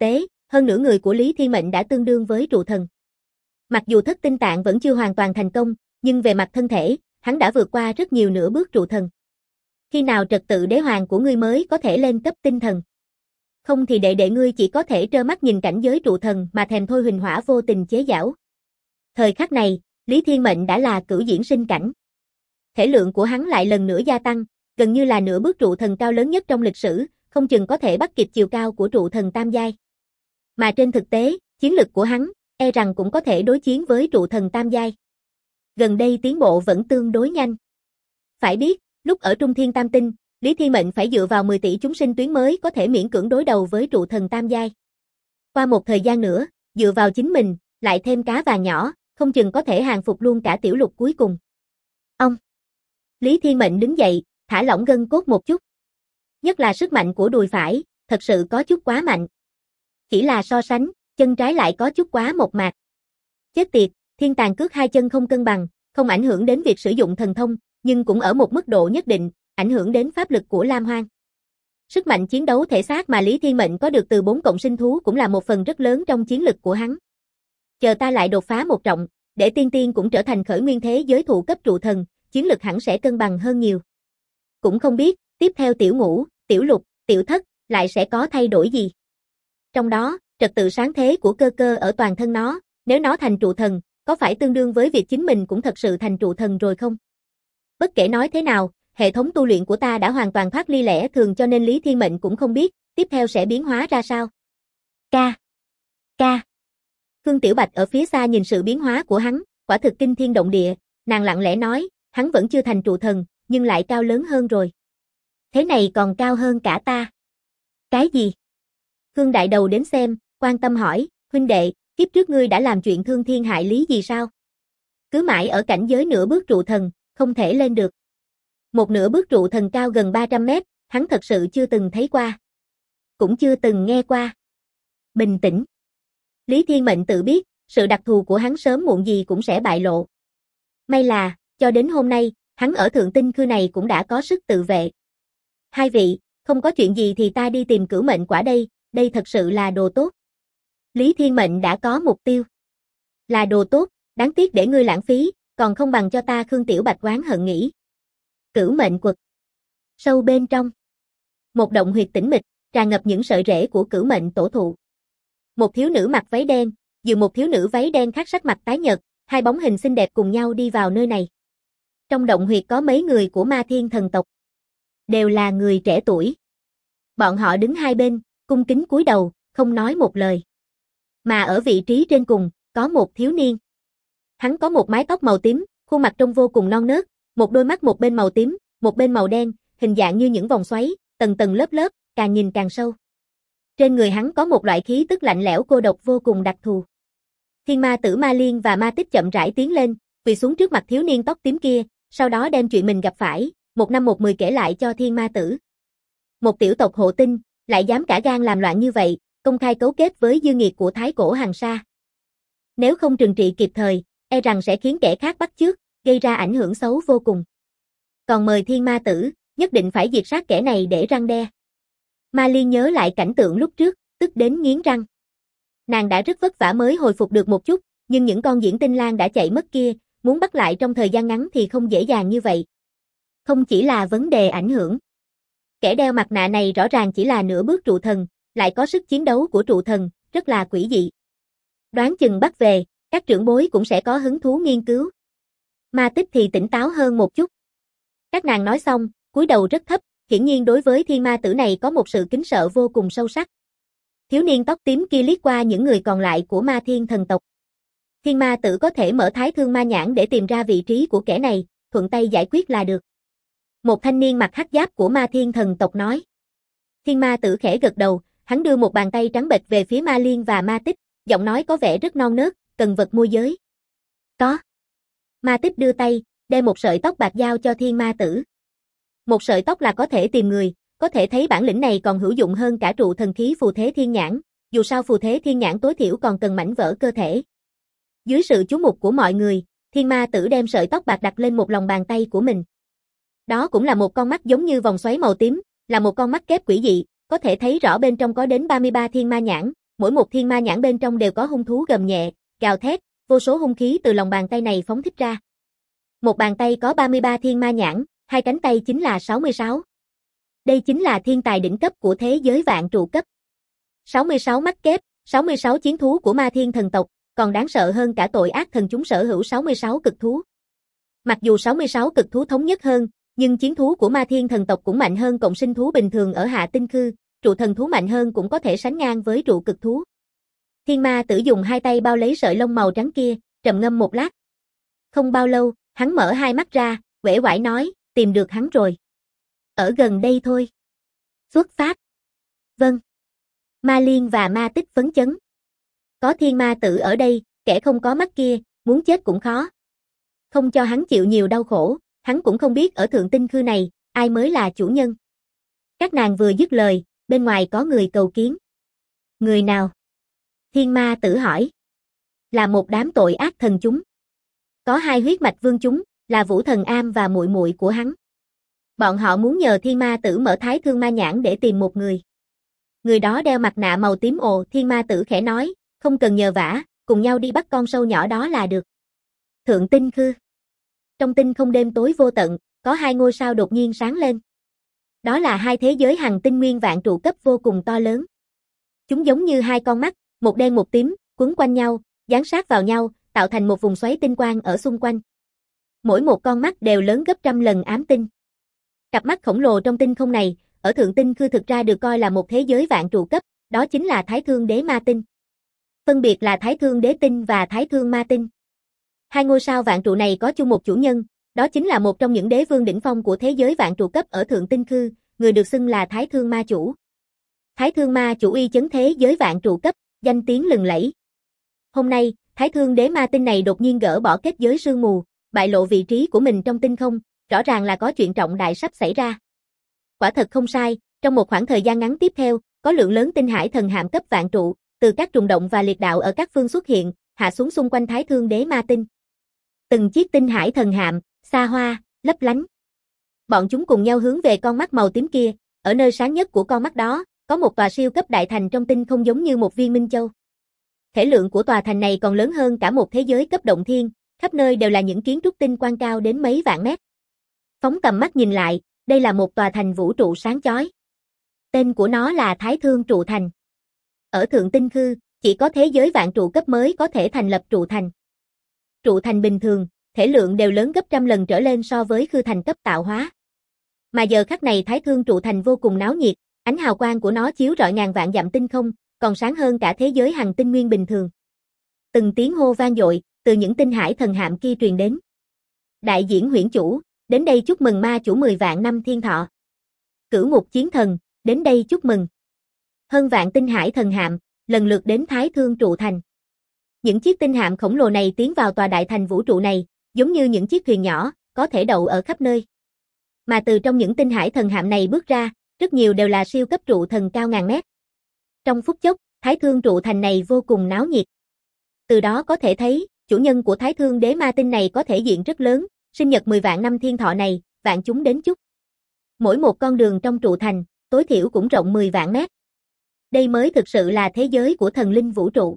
hơn nữa người của Lý Thiên Mệnh đã tương đương với trụ thần. Mặc dù thất tinh tạng vẫn chưa hoàn toàn thành công, nhưng về mặt thân thể, hắn đã vượt qua rất nhiều nửa bước trụ thần. Khi nào trật tự đế hoàng của ngươi mới có thể lên cấp tinh thần? Không thì đệ đệ ngươi chỉ có thể trơ mắt nhìn cảnh giới trụ thần mà thèm thôi Huỳnh Hỏa vô tình chế giễu. Thời khắc này, Lý Thiên Mệnh đã là cửu diễn sinh cảnh. Thể lượng của hắn lại lần nữa gia tăng, gần như là nửa bước trụ thần cao lớn nhất trong lịch sử, không chừng có thể bắt kịp chiều cao của trụ thần tam giai. Mà trên thực tế, chiến lực của hắn, e rằng cũng có thể đối chiến với trụ thần tam giai. Gần đây tiến bộ vẫn tương đối nhanh. Phải biết, lúc ở Trung Thiên Tam Tinh, Lý Thiên Mệnh phải dựa vào 10 tỷ chúng sinh tuyến mới có thể miễn cưỡng đối đầu với trụ thần tam giai. Qua một thời gian nữa, dựa vào chính mình, lại thêm cá vàng nhỏ, không chừng có thể hàng phục luôn cả tiểu lục cuối cùng. Ông! Lý Thiên Mệnh đứng dậy, thả lỏng gân cốt một chút. Nhất là sức mạnh của đùi phải, thật sự có chút quá mạnh. Chỉ là so sánh, chân trái lại có chút quá mộc mạc. Chết tiệt, thiên tàn cước hai chân không cân bằng, không ảnh hưởng đến việc sử dụng thần thông, nhưng cũng ở một mức độ nhất định, ảnh hưởng đến pháp lực của Lam Hoang. Sức mạnh chiến đấu thể xác mà Lý Thiên Mệnh có được từ 4 cộng sinh thú cũng là một phần rất lớn trong chiến lực của hắn. Chờ ta lại đột phá một trọng, để tiên tiên cũng trở thành khởi nguyên thế giới thụ cấp trụ thần, chiến lực hẳn sẽ cân bằng hơn nhiều. Cũng không biết, tiếp theo tiểu ngũ, tiểu lục, tiểu thất, lại sẽ có thay đổi gì. Trong đó, trật tự sáng thế của cơ cơ ở toàn thân nó, nếu nó thành trụ thần, có phải tương đương với việc chính mình cũng thật sự thành trụ thần rồi không? Bất kể nói thế nào, hệ thống tu luyện của ta đã hoàn toàn thoát ly lẽ thường cho nên Lý Thiên Mệnh cũng không biết, tiếp theo sẽ biến hóa ra sao. Ca. Khương Tiểu Bạch ở phía xa nhìn sự biến hóa của hắn, quả thực kinh thiên động địa, nàng lặng lẽ nói, hắn vẫn chưa thành trụ thần, nhưng lại cao lớn hơn rồi. Thế này còn cao hơn cả ta. Cái gì? Khương đại đầu đến xem, quan tâm hỏi, huynh đệ, kiếp trước ngươi đã làm chuyện thương thiên hại lý gì sao? Cứ mãi ở cảnh giới nửa bước trụ thần, không thể lên được. Một nửa bước trụ thần cao gần 300 mét, hắn thật sự chưa từng thấy qua. Cũng chưa từng nghe qua. Bình tĩnh. Lý Thiên Mệnh tự biết, sự đặc thù của hắn sớm muộn gì cũng sẽ bại lộ. May là, cho đến hôm nay, hắn ở thượng tinh khư này cũng đã có sức tự vệ. Hai vị, không có chuyện gì thì ta đi tìm cửu mệnh quả đây thật sự là đồ tốt. Lý Thiên Mệnh đã có mục tiêu. Là đồ tốt, đáng tiếc để ngươi lãng phí, còn không bằng cho ta. Khương Tiểu Bạch oán hận nghĩ. Cửu mệnh quật. Sâu bên trong. Một động huyệt tĩnh mịch, tràn ngập những sợi rễ của cửu mệnh tổ thụ. Một thiếu nữ mặc váy đen, vừa một thiếu nữ váy đen khác sắc mặt tái nhợt, hai bóng hình xinh đẹp cùng nhau đi vào nơi này. Trong động huyệt có mấy người của Ma Thiên thần tộc. Đều là người trẻ tuổi. Bọn họ đứng hai bên, cung kính cúi đầu, không nói một lời. Mà ở vị trí trên cùng, có một thiếu niên. Hắn có một mái tóc màu tím, khuôn mặt trông vô cùng non nớt, một đôi mắt một bên màu tím, một bên màu đen, hình dạng như những vòng xoáy, tầng tầng lớp lớp, càng nhìn càng sâu. Trên người hắn có một loại khí tức lạnh lẽo cô độc vô cùng đặc thù. Thiên ma tử Ma Liên và Ma Tích chậm rãi tiến lên, quỳ xuống trước mặt thiếu niên tóc tím kia, sau đó đem chuyện mình gặp phải, một năm một mười kể lại cho thiên ma tử. Một tiểu tộc hộ tinh, lại dám cả gan làm loạn như vậy, công khai cấu kết với dư nghiệt của Thái Cổ Hằng Sa. Nếu không trừng trị kịp thời, e rằng sẽ khiến kẻ khác bắt chước, gây ra ảnh hưởng xấu vô cùng. Còn mời thiên ma tử, nhất định phải diệt sát kẻ này để răn đe. Ma Liên nhớ lại cảnh tượng lúc trước, tức đến nghiến răng. Nàng đã rất vất vả mới hồi phục được một chút, nhưng những con diễn tinh lang đã chạy mất kia, muốn bắt lại trong thời gian ngắn thì không dễ dàng như vậy. Không chỉ là vấn đề ảnh hưởng. Kẻ đeo mặt nạ này rõ ràng chỉ là nửa bước trụ thần, lại có sức chiến đấu của trụ thần, rất là quỷ dị. Đoán chừng bắt về, các trưởng bối cũng sẽ có hứng thú nghiên cứu. Ma Tích thì tỉnh táo hơn một chút. Các nàng nói xong, cúi đầu rất thấp, hiển nhiên đối với thiên ma tử này có một sự kính sợ vô cùng sâu sắc. Thiếu niên tóc tím kia liếc qua những người còn lại của Ma Thiên thần tộc. Thiên ma tử có thể mở Thái Thương Ma Nhãn để tìm ra vị trí của kẻ này, thuận tay giải quyết là được. Một thanh niên mặc hắc giáp của Ma Thiên thần tộc nói. Thiên ma tử khẽ gật đầu, hắn đưa một bàn tay trắng bệch về phía Ma Liên và Ma Tích, giọng nói có vẻ rất non nớt, cần vật môi giới. Có. Ma Tích đưa tay, đem một sợi tóc bạc giao cho thiên ma tử. Một sợi tóc là có thể tìm người, có thể thấy bản lĩnh này còn hữu dụng hơn cả trụ thần khí phù thế thiên nhãn, dù sao phù thế thiên nhãn tối thiểu còn cần mảnh vỡ cơ thể. Dưới sự chú mục của mọi người, thiên ma tử đem sợi tóc bạc đặt lên một lòng bàn tay của mình. Đó cũng là một con mắt giống như vòng xoáy màu tím, là một con mắt kép quỷ dị, có thể thấy rõ bên trong có đến 33 thiên ma nhãn, mỗi một thiên ma nhãn bên trong đều có hung thú gầm nhẹ, gào thét, vô số hung khí từ lòng bàn tay này phóng thích ra. Một bàn tay có 33 thiên ma nhãn, hai cánh tay chính là 66. Đây chính là thiên tài đỉnh cấp của thế giới vạn trụ cấp. 66 mắt kép, 66 chiến thú của ma thiên thần tộc, còn đáng sợ hơn cả tội ác thần chúng sở hữu 66 cực thú. Mặc dù 66 cực thú thống nhất hơn, nhưng chiến thú của ma thiên thần tộc cũng mạnh hơn cộng sinh thú bình thường ở hạ tinh khư, trụ thần thú mạnh hơn cũng có thể sánh ngang với trụ cực thú. Thiên ma tử dùng hai tay bao lấy sợi lông màu trắng kia, trầm ngâm một lát. Không bao lâu, hắn mở hai mắt ra, uể oải nói, tìm được hắn rồi. Ở gần đây thôi. Xuất phát. Vâng. Ma Liên và Ma Tích phấn chấn. Có thiên ma tử ở đây, kẻ không có mắt kia, muốn chết cũng khó. Không cho hắn chịu nhiều đau khổ, hắn cũng không biết ở thượng tinh khư này, ai mới là chủ nhân. Các nàng vừa dứt lời, bên ngoài có người cầu kiến. Người nào? Thiên ma tử hỏi. Là một đám tội ác thần chúng. Có hai huyết mạch vương chúng, là Vũ Thần Am và muội muội của hắn. Bọn họ muốn nhờ thiên ma tử mở thái thương ma nhãn để tìm một người. Người đó đeo mặt nạ màu tím ồ, thiên ma tử khẽ nói, không cần nhờ vả, cùng nhau đi bắt con sâu nhỏ đó là được. Thượng tinh khư. Trong tinh không đêm tối vô tận, có hai ngôi sao đột nhiên sáng lên. Đó là hai thế giới hằng tinh nguyên vạn trụ cấp vô cùng to lớn. Chúng giống như hai con mắt, một đen một tím, quấn quanh nhau, dán sát vào nhau, tạo thành một vùng xoáy tinh quang ở xung quanh. Mỗi một con mắt đều lớn gấp trăm lần ám tinh. Cặp mắt khổng lồ trong tinh không này, ở thượng tinh khư thực ra được coi là một thế giới vạn trụ cấp, đó chính là Thái Thương Đế Ma Tinh. Phân biệt là Thái Thương Đế Tinh và Thái Thương Ma Tinh. Hai ngôi sao vạn trụ này có chung một chủ nhân, đó chính là một trong những đế vương đỉnh phong của thế giới vạn trụ cấp ở thượng tinh khư, người được xưng là Thái Thương Ma Chủ. Thái Thương Ma Chủ uy chấn thế giới vạn trụ cấp, danh tiếng lừng lẫy. Hôm nay, Thái Thương Đế Ma Tinh này đột nhiên gỡ bỏ kết giới sương mù, bại lộ vị trí của mình trong tinh không, rõ ràng là có chuyện trọng đại sắp xảy ra. Quả thật không sai, trong một khoảng thời gian ngắn tiếp theo, có lượng lớn tinh hải thần hạm cấp vạn trụ, từ các trùng động và liệt đạo ở các phương xuất hiện, hạ xuống xung quanh Thái Thương Đế Ma Tinh. Từng chiếc tinh hải thần hạm, xa hoa, lấp lánh. Bọn chúng cùng nhau hướng về con mắt màu tím kia, ở nơi sáng nhất của con mắt đó, có một tòa siêu cấp đại thành trong tinh không giống như một viên minh châu. Thể lượng của tòa thành này còn lớn hơn cả một thế giới cấp động thiên, khắp nơi đều là những kiến trúc tinh quang cao đến mấy vạn mét. Phóng tầm mắt nhìn lại, đây là một tòa thành vũ trụ sáng chói. Tên của nó là Thái Thương Trụ Thành. Ở thượng tinh khư, chỉ có thế giới vạn trụ cấp mới có thể thành lập trụ thành. Trụ thành bình thường, thể lượng đều lớn gấp trăm lần trở lên so với khư thành cấp tạo hóa. Mà giờ khắc này Thái Thương Trụ Thành vô cùng náo nhiệt, ánh hào quang của nó chiếu rọi ngàn vạn dặm tinh không, còn sáng hơn cả thế giới hằng tinh nguyên bình thường. Từng tiếng hô vang dội, từ những tinh hải thần hạm kia truyền đến. Đại diễn huyễn chủ, đến đây chúc mừng ma chủ 10 vạn năm thiên thọ. Cửu ngục chiến thần, đến đây chúc mừng. Hơn vạn tinh hải thần hạm, lần lượt đến Thái Thương Trụ Thành. Những chiếc tinh hạm khổng lồ này tiến vào tòa đại thành vũ trụ này, giống như những chiếc thuyền nhỏ, có thể đậu ở khắp nơi. Mà từ trong những tinh hải thần hạm này bước ra, rất nhiều đều là siêu cấp trụ thần cao ngàn mét. Trong phút chốc, Thái Thương Trụ Thành này vô cùng náo nhiệt. Từ đó có thể thấy, chủ nhân của Thái Thương Đế Ma Tinh này có thể diện rất lớn, sinh nhật 10 vạn năm thiên thọ này, vạn chúng đến chúc. Mỗi một con đường trong trụ thành, tối thiểu cũng rộng 10 vạn mét. Đây mới thực sự là thế giới của thần linh vũ trụ.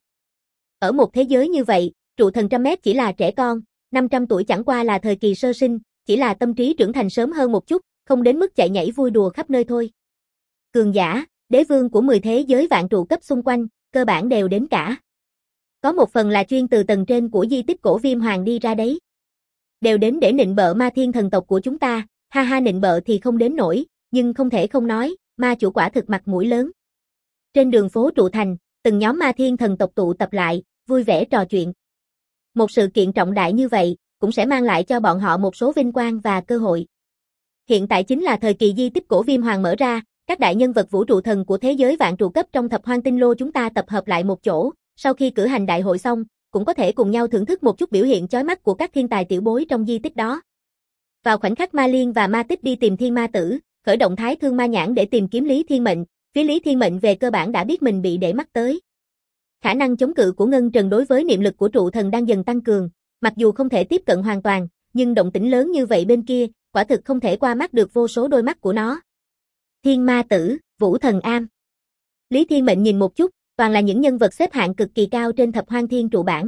Ở một thế giới như vậy, trụ thần trăm mét chỉ là trẻ con, 500 tuổi chẳng qua là thời kỳ sơ sinh, chỉ là tâm trí trưởng thành sớm hơn một chút, không đến mức chạy nhảy vui đùa khắp nơi thôi. Cường giả, đế vương của 10 thế giới vạn trụ cấp xung quanh, cơ bản đều đến cả. Có một phần là chuyên từ tầng trên của di tích cổ Viêm Hoàng đi ra đấy. Đều đến để nịnh bợ ma thiên thần tộc của chúng ta, ha ha, nịnh bợ thì không đến nổi, nhưng không thể không nói, ma chủ quả thực mặt mũi lớn. Trên đường phố trụ thành, từng nhóm ma thiên thần tộc tụ tập lại, vui vẻ trò chuyện. Một sự kiện trọng đại như vậy, cũng sẽ mang lại cho bọn họ một số vinh quang và cơ hội. Hiện tại chính là thời kỳ di tích cổ Viêm Hoàng mở ra, các đại nhân vật vũ trụ thần của thế giới vạn trụ cấp trong thập hoang tinh lô chúng ta tập hợp lại một chỗ, sau khi cử hành đại hội xong, cũng có thể cùng nhau thưởng thức một chút biểu hiện chói mắt của các thiên tài tiểu bối trong di tích đó. Vào khoảnh khắc Ma Liên và Ma Tích đi tìm Thiên Ma Tử, khởi động Thái Thương Ma Nhãn để tìm kiếm Lý Thiên Mệnh, phía Lý Thiên Mệnh về cơ bản đã biết mình bị để mắt tới. Khả năng chống cự của Ngân Trần đối với niệm lực của trụ thần đang dần tăng cường, mặc dù không thể tiếp cận hoàn toàn, nhưng động tĩnh lớn như vậy bên kia, quả thực không thể qua mắt được vô số đôi mắt của nó. Thiên Ma Tử, Vũ Thần Am. Lý Thiên Mệnh nhìn một chút, Toàn là những nhân vật xếp hạng cực kỳ cao trên thập hoang thiên trụ bảng.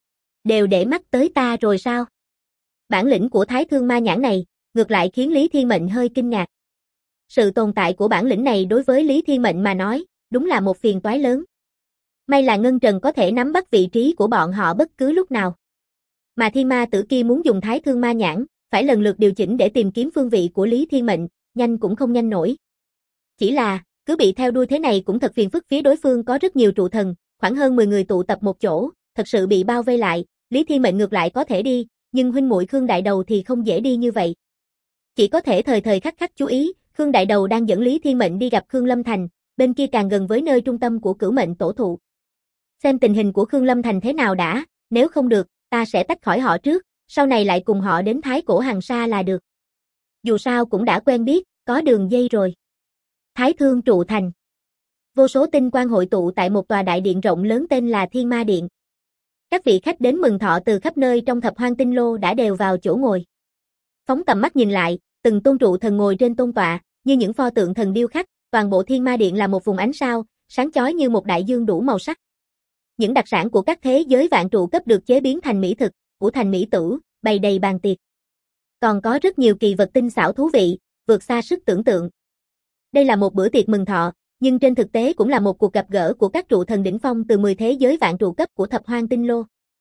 Đều để mắt tới ta rồi sao? Bản lĩnh của Thái Thương Ma Nhãn này, ngược lại khiến Lý Thiên Mệnh hơi kinh ngạc. Sự tồn tại của bản lĩnh này đối với Lý Thiên Mệnh mà nói, đúng là một phiền toái lớn. May là Ngân Trần có thể nắm bắt vị trí của bọn họ bất cứ lúc nào. Mà Thiên Ma Tử kia muốn dùng Thái Thương Ma Nhãn, phải lần lượt điều chỉnh để tìm kiếm phương vị của Lý Thiên Mệnh, nhanh cũng không nhanh nổi. Chỉ là, cứ bị theo đuôi thế này cũng thật phiền phức, phía đối phương có rất nhiều trụ thần, khoảng hơn 10 người tụ tập một chỗ, thật sự bị bao vây lại, Lý Thiên Mệnh ngược lại có thể đi, nhưng huynh muội Khương Đại Đầu thì không dễ đi như vậy. Chỉ có thể thời thời khắc khắc chú ý, Khương Đại Đầu đang dẫn Lý Thiên Mệnh đi gặp Khương Lâm Thành, bên kia càng gần với nơi trung tâm của Cửu Mệnh Tổ thụ. Xem tình hình của Khương Lâm Thành thế nào đã, nếu không được, ta sẽ tách khỏi họ trước, sau này lại cùng họ đến Thái Cổ Hằng Sa là được. Dù sao cũng đã quen biết, có đường dây rồi. Thái Thương trụ thành. Vô số tinh quang hội tụ tại một tòa đại điện rộng lớn tên là Thiên Ma Điện. Các vị khách đến mừng thọ từ khắp nơi trong thập hoang tinh lô đã đều vào chỗ ngồi. Phóng tầm mắt nhìn lại, từng tôn trụ thần ngồi trên tôn tọa, như những pho tượng thần điêu khắc, toàn bộ Thiên Ma Điện là một vùng ánh sao, sáng chói như một đại dương đủ màu sắc. Những đặc sản của các thế giới vạn trụ cấp được chế biến thành mỹ thực, của thành mỹ tử, bày đầy bàn tiệc. Còn có rất nhiều kỳ vật tinh xảo thú vị, vượt xa sức tưởng tượng. Đây là một bữa tiệc mừng thọ, nhưng trên thực tế cũng là một cuộc gặp gỡ của các trụ thần đỉnh phong từ 10 thế giới vạn trụ cấp của thập hoang tinh lô.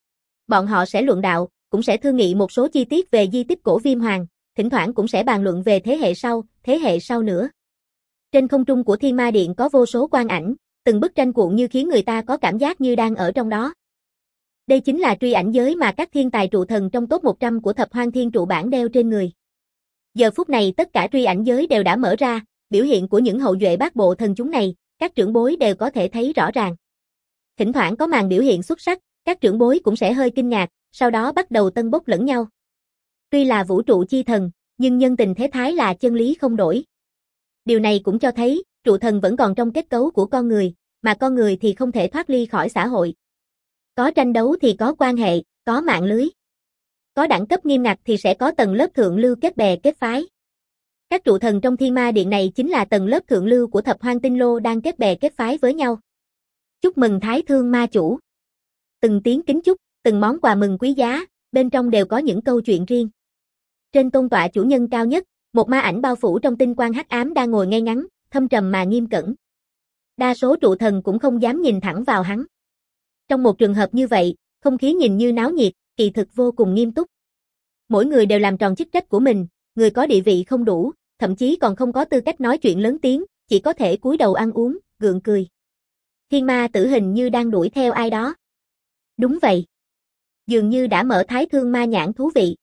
Bọn họ sẽ luận đạo, cũng sẽ thương nghị một số chi tiết về di tích cổ Viêm Hoàng, thỉnh thoảng cũng sẽ bàn luận về thế hệ sau nữa. Trên không trung của Thiên Ma Điện có vô số quang ảnh, từng bức tranh cuộn như khiến người ta có cảm giác như đang ở trong đó. Đây chính là truy ảnh giới mà các thiên tài trụ thần trong top 100 của thập hoang thiên trụ bảng đeo trên người. Giờ phút này tất cả truy ảnh giới đều đã mở ra, biểu hiện của những hậu duệ bát bộ thần chúng này, các trưởng bối đều có thể thấy rõ ràng. Thỉnh thoảng có màn biểu hiện xuất sắc, các trưởng bối cũng sẽ hơi kinh ngạc, sau đó bắt đầu tân bốc lẫn nhau. Tuy là vũ trụ chi thần, nhưng nhân tình thế thái là chân lý không đổi. Điều này cũng cho thấy, trụ thần vẫn còn trong kết cấu của con người, mà con người thì không thể thoát ly khỏi xã hội. Có tranh đấu thì có quan hệ, có mạng lưới. Có đẳng cấp nghiêm ngặt thì sẽ có tầng lớp thượng lưu kết bè kết phái. Các trụ thần trong Thiên Ma Điện này chính là tầng lớp thượng lưu của thập hoang tinh lô đang kết bè kết phái với nhau. Chúc mừng Thái Thương Ma chủ. Từng tiếng kính chúc, từng món quà mừng quý giá, bên trong đều có những câu chuyện riêng. Trên tôn tọa chủ nhân cao nhất, một ma ảnh bao phủ trong tinh quang hắc ám đang ngồi ngay ngắn, thâm trầm mà nghiêm cẩn. Đa số trụ thần cũng không dám nhìn thẳng vào hắn. Trong một trường hợp như vậy, không khí nhìn như náo nhiệt, kỳ thực vô cùng nghiêm túc. Mỗi người đều làm tròn chức trách của mình, người có địa vị không đủ, thậm chí còn không có tư cách nói chuyện lớn tiếng, chỉ có thể cúi đầu ăn uống, gượng cười. Thiên Ma Tử hình như đang đuổi theo ai đó. Đúng vậy. Dường như đã mở Thái Thương Ma Nhãn thú vị.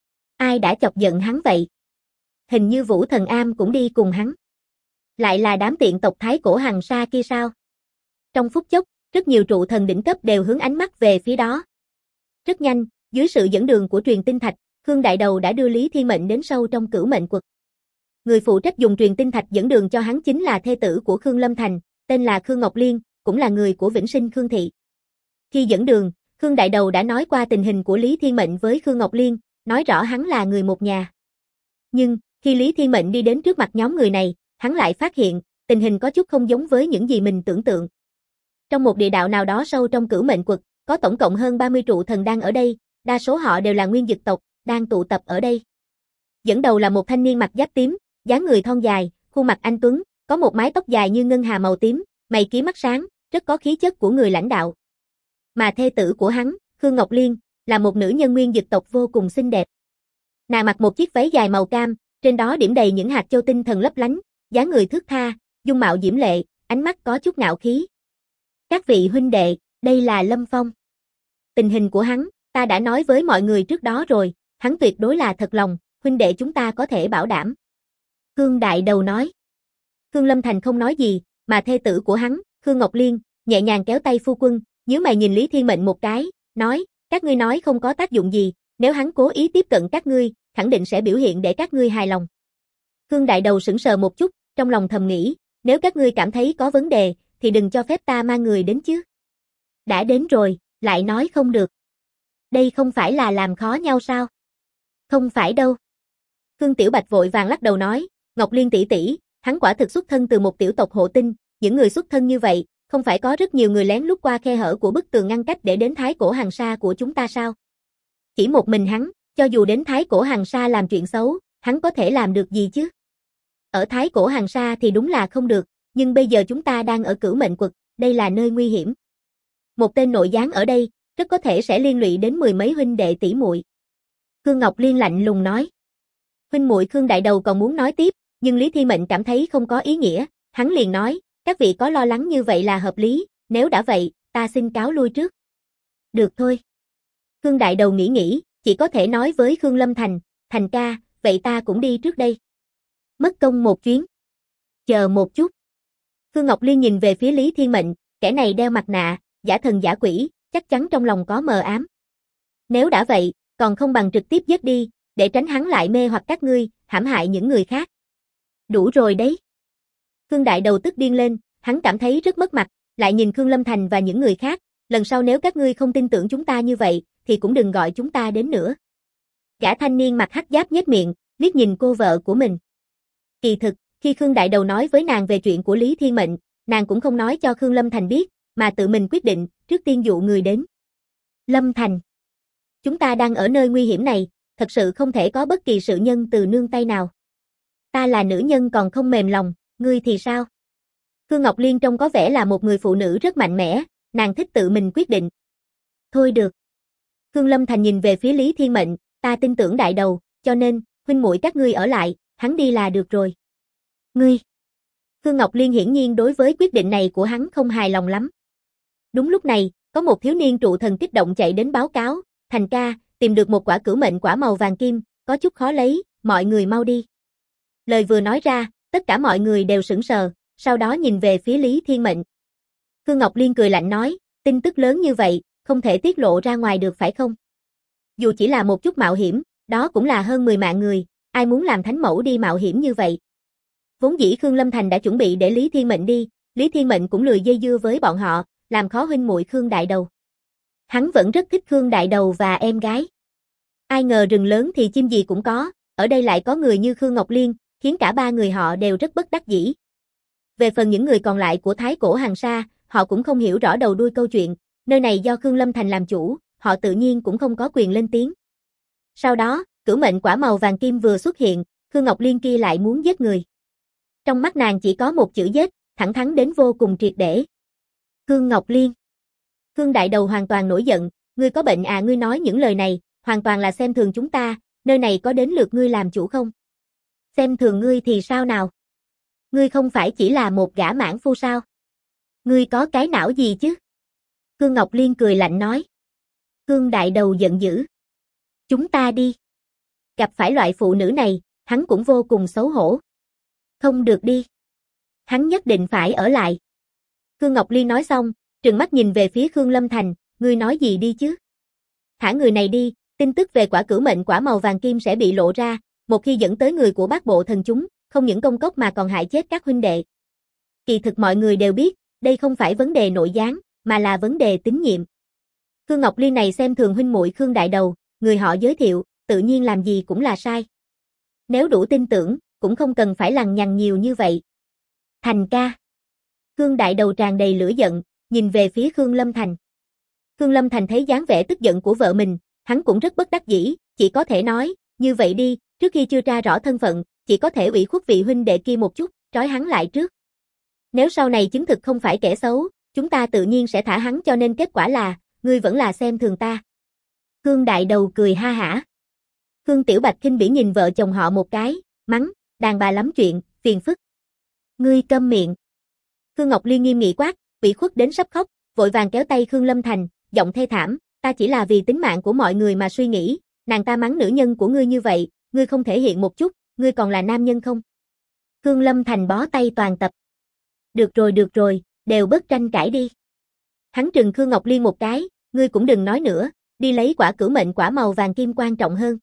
Ai đã chọc giận hắn vậy? Hình như Vũ Thần Am cũng đi cùng hắn. Lại là đám tiện tộc Thái Cổ Hằng Sa kia sao? Trong phút chốc, rất nhiều trụ thần đỉnh cấp đều hướng ánh mắt về phía đó. Rất nhanh, dưới sự dẫn đường của truyền tinh thạch, Khương Đại Đầu đã đưa Lý Thiên Mệnh đến sâu trong Cửu Mệnh Quật. Người phụ trách dùng truyền tinh thạch dẫn đường cho hắn chính là thê tử của Khương Lâm Thành, tên là Khương Ngọc Liên, cũng là người của Vĩnh Sinh Khương Thị. Khi dẫn đường, Khương Đại Đầu đã nói qua tình hình của Lý Thiên Mệnh với Khương Ngọc Liên, nói rõ hắn là người một nhà. Nhưng, khi Lý Thiên Mệnh đi đến trước mặt nhóm người này, hắn lại phát hiện, tình hình có chút không giống với những gì mình tưởng tượng. Trong một địa đạo nào đó sâu trong Cửu Mệnh Quật, có tổng cộng hơn 30 trụ thần đang ở đây, đa số họ đều là nguyên dực tộc, đang tụ tập ở đây. Dẫn đầu là một thanh niên mặc giáp tím, dáng người thon dài, khuôn mặt anh tuấn, có một mái tóc dài như ngân hà màu tím, mày kiếm mắt sáng, rất có khí chất của người lãnh đạo. Mà thê tử của hắn, Khương Ngọc Liên, là một nữ nhân nguyên dực tộc vô cùng xinh đẹp. Nàng mặc một chiếc váy dài màu cam, trên đó điểm đầy những hạt châu tinh thần lấp lánh, dáng người thướt tha, dung mạo diễm lệ, ánh mắt có chút ngạo khí. Các vị huynh đệ, đây là Lâm Phong. Tình hình của hắn, ta đã nói với mọi người trước đó rồi, hắn tuyệt đối là thật lòng, huynh đệ chúng ta có thể bảo đảm. Khương Đại Đầu nói. Khương Lâm Thành không nói gì, mà thê tử của hắn, Khương Ngọc Liên, nhẹ nhàng kéo tay phu quân, nhíu mày nhìn Lý Thiên Mệnh một cái, nói, các ngươi nói không có tác dụng gì, nếu hắn cố ý tiếp cận các ngươi, khẳng định sẽ biểu hiện để các ngươi hài lòng. Khương Đại Đầu sững sờ một chút, trong lòng thầm nghĩ, nếu các ngươi cảm thấy có vấn đề, thì đừng cho phép ta mang người đến chứ. Đã đến rồi, lại nói không được. Đây không phải là làm khó nhau sao? Không phải đâu. Khương Tiểu Bạch vội vàng lắc đầu nói, Ngọc Liên tỷ tỷ, hắn quả thực xuất thân từ một tiểu tộc hộ tinh, những người xuất thân như vậy, không phải có rất nhiều người lén lút qua khe hở của bức tường ngăn cách để đến Thái Cổ Hằng Sa của chúng ta sao? Chỉ một mình hắn, cho dù đến Thái Cổ Hằng Sa làm chuyện xấu, hắn có thể làm được gì chứ? Ở Thái Cổ Hằng Sa thì đúng là không được, nhưng bây giờ chúng ta đang ở Cửu Mệnh Quật, đây là nơi nguy hiểm. Một tên nội gián ở đây, rất có thể sẽ liên lụy đến mười mấy huynh đệ tỷ muội. Khương Ngọc Liên lạnh lùng nói. Huynh muội Khương Đại Đầu còn muốn nói tiếp, nhưng Lý Thiên Mệnh cảm thấy không có ý nghĩa, hắn liền nói, các vị có lo lắng như vậy là hợp lý, nếu đã vậy, ta xin cáo lui trước. Được thôi. Khương Đại Đầu nghĩ, chỉ có thể nói với Khương Lâm Thành, Thành ca, vậy ta cũng đi trước đây. Mất công một chuyến. Chờ một chút. Khương Ngọc Liên nhìn về phía Lý Thiên Mệnh, kẻ này đeo mặt nạ, giả thần giả quỷ, chắc chắn trong lòng có mờ ám. Nếu đã vậy, còn không bằng trực tiếp giết đi, để tránh hắn lại mê hoặc các ngươi, hãm hại những người khác. Đủ rồi đấy. Khương Đại Đầu tức điên lên, hắn cảm thấy rất mất mặt, lại nhìn Khương Lâm Thành và những người khác, lần sau nếu các ngươi không tin tưởng chúng ta như vậy, thì cũng đừng gọi chúng ta đến nữa. Gã thanh niên mặc hắc giáp nhếch miệng, liếc nhìn cô vợ của mình. Kỳ thực, khi Khương Đại Đầu nói với nàng về chuyện của Lý Thiên Mệnh, nàng cũng không nói cho Khương Lâm Thành biết, mà tự mình quyết định, trước tiên dụ người đến. Lâm Thành, chúng ta đang ở nơi nguy hiểm này, thật sự không thể có bất kỳ sự nhân từ nương tay nào. Ta là nữ nhân còn không mềm lòng, ngươi thì sao? Khương Ngọc Liên trông có vẻ là một người phụ nữ rất mạnh mẽ, nàng thích tự mình quyết định. Thôi được. Khương Lâm Thành nhìn về phía Lý Thiên Mệnh, ta tin tưởng Đại Đầu, cho nên, huynh muội các ngươi ở lại, hắn đi là được rồi. Ngươi. Khương Ngọc Liên hiển nhiên đối với quyết định này của hắn không hài lòng lắm. Đúng lúc này, có một thiếu niên trụ thần kích động chạy đến báo cáo, Thành ca, tìm được một quả cửu mệnh quả màu vàng kim, có chút khó lấy, mọi người mau đi. Lời vừa nói ra, tất cả mọi người đều sững sờ, sau đó nhìn về phía Lý Thiên Mệnh. Khương Ngọc Liên cười lạnh nói, tin tức lớn như vậy, không thể tiết lộ ra ngoài được phải không? Dù chỉ là một chút mạo hiểm, đó cũng là hơn 10 mạng người, ai muốn làm thánh mẫu đi mạo hiểm như vậy? Vốn dĩ Khương Lâm Thành đã chuẩn bị để Lý Thiên Mệnh đi, Lý Thiên Mệnh cũng lười dây dưa với bọn họ, làm khó huynh muội Khương Đại Đầu. Hắn vẫn rất thích Khương Đại Đầu và em gái. Ai ngờ rừng lớn thì chim gì cũng có, ở đây lại có người như Khương Ngọc Liên, khiến cả ba người họ đều rất bất đắc dĩ. Về phần những người còn lại của Thái Cổ Hằng Sa, họ cũng không hiểu rõ đầu đuôi câu chuyện, nơi này do Khương Lâm Thành làm chủ, họ tự nhiên cũng không có quyền lên tiếng. Sau đó, cửu mệnh quả màu vàng kim vừa xuất hiện, Khương Ngọc Liên kia lại muốn giết người. Trong mắt nàng chỉ có một chữ giết, thẳng thắn đến vô cùng triệt để. Khương Ngọc Liên. Khương Đại Đầu hoàn toàn nổi giận, ngươi có bệnh à, ngươi nói những lời này, hoàn toàn là xem thường chúng ta, nơi này có đến lượt ngươi làm chủ không? Xem thường ngươi thì sao nào? Ngươi không phải chỉ là một gã mãn phu sao? Ngươi có cái não gì chứ? Khương Ngọc Liên cười lạnh nói. Khương Đại Đầu giận dữ. Chúng ta đi. Gặp phải loại phụ nữ này, hắn cũng vô cùng xấu hổ. Không được đi. Hắn nhất định phải ở lại. Khương Ngọc Liên nói xong, trừng mắt nhìn về phía Khương Lâm Thành, ngươi nói gì đi chứ? Thả người này đi, tin tức về quả cửu mệnh quả màu vàng kim sẽ bị lộ ra, một khi dẫn tới người của Bát Bộ Thần chúng, không những công cốc mà còn hại chết các huynh đệ. Kỳ thực mọi người đều biết, đây không phải vấn đề nội gián, mà là vấn đề tín nhiệm. Khương Ngọc Liên này xem thường huynh muội Khương Đại Đầu, người họ giới thiệu, tự nhiên làm gì cũng là sai. Nếu đủ tin tưởng, cũng không cần phải lằng nhằng nhiều như vậy. Thành ca. Khương Đại Đầu tràn đầy lửa giận, nhìn về phía Khương Lâm Thành. Khương Lâm Thành thấy dáng vẻ tức giận của vợ mình, hắn cũng rất bất đắc dĩ, chỉ có thể nói, như vậy đi, trước khi chưa tra rõ thân phận, chỉ có thể ủy khuất vị huynh đệ kia một chút, trói hắn lại trước. Nếu sau này chứng thực không phải kẻ xấu, chúng ta tự nhiên sẽ thả hắn, cho nên kết quả là, ngươi vẫn là xem thường ta. Khương Đại Đầu cười ha hả. Khương Tiểu Bạch khinh bỉ nhìn vợ chồng họ một cái, mắng, đàn bà lắm chuyện, phiền phức. Ngươi câm miệng. Khương Ngọc Liên nghiêm nghị quát, ủy khuất đến sắp khóc, vội vàng kéo tay Khương Lâm Thành, giọng thê thảm, ta chỉ là vì tính mạng của mọi người mà suy nghĩ, nàng ta mắng nữ nhân của ngươi như vậy, ngươi không thể hiện một chút, ngươi còn là nam nhân không? Khương Lâm Thành bó tay toàn tập. Được rồi, đều bớt tranh cãi đi. Hắn trừng Khương Ngọc Liên một cái, ngươi cũng đừng nói nữa, đi lấy quả cửu mệnh quả màu vàng kim quan trọng hơn.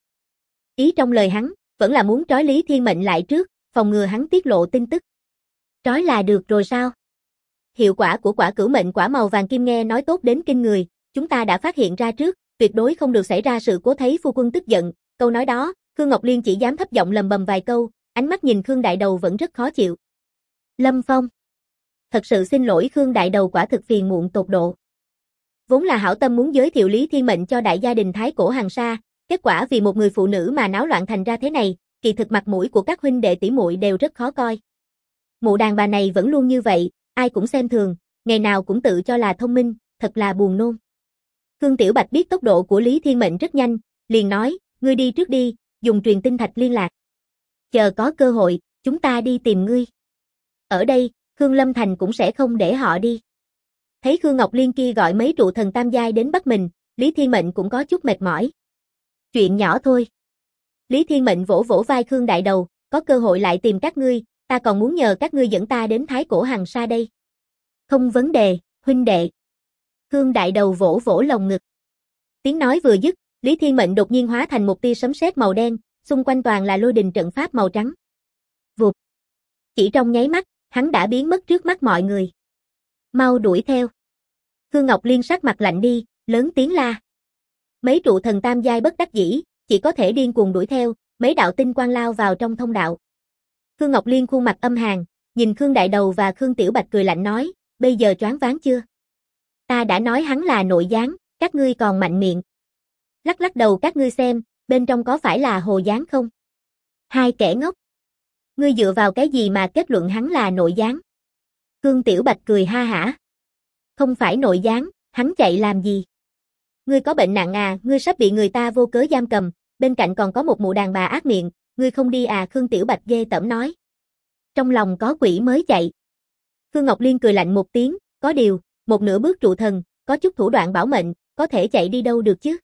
Ý trong lời hắn, vẫn là muốn trói Lý Thiên Mệnh lại trước, phòng ngừa hắn tiết lộ tin tức. Trói là được rồi sao? Hiệu quả của quả cửu mệnh quả màu vàng kim nghe nói tốt đến kinh người, chúng ta đã phát hiện ra trước, tuyệt đối không được xảy ra sự cố, thấy phu quân tức giận, câu nói đó, Khương Ngọc Liên chỉ dám thấp giọng lầm bầm vài câu, ánh mắt nhìn Khương Đại Đầu vẫn rất khó chịu. Lâm Phong. Thật sự xin lỗi Khương Đại Đầu, quả thực phiền muộn tột độ. Vốn là hảo tâm muốn giới thiệu Lý Thiên Mệnh cho đại gia đình Thái Cổ Hằng Sa, kết quả vì một người phụ nữ mà náo loạn thành ra thế này, kỳ thực mặt mũi của các huynh đệ tỷ muội đều rất khó coi. Mụ đàn bà này vẫn luôn như vậy, ai cũng xem thường, ngày nào cũng tự cho là thông minh, thật là buồn nôn. Khương Tiểu Bạch biết tốc độ của Lý Thiên Mệnh rất nhanh, liền nói, ngươi đi trước đi, dùng truyền tinh thạch liên lạc. Chờ có cơ hội, chúng ta đi tìm ngươi. Ở đây, Khương Lâm Thành cũng sẽ không để họ đi. Thấy Khương Ngọc Liên kia gọi mấy trụ thần tam giai đến bắt mình, Lý Thiên Mệnh cũng có chút mệt mỏi. Chuyện nhỏ thôi. Lý Thiên Mệnh vỗ vỗ vai Khương Đại Đầu, có cơ hội lại tìm các ngươi, ta còn muốn nhờ các ngươi dẫn ta đến Thái Cổ Hằng Sa đây. Không vấn đề, huynh đệ. Khương Đại Đầu vỗ vỗ lồng ngực. Tiếng nói vừa dứt, Lý Thiên Mệnh đột nhiên hóa thành một tia sấm sét màu đen, xung quanh toàn là lôi đình trận pháp màu trắng. Vụt. Chỉ trong nháy mắt, hắn đã biến mất trước mắt mọi người. Mau đuổi theo. Khương Ngọc Liên sắc mặt lạnh đi, lớn tiếng la. Mấy trụ thần tam giai bất đắc dĩ, chỉ có thể điên cuồng đuổi theo, mấy đạo tinh quang lao vào trong thông đạo. Khương Ngọc Liên khuôn mặt âm hàn, nhìn Khương Đại Đầu và Khương Tiểu Bạch cười lạnh nói, bây giờ choáng váng chưa? Ta đã nói hắn là nội gián, các ngươi còn mạnh miệng. Lắc lắc đầu các ngươi xem, bên trong có phải là hồ gián không? Hai kẻ ngốc. Ngươi dựa vào cái gì mà kết luận hắn là nội gián? Khương Tiểu Bạch cười ha hả. Không phải nội gián, hắn chạy làm gì? Ngươi có bệnh nặng à, ngươi sắp bị người ta vô cớ giam cầm, bên cạnh còn có một mụ đàn bà ác miệng, ngươi không đi à? Khương Tiểu Bạch ghê tởm nói. Trong lòng có quỷ mới chạy. Khương Ngọc Liên cười lạnh một tiếng, có điều, một nửa bước trụ thần, có chút thủ đoạn bảo mệnh, có thể chạy đi đâu được chứ?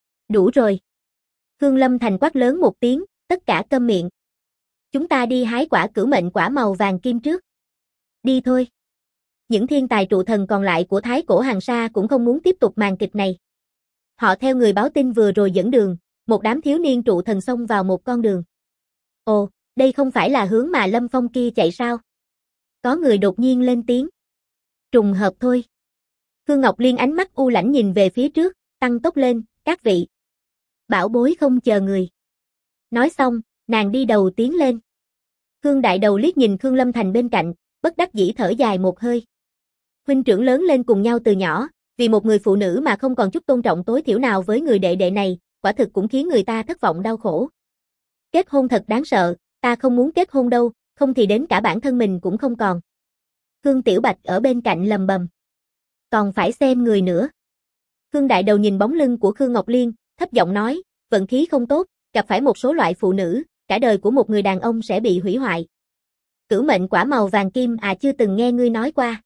Đủ rồi. Khương Lâm Thành quát lớn một tiếng, tất cả câm miệng. Chúng ta đi hái quả cửu mệnh quả màu vàng kim trước. Đi thôi. Những thiên tài trụ thần còn lại của Thái Cổ Hằng Sa cũng không muốn tiếp tục màn kịch này. Họ theo người báo tin vừa rồi dẫn đường, một đám thiếu niên trụ thần xông vào một con đường. Ồ, đây không phải là hướng mà Lâm Phong kia chạy sao? Có người đột nhiên lên tiếng. Trùng hợp thôi. Khương Ngọc Liên ánh mắt u lãnh nhìn về phía trước, tăng tốc lên, các vị. Bảo bối không chờ người. Nói xong, nàng đi đầu tiến lên. Khương Đại Đầu liếc nhìn Khương Lâm Thành bên cạnh, bất đắc dĩ thở dài một hơi. Huynh trưởng lớn lên cùng nhau từ nhỏ, vì một người phụ nữ mà không còn chút tôn trọng tối thiểu nào với người đệ đệ này, quả thực cũng khiến người ta thất vọng đau khổ. Kết hôn thật đáng sợ, ta không muốn kết hôn đâu, không thì đến cả bản thân mình cũng không còn. Khương Tiểu Bạch ở bên cạnh lầm bầm. Còn phải xem người nữa. Khương Đại Đầu nhìn bóng lưng của Khương Ngọc Liên, thấp giọng nói, vận khí không tốt, gặp phải một số loại phụ nữ, cả đời của một người đàn ông sẽ bị hủy hoại. Cửu mệnh quả màu vàng kim à, chưa từng nghe ngươi nói qua.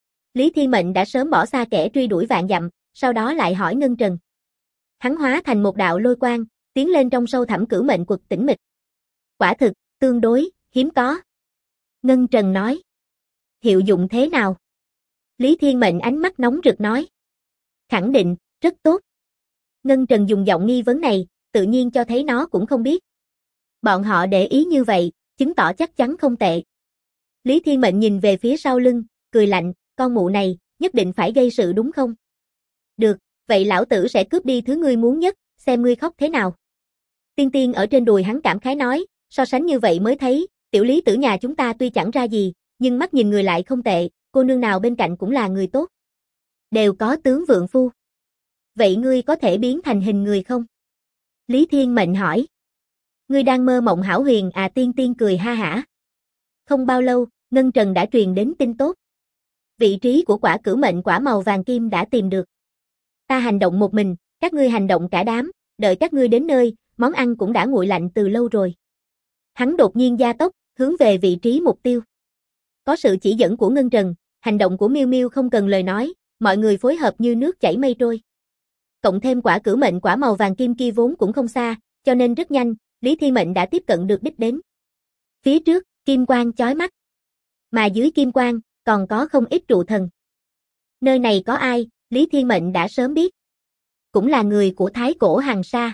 Lý Thiên Mệnh đã sớm bỏ xa kẻ truy đuổi vạn dặm, sau đó lại hỏi Ngân Trần. Hắn hóa thành một đạo lôi quang, tiến lên trong sâu thẳm cửu mệnh quật tĩnh mịch. Quả thực, tương đối, hiếm có. Ngân Trần nói. Hiệu dụng thế nào? Lý Thiên Mệnh ánh mắt nóng rực nói. Khẳng định, rất tốt. Ngân Trần dùng giọng nghi vấn này, tự nhiên cho thấy nó cũng không biết. Bọn họ để ý như vậy, chứng tỏ chắc chắn không tệ. Lý Thiên Mệnh nhìn về phía sau lưng, cười lạnh, con mụ này, nhất định phải gây sự đúng không? Được, vậy lão tử sẽ cướp đi thứ ngươi muốn nhất, xem ngươi khóc thế nào. Tiên Tiên ở trên đùi hắn cảm khái nói, so sánh như vậy mới thấy, tiểu Lý tử nhà chúng ta tuy chẳng ra gì, nhưng mắt nhìn người lại không tệ, cô nương nào bên cạnh cũng là người tốt. Đều có tướng vượng phu. Vậy ngươi có thể biến thành hình người không? Lý Thiên Mệnh hỏi. Ngươi đang mơ mộng hão huyền à? Tiên Tiên cười ha hả. Không bao lâu, Ngân Trần đã truyền đến tin tốt. Vị trí của quả cửu mệnh quả màu vàng kim đã tìm được. Ta hành động một mình, các ngươi hành động cả đám, đợi các ngươi đến nơi, món ăn cũng đã nguội lạnh từ lâu rồi. Hắn đột nhiên gia tốc, hướng về vị trí mục tiêu. Có sự chỉ dẫn của Ngân Trần, hành động của Miêu Miêu không cần lời nói, mọi người phối hợp như nước chảy mây trôi. Cộng thêm quả cửu mệnh quả màu vàng kim kia vốn cũng không xa, cho nên rất nhanh, Lý Thiên Mệnh đã tiếp cận được đích đến. Phía trước, kim quang chói mắt. Mà dưới kim quang, còn có không ít trụ thần. Nơi này có ai, Lý Thiên Mệnh đã sớm biết. Cũng là người của Thái Cổ Hằng Sa.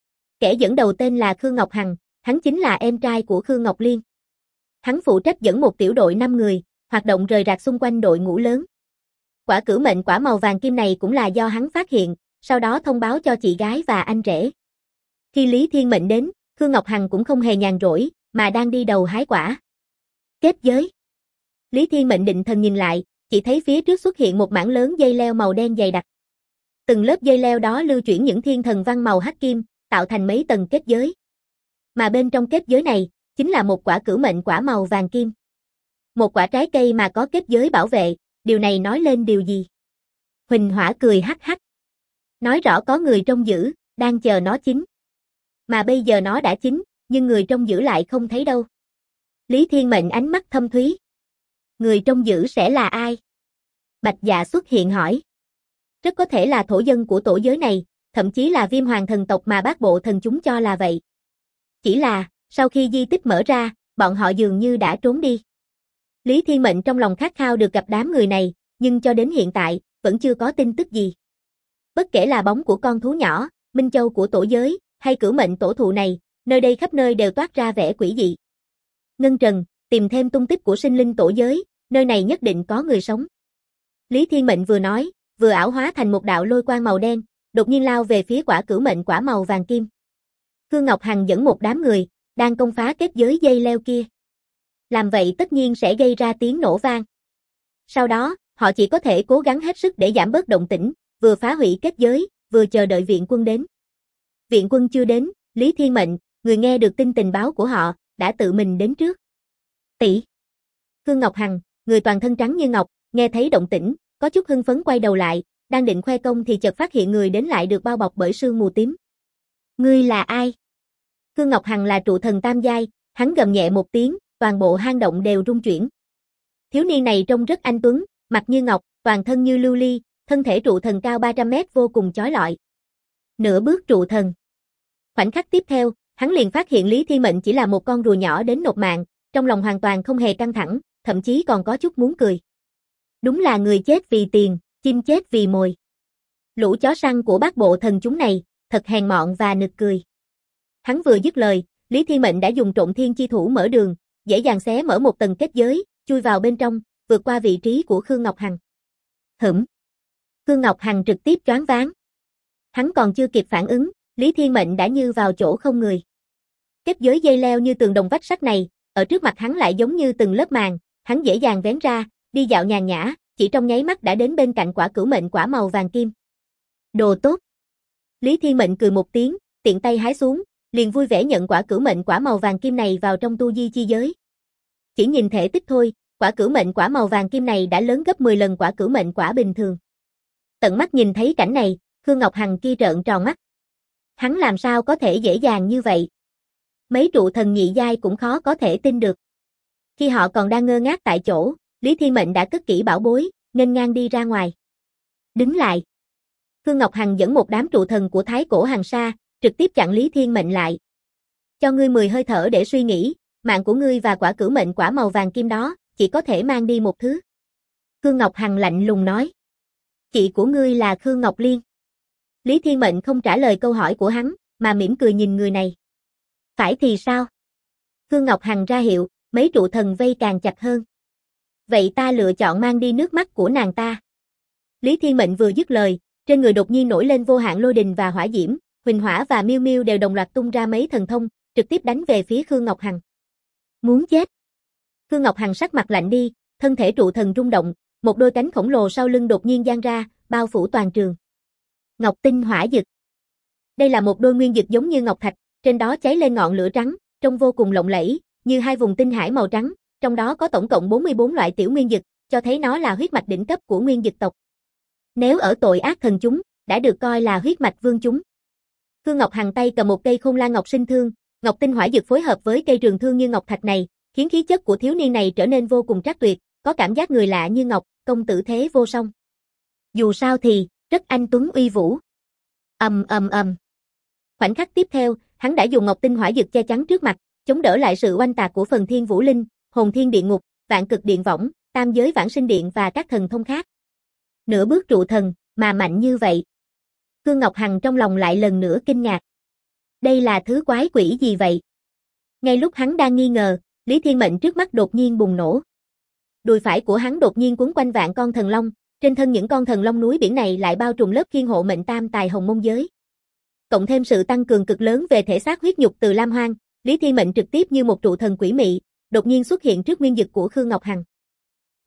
Kẻ dẫn đầu tên là Khương Ngọc Hằng, hắn chính là em trai của Khương Ngọc Liên. Hắn phụ trách dẫn một tiểu đội 5 người, hoạt động rời rạc xung quanh đội ngũ lớn. Quả cửu mệnh quả màu vàng kim này cũng là do hắn phát hiện, sau đó thông báo cho chị gái và anh rể. Khi Lý Thiên Mệnh đến, Khương Ngọc Hằng cũng không hề nhàn rỗi, mà đang đi đầu hái quả. Kết giới. Lý Thiên Mệnh định thần nhìn lại, chỉ thấy phía trước xuất hiện một mảng lớn dây leo màu đen dày đặc. Từng lớp dây leo đó lưu chuyển những thiên thần văn màu hắc kim, tạo thành mấy tầng kết giới. Mà bên trong kết giới này, chính là một quả cửu mệnh quả màu vàng kim. Một quả trái cây mà có kết giới bảo vệ, điều này nói lên điều gì? Huỳnh Hỏa cười hắc hắc. Nói rõ có người trông giữ, đang chờ nó chín. Mà bây giờ nó đã chín, nhưng người trông giữ lại không thấy đâu. Lý Thiên Mệnh ánh mắt thâm thúy. Người trông giữ sẽ là ai? Bạch Dạ xuất hiện hỏi. Rất có thể là thổ dân của tổ giới này, thậm chí là Viêm Hoàng thần tộc mà bác bộ thần chúng cho là vậy. Chỉ là, sau khi di tích mở ra, bọn họ dường như đã trốn đi. Lý Thiên Mệnh trong lòng khát khao được gặp đám người này, nhưng cho đến hiện tại, vẫn chưa có tin tức gì. Bất kể là bóng của con thú nhỏ, Minh Châu của tổ giới, hay cửu mệnh tổ thụ này, nơi đây khắp nơi đều toát ra vẻ quỷ dị. Ngân Trần, tìm thêm tung tích của sinh linh tổ giới, nơi này nhất định có người sống. Lý Thiên Mệnh vừa nói, vừa ảo hóa thành một đạo lôi quang màu đen, đột nhiên lao về phía quả cửu mệnh quả màu vàng kim. Khương Ngọc Hằng dẫn một đám người, đang công phá kết giới dây leo kia. Làm vậy tất nhiên sẽ gây ra tiếng nổ vang. Sau đó, họ chỉ có thể cố gắng hết sức để giảm bớt động tĩnh, vừa phá hủy kết giới, vừa chờ đợi viện quân đến. Viện quân chưa đến, Lý Thiên Mệnh, người nghe được tin tình báo của họ, đã tự mình đến trước. Tỷ. Khương Ngọc Hằng, người toàn thân trắng như ngọc, nghe thấy động tĩnh, có chút hưng phấn quay đầu lại, đang định khoe công thì chợt phát hiện người đến lại được bao bọc bởi sương mù tím. Ngươi là ai? Khương Ngọc Hằng là trụ thần tam giai, hắn gầm nhẹ một tiếng, toàn bộ hang động đều rung chuyển. Thiếu niên này trông rất anh tuấn, mặt như ngọc, toàn thân như lưu ly, thân thể trụ thần cao 300 mét vô cùng chói lọi. Nửa bước trụ thần. Khoảnh khắc tiếp theo, hắn liền phát hiện Lý Thiên Mệnh chỉ là một con rùa nhỏ đến nộp mạng, trong lòng hoàn toàn không hề căng thẳng, thậm chí còn có chút muốn cười. Đúng là người chết vì tiền, chim chết vì mồi. Lũ chó săn của bác bộ thần chúng này, thật hèn mọn và nực cười. Hắn vừa dứt lời, Lý Thiên Mệnh đã dùng Trộn Thiên chi thủ mở đường, dễ dàng xé mở một tầng kết giới, chui vào bên trong, vượt qua vị trí của Khương Ngọc Hằng. Khương Ngọc Hằng trực tiếp choáng váng. Hắn còn chưa kịp phản ứng, Lý Thiên Mệnh đã như vào chỗ không người. Kết giới dây leo như tường đồng vách sắt này, ở trước mặt hắn lại giống như từng lớp màng, hắn dễ dàng vén ra, đi dạo nhàn nhã, chỉ trong nháy mắt đã đến bên cạnh quả cửu mệnh quả màu vàng kim. Đồ tốt. Lý Thiên Mệnh cười một tiếng, tiện tay hái xuống, liền vui vẻ nhận quả cửu mệnh quả màu vàng kim này vào trong tu di chi giới. Chỉ nhìn thể tích thôi, quả cửu mệnh quả màu vàng kim này đã lớn gấp 10 lần quả cửu mệnh quả bình thường. Tận mắt nhìn thấy cảnh này, Khương Ngọc Hằng kia trợn tròn mắt. Hắn làm sao có thể dễ dàng như vậy? Mấy trụ thần nhị giai cũng khó có thể tin được. Khi họ còn đang ngơ ngác tại chỗ, Lý Thiên Mệnh đã cất kỹ bảo bối, nghênh ngang đi ra ngoài. Đứng lại. Khương Ngọc Hằng dẫn một đám trụ thần của Thái Cổ Hằng Sa, trực tiếp chặn Lý Thiên Mệnh lại. Cho ngươi 10 hơi thở để suy nghĩ, mạng của ngươi và quả cửu mệnh quả màu vàng kim đó, chỉ có thể mang đi một thứ. Khương Ngọc Hằng lạnh lùng nói. Chị của ngươi là Khương Ngọc Liên. Lý Thiên Mệnh không trả lời câu hỏi của hắn, mà mỉm cười nhìn người này. Phải thì sao? Khương Ngọc Hằng ra hiệu, mấy trụ thần vây càng chặt hơn. Vậy ta lựa chọn mang đi nước mắt của nàng ta. Lý Thiên Mệnh vừa dứt lời, trên người đột nhiên nổi lên vô hạn lôi đình và hỏa diễm, Huỳnh Hỏa và Miêu Miêu đều đồng loạt tung ra mấy thần thông, trực tiếp đánh về phía Khương Ngọc Hằng. Muốn chết. Khương Ngọc Hằng sắc mặt lạnh đi, thân thể trụ thần rung động, một đôi cánh khổng lồ sau lưng đột nhiên giang ra, bao phủ toàn trường. Ngọc tinh hỏa dực. Đây là một đôi nguyên dực giống như ngọc thạch, trên đó cháy lên ngọn lửa trắng, trông vô cùng lộng lẫy, như hai vùng tinh hải màu trắng, trong đó có tổng cộng 44 loại tiểu nguyên dực, cho thấy nó là huyết mạch đỉnh cấp của nguyên dực tộc. Nếu ở tội ác thần chúng, đã được coi là huyết mạch vương chúng. Khương Ngọc Hằng tay cầm một cây Khôn Lan Ngọc Sinh Thương, ngọc tinh hỏa dực phối hợp với cây trường thương như ngọc thạch này, khiến khí chất của thiếu niên này trở nên vô cùng trác tuyệt, có cảm giác người lạ như ngọc, công tử thế vô song. Dù sao thì, rất anh tuấn uy vũ. Ầm ầm ầm. Khoảnh khắc tiếp theo, hắn đã dùng ngọc tinh hỏa dực che chắn trước mặt, chống đỡ lại sự oanh tạc của phần thiên vũ linh, hồn thiên điện ngục, vạn cực điện võng, tam giới vãng sinh điện và các thần thông khác. Nửa bước trụ thần, mà mạnh như vậy. Khương Ngọc Hằng trong lòng lại lần nữa kinh ngạc. Đây là thứ quái quỷ gì vậy? Ngay lúc hắn đang nghi ngờ, Lý Thiên Mệnh trước mắt đột nhiên bùng nổ. Đùi phải của hắn đột nhiên quấn quanh vạn con thần long, trên thân những con thần long núi biển này lại bao trùm lớp khiên hộ mệnh tam tài hồng môn giới. Cộng thêm sự tăng cường cực lớn về thể xác huyết nhục từ Lam Hoang, Lý Thiên Mệnh trực tiếp như một trụ thần quỷ mị, đột nhiên xuất hiện trước nguyên dực của Khương Ngọc Hằng.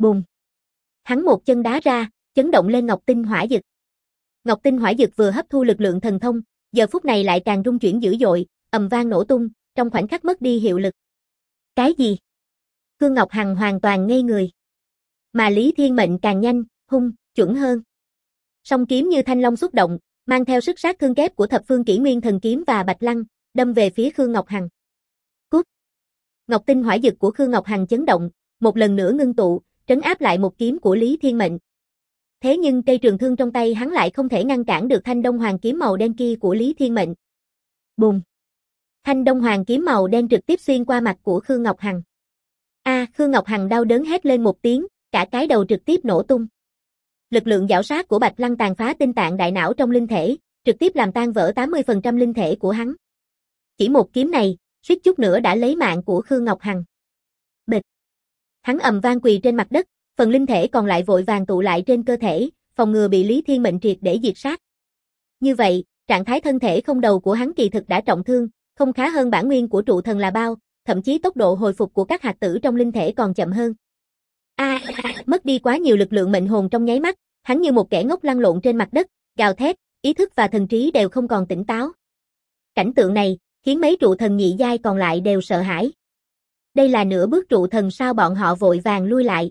Bùm. Hắn một chân đá ra, chấn động lên Ngọc Tinh Hỏa Dực. Ngọc Tinh Hỏa Dực vừa hấp thu lực lượng thần thông, giờ phút này lại càng rung chuyển dữ dội, ầm vang nổ tung, trong khoảnh khắc mất đi hiệu lực. Cái gì? Khương Ngọc Hằng hoàn toàn ngây người. Mà Lý Thiên Mệnh càng nhanh, hung, chuẩn hơn. Song kiếm như thanh long xuất động, mang theo sức sát thương kép của thập phương kỷ nguyên thần kiếm và bạch lăng, đâm về phía Khương Ngọc Hằng. Cút! Ngọc Tinh Hỏa Dực của Khương Ngọc Hằng chấn động, một lần nữa ngưng tụ, trấn áp lại một kiếm của Lý Thiên Mệnh. Thế nhưng cây trường thương trong tay hắn lại không thể ngăn cản được thanh đông hoàng kiếm màu đen kia của Lý Thiên Mệnh. Bùm! Thanh đông hoàng kiếm màu đen trực tiếp xuyên qua mặt của Khương Ngọc Hằng. Khương Ngọc Hằng đau đớn hét lên một tiếng, cả cái đầu trực tiếp nổ tung. Lực lượng giảo sát của Bạch Lăng tàn phá tinh tạng đại não trong linh thể, trực tiếp làm tan vỡ 80% linh thể của hắn. Chỉ một kiếm này, suýt chút nữa đã lấy mạng của Khương Ngọc Hằng. Bịch! Hắn ầm vang quỳ trên mặt đất, phần linh thể còn lại vội vàng tụ lại trên cơ thể, phòng ngừa bị Lý Thiên Mệnh triệt để diệt sát. Như vậy, trạng thái thân thể không đầu của hắn kỳ thực đã trọng thương, không khá hơn bản nguyên của trụ thần là bao, thậm chí tốc độ hồi phục của các hạt tử trong linh thể còn chậm hơn. Mất đi quá nhiều lực lượng mệnh hồn trong nháy mắt, hắn như một kẻ ngốc lăn lộn trên mặt đất, gào thét, ý thức và thần trí đều không còn tỉnh táo. Cảnh tượng này, khiến mấy trụ thần nhị giai còn lại đều sợ hãi. Đây là nửa bước trụ thần sao? Bọn họ vội vàng lui lại.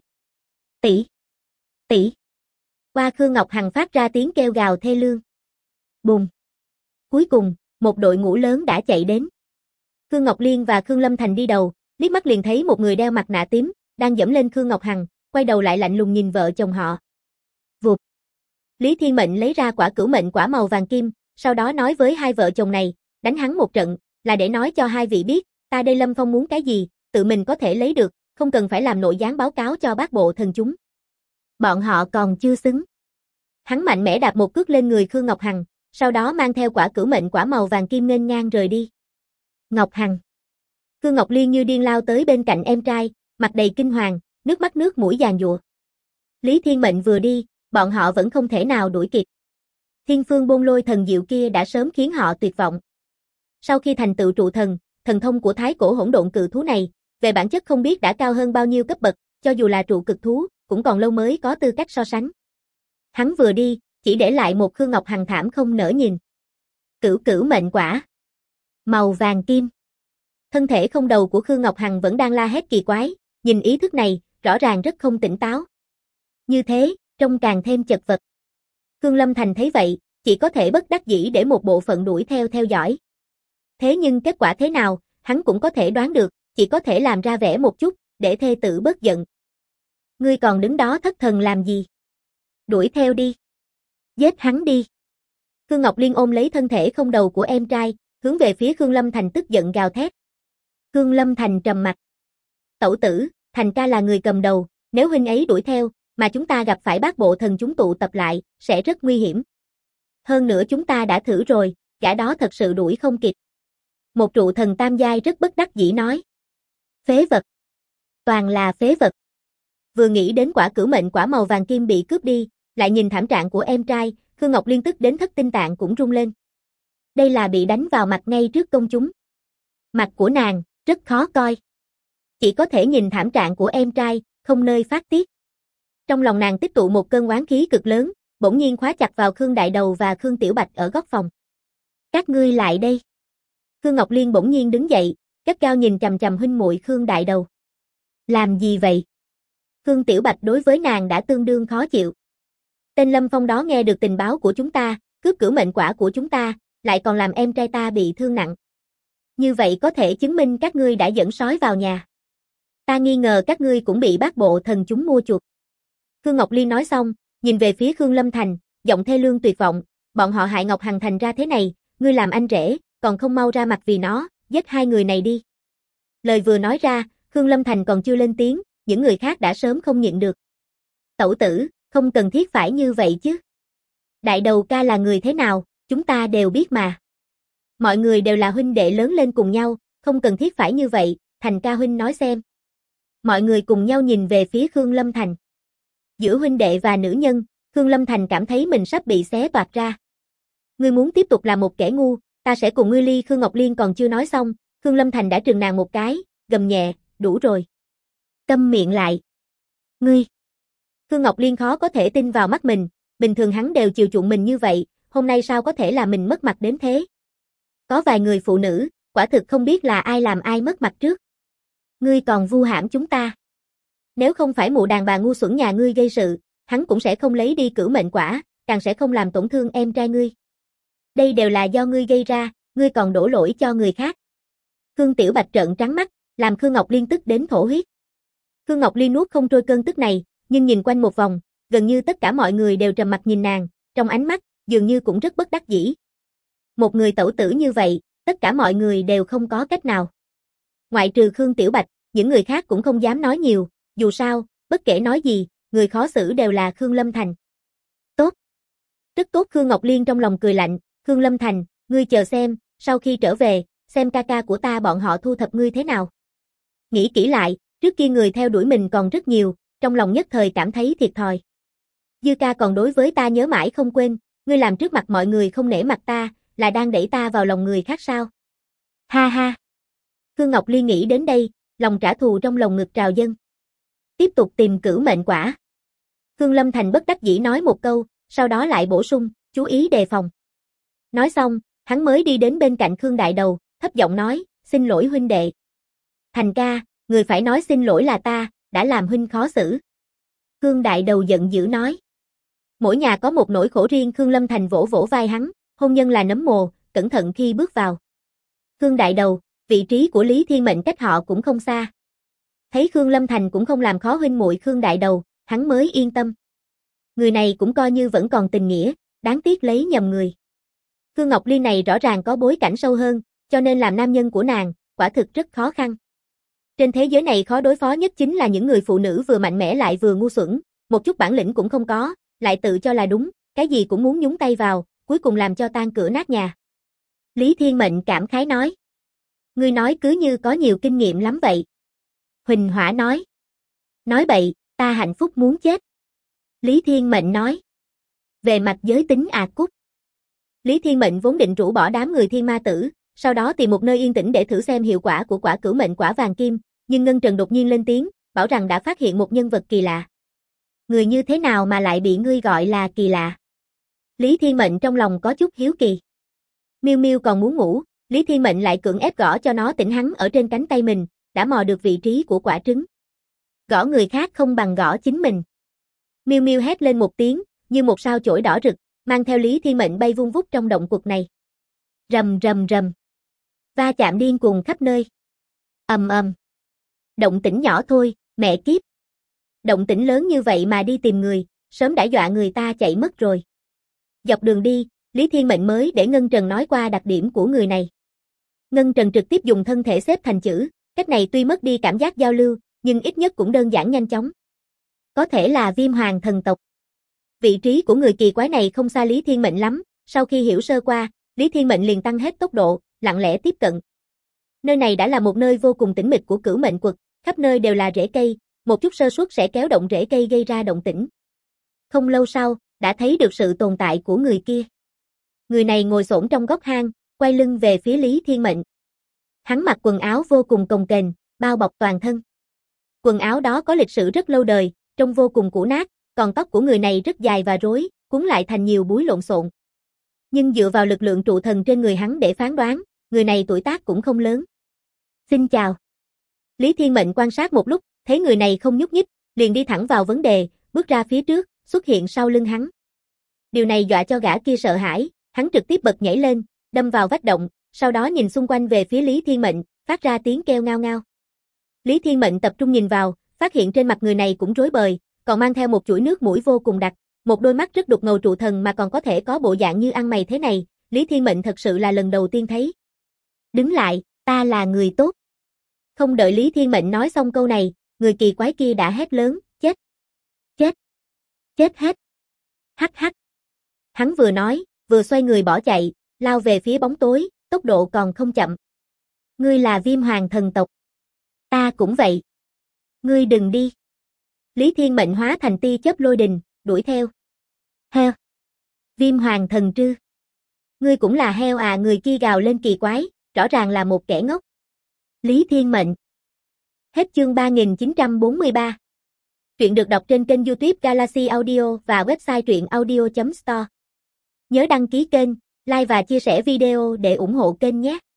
Tỷ. Qua Khương Ngọc Hằng phát ra tiếng kêu gào thê lương. Bùm. Cuối cùng, một đội ngũ lớn đã chạy đến. Khương Ngọc Liên và Khương Lâm Thành đi đầu, liếc mắt liền thấy một người đeo mặt nạ tím, đang dẫm lên Khương Ngọc Hằng, quay đầu lại lạnh lùng nhìn vợ chồng họ. Vụt. Lý Thiên Mệnh lấy ra quả cửu mệnh quả màu vàng kim, sau đó nói với hai vợ chồng này, đánh hắn một trận, là để nói cho hai vị biết, ta đây Lâm Phong muốn cái gì, tự mình có thể lấy được, không cần phải làm nội gián báo cáo cho bát bộ thần chúng. Bọn họ còn chưa xứng. Hắn mạnh mẽ đạp một cước lên người Khương Ngọc Hằng, sau đó mang theo quả cửu mệnh quả màu vàng kim nghênh ngang rời đi. Ngọc Hằng. Khương Ngọc Liên như điên lao tới bên cạnh em trai, mặt đầy kinh hoàng, nước mắt nước mũi giàn giụa. Lý Thiên Mệnh vừa đi, bọn họ vẫn không thể nào đuổi kịp. Thiên Phương Bôn Lôi thần diệu kia đã sớm khiến họ tuyệt vọng. Sau khi thành tựu trụ thần, thần thông của thái cổ hỗn độn cự thú này, về bản chất không biết đã cao hơn bao nhiêu cấp bậc, cho dù là trụ cực thú, cũng còn lâu mới có tư cách so sánh. Hắn vừa đi, chỉ để lại một Khương Ngọc Hằng thảm không nỡ nhìn. Cửu mệnh quả. Màu vàng kim. Thân thể không đầu của Khương Ngọc Hằng vẫn đang la hét kỳ quái, nhìn ý thức này, rõ ràng rất không tỉnh táo. Như thế, trông càng thêm chật vật. Khương Lâm Thành thấy vậy, chỉ có thể bất đắc dĩ để một bộ phận đuổi theo dõi. Thế nhưng kết quả thế nào, hắn cũng có thể đoán được, chỉ có thể làm ra vẻ một chút, để thê tử bớt giận. Ngươi còn đứng đó thất thần làm gì? Đuổi theo đi. Giết hắn đi. Khương Ngọc Liên ôm lấy thân thể không đầu của em trai, hướng về phía Khương Lâm Thành tức giận gào thét. Khương Lâm Thành trầm mặt. Tẩu tử, Thành ca là người cầm đầu, nếu huynh ấy đuổi theo, mà chúng ta gặp phải bát bộ thần chúng tụ tập lại, sẽ rất nguy hiểm. Hơn nữa chúng ta đã thử rồi, gã đó thật sự đuổi không kịp. Một trụ thần tam giai rất bất đắc dĩ nói. Phế vật. Toàn là phế vật. Vừa nghĩ đến quả cửu mệnh quả màu vàng kim bị cướp đi, lại nhìn thảm trạng của em trai, Khương Ngọc Liên tức đến thất tinh tạng cũng rung lên. Đây là bị đánh vào mặt ngay trước công chúng. Mặt của nàng, rất khó coi. Chỉ có thể nhìn thảm trạng của em trai, không nơi phát tiết. Trong lòng nàng tích tụ một cơn oán khí cực lớn, bỗng nhiên khóa chặt vào Khương Đại Đầu và Khương Tiểu Bạch ở góc phòng. Các ngươi lại đây. Khương Ngọc Liên bỗng nhiên đứng dậy, gắt gao nhìn chằm chằm huynh muội Khương Đại Đầu. Làm gì vậy? Khương Tiểu Bạch đối với nàng đã tương đương khó chịu. Tên Lâm Phong đó nghe được tình báo của chúng ta, cướp cửu mệnh quả của chúng ta, lại còn làm em trai ta bị thương nặng. Như vậy có thể chứng minh các ngươi đã dẫn sói vào nhà. Ta nghi ngờ các ngươi cũng bị bát bộ thần chúng mua chuộc. Khương Ngọc Liên nói xong, nhìn về phía Khương Lâm Thành, giọng thê lương tuyệt vọng, bọn họ hại Ngọc Hằng thành ra thế này, ngươi làm anh rể, còn không mau ra mặt vì nó, giết hai người này đi. Lời vừa nói ra, Khương Lâm Thành còn chưa lên tiếng, những người khác đã sớm không nhịn được. Tẩu tử, không cần thiết phải như vậy chứ. Đại Đầu ca là người thế nào, chúng ta đều biết mà. Mọi người đều là huynh đệ lớn lên cùng nhau, không cần thiết phải như vậy, Thành ca huynh nói xem. Mọi người cùng nhau nhìn về phía Khương Lâm Thành. Giữa huynh đệ và nữ nhân, Khương Lâm Thành cảm thấy mình sắp bị xé toạc ra. Ngươi muốn tiếp tục là một kẻ ngu, ta sẽ cùng ngươi ly. Khương Ngọc Liên còn chưa nói xong, Khương Lâm Thành đã trừng nàng một cái, gầm nhẹ, đủ rồi. Câm miệng lại. Ngươi, Khương Ngọc Liên khó có thể tin vào mắt mình, bình thường hắn đều chiều chuộng mình như vậy, hôm nay sao có thể là mình mất mặt đến thế? Có vài người phụ nữ, quả thực không biết là ai làm ai mất mặt trước. Ngươi còn vu hãm chúng ta. Nếu không phải mụ đàn bà ngu xuẩn nhà ngươi gây sự, hắn cũng sẽ không lấy đi cửu mệnh quả, càng sẽ không làm tổn thương em trai ngươi. Đây đều là do ngươi gây ra, ngươi còn đổ lỗi cho người khác. Khương Tiểu Bạch trợn trắng mắt, làm Khương Ngọc Liên tức đến thổ huyết. Khương Ngọc Liên nuốt không trôi cơn tức này, nhưng nhìn quanh một vòng, gần như tất cả mọi người đều trầm mặt nhìn nàng, trong ánh mắt, dường như cũng rất bất đắc dĩ. Một người tẩu tử như vậy, tất cả mọi người đều không có cách nào. Ngoại trừ Khương Tiểu Bạch, những người khác cũng không dám nói nhiều, dù sao, bất kể nói gì, người khó xử đều là Khương Lâm Thành. Tốt. Rất tốt. Khương Ngọc Liên trong lòng cười lạnh, Khương Lâm Thành, ngươi chờ xem, sau khi trở về, xem ca ca của ta bọn họ thu thập ngươi thế nào. Nghĩ kỹ lại, trước kia người theo đuổi mình còn rất nhiều, trong lòng nhất thời cảm thấy thiệt thòi. Dư ca còn đối với ta nhớ mãi không quên, ngươi làm trước mặt mọi người không nể mặt ta, là đang đẩy ta vào lòng người khác sao? Ha ha. Khương Ngọc Liên nghĩ đến đây, lòng trả thù trong lòng ngực trào dâng. Tiếp tục tìm cửu mệnh quả. Khương Lâm Thành bất đắc dĩ nói một câu, sau đó lại bổ sung, chú ý đề phòng. Nói xong, hắn mới đi đến bên cạnh Khương Đại Đầu, thấp giọng nói, xin lỗi huynh đệ. Thành ca, người phải nói xin lỗi là ta, đã làm huynh khó xử. Khương Đại Đầu giận dữ nói. Mỗi nhà có một nỗi khổ riêng. Khương Lâm Thành vỗ vỗ vai hắn, hôn nhân là nấm mồ, cẩn thận khi bước vào. Khương Đại Đầu, vị trí của Lý Thiên Mệnh cách họ cũng không xa. Thấy Khương Lâm Thành cũng không làm khó huynh muội Khương Đại Đầu, hắn mới yên tâm. Người này cũng coi như vẫn còn tình nghĩa, đáng tiếc lấy nhầm người. Khương Ngọc Liên này rõ ràng có bối cảnh sâu hơn, cho nên làm nam nhân của nàng, quả thực rất khó khăn. Trên thế giới này khó đối phó nhất chính là những người phụ nữ vừa mạnh mẽ lại vừa ngu xuẩn, một chút bản lĩnh cũng không có, lại tự cho là đúng, cái gì cũng muốn nhúng tay vào, cuối cùng làm cho tan cửa nát nhà. Lý Thiên Mệnh cảm khái nói. Ngươi nói cứ như có nhiều kinh nghiệm lắm vậy. Huỳnh Hỏa nói. Nói bậy, ta hạnh phúc muốn chết. Lý Thiên Mệnh nói. Về mặt giới tính cút. Lý Thiên Mệnh vốn định rũ bỏ đám người thiên ma tử, sau đó tìm một nơi yên tĩnh để thử xem hiệu quả của quả cửu mệnh quả vàng kim, nhưng Ngân Trần đột nhiên lên tiếng, bảo rằng đã phát hiện một nhân vật kỳ lạ. Người như thế nào mà lại bị ngươi gọi là kỳ lạ? Lý Thiên Mệnh trong lòng có chút hiếu kỳ. Miêu Miêu còn muốn ngủ, Lý Thiên Mệnh lại cưỡng ép gõ cho nó tỉnh hắn ở trên cánh tay mình, đã mò được vị trí của quả trứng. Gõ người khác không bằng gõ chính mình. Miêu Miêu hét lên một tiếng, như một sao chổi đỏ rực, mang theo Lý Thiên Mệnh bay vung vút trong động quật này. Rầm rầm rầm. Va chạm điên cuồng khắp nơi. Ầm ầm. Động tĩnh nhỏ thôi, mẹ kiếp. Động tĩnh lớn như vậy mà đi tìm người, sớm đã dọa người ta chạy mất rồi. Dọc đường đi, Lý Thiên Mệnh mới để Ngân Trần nói qua đặc điểm của người này. Ngân Trần trực tiếp dùng thân thể xếp thành chữ, cách này tuy mất đi cảm giác giao lưu, nhưng ít nhất cũng đơn giản nhanh chóng. Có thể là Viêm Hoàng thần tộc. Vị trí của người kỳ quái này không xa Lý Thiên Mệnh lắm, sau khi hiểu sơ qua, Lý Thiên Mệnh liền tăng hết tốc độ, lặng lẽ tiếp cận. Nơi này đã là một nơi vô cùng tĩnh mịch của cửu mệnh quật, khắp nơi đều là rễ cây, một chút sơ suất sẽ kéo động rễ cây gây ra động tĩnh. Không lâu sau, đã thấy được sự tồn tại của người kia. Người này ngồi xổm trong góc hang, quay lưng về phía Lý Thiên Mệnh. Hắn mặc quần áo vô cùng cồng kềnh, bao bọc toàn thân. Quần áo đó có lịch sử rất lâu đời, trông vô cùng cũ nát, còn tóc của người này rất dài và rối, cuốn lại thành nhiều búi lộn xộn. Nhưng dựa vào lực lượng trụ thần trên người hắn để phán đoán, người này tuổi tác cũng không lớn. Xin chào. Lý Thiên Mệnh quan sát một lúc, thấy người này không nhúc nhích, liền đi thẳng vào vấn đề, bước ra phía trước, xuất hiện sau lưng hắn. Điều này dọa cho gã kia sợ hãi, hắn trực tiếp bật nhảy lên, đâm vào vách động, sau đó nhìn xung quanh về phía Lý Thiên Mệnh, phát ra tiếng kêu ngao ngao. Lý Thiên Mệnh tập trung nhìn vào, phát hiện trên mặt người này cũng rối bời, còn mang theo một chuỗi nước mũi vô cùng đặc, một đôi mắt rất đục ngầu trụ thần mà còn có thể có bộ dạng như ăn mày thế này, Lý Thiên Mệnh thật sự là lần đầu tiên thấy. Đứng lại, ta là người tốt. Không đợi Lý Thiên Mệnh nói xong câu này, người kỳ quái kia đã hét lớn, chết. Chết. Chết hết. Hắc hắc. Hắn vừa nói, vừa xoay người bỏ chạy, lao về phía bóng tối, tốc độ còn không chậm. Ngươi là Viêm Hoàng thần tộc. Ta cũng vậy. Ngươi đừng đi. Lý Thiên Mệnh hóa thành tia chớp lôi đình, đuổi theo. Heo. Viêm Hoàng thần trư. Ngươi cũng là heo à? Người kia gào lên kỳ quái, rõ ràng là một kẻ ngốc. Lý Thiên Mệnh. Hết chương 3943. Truyện được đọc trên kênh YouTube Galaxy Audio và website truyệnaudio.store. Nhớ đăng ký kênh, like và chia sẻ video để ủng hộ kênh nhé.